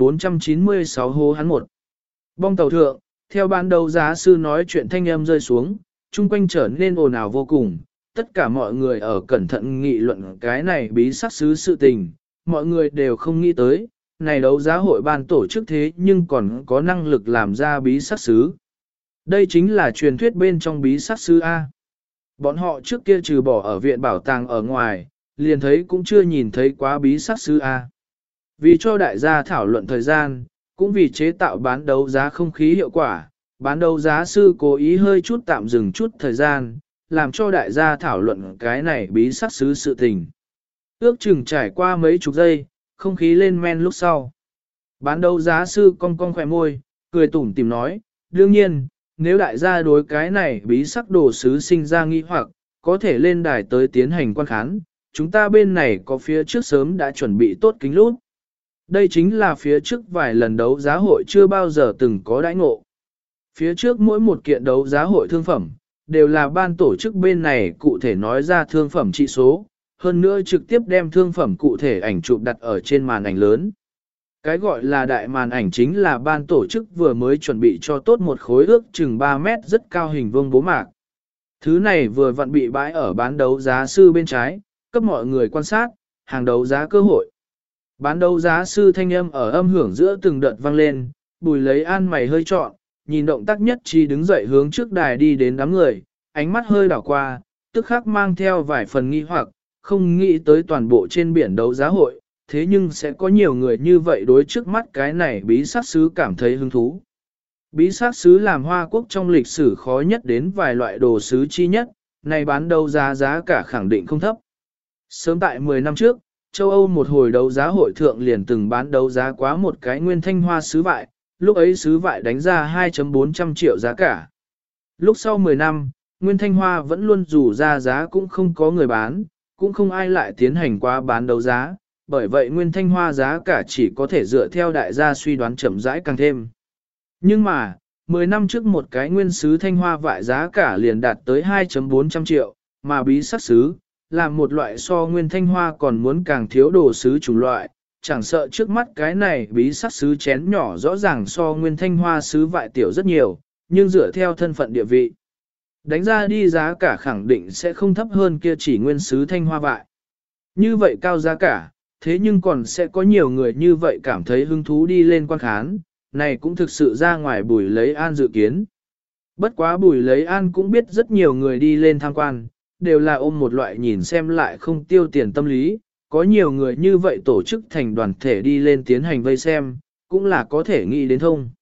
1496 hô hắn một. Bong tàu thượng, theo ban đầu giá sư nói chuyện thanh âm rơi xuống, chung quanh trở nên ồn ào vô cùng. Tất cả mọi người ở cẩn thận nghị luận cái này bí sắc sứ sự tình, mọi người đều không nghĩ tới, này đấu giá hội ban tổ chức thế nhưng còn có năng lực làm ra bí sắc sứ. Đây chính là truyền thuyết bên trong bí sắc sứ A. Bọn họ trước kia trừ bỏ ở viện bảo tàng ở ngoài, liền thấy cũng chưa nhìn thấy quá bí sắc sứ A. Vì cho đại gia thảo luận thời gian, cũng vì chế tạo bán đấu giá không khí hiệu quả, bán đấu giá sư cố ý hơi chút tạm dừng chút thời gian, làm cho đại gia thảo luận cái này bí sắc sứ sự tình. Ước chừng trải qua mấy chục giây, không khí lên men lúc sau. Bán đấu giá sư cong cong khỏe môi, cười tủm tìm nói, đương nhiên, nếu đại gia đối cái này bí sắc đồ sứ sinh ra nghi hoặc, có thể lên đài tới tiến hành quan khán, chúng ta bên này có phía trước sớm đã chuẩn bị tốt kính lút. Đây chính là phía trước vài lần đấu giá hội chưa bao giờ từng có đãi ngộ. Phía trước mỗi một kiện đấu giá hội thương phẩm, đều là ban tổ chức bên này cụ thể nói ra thương phẩm trị số, hơn nữa trực tiếp đem thương phẩm cụ thể ảnh chụp đặt ở trên màn ảnh lớn. Cái gọi là đại màn ảnh chính là ban tổ chức vừa mới chuẩn bị cho tốt một khối ước chừng 3 mét rất cao hình vuông bố mạc. Thứ này vừa vặn bị bãi ở bán đấu giá sư bên trái, cấp mọi người quan sát, hàng đấu giá cơ hội. Bán đấu giá sư thanh âm ở âm hưởng giữa từng đợt vang lên, Bùi Lấy An mày hơi trọn, nhìn động tác nhất trí đứng dậy hướng trước đài đi đến đám người, ánh mắt hơi đảo qua, tức khắc mang theo vài phần nghi hoặc, không nghĩ tới toàn bộ trên biển đấu giá hội, thế nhưng sẽ có nhiều người như vậy đối trước mắt cái này bí sắc sứ cảm thấy hứng thú. Bí sắc sứ làm Hoa Quốc trong lịch sử khó nhất đến vài loại đồ sứ chi nhất, này bán đấu giá giá cả khẳng định không thấp. Sớm tại 10 năm trước, châu Âu một hồi đấu giá hội thượng liền từng bán đấu giá quá một cái nguyên thanh hoa sứ vại, lúc ấy sứ vại đánh ra 2,400 triệu giá cả. Lúc sau 10 năm, nguyên thanh hoa vẫn luôn rủ ra giá cũng không có người bán, cũng không ai lại tiến hành qua bán đấu giá, bởi vậy nguyên thanh hoa giá cả chỉ có thể dựa theo đại gia suy đoán chậm rãi càng thêm. Nhưng mà, 10 năm trước một cái nguyên sứ thanh hoa vại giá cả liền đạt tới 2,400 triệu, mà bí sắc sứ, là một loại so nguyên thanh hoa còn muốn càng thiếu đồ sứ chủng loại, chẳng sợ trước mắt cái này bí sắc sứ chén nhỏ rõ ràng so nguyên thanh hoa sứ vại tiểu rất nhiều, nhưng dựa theo thân phận địa vị. Đánh ra đi giá cả khẳng định sẽ không thấp hơn kia chỉ nguyên sứ thanh hoa vại. Như vậy cao giá cả, thế nhưng còn sẽ có nhiều người như vậy cảm thấy hứng thú đi lên quan khán, này cũng thực sự ra ngoài Bùi Lấy An dự kiến. Bất quá Bùi Lấy An cũng biết rất nhiều người đi lên tham quan, đều là ôm một loại nhìn xem lại không tiêu tiền tâm lý, có nhiều người như vậy tổ chức thành đoàn thể đi lên tiến hành vây xem, cũng là có thể nghĩ đến thông.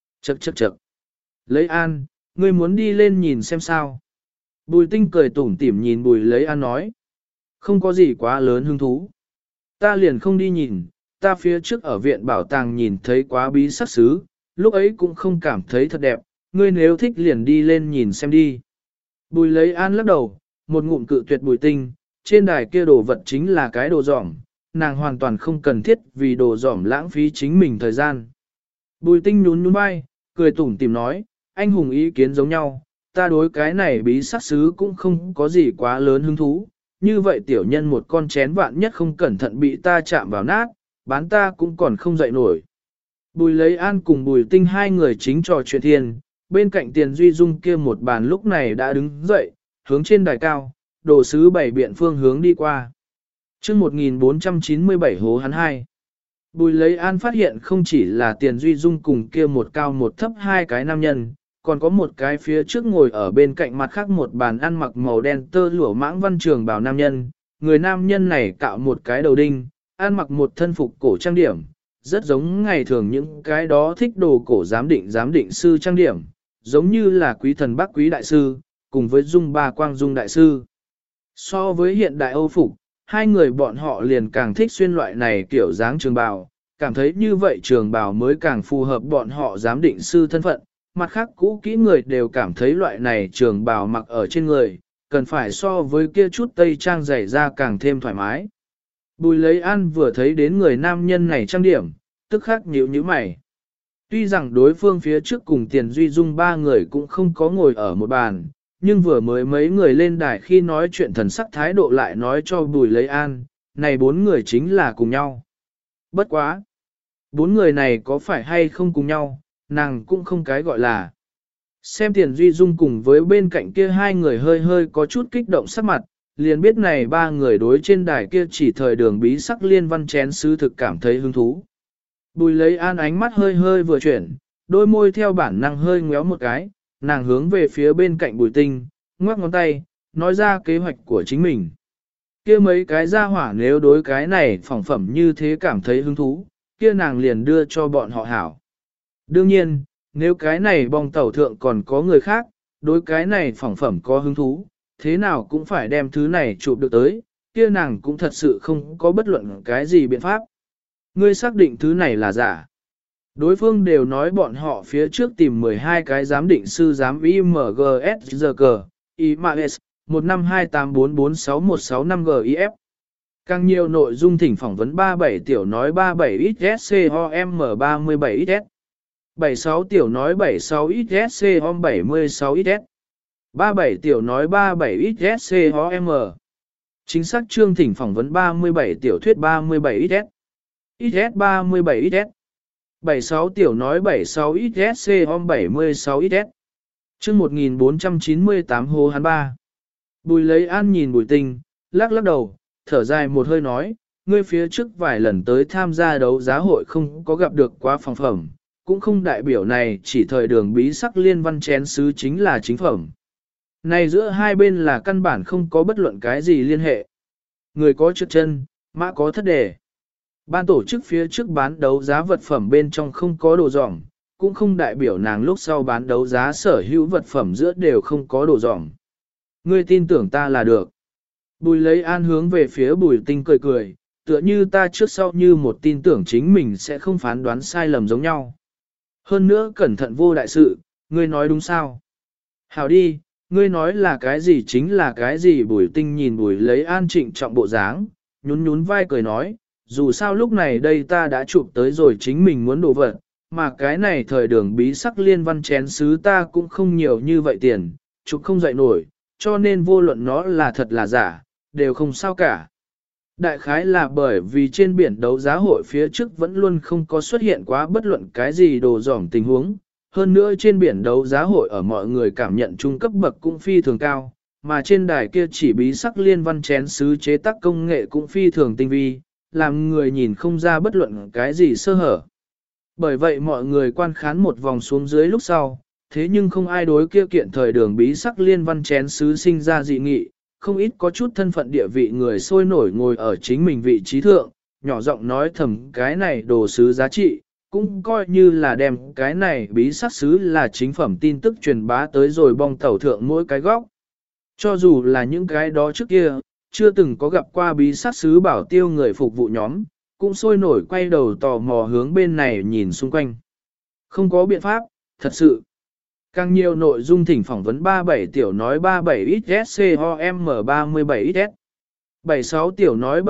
Chậc. Lấy An, ngươi muốn đi lên nhìn xem sao? Bùi Tinh cười tủm tỉm nhìn Bùi Lấy An nói. Không có gì quá lớn hứng thú. Ta liền không đi nhìn, ta phía trước ở viện bảo tàng nhìn thấy quá bí sắc sứ, lúc ấy cũng không cảm thấy thật đẹp, ngươi nếu thích liền đi lên nhìn xem đi. Bùi Lấy An lắc đầu, một ngụm cự tuyệt Bùi Tinh, trên đài kia đồ vật chính là cái đồ giỏm, nàng hoàn toàn không cần thiết vì đồ giỏm lãng phí chính mình thời gian. Bùi Tinh nhún vai, cười tủm tỉm nói, anh hùng ý kiến giống nhau, ta đối cái này bí sắc sứ cũng không có gì quá lớn hứng thú, như vậy tiểu nhân một con chén vạn nhất không cẩn thận bị ta chạm vào nát, bán ta cũng còn không dậy nổi. Bùi Lấy An cùng Bùi Tinh hai người chính trò chuyện thiên, bên cạnh Tiền Duy Dung kia một bàn lúc này đã đứng dậy, hướng trên đài cao, đồ sứ bảy biện phương hướng đi qua. Trước 1497 hố hắn hai. Bùi lấy an phát hiện không chỉ là Tiền Duy Dung cùng kia một cao một thấp hai cái nam nhân, còn có một cái phía trước ngồi ở bên cạnh mặt khác một bàn ăn mặc màu đen tơ lụa mãng văn trường bào nam nhân. Người nam nhân này cạo một cái đầu đinh, ăn mặc một thân phục cổ trang điểm, rất giống ngày thường những cái đó thích đồ cổ giám định sư trang điểm, giống như là quý thần bác quý đại sư, cùng với Dung Ba Quang Dung đại sư. So với hiện đại Âu phục, hai người bọn họ liền càng thích xuyên loại này kiểu dáng trường bào, cảm thấy như vậy trường bào mới càng phù hợp bọn họ giám định sư thân phận. Mặt khác cũ kỹ người đều cảm thấy loại này trường bào mặc ở trên người, cần phải so với kia chút tây trang dày ra càng thêm thoải mái. Bùi lấy an vừa thấy đến người nam nhân này trang điểm, tức khắc nhíu nhíu mày. Tuy rằng đối phương phía trước cùng Tiền Duy Dung ba người cũng không có ngồi ở một bàn, nhưng vừa mới mấy người lên đài khi nói chuyện thần sắc thái độ lại nói cho Bùi lấy an, này bốn người chính là cùng nhau. Bất quá! Bốn người này có phải hay không cùng nhau, nàng cũng không cái gọi là. Xem Tiền Duy Dung cùng với bên cạnh kia hai người hơi hơi có chút kích động sắc mặt, liền biết này ba người đối trên đài kia chỉ thời đường bí sắc liên văn chén sứ thực cảm thấy hứng thú. Bùi lấy an ánh mắt hơi hơi vừa chuyển, đôi môi theo bản năng hơi ngéo một cái, nàng hướng về phía bên cạnh Bùi Tinh, ngoắc ngón tay, nói ra kế hoạch của chính mình. Kia mấy cái gia hỏa nếu đối cái này phỏng phẩm như thế cảm thấy hứng thú, kia nàng liền đưa cho bọn họ hảo. Đương nhiên, nếu cái này bong tàu thượng còn có người khác, đối cái này phỏng phẩm có hứng thú, thế nào cũng phải đem thứ này chụp được tới, kia nàng cũng thật sự không có bất luận cái gì biện pháp. Ngươi xác định thứ này là giả. Đối phương đều nói bọn họ phía trước tìm 12 cái giám định sư giám IMGSGG, IMAS, 152844616 Càng nhiều nội dung thỉnh phỏng vấn 37 tiểu nói 37XSCOM37XS, 76 tiểu nói 76XSCOM76XS, 37 tiểu nói 37XSCOM. Chính xác chương thỉnh phỏng vấn 37 tiểu thuyết 37XS, XS37XS, 76 tiểu nói 76XSCOM76XS. Chương 1498 Hồ Hán Ba. Bùi lấy an nhìn Bùi Tinh, lắc lắc đầu, thở dài một hơi nói, ngươi phía trước vài lần tới tham gia đấu giá hội không có gặp được quá phòng phẩm, cũng không đại biểu này chỉ thời đường bí sắc liên văn chén sứ chính là chính phẩm. Này giữa hai bên là căn bản không có bất luận cái gì liên hệ. Người có trượt chân, mã có thất đề. Ban tổ chức phía trước bán đấu giá vật phẩm bên trong không có đồ dỏng, cũng không đại biểu nàng lúc sau bán đấu giá sở hữu vật phẩm giữa đều không có đồ dỏng. Ngươi tin tưởng ta là được. Bùi lấy an hướng về phía Bùi Tinh cười cười, tựa như ta trước sau như một tin tưởng chính mình sẽ không phán đoán sai lầm giống nhau. Hơn nữa cẩn thận vô đại sự, ngươi nói đúng sao? Hảo đi, ngươi nói là cái gì chính là cái gì. Bùi Tinh nhìn Bùi lấy an trịnh trọng bộ dáng, nhún nhún vai cười nói, dù sao lúc này đây ta đã chụp tới rồi chính mình muốn đồ vật, mà cái này thời đường bí sắc liên văn chén sứ ta cũng không nhiều như vậy tiền, chụp không dậy nổi, cho nên vô luận nó là thật là giả, đều không sao cả. Đại khái là bởi vì trên biển đấu giá hội phía trước vẫn luôn không có xuất hiện quá bất luận cái gì đồ dỏng tình huống, hơn nữa trên biển đấu giá hội ở mọi người cảm nhận trung cấp bậc cũng phi thường cao, mà trên đài kia chỉ bí sắc liên văn chén sứ chế tác công nghệ cũng phi thường tinh vi, làm người nhìn không ra bất luận cái gì sơ hở. Bởi vậy mọi người quan khán một vòng xuống dưới lúc sau, thế nhưng không ai đối kia kiện thời đường bí sắc liên văn chén sứ sinh ra dị nghị, không ít có chút thân phận địa vị người sôi nổi ngồi ở chính mình vị trí thượng, nhỏ giọng nói thầm cái này đồ sứ giá trị, cũng coi như là đem cái này bí sắc sứ là chính phẩm tin tức truyền bá tới rồi bong tàu thượng mỗi cái góc. Cho dù là những cái đó trước kia, chưa từng có gặp qua bí sắc sứ bảo tiêu người phục vụ nhóm, cũng sôi nổi quay đầu tò mò hướng bên này nhìn xung quanh. Không có biện pháp, thật sự. Càng nhiều nội dung thỉnh phỏng vấn 37 tiểu nói 37XSCOM37XS, 76 tiểu nói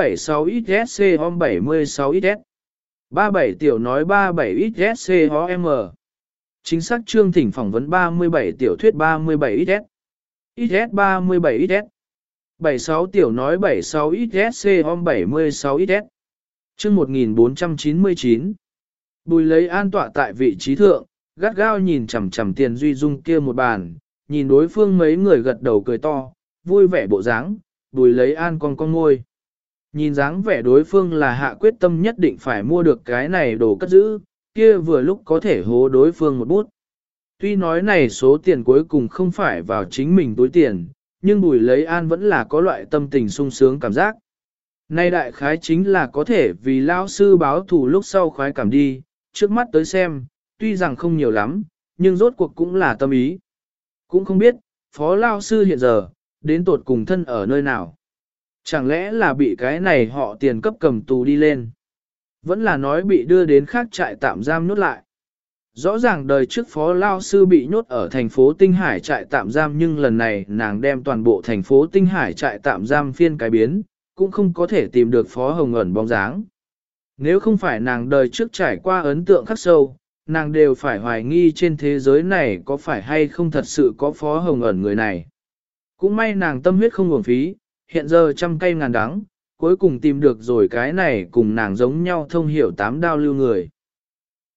76XSCOM76XS, 37 tiểu nói 37XSCOM. Chính xác chương thỉnh phỏng vấn 37 tiểu thuyết 37XS, XS37XS, 76 tiểu nói 76XSCOM76XS. Chương 1499. Bùi lấy an tọa tại vị trí thượng, gắt gao nhìn chằm chằm Tiền Duy Dung kia một bàn, nhìn đối phương mấy người gật đầu cười to, vui vẻ bộ dáng, Bùi lấy an con môi. Nhìn dáng vẻ đối phương là hạ quyết tâm nhất định phải mua được cái này đồ cất giữ, kia vừa lúc có thể hố đối phương một bút. Tuy nói này số tiền cuối cùng không phải vào chính mình túi tiền, nhưng Bùi Lấy An vẫn là có loại tâm tình sung sướng cảm giác. Nay đại khái chính là có thể vì lao sư báo thù lúc sau khoái cảm đi, trước mắt tới xem, tuy rằng không nhiều lắm, nhưng rốt cuộc cũng là tâm ý. Cũng không biết, phó lao sư hiện giờ, đến tột cùng thân ở nơi nào. Chẳng lẽ là bị cái này họ tiền cấp cầm tù đi lên. Vẫn là nói bị đưa đến khác trại tạm giam nhốt lại. Rõ ràng đời trước phó lao sư bị nhốt ở thành phố Tinh Hải trại tạm giam, nhưng lần này nàng đem toàn bộ thành phố Tinh Hải trại tạm giam phiên cái biến, cũng không có thể tìm được phó hồng ẩn bóng dáng. Nếu không phải nàng đời trước trải qua ấn tượng khắc sâu, nàng đều phải hoài nghi trên thế giới này có phải hay không thật sự có phó hồng ẩn người này. Cũng may nàng tâm huyết không uổng phí, hiện giờ trăm cây ngàn đắng, cuối cùng tìm được rồi cái này cùng nàng giống nhau thông hiểu tám đao lưu người.